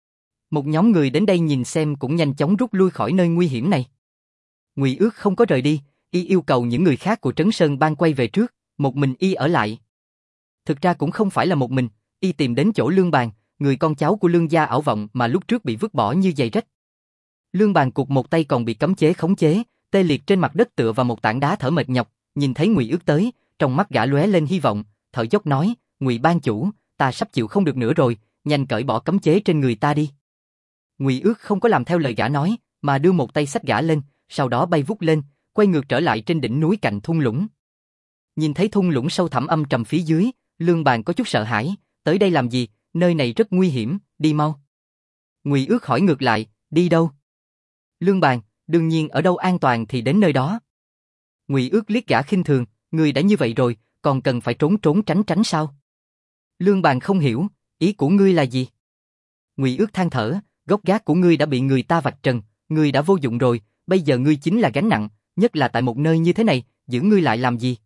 Một nhóm người đến đây nhìn xem cũng nhanh chóng rút lui khỏi nơi nguy hiểm này. Ngụy Ước không có rời đi, y yêu cầu những người khác của Trấn Sơn Bang quay về trước, một mình y ở lại. Thực ra cũng không phải là một mình, y tìm đến chỗ Lương Bàn, người con cháu của Lương gia ảo vọng mà lúc trước bị vứt bỏ như giày rách. Lương Bàn cụt một tay còn bị cấm chế khống chế, tê liệt trên mặt đất tựa vào một tảng đá thở mệt nhọc, nhìn thấy Ngụy Ước tới, trong mắt gã lóe lên hy vọng, thở dốc nói, Ngụy ban chủ, ta sắp chịu không được nữa rồi, nhanh cởi bỏ cấm chế trên người ta đi. Ngụy Ước không có làm theo lời gã nói, mà đưa một tay xách gã lên, sau đó bay vút lên, quay ngược trở lại trên đỉnh núi cạnh thung lũng. Nhìn thấy thung lũng sâu thẳm âm trầm phía dưới, Lương Bàn có chút sợ hãi, tới đây làm gì, nơi này rất nguy hiểm, đi mau. Ngụy Ước hỏi ngược lại, đi đâu? Lương Bàn, đương nhiên ở đâu an toàn thì đến nơi đó. Ngụy Ước liếc gã khinh thường, ngươi đã như vậy rồi, còn cần phải trốn trốn tránh tránh sao? Lương Bàn không hiểu, ý của ngươi là gì? Ngụy Ước than thở, gốc gác của ngươi đã bị người ta vạch trần, ngươi đã vô dụng rồi, bây giờ ngươi chính là gánh nặng, nhất là tại một nơi như thế này, giữ ngươi lại làm gì?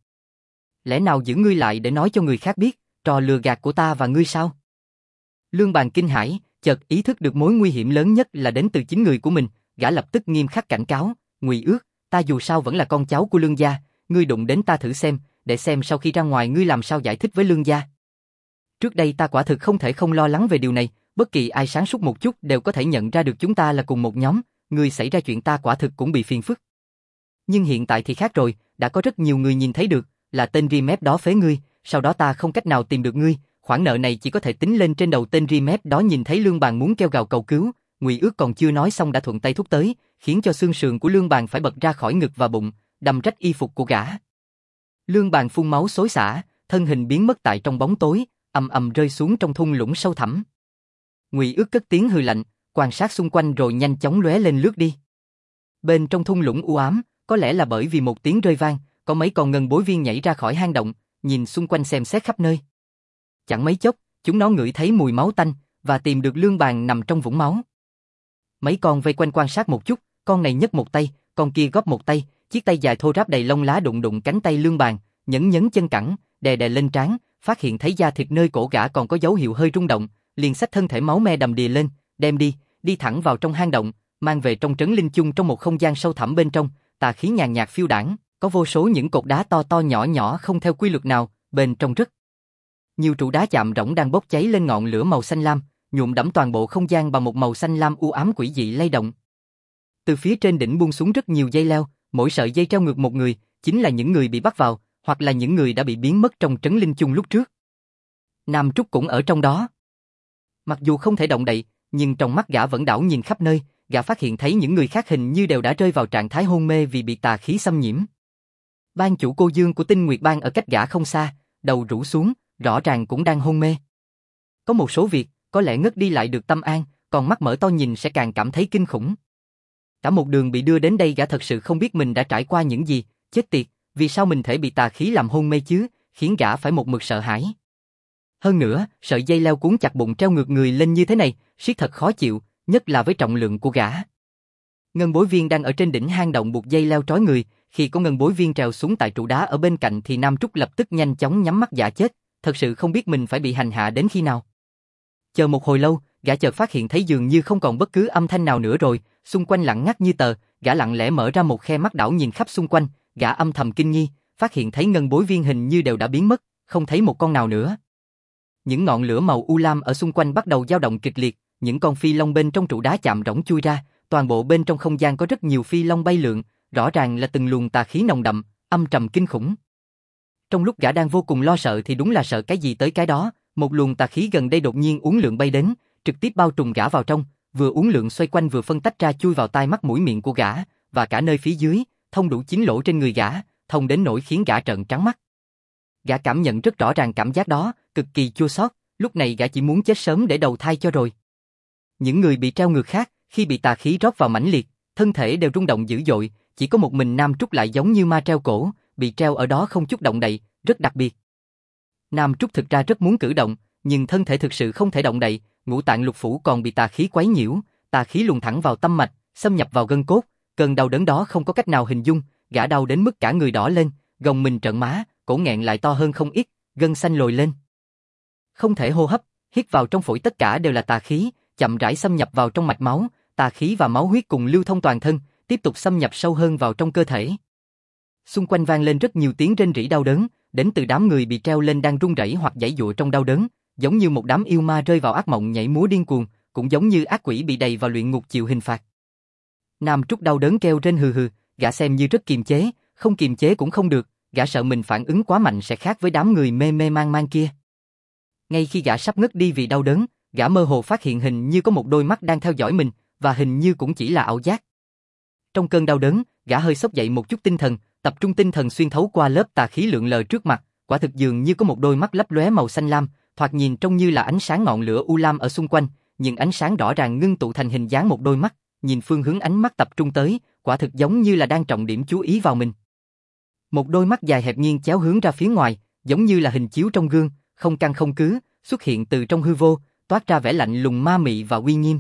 Lẽ nào giữ ngươi lại để nói cho người khác biết, trò lừa gạt của ta và ngươi sao? Lương Bàn kinh hãi, chợt ý thức được mối nguy hiểm lớn nhất là đến từ chính người của mình, gã lập tức nghiêm khắc cảnh cáo, Ngụy Ước, ta dù sao vẫn là con cháu của Lương gia, ngươi đụng đến ta thử xem, để xem sau khi ra ngoài ngươi làm sao giải thích với Lương gia. Trước đây ta quả thực không thể không lo lắng về điều này, bất kỳ ai sáng suốt một chút đều có thể nhận ra được chúng ta là cùng một nhóm, ngươi xảy ra chuyện ta quả thực cũng bị phiền phức. Nhưng hiện tại thì khác rồi, đã có rất nhiều người nhìn thấy được, là tên Remep đó phế ngươi, sau đó ta không cách nào tìm được ngươi, khoản nợ này chỉ có thể tính lên trên đầu tên Remep đó. Nhìn thấy Lương Bàn muốn kêu gào cầu cứu, Ngụy Ước còn chưa nói xong đã thuận tay thúc tới, khiến cho xương sườn của Lương Bàn phải bật ra khỏi ngực và bụng, đâm rách y phục của gã. Lương Bàn phun máu xối xả, thân hình biến mất tại trong bóng tối, ầm ầm rơi xuống trong thung lũng sâu thẳm. Ngụy Ước cất tiếng hừ lạnh, quan sát xung quanh rồi nhanh chóng lóe lên lướt đi. Bên trong thung lũng u ám, có lẽ là bởi vì một tiếng rơi vang, có mấy con ngân bối viên nhảy ra khỏi hang động, nhìn xung quanh xem xét khắp nơi. Chẳng mấy chốc, chúng nó ngửi thấy mùi máu tanh và tìm được Lương Bàn nằm trong vũng máu. Mấy con vây quanh quan sát một chút, con này nhấc một tay, con kia góp một tay, chiếc tay dài thô ráp đầy lông lá đụng đụng cánh tay Lương Bàn, nhấn nhấn chân cẳng, đè đè lên trán, phát hiện thấy da thịt nơi cổ gã còn có dấu hiệu hơi rung động, liền xách thân thể máu me đầm đìa lên, đem đi thẳng vào trong hang động, mang về trong trấn linh chung. Trong một không gian sâu thẳm bên trong, tà khí nhàn nhạt phiêu đãng, có vô số những cột đá to to nhỏ nhỏ không theo quy luật nào, bên trong rất nhiều trụ đá chạm rỗng đang bốc cháy lên ngọn lửa màu xanh lam, nhuộm đẫm toàn bộ không gian bằng một màu xanh lam u ám quỷ dị lay động. Từ phía trên đỉnh buông xuống rất nhiều dây leo, mỗi sợi dây treo ngược một người, chính là những người bị bắt vào, hoặc là những người đã bị biến mất trong trấn linh chung lúc trước. Nam Trúc cũng ở trong đó. Mặc dù không thể động đậy, nhưng trong mắt gã vẫn đảo nhìn khắp nơi, gã phát hiện thấy những người khác hình như đều đã rơi vào trạng thái hôn mê vì bị tà khí xâm nhiễm. Ban chủ cô Dương của Tinh Nguyệt Bang ở cách gã không xa, đầu rũ xuống, rõ ràng cũng đang hôn mê. Có một số việc, có lẽ ngất đi lại được tâm an, còn mắt mở to nhìn sẽ càng cảm thấy kinh khủng. Cả một đường bị đưa đến đây gã thật sự không biết mình đã trải qua những gì, chết tiệt, vì sao mình thể bị tà khí làm hôn mê chứ, khiến gã phải một mực sợ hãi. Hơn nữa, sợi dây leo cuốn chặt bụng treo ngược người lên như thế này, siết thật khó chịu, nhất là với trọng lượng của gã. Ngân bối viên đang ở trên đỉnh hang động buộc dây leo trói người, khi có ngân bối viên trèo xuống tại trụ đá ở bên cạnh thì Nam Trúc lập tức nhanh chóng nhắm mắt giả chết, thật sự không biết mình phải bị hành hạ đến khi nào. Chờ một hồi lâu, gã chợt phát hiện thấy dường như không còn bất cứ âm thanh nào nữa rồi, xung quanh lặng ngắt như tờ, gã lặng lẽ mở ra một khe mắt đảo nhìn khắp xung quanh, gã âm thầm kinh nghi, phát hiện thấy ngân bối viên hình như đều đã biến mất, không thấy một con nào nữa. Những ngọn lửa màu u lam ở xung quanh bắt đầu dao động kịch liệt, những con phi long bên trong trụ đá chạm rỗng chui ra, toàn bộ bên trong không gian có rất nhiều phi long bay lượn, rõ ràng là từng luồng tà khí nồng đậm, âm trầm kinh khủng. Trong lúc gã đang vô cùng lo sợ thì đúng là sợ cái gì tới cái đó, một luồng tà khí gần đây đột nhiên uốn lượn bay đến, trực tiếp bao trùm gã vào trong, vừa uốn lượn xoay quanh vừa phân tách ra chui vào tai mắt mũi miệng của gã, và cả nơi phía dưới, thông đủ 9 lỗ trên người gã, thông đến nỗi khiến gã trợn trắng mắt. Gã cảm nhận rất rõ ràng cảm giác đó, cực kỳ chua xót, lúc này gã chỉ muốn chết sớm để đầu thai cho rồi. Những người bị treo ngược khác, khi bị tà khí rót vào mãnh liệt, thân thể đều rung động dữ dội, chỉ có một mình Nam Trúc lại giống như ma treo cổ, bị treo ở đó không chút động đậy, rất đặc biệt. Nam Trúc thực ra rất muốn cử động, nhưng thân thể thực sự không thể động đậy, ngũ tạng lục phủ còn bị tà khí quấy nhiễu, tà khí luồn thẳng vào tâm mạch, xâm nhập vào gân cốt, cơn đau đớn đó không có cách nào hình dung, gã đau đến mức cả người đỏ lên, gồng mình trợn má, cổ nghẹn lại to hơn không ít, gân xanh lồi lên. Không thể hô hấp, hít vào trong phổi tất cả đều là tà khí, chậm rãi xâm nhập vào trong mạch máu, tà khí và máu huyết cùng lưu thông toàn thân, tiếp tục xâm nhập sâu hơn vào trong cơ thể. Xung quanh vang lên rất nhiều tiếng rên rỉ đau đớn, đến từ đám người bị treo lên đang run rẩy hoặc giãy giụa trong đau đớn, giống như một đám yêu ma rơi vào ác mộng nhảy múa điên cuồng, cũng giống như ác quỷ bị đầy vào luyện ngục chịu hình phạt. Nam Trúc đau đớn kêu rên hừ hừ, gã xem như rất kiềm chế, không kiềm chế cũng không được, gã sợ mình phản ứng quá mạnh sẽ khác với đám người mê mê man man kia. Ngay khi gã sắp ngất đi vì đau đớn, gã mơ hồ phát hiện hình như có một đôi mắt đang theo dõi mình, và hình như cũng chỉ là ảo giác. Trong cơn đau đớn, gã hơi xốc dậy một chút tinh thần, tập trung tinh thần xuyên thấu qua lớp tà khí lượn lờ trước mặt, quả thực dường như có một đôi mắt lấp lóe màu xanh lam, thoạt nhìn trông như là ánh sáng ngọn lửa u lam ở xung quanh, nhưng ánh sáng rõ ràng ngưng tụ thành hình dáng một đôi mắt, nhìn phương hướng ánh mắt tập trung tới, quả thực giống như là đang trọng điểm chú ý vào mình. Một đôi mắt dài hẹp nghiêng chéo hướng ra phía ngoài, giống như là hình chiếu trong gương, không căng không cứ, xuất hiện từ trong hư vô, toát ra vẻ lạnh lùng ma mị và uy nghiêm.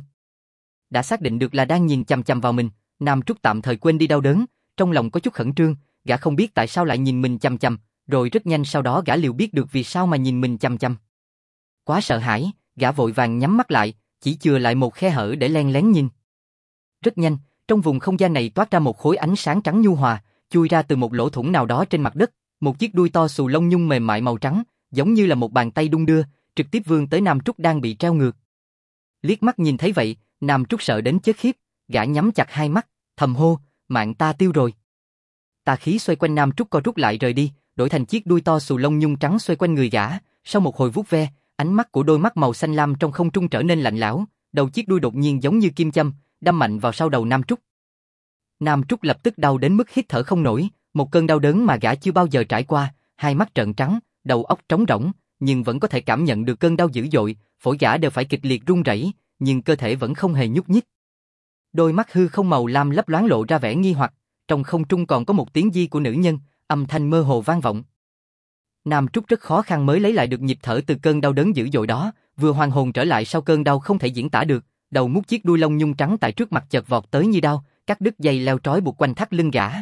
Đã xác định được là đang nhìn chằm chằm vào mình, Nam Trúc tạm thời quên đi đau đớn, trong lòng có chút khẩn trương, gã không biết tại sao lại nhìn mình chằm chằm, rồi rất nhanh sau đó gã liền biết được vì sao mà nhìn mình chằm chằm. Quá sợ hãi, gã vội vàng nhắm mắt lại, chỉ chừa lại một khe hở để len lén nhìn. Rất nhanh, Trong vùng không gian này toát ra một khối ánh sáng trắng nhu hòa, chui ra từ một lỗ thủng nào đó trên mặt đất, một chiếc đuôi to xù lông nhung mềm mại màu trắng, giống như là một bàn tay đung đưa, trực tiếp vươn tới Nam Trúc đang bị treo ngược. Liếc mắt nhìn thấy vậy, Nam Trúc sợ đến chết khiếp, gã nhắm chặt hai mắt, thầm hô, mạng ta tiêu rồi. Tà khí xoay quanh Nam Trúc co rút lại rời đi, đổi thành chiếc đuôi to xù lông nhung trắng xoay quanh người gã, sau một hồi vuốt ve, ánh mắt của đôi mắt màu xanh lam trong không trung trở nên lạnh lẽo, đầu chiếc đuôi đột nhiên giống như kim châm, đâm mạnh vào sau đầu Nam Trúc. Nam Trúc lập tức đau đến mức hít thở không nổi, một cơn đau đớn mà gã chưa bao giờ trải qua, hai mắt trợn trắng, đầu óc trống rỗng, nhưng vẫn có thể cảm nhận được cơn đau dữ dội, phổi gã đều phải kịch liệt run rẩy, nhưng cơ thể vẫn không hề nhúc nhích. Đôi mắt hư không màu lam lấp loáng lộ ra vẻ nghi hoặc, trong không trung còn có một tiếng di của nữ nhân, âm thanh mơ hồ vang vọng. Nam Trúc rất khó khăn mới lấy lại được nhịp thở từ cơn đau đớn dữ dội đó, vừa hoàn hồn trở lại sau cơn đau không thể diễn tả được, đầu mút chiếc đuôi lông nhung trắng tại trước mặt chợt vọt tới như đao, cắt đứt dây leo trói buộc quanh thắt lưng gã.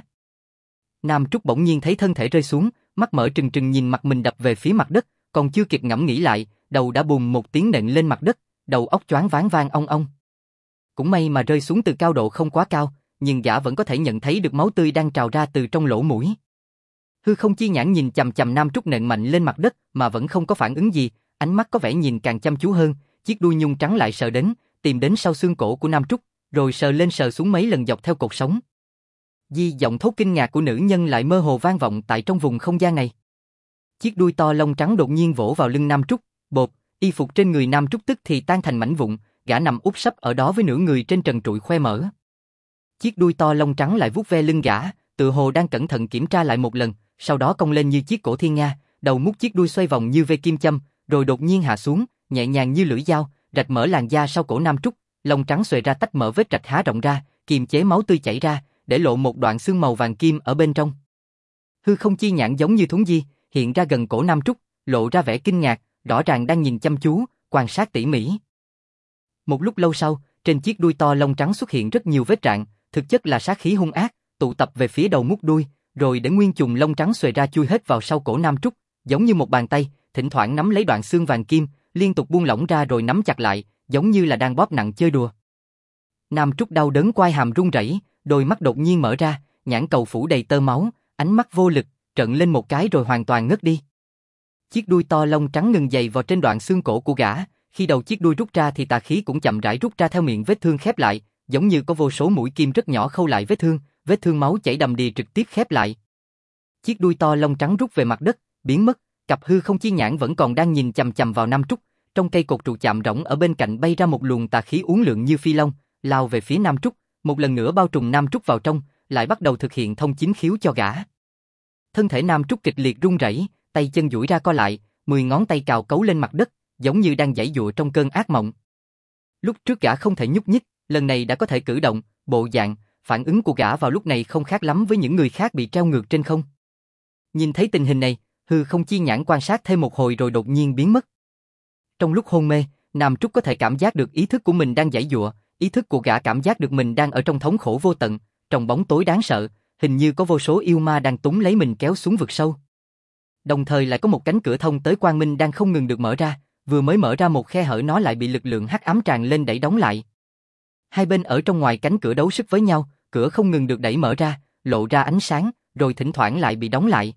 Nam Trúc bỗng nhiên thấy thân thể rơi xuống, mắt mở trừng trừng nhìn mặt mình đập về phía mặt đất, còn chưa kịp ngẫm nghĩ lại, đầu đã bùm một tiếng nện lên mặt đất, đầu óc choáng váng vang ong ong. Cũng may mà rơi xuống từ cao độ không quá cao, nhưng gã vẫn có thể nhận thấy được máu tươi đang trào ra từ trong lỗ mũi. Hư không chi nhãn nhìn chằm chằm Nam Trúc nện mạnh lên mặt đất mà vẫn không có phản ứng gì, ánh mắt có vẻ nhìn càng chăm chú hơn, chiếc đuôi nhung trắng lại sờ đến, tìm đến sau xương cổ của Nam Trúc, rồi sờ lên sờ xuống mấy lần dọc theo cột sống. Giọng thốt kinh ngạc của nữ nhân lại mơ hồ vang vọng tại trong vùng không gian này. Chiếc đuôi to lông trắng đột nhiên vỗ vào lưng Nam Trúc, bột, y phục trên người Nam Trúc tức thì tan thành mảnh vụn, gã nằm úp sấp ở đó với nửa người trên trần trụi khoe mở. Chiếc đuôi to lông trắng lại vuốt ve lưng gã, tự hồ đang cẩn thận kiểm tra lại một lần, sau đó cong lên như chiếc cổ thiên nga, đầu mút chiếc đuôi xoay vòng như ve kim châm, rồi đột nhiên hạ xuống, nhẹ nhàng như lưỡi dao, rạch mở làn da sau cổ Nam Trúc, lông trắng xuề ra tách mở vết rạch há rộng ra, kiềm chế máu tươi chảy ra, để lộ một đoạn xương màu vàng kim ở bên trong. Hư không chi nhãn giống như thuấn di, hiện ra gần cổ Nam Trúc, lộ ra vẻ kinh ngạc, rõ ràng đang nhìn chăm chú, quan sát tỉ mỉ. Một lúc lâu sau, trên chiếc đuôi to lông trắng xuất hiện rất nhiều vết rạn, thực chất là sát khí hung ác, tụ tập về phía đầu mút đuôi, rồi để nguyên chùm lông trắng xuề ra chui hết vào sau cổ Nam Trúc, giống như một bàn tay, thỉnh thoảng nắm lấy đoạn xương vàng kim, liên tục buông lỏng ra rồi nắm chặt lại, giống như là đang bóp nặng chơi đùa. Nam Trúc đau đớn quai hàm run rẩy, đôi mắt đột nhiên mở ra, nhãn cầu phủ đầy tơ máu, ánh mắt vô lực, trợn lên một cái rồi hoàn toàn ngất đi. Chiếc đuôi to lông trắng ngừng giày vào trên đoạn xương cổ của gã, khi đầu chiếc đuôi rút ra thì tà khí cũng chậm rãi rút ra theo miệng vết thương khép lại, giống như có vô số mũi kim rất nhỏ khâu lại vết thương máu chảy đầm đìa trực tiếp khép lại. Chiếc đuôi to lông trắng rút về mặt đất, biến mất, cặp hư không chi nhãn vẫn còn đang nhìn chằm chằm vào Nam Trúc, trong cây cột trụ chạm rỗng ở bên cạnh bay ra một luồng tà khí uốn lượn như phi long, lao về phía Nam Trúc, một lần nữa bao trùm Nam Trúc vào trong, lại bắt đầu thực hiện thông chính khiếu cho gã. Thân thể Nam Trúc kịch liệt run rẩy, tay chân duỗi ra co lại, 10 ngón tay cào cấu lên mặt đất, giống như đang giãy giụa trong cơn ác mộng. Lúc trước gã không thể nhúc nhích, lần này đã có thể cử động, bộ dạng, phản ứng của gã vào lúc này không khác lắm với những người khác bị treo ngược trên không. Nhìn thấy tình hình này, hư không chi nhãn quan sát thêm một hồi rồi đột nhiên biến mất. Trong lúc hôn mê, Nam Trúc có thể cảm giác được ý thức của mình đang giãy giụa, ý thức của gã cảm giác được mình đang ở trong thống khổ vô tận, trong bóng tối đáng sợ, hình như có vô số yêu ma đang túm lấy mình kéo xuống vực sâu. Đồng thời lại có một cánh cửa thông tới quang minh đang không ngừng được mở ra, vừa mới mở ra một khe hở nó lại bị lực lượng hắc ám tràn lên đẩy đóng lại. Hai bên ở trong ngoài cánh cửa đấu sức với nhau, cửa không ngừng được đẩy mở ra, lộ ra ánh sáng, rồi thỉnh thoảng lại bị đóng lại.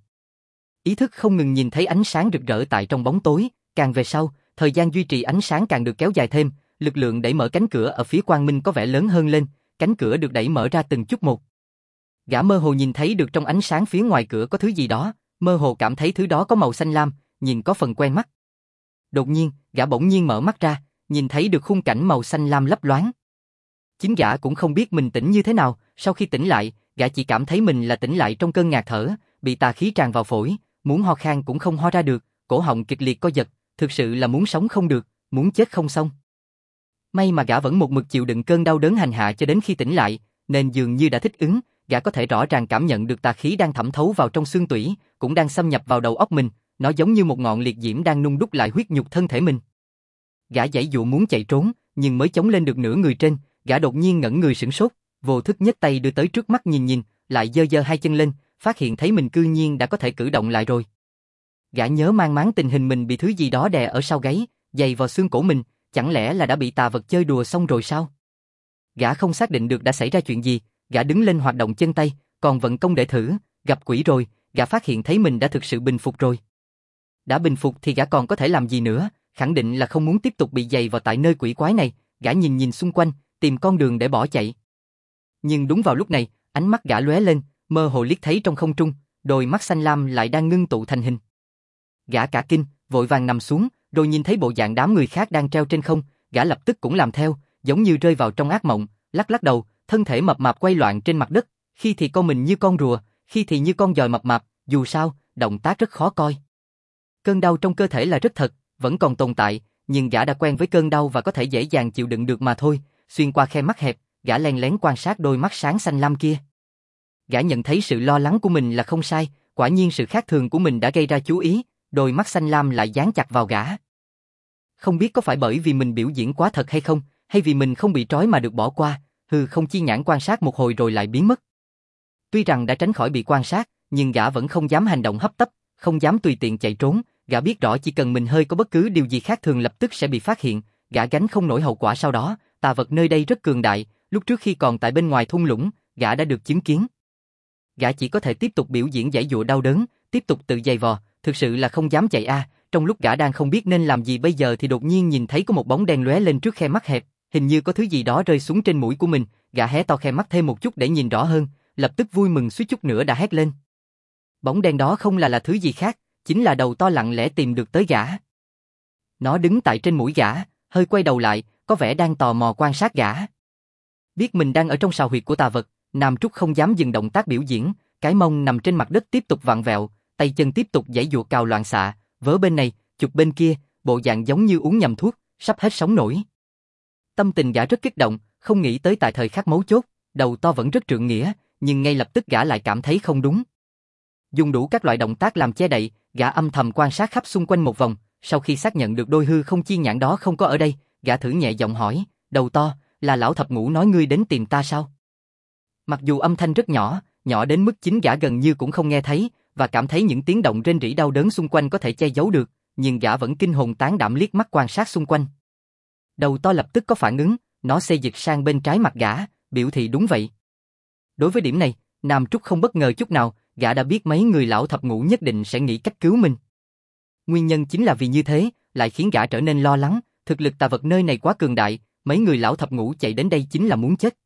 Ý thức không ngừng nhìn thấy ánh sáng rực rỡ tại trong bóng tối, càng về sau, thời gian duy trì ánh sáng càng được kéo dài thêm, lực lượng đẩy mở cánh cửa ở phía quang minh có vẻ lớn hơn lên, cánh cửa được đẩy mở ra từng chút một. Gã mơ hồ nhìn thấy được trong ánh sáng phía ngoài cửa có thứ gì đó, mơ hồ cảm thấy thứ đó có màu xanh lam, nhìn có phần quen mắt. Đột nhiên, gã bỗng nhiên mở mắt ra, nhìn thấy được khung cảnh màu xanh lam lấp loáng. Chính gã cũng không biết mình tỉnh như thế nào, sau khi tỉnh lại, gã chỉ cảm thấy mình là tỉnh lại trong cơn ngạt thở, bị tà khí tràn vào phổi, muốn ho khan cũng không ho ra được, cổ họng kịch liệt co giật, thực sự là muốn sống không được, muốn chết không xong. May mà gã vẫn một mực chịu đựng cơn đau đớn hành hạ cho đến khi tỉnh lại, nên dường như đã thích ứng, gã có thể rõ ràng cảm nhận được tà khí đang thẩm thấu vào trong xương tủy, cũng đang xâm nhập vào đầu óc mình, nó giống như một ngọn liệt diễm đang nung đúc lại huyết nhục thân thể mình. Gã giãy giụa muốn chạy trốn, nhưng mới chống lên được nửa người trên, gã đột nhiên ngẩn người sửng sốt, vô thức nhấc tay đưa tới trước mắt nhìn, lại giơ giơ hai chân lên, phát hiện thấy mình cư nhiên đã có thể cử động lại rồi. Gã nhớ mang máng tình hình mình bị thứ gì đó đè ở sau gáy, giày vào xương cổ mình, chẳng lẽ là đã bị tà vật chơi đùa xong rồi sao? Gã không xác định được đã xảy ra chuyện gì, gã đứng lên hoạt động chân tay, còn vận công để thử, gặp quỷ rồi, gã phát hiện thấy mình đã thực sự bình phục rồi. Đã bình phục thì gã còn có thể làm gì nữa, khẳng định là không muốn tiếp tục bị dày vào tại nơi quỷ quái này, gã nhìn nhìn xung quanh, tìm con đường để bỏ chạy. Nhưng đúng vào lúc này, ánh mắt gã lóe lên, mơ hồ liếc thấy trong không trung, đôi mắt xanh lam lại đang ngưng tụ thành hình. Gã cả kinh, vội vàng nằm xuống, rồi nhìn thấy bộ dạng đám người khác đang treo trên không, gã lập tức cũng làm theo, giống như rơi vào trong ác mộng, lắc lắc đầu, thân thể mập mạp quay loạn trên mặt đất, khi thì co mình như con rùa, khi thì như con giòi mập mạp, dù sao, động tác rất khó coi. Cơn đau trong cơ thể là rất thật, vẫn còn tồn tại, nhưng gã đã quen với cơn đau và có thể dễ dàng chịu đựng được mà thôi. Xuyên qua khe mắt hẹp, gã len lén quan sát đôi mắt sáng xanh lam kia. Gã nhận thấy sự lo lắng của mình là không sai, quả nhiên sự khác thường của mình đã gây ra chú ý, đôi mắt xanh lam lại dán chặt vào gã. Không biết có phải bởi vì mình biểu diễn quá thật hay không, hay vì mình không bị trói mà được bỏ qua, hư không chi nhãn quan sát một hồi rồi lại biến mất. Tuy rằng đã tránh khỏi bị quan sát, nhưng gã vẫn không dám hành động hấp tấp, không dám tùy tiện chạy trốn, gã biết rõ chỉ cần mình hơi có bất cứ điều gì khác thường lập tức sẽ bị phát hiện, gã gánh không nổi hậu quả sau đó, tà vật nơi đây rất cường đại, lúc trước khi còn tại bên ngoài thung lũng, gã đã được chứng kiến. Gã chỉ có thể tiếp tục biểu diễn giãy giụa đau đớn, tiếp tục tự giày vò, thực sự là không dám chạy trong lúc gã đang không biết nên làm gì bây giờ thì đột nhiên nhìn thấy có một bóng đen lóe lên trước khe mắt hẹp, hình như có thứ gì đó rơi xuống trên mũi của mình, gã hé to khe mắt thêm một chút để nhìn rõ hơn, lập tức vui mừng suýt chút nữa đã hét lên. Bóng đen đó không là thứ gì khác, chính là đầu to lặng lẽ tìm được tới gã. Nó đứng tại trên mũi gã, hơi quay đầu lại, có vẻ đang tò mò quan sát gã. Biết mình đang ở trong sào huyệt của tà vật, Nam Trúc không dám dừng động tác biểu diễn, cái mông nằm trên mặt đất tiếp tục vặn vẹo, tay chân tiếp tục giãy giụa cào loạn xạ, vớ bên này, chụp bên kia, bộ dạng giống như uống nhầm thuốc, sắp hết sống nổi. Tâm tình gã rất kích động, không nghĩ tới tại thời khắc mấu chốt, đầu to vẫn rất trượng nghĩa, nhưng ngay lập tức gã lại cảm thấy không đúng. Dùng đủ các loại động tác làm che đậy, gã âm thầm quan sát khắp xung quanh một vòng, sau khi xác nhận được đôi hư không chi nhãn đó không có ở đây, gã thử nhẹ giọng hỏi, đầu to, là lão thập ngũ nói ngươi đến tìm ta sao? Mặc dù âm thanh rất nhỏ, nhỏ đến mức chính gã gần như cũng không nghe thấy, và cảm thấy những tiếng động rên rỉ đau đớn xung quanh có thể che giấu được, nhưng gã vẫn kinh hồn tán đảm liếc mắt quan sát xung quanh. Đầu to lập tức có phản ứng, nó xê dịch sang bên trái mặt gã, biểu thị đúng vậy. Đối với điểm này, Nam Trúc không bất ngờ chút nào, gã đã biết mấy người lão thập ngũ nhất định sẽ nghĩ cách cứu mình. Nguyên nhân chính là vì như thế, lại khiến gã trở nên lo lắng, thực lực tà vật nơi này quá cường đại, mấy người lão thập ngũ chạy đến đây chính là muốn chết.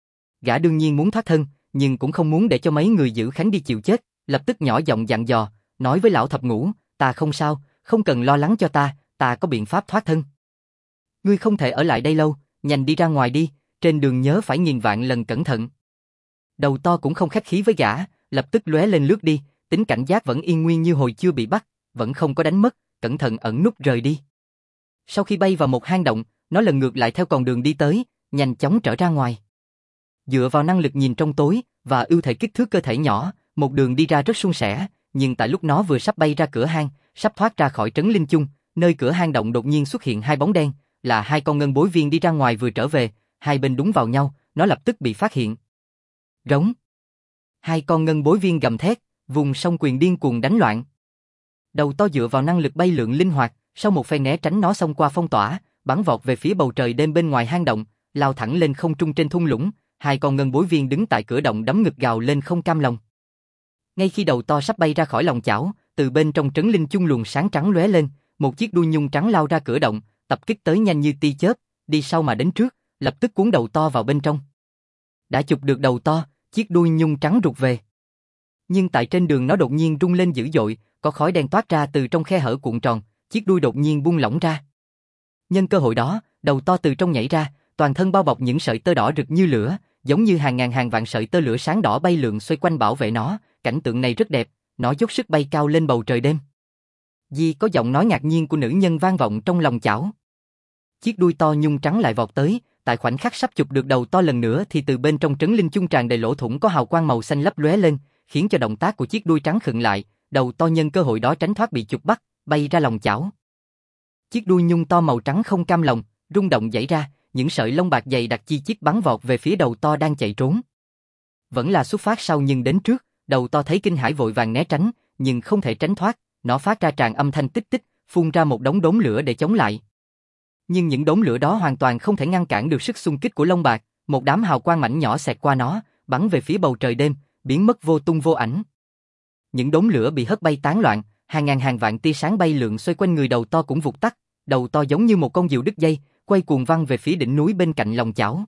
Gã đương nhiên muốn thoát thân, nhưng cũng không muốn để cho mấy người giữ Khánh đi chịu chết, lập tức nhỏ giọng dặn dò, nói với lão thập ngũ, ta không sao, không cần lo lắng cho ta có biện pháp thoát thân. Ngươi không thể ở lại đây lâu, nhanh đi ra ngoài đi, trên đường nhớ phải nghìn vạn lần cẩn thận. Đầu to cũng không khách khí với gã, lập tức lóe lên lướt đi, tính cảnh giác vẫn yên nguyên như hồi chưa bị bắt, vẫn không có đánh mất, cẩn thận ẩn núp rời đi. Sau khi bay vào một hang động, nó lần ngược lại theo con đường đi tới, nhanh chóng trở ra ngoài. Dựa vào năng lực nhìn trong tối và ưu thể kích thước cơ thể nhỏ, một đường đi ra rất suôn sẻ, nhưng tại lúc nó vừa sắp bay ra cửa hang, sắp thoát ra khỏi trấn Linh Chung, nơi cửa hang động đột nhiên xuất hiện hai bóng đen, là hai con ngân bối viên đi ra ngoài vừa trở về, hai bên đúng vào nhau, nó lập tức bị phát hiện. Rống. Hai con ngân bối viên gầm thét, vùng song quyền điên cuồng đánh loạn. Đầu to dựa vào năng lực bay lượn linh hoạt, sau một phen né tránh nó xông qua phong tỏa, bắn vọt về phía bầu trời đêm bên ngoài hang động, lao thẳng lên không trung trên thung lũng. Hai con ngân bối viên đứng tại cửa động đấm ngực gào lên không cam lòng. Ngay khi đầu to sắp bay ra khỏi lòng chảo, từ bên trong trấn Linh Chung luồng sáng trắng lóe lên, một chiếc đuôi nhung trắng lao ra cửa động, tập kích tới nhanh như tia chớp, đi sau mà đến trước, lập tức cuốn đầu to vào bên trong. Đã chụp được đầu to, chiếc đuôi nhung trắng rụt về. Nhưng tại trên đường nó đột nhiên rung lên dữ dội, có khói đen toát ra từ trong khe hở cuộn tròn, chiếc đuôi đột nhiên buông lỏng ra. Nhân cơ hội đó, đầu to từ trong nhảy ra, toàn thân bao bọc những sợi tơ đỏ rực như lửa, giống như hàng ngàn hàng vạn sợi tơ lửa sáng đỏ bay lượn xoay quanh bảo vệ nó, cảnh tượng này rất đẹp, nó dốc sức bay cao lên bầu trời đêm. Di có giọng nói ngạc nhiên của nữ nhân vang vọng trong lòng chảo. Chiếc đuôi to nhung trắng lại vọt tới, tại khoảnh khắc sắp chụp được đầu to lần nữa thì từ bên trong trấn Linh Chung tràn đầy lỗ thủng có hào quang màu xanh lấp lóe lên, khiến cho động tác của chiếc đuôi trắng khựng lại, đầu to nhân cơ hội đó tránh thoát bị chụp bắt, bay ra lòng chảo. Chiếc đuôi nhung to màu trắng không cam lòng, rung động giãy ra, những sợi lông bạc dày đặc chi chít bắn vọt về phía đầu to đang chạy trốn. Vẫn là xuất phát sau nhưng đến trước, đầu to thấy kinh hãi vội vàng né tránh, nhưng không thể tránh thoát, nó phát ra tràn âm thanh tích tích, phun ra một đống lửa để chống lại. Nhưng những đống lửa đó hoàn toàn không thể ngăn cản được sức xung kích của lông bạc, Một đám hào quang mảnh nhỏ xẹt qua nó, bắn về phía bầu trời đêm, biến mất vô tung vô ảnh. Những đốm lửa bị hất bay tán loạn, hàng ngàn hàng vạn tia sáng bay lượn xoay quanh người đầu to cũng vụt tắt, đầu to giống như một con diều đứt dây, quay cuồng văng về phía đỉnh núi bên cạnh lòng chảo.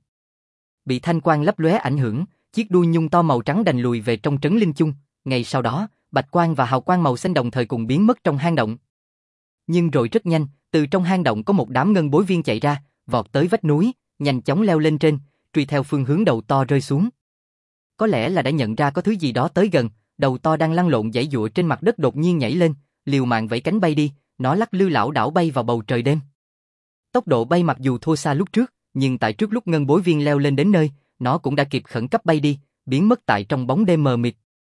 Bị thanh quang lấp lóe ảnh hưởng, chiếc đuôi nhung to màu trắng đành lùi về trong trấn linh chung, ngay sau đó, bạch quang và hào quang màu xanh đồng thời cùng biến mất trong hang động. Nhưng rồi rất nhanh, từ trong hang động có một đám ngân bối viên chạy ra, vọt tới vách núi, nhanh chóng leo lên trên, truy theo phương hướng đầu to rơi xuống. Có lẽ là đã nhận ra có thứ gì đó tới gần, đầu to đang lăn lộn giãy giụa trên mặt đất đột nhiên nhảy lên, liều mạng vẫy cánh bay đi, nó lắc lư lảo đảo bay vào bầu trời đêm. Tốc độ bay mặc dù thua xa lúc trước, nhưng tại trước lúc ngân bối viên leo lên đến nơi, nó cũng đã kịp khẩn cấp bay đi, biến mất tại trong bóng đêm mờ mịt.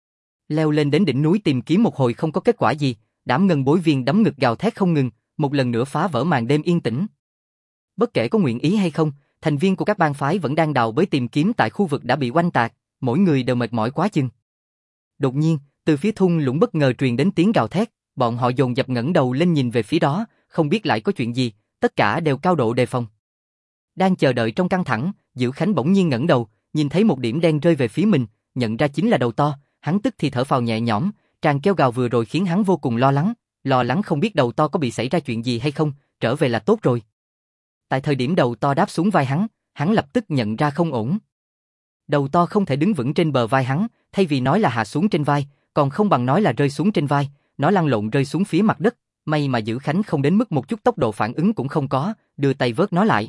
Leo lên đến đỉnh núi tìm kiếm một hồi không có kết quả gì, đám ngân bối viên đấm ngực gào thét không ngừng, một lần nữa phá vỡ màn đêm yên tĩnh. Bất kể có nguyện ý hay không, thành viên của các bang phái vẫn đang đào bới tìm kiếm tại khu vực đã bị oanh tạc, mỗi người đều mệt mỏi quá chừng. Đột nhiên, từ phía thung lũng bất ngờ truyền đến tiếng gào thét, bọn họ dồn dập ngẩng đầu lên nhìn về phía đó, không biết lại có chuyện gì, tất cả đều cao độ đề phòng. Đang chờ đợi trong căng thẳng, Diệu Khánh bỗng nhiên ngẩng đầu, nhìn thấy một điểm đen rơi về phía mình, nhận ra chính là đầu to, hắn tức thì thở phào nhẹ nhõm, tràng kêu gào vừa rồi khiến hắn vô cùng lo lắng không biết đầu to có bị xảy ra chuyện gì hay không, trở về là tốt rồi. Tại thời điểm đầu to đáp xuống vai hắn lập tức nhận ra không ổn. Đầu to không thể đứng vững trên bờ vai hắn, thay vì nói là hạ xuống trên vai, còn không bằng nói là rơi xuống trên vai, nó lăn lộn rơi xuống phía mặt đất, may mà Dữ Khánh không đến mức một chút tốc độ phản ứng cũng không có, đưa tay vớt nó lại.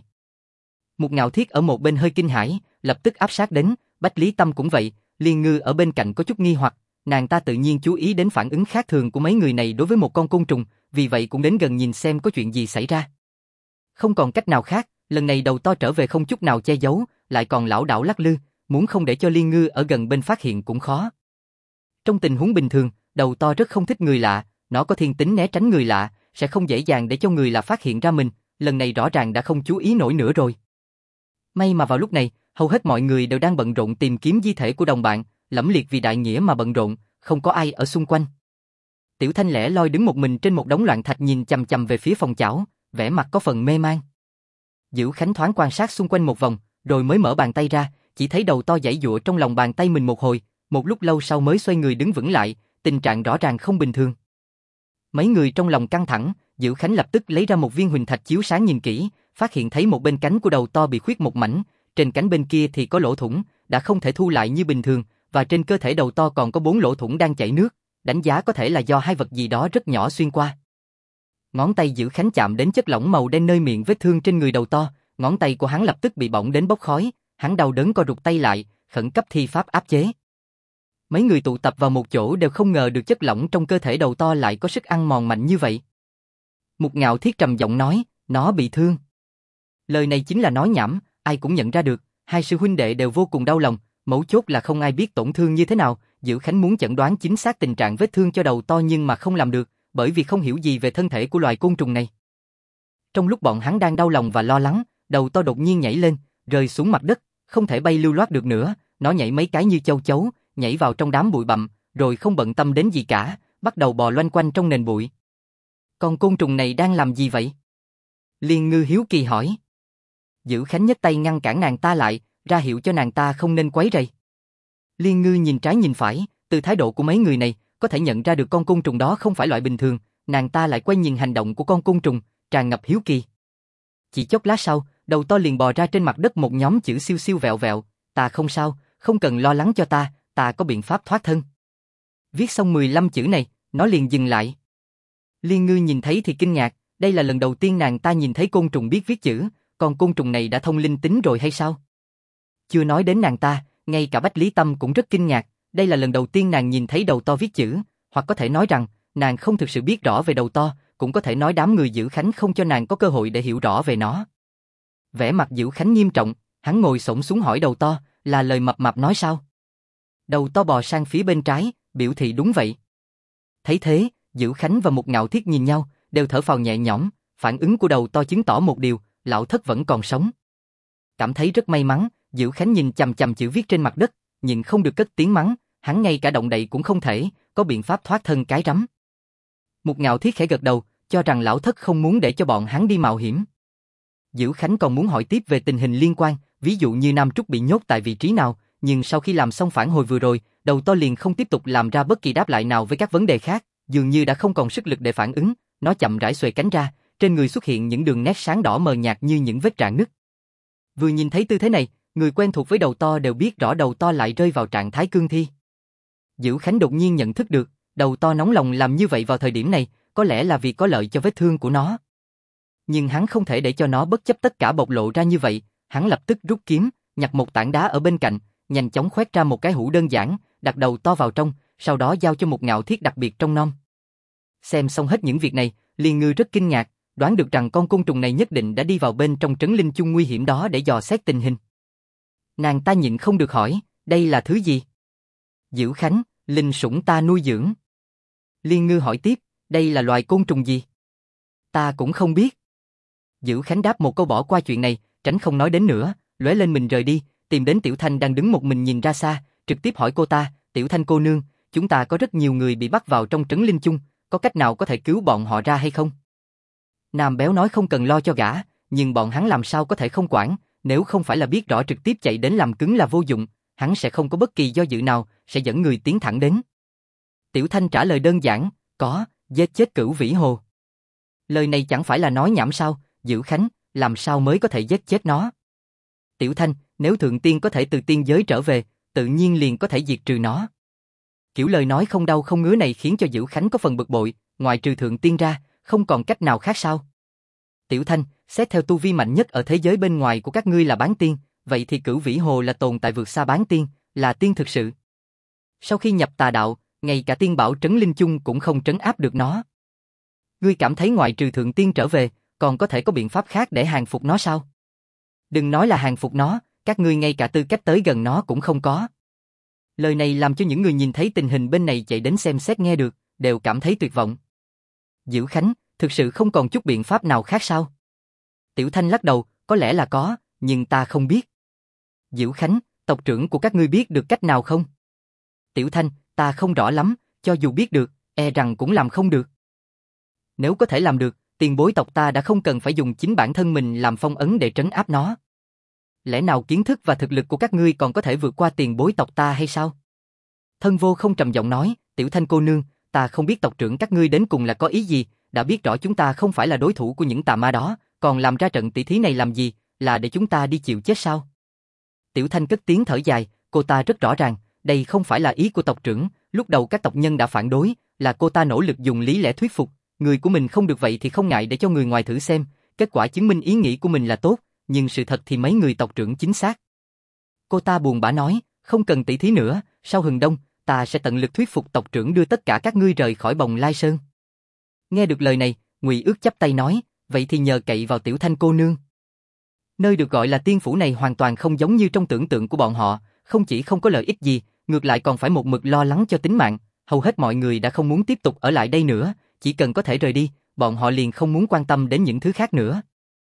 Một Ngạo Thiết ở một bên hơi kinh hãi, lập tức áp sát đến, Bách Lý Tâm cũng vậy, Liên Ngư ở bên cạnh có chút nghi hoặc, nàng ta tự nhiên chú ý đến phản ứng khác thường của mấy người này đối với một con côn trùng, vì vậy cũng đến gần nhìn xem có chuyện gì xảy ra. Không còn cách nào khác, lần này đầu to trở về không chút nào che giấu, lại còn lảo đảo lắc lư, muốn không để cho Liên Ngư ở gần bên phát hiện cũng khó. Trong tình huống bình thường, đầu to rất không thích người lạ, nó có thiên tính né tránh người lạ, sẽ không dễ dàng để cho người lạ phát hiện ra mình, lần này rõ ràng đã không chú ý nổi nữa rồi. May mà vào lúc này, hầu hết mọi người đều đang bận rộn tìm kiếm di thể của đồng bạn, lẫm liệt vì đại nghĩa mà bận rộn, không có ai ở xung quanh. Tiểu Thanh lẻ loi đứng một mình trên một đống loạn thạch nhìn chằm chằm về phía phòng chảo, vẻ mặt có phần mê man. Dữ Khánh thoáng quan sát xung quanh một vòng, rồi mới mở bàn tay ra, chỉ thấy đầu to giãy giụa trong lòng bàn tay mình một hồi, một lúc lâu sau mới xoay người đứng vững lại, tình trạng rõ ràng không bình thường. Mấy người trong lòng căng thẳng, Dữ Khánh lập tức lấy ra một viên huỳnh thạch chiếu sáng nhìn kỹ, phát hiện thấy một bên cánh của đầu to bị khuyết một mảnh, trên cánh bên kia thì có lỗ thủng, đã không thể thu lại như bình thường, và trên cơ thể đầu to còn có 4 lỗ thủng đang chảy nước, đánh giá có thể là do hai vật gì đó rất nhỏ xuyên qua. Ngón tay Dữ Khánh chạm đến chất lỏng màu đen nơi miệng vết thương trên người đầu to, ngón tay của hắn lập tức bị bỏng đến bốc khói, hắn đau đớn co rụt tay lại, khẩn cấp thi pháp áp chế. Mấy người tụ tập vào một chỗ đều không ngờ được chất lỏng trong cơ thể đầu to lại có sức ăn mòn mạnh như vậy. Một Ngạo Thiết trầm giọng nói, nó bị thương. Lời này chính là nói nhảm, ai cũng nhận ra được, hai sư huynh đệ đều vô cùng đau lòng, mấu chốt là không ai biết tổn thương như thế nào, Dữ Khánh muốn chẩn đoán chính xác tình trạng vết thương cho đầu to nhưng mà không làm được, bởi vì không hiểu gì về thân thể của loài côn trùng này. Trong lúc bọn hắn đang đau lòng và lo lắng, đầu to đột nhiên nhảy lên, rơi xuống mặt đất, không thể bay lưu loát được nữa, nó nhảy mấy cái như châu chấu, nhảy vào trong đám bụi bặm, rồi không bận tâm đến gì cả, bắt đầu bò loanh quanh trong nền bụi. Con côn trùng này đang làm gì vậy? Liên Ngư hiếu kỳ hỏi. Dữ Khánh nhấc tay ngăn cản nàng ta lại, ra hiệu cho nàng ta không nên quấy rầy. Liên Ngư nhìn trái nhìn phải, từ thái độ của mấy người này, có thể nhận ra được con côn trùng đó không phải loại bình thường, nàng ta lại quay nhìn hành động của con côn trùng, tràn ngập hiếu kỳ. Chỉ chốc lát sau, đầu to liền bò ra trên mặt đất một nhóm chữ siêu siêu vẹo vẹo, ta không sao, không cần lo lắng cho ta có biện pháp thoát thân. Viết xong 15 chữ này, nó liền dừng lại. Liên Ngư nhìn thấy thì kinh ngạc, đây là lần đầu tiên nàng ta nhìn thấy côn trùng biết viết chữ, còn côn trùng này đã thông linh tính rồi hay sao? Chưa nói đến nàng ta, ngay cả Bách Lý Tâm cũng rất kinh ngạc, đây là lần đầu tiên nàng nhìn thấy đầu to viết chữ, hoặc có thể nói rằng, nàng không thực sự biết rõ về đầu to, cũng có thể nói đám người Dữ Khánh không cho nàng có cơ hội để hiểu rõ về nó. Vẻ mặt Dữ Khánh nghiêm trọng, hắn ngồi xổm xuống hỏi đầu to, là lời mập mạp nói sao? Đầu to bò sang phía bên trái, biểu thị đúng vậy. Thấy thế, Dữ Khánh và Một Ngạo Thiết nhìn nhau, đều thở phào nhẹ nhõm, phản ứng của đầu to chứng tỏ một điều, lão thất vẫn còn sống. Cảm thấy rất may mắn, Dữ Khánh nhìn chằm chằm chữ viết trên mặt đất, nhìn không được cất tiếng mắng, hắn ngay cả động đậy cũng không thể, có biện pháp thoát thân cái rắm. Một Ngạo Thiết khẽ gật đầu, cho rằng lão thất không muốn để cho bọn hắn đi mạo hiểm. Dữ Khánh còn muốn hỏi tiếp về tình hình liên quan, ví dụ như Nam Trúc bị nhốt tại vị trí nào, nhưng sau khi làm xong phản hồi vừa rồi, đầu to liền không tiếp tục làm ra bất kỳ đáp lại nào với các vấn đề khác, dường như đã không còn sức lực để phản ứng, nó chậm rãi xuề cánh ra, trên người xuất hiện những đường nét sáng đỏ mờ nhạt như những vết rạn nứt. Vừa nhìn thấy tư thế này, người quen thuộc với đầu to đều biết rõ đầu to lại rơi vào trạng thái cương thi. Dữ Khánh đột nhiên nhận thức được, đầu to nóng lòng làm như vậy vào thời điểm này, có lẽ là vì có lợi cho vết thương của nó. Nhưng hắn không thể để cho nó bất chấp tất cả bộc lộ ra như vậy, hắn lập tức rút kiếm, nhặt một tảng đá ở bên cạnh, nhanh chóng khoét ra một cái hũ đơn giản, đặt đầu to vào trong, sau đó giao cho một ngạo thiết đặc biệt trong nom. Xem xong hết những việc này, Liên Ngư rất kinh ngạc, đoán được rằng con côn trùng này nhất định đã đi vào bên trong trấn linh chung nguy hiểm đó để dò xét tình hình. Nàng ta nhịn không được hỏi, đây là thứ gì? Dữ Khánh, linh sủng ta nuôi dưỡng. Liên Ngư hỏi tiếp, đây là loài côn trùng gì? Ta cũng không biết. Dữ Khánh đáp một câu bỏ qua chuyện này, tránh không nói đến nữa, lóe lên mình rời đi, tìm đến Tiểu Thanh đang đứng một mình nhìn ra xa, trực tiếp hỏi cô ta, Tiểu Thanh cô nương, chúng ta có rất nhiều người bị bắt vào trong trấn linh chung, có cách nào có thể cứu bọn họ ra hay không? Nam béo nói không cần lo cho gã, nhưng bọn hắn làm sao có thể không quản, nếu không phải là biết rõ trực tiếp chạy đến làm cứng là vô dụng, hắn sẽ không có bất kỳ do dự nào, sẽ dẫn người tiến thẳng đến. Tiểu Thanh trả lời đơn giản, có, giết chết Cửu Vĩ Hồ. Lời này chẳng phải là nói nhảm sao, Dữ Khánh, làm sao mới có thể giết chết nó? Tiểu Thanh, nếu Thượng Tiên có thể từ tiên giới trở về, tự nhiên liền có thể diệt trừ nó. Kiểu lời nói không đau không ngứa này khiến cho Dữ Khánh có phần bực bội, ngoại trừ Thượng Tiên ra, không còn cách nào khác sao? Tiểu Thanh, xét theo tu vi mạnh nhất ở thế giới bên ngoài của các ngươi là bán tiên, vậy thì Cửu Vĩ Hồ là tồn tại vượt xa bán tiên, là tiên thực sự. Sau khi nhập tà đạo, ngay cả tiên bảo trấn linh chung cũng không trấn áp được nó. Ngươi cảm thấy ngoại trừ Thượng Tiên trở về, còn có thể có biện pháp khác để hàng phục nó sao? Đừng nói là hàng phục nó, các ngươi ngay cả tư cách tới gần nó cũng không có. Lời này làm cho những người nhìn thấy tình hình bên này chạy đến xem xét nghe được, đều cảm thấy tuyệt vọng. Dữ Khánh, thực sự không còn chút biện pháp nào khác sao? Tiểu Thanh lắc đầu, có lẽ là có, nhưng ta không biết. Dữ Khánh, tộc trưởng của các ngươi biết được cách nào không? Tiểu Thanh, ta không rõ lắm, cho dù biết được, e rằng cũng làm không được. Nếu có thể làm được, tiền bối tộc ta đã không cần phải dùng chính bản thân mình làm phong ấn để trấn áp nó. Lẽ nào kiến thức và thực lực của các ngươi còn có thể vượt qua tiền bối tộc ta hay sao? Thân Vô không trầm giọng nói, Tiểu Thanh cô nương, ta không biết tộc trưởng các ngươi đến cùng là có ý gì, đã biết rõ chúng ta không phải là đối thủ của những tà ma đó, còn làm ra trận tỷ thí này làm gì, là để chúng ta đi chịu chết sao? Tiểu Thanh cất tiếng thở dài, cô ta rất rõ ràng, đây không phải là ý của tộc trưởng, lúc đầu các tộc nhân đã phản đối, là cô ta nỗ lực dùng lý lẽ thuyết phục, người của mình không được vậy thì không ngại để cho người ngoài thử xem, kết quả chứng minh ý nghĩ của mình là tốt, nhưng sự thật thì mấy người tộc trưởng chính xác. Cô ta buồn bã nói, không cần tỷ thí nữa, sau hừng đông, ta sẽ tận lực thuyết phục tộc trưởng đưa tất cả các ngươi rời khỏi Bồng Lai Sơn. Nghe được lời này, Ngụy Ước chắp tay nói, vậy thì nhờ cậy vào Tiểu Thanh cô nương. Nơi được gọi là tiên phủ này hoàn toàn không giống như trong tưởng tượng của bọn họ, không chỉ không có lợi ích gì, ngược lại còn phải một mực lo lắng cho tính mạng, hầu hết mọi người đã không muốn tiếp tục ở lại đây nữa, chỉ cần có thể rời đi, bọn họ liền không muốn quan tâm đến những thứ khác nữa.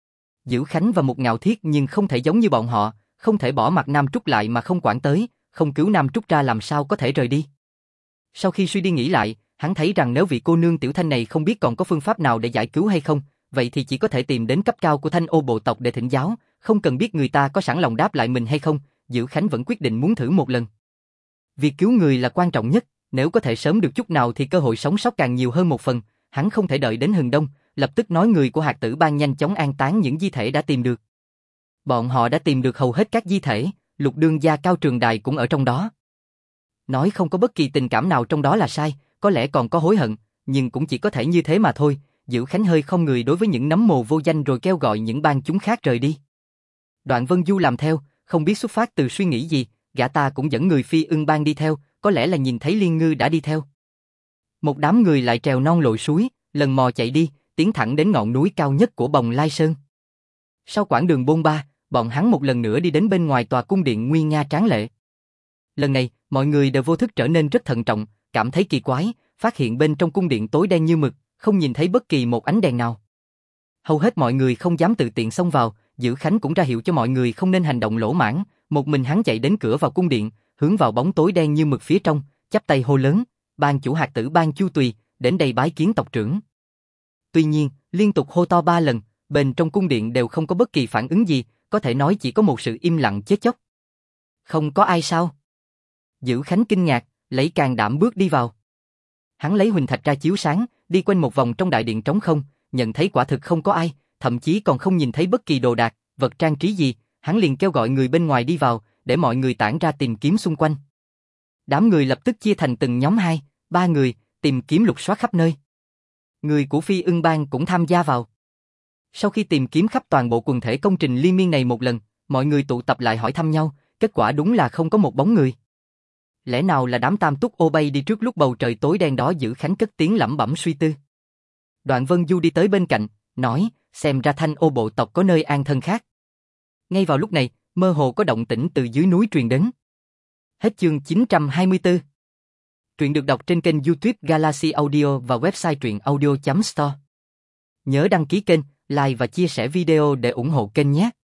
Dữ Khánh và một Ngạo Thiết nhưng không thể giống như bọn họ, không thể bỏ mặt Nam Trúc lại mà không quản tới, không cứu Nam Trúc ra làm sao có thể rời đi. Sau khi suy đi nghĩ lại, hắn thấy rằng nếu vị cô nương Tiểu Thanh này không biết còn có phương pháp nào để giải cứu hay không, vậy thì chỉ có thể tìm đến cấp cao của Thanh Ô bộ tộc để thỉnh giáo, không cần biết người ta có sẵn lòng đáp lại mình hay không, Dữ Khánh vẫn quyết định muốn thử một lần. Việc cứu người là quan trọng nhất, nếu có thể sớm được chút nào thì cơ hội sống sót càng nhiều hơn một phần, hắn không thể đợi đến hừng đông, lập tức nói người của Hạt Tử Bang nhanh chóng an táng những di thể đã tìm được. Bọn họ đã tìm được hầu hết các di thể, Lục Đương gia Cao Trường Đài cũng ở trong đó. Nói không có bất kỳ tình cảm nào trong đó là sai, có lẽ còn có hối hận, nhưng cũng chỉ có thể như thế mà thôi. Dữ Khánh hơi không người đối với những nấm mồ vô danh rồi kêu gọi những bang chúng khác rời đi. Đoạn Vân Du làm theo, không biết xuất phát từ suy nghĩ gì, gã ta cũng dẫn người Phi Ưng bang đi theo, có lẽ là nhìn thấy Liên Ngư đã đi theo. Một đám người lại trèo non lội suối, lần mò chạy đi, tiến thẳng đến ngọn núi cao nhất của Bồng Lai Sơn. Sau quãng đường bôn ba, bọn hắn một lần nữa đi đến bên ngoài tòa cung điện nguy nga tráng lệ. Lần này, mọi người đều vô thức trở nên rất thận trọng, cảm thấy kỳ quái, phát hiện bên trong cung điện tối đen như mực, không nhìn thấy bất kỳ một ánh đèn nào. Hầu hết mọi người không dám tự tiện xông vào, Dữ Khánh cũng ra hiệu cho mọi người không nên hành động lỗ mãng, một mình hắn chạy đến cửa vào cung điện, hướng vào bóng tối đen như mực phía trong, chắp tay hô lớn, "Ban chủ Hạt Tử Bang Chu Tùy, đến đây bái kiến tộc trưởng." Tuy nhiên, liên tục hô to 3 lần, bên trong cung điện đều không có bất kỳ phản ứng gì, có thể nói chỉ có một sự im lặng chết chóc. Không có ai sao? Dữ Khánh kinh ngạc, lấy can đảm bước đi vào. Hắn lấy huỳnh thạch ra chiếu sáng, đi quanh một vòng trong đại điện trống không, nhận thấy quả thực không có ai, thậm chí còn không nhìn thấy bất kỳ đồ đạc, vật trang trí gì, hắn liền kêu gọi người bên ngoài đi vào, để mọi người tản ra tìm kiếm xung quanh. Đám người lập tức chia thành từng nhóm 2, 3 người, tìm kiếm lục soát khắp nơi. Người của Phi Ưng Bang cũng tham gia vào. Sau khi tìm kiếm khắp toàn bộ quần thể công trình liên miên này một lần, mọi người tụ tập lại hỏi thăm nhau, kết quả đúng là không có một bóng người. Lẽ nào là đám Tam Túc Ô bay đi trước lúc bầu trời tối đen đó? Dữ Khánh cất tiếng lẩm bẩm suy tư. Đoạn Vân Du đi tới bên cạnh, nói, xem ra Thanh Ô bộ tộc có nơi an thân khác. Ngay vào lúc này, mơ hồ có động tĩnh từ dưới núi truyền đến. Hết chương 924. Truyện được đọc trên kênh YouTube Galaxy Audio và website truyệnaudio.store. Nhớ đăng ký kênh, like và chia sẻ video để ủng hộ kênh nhé.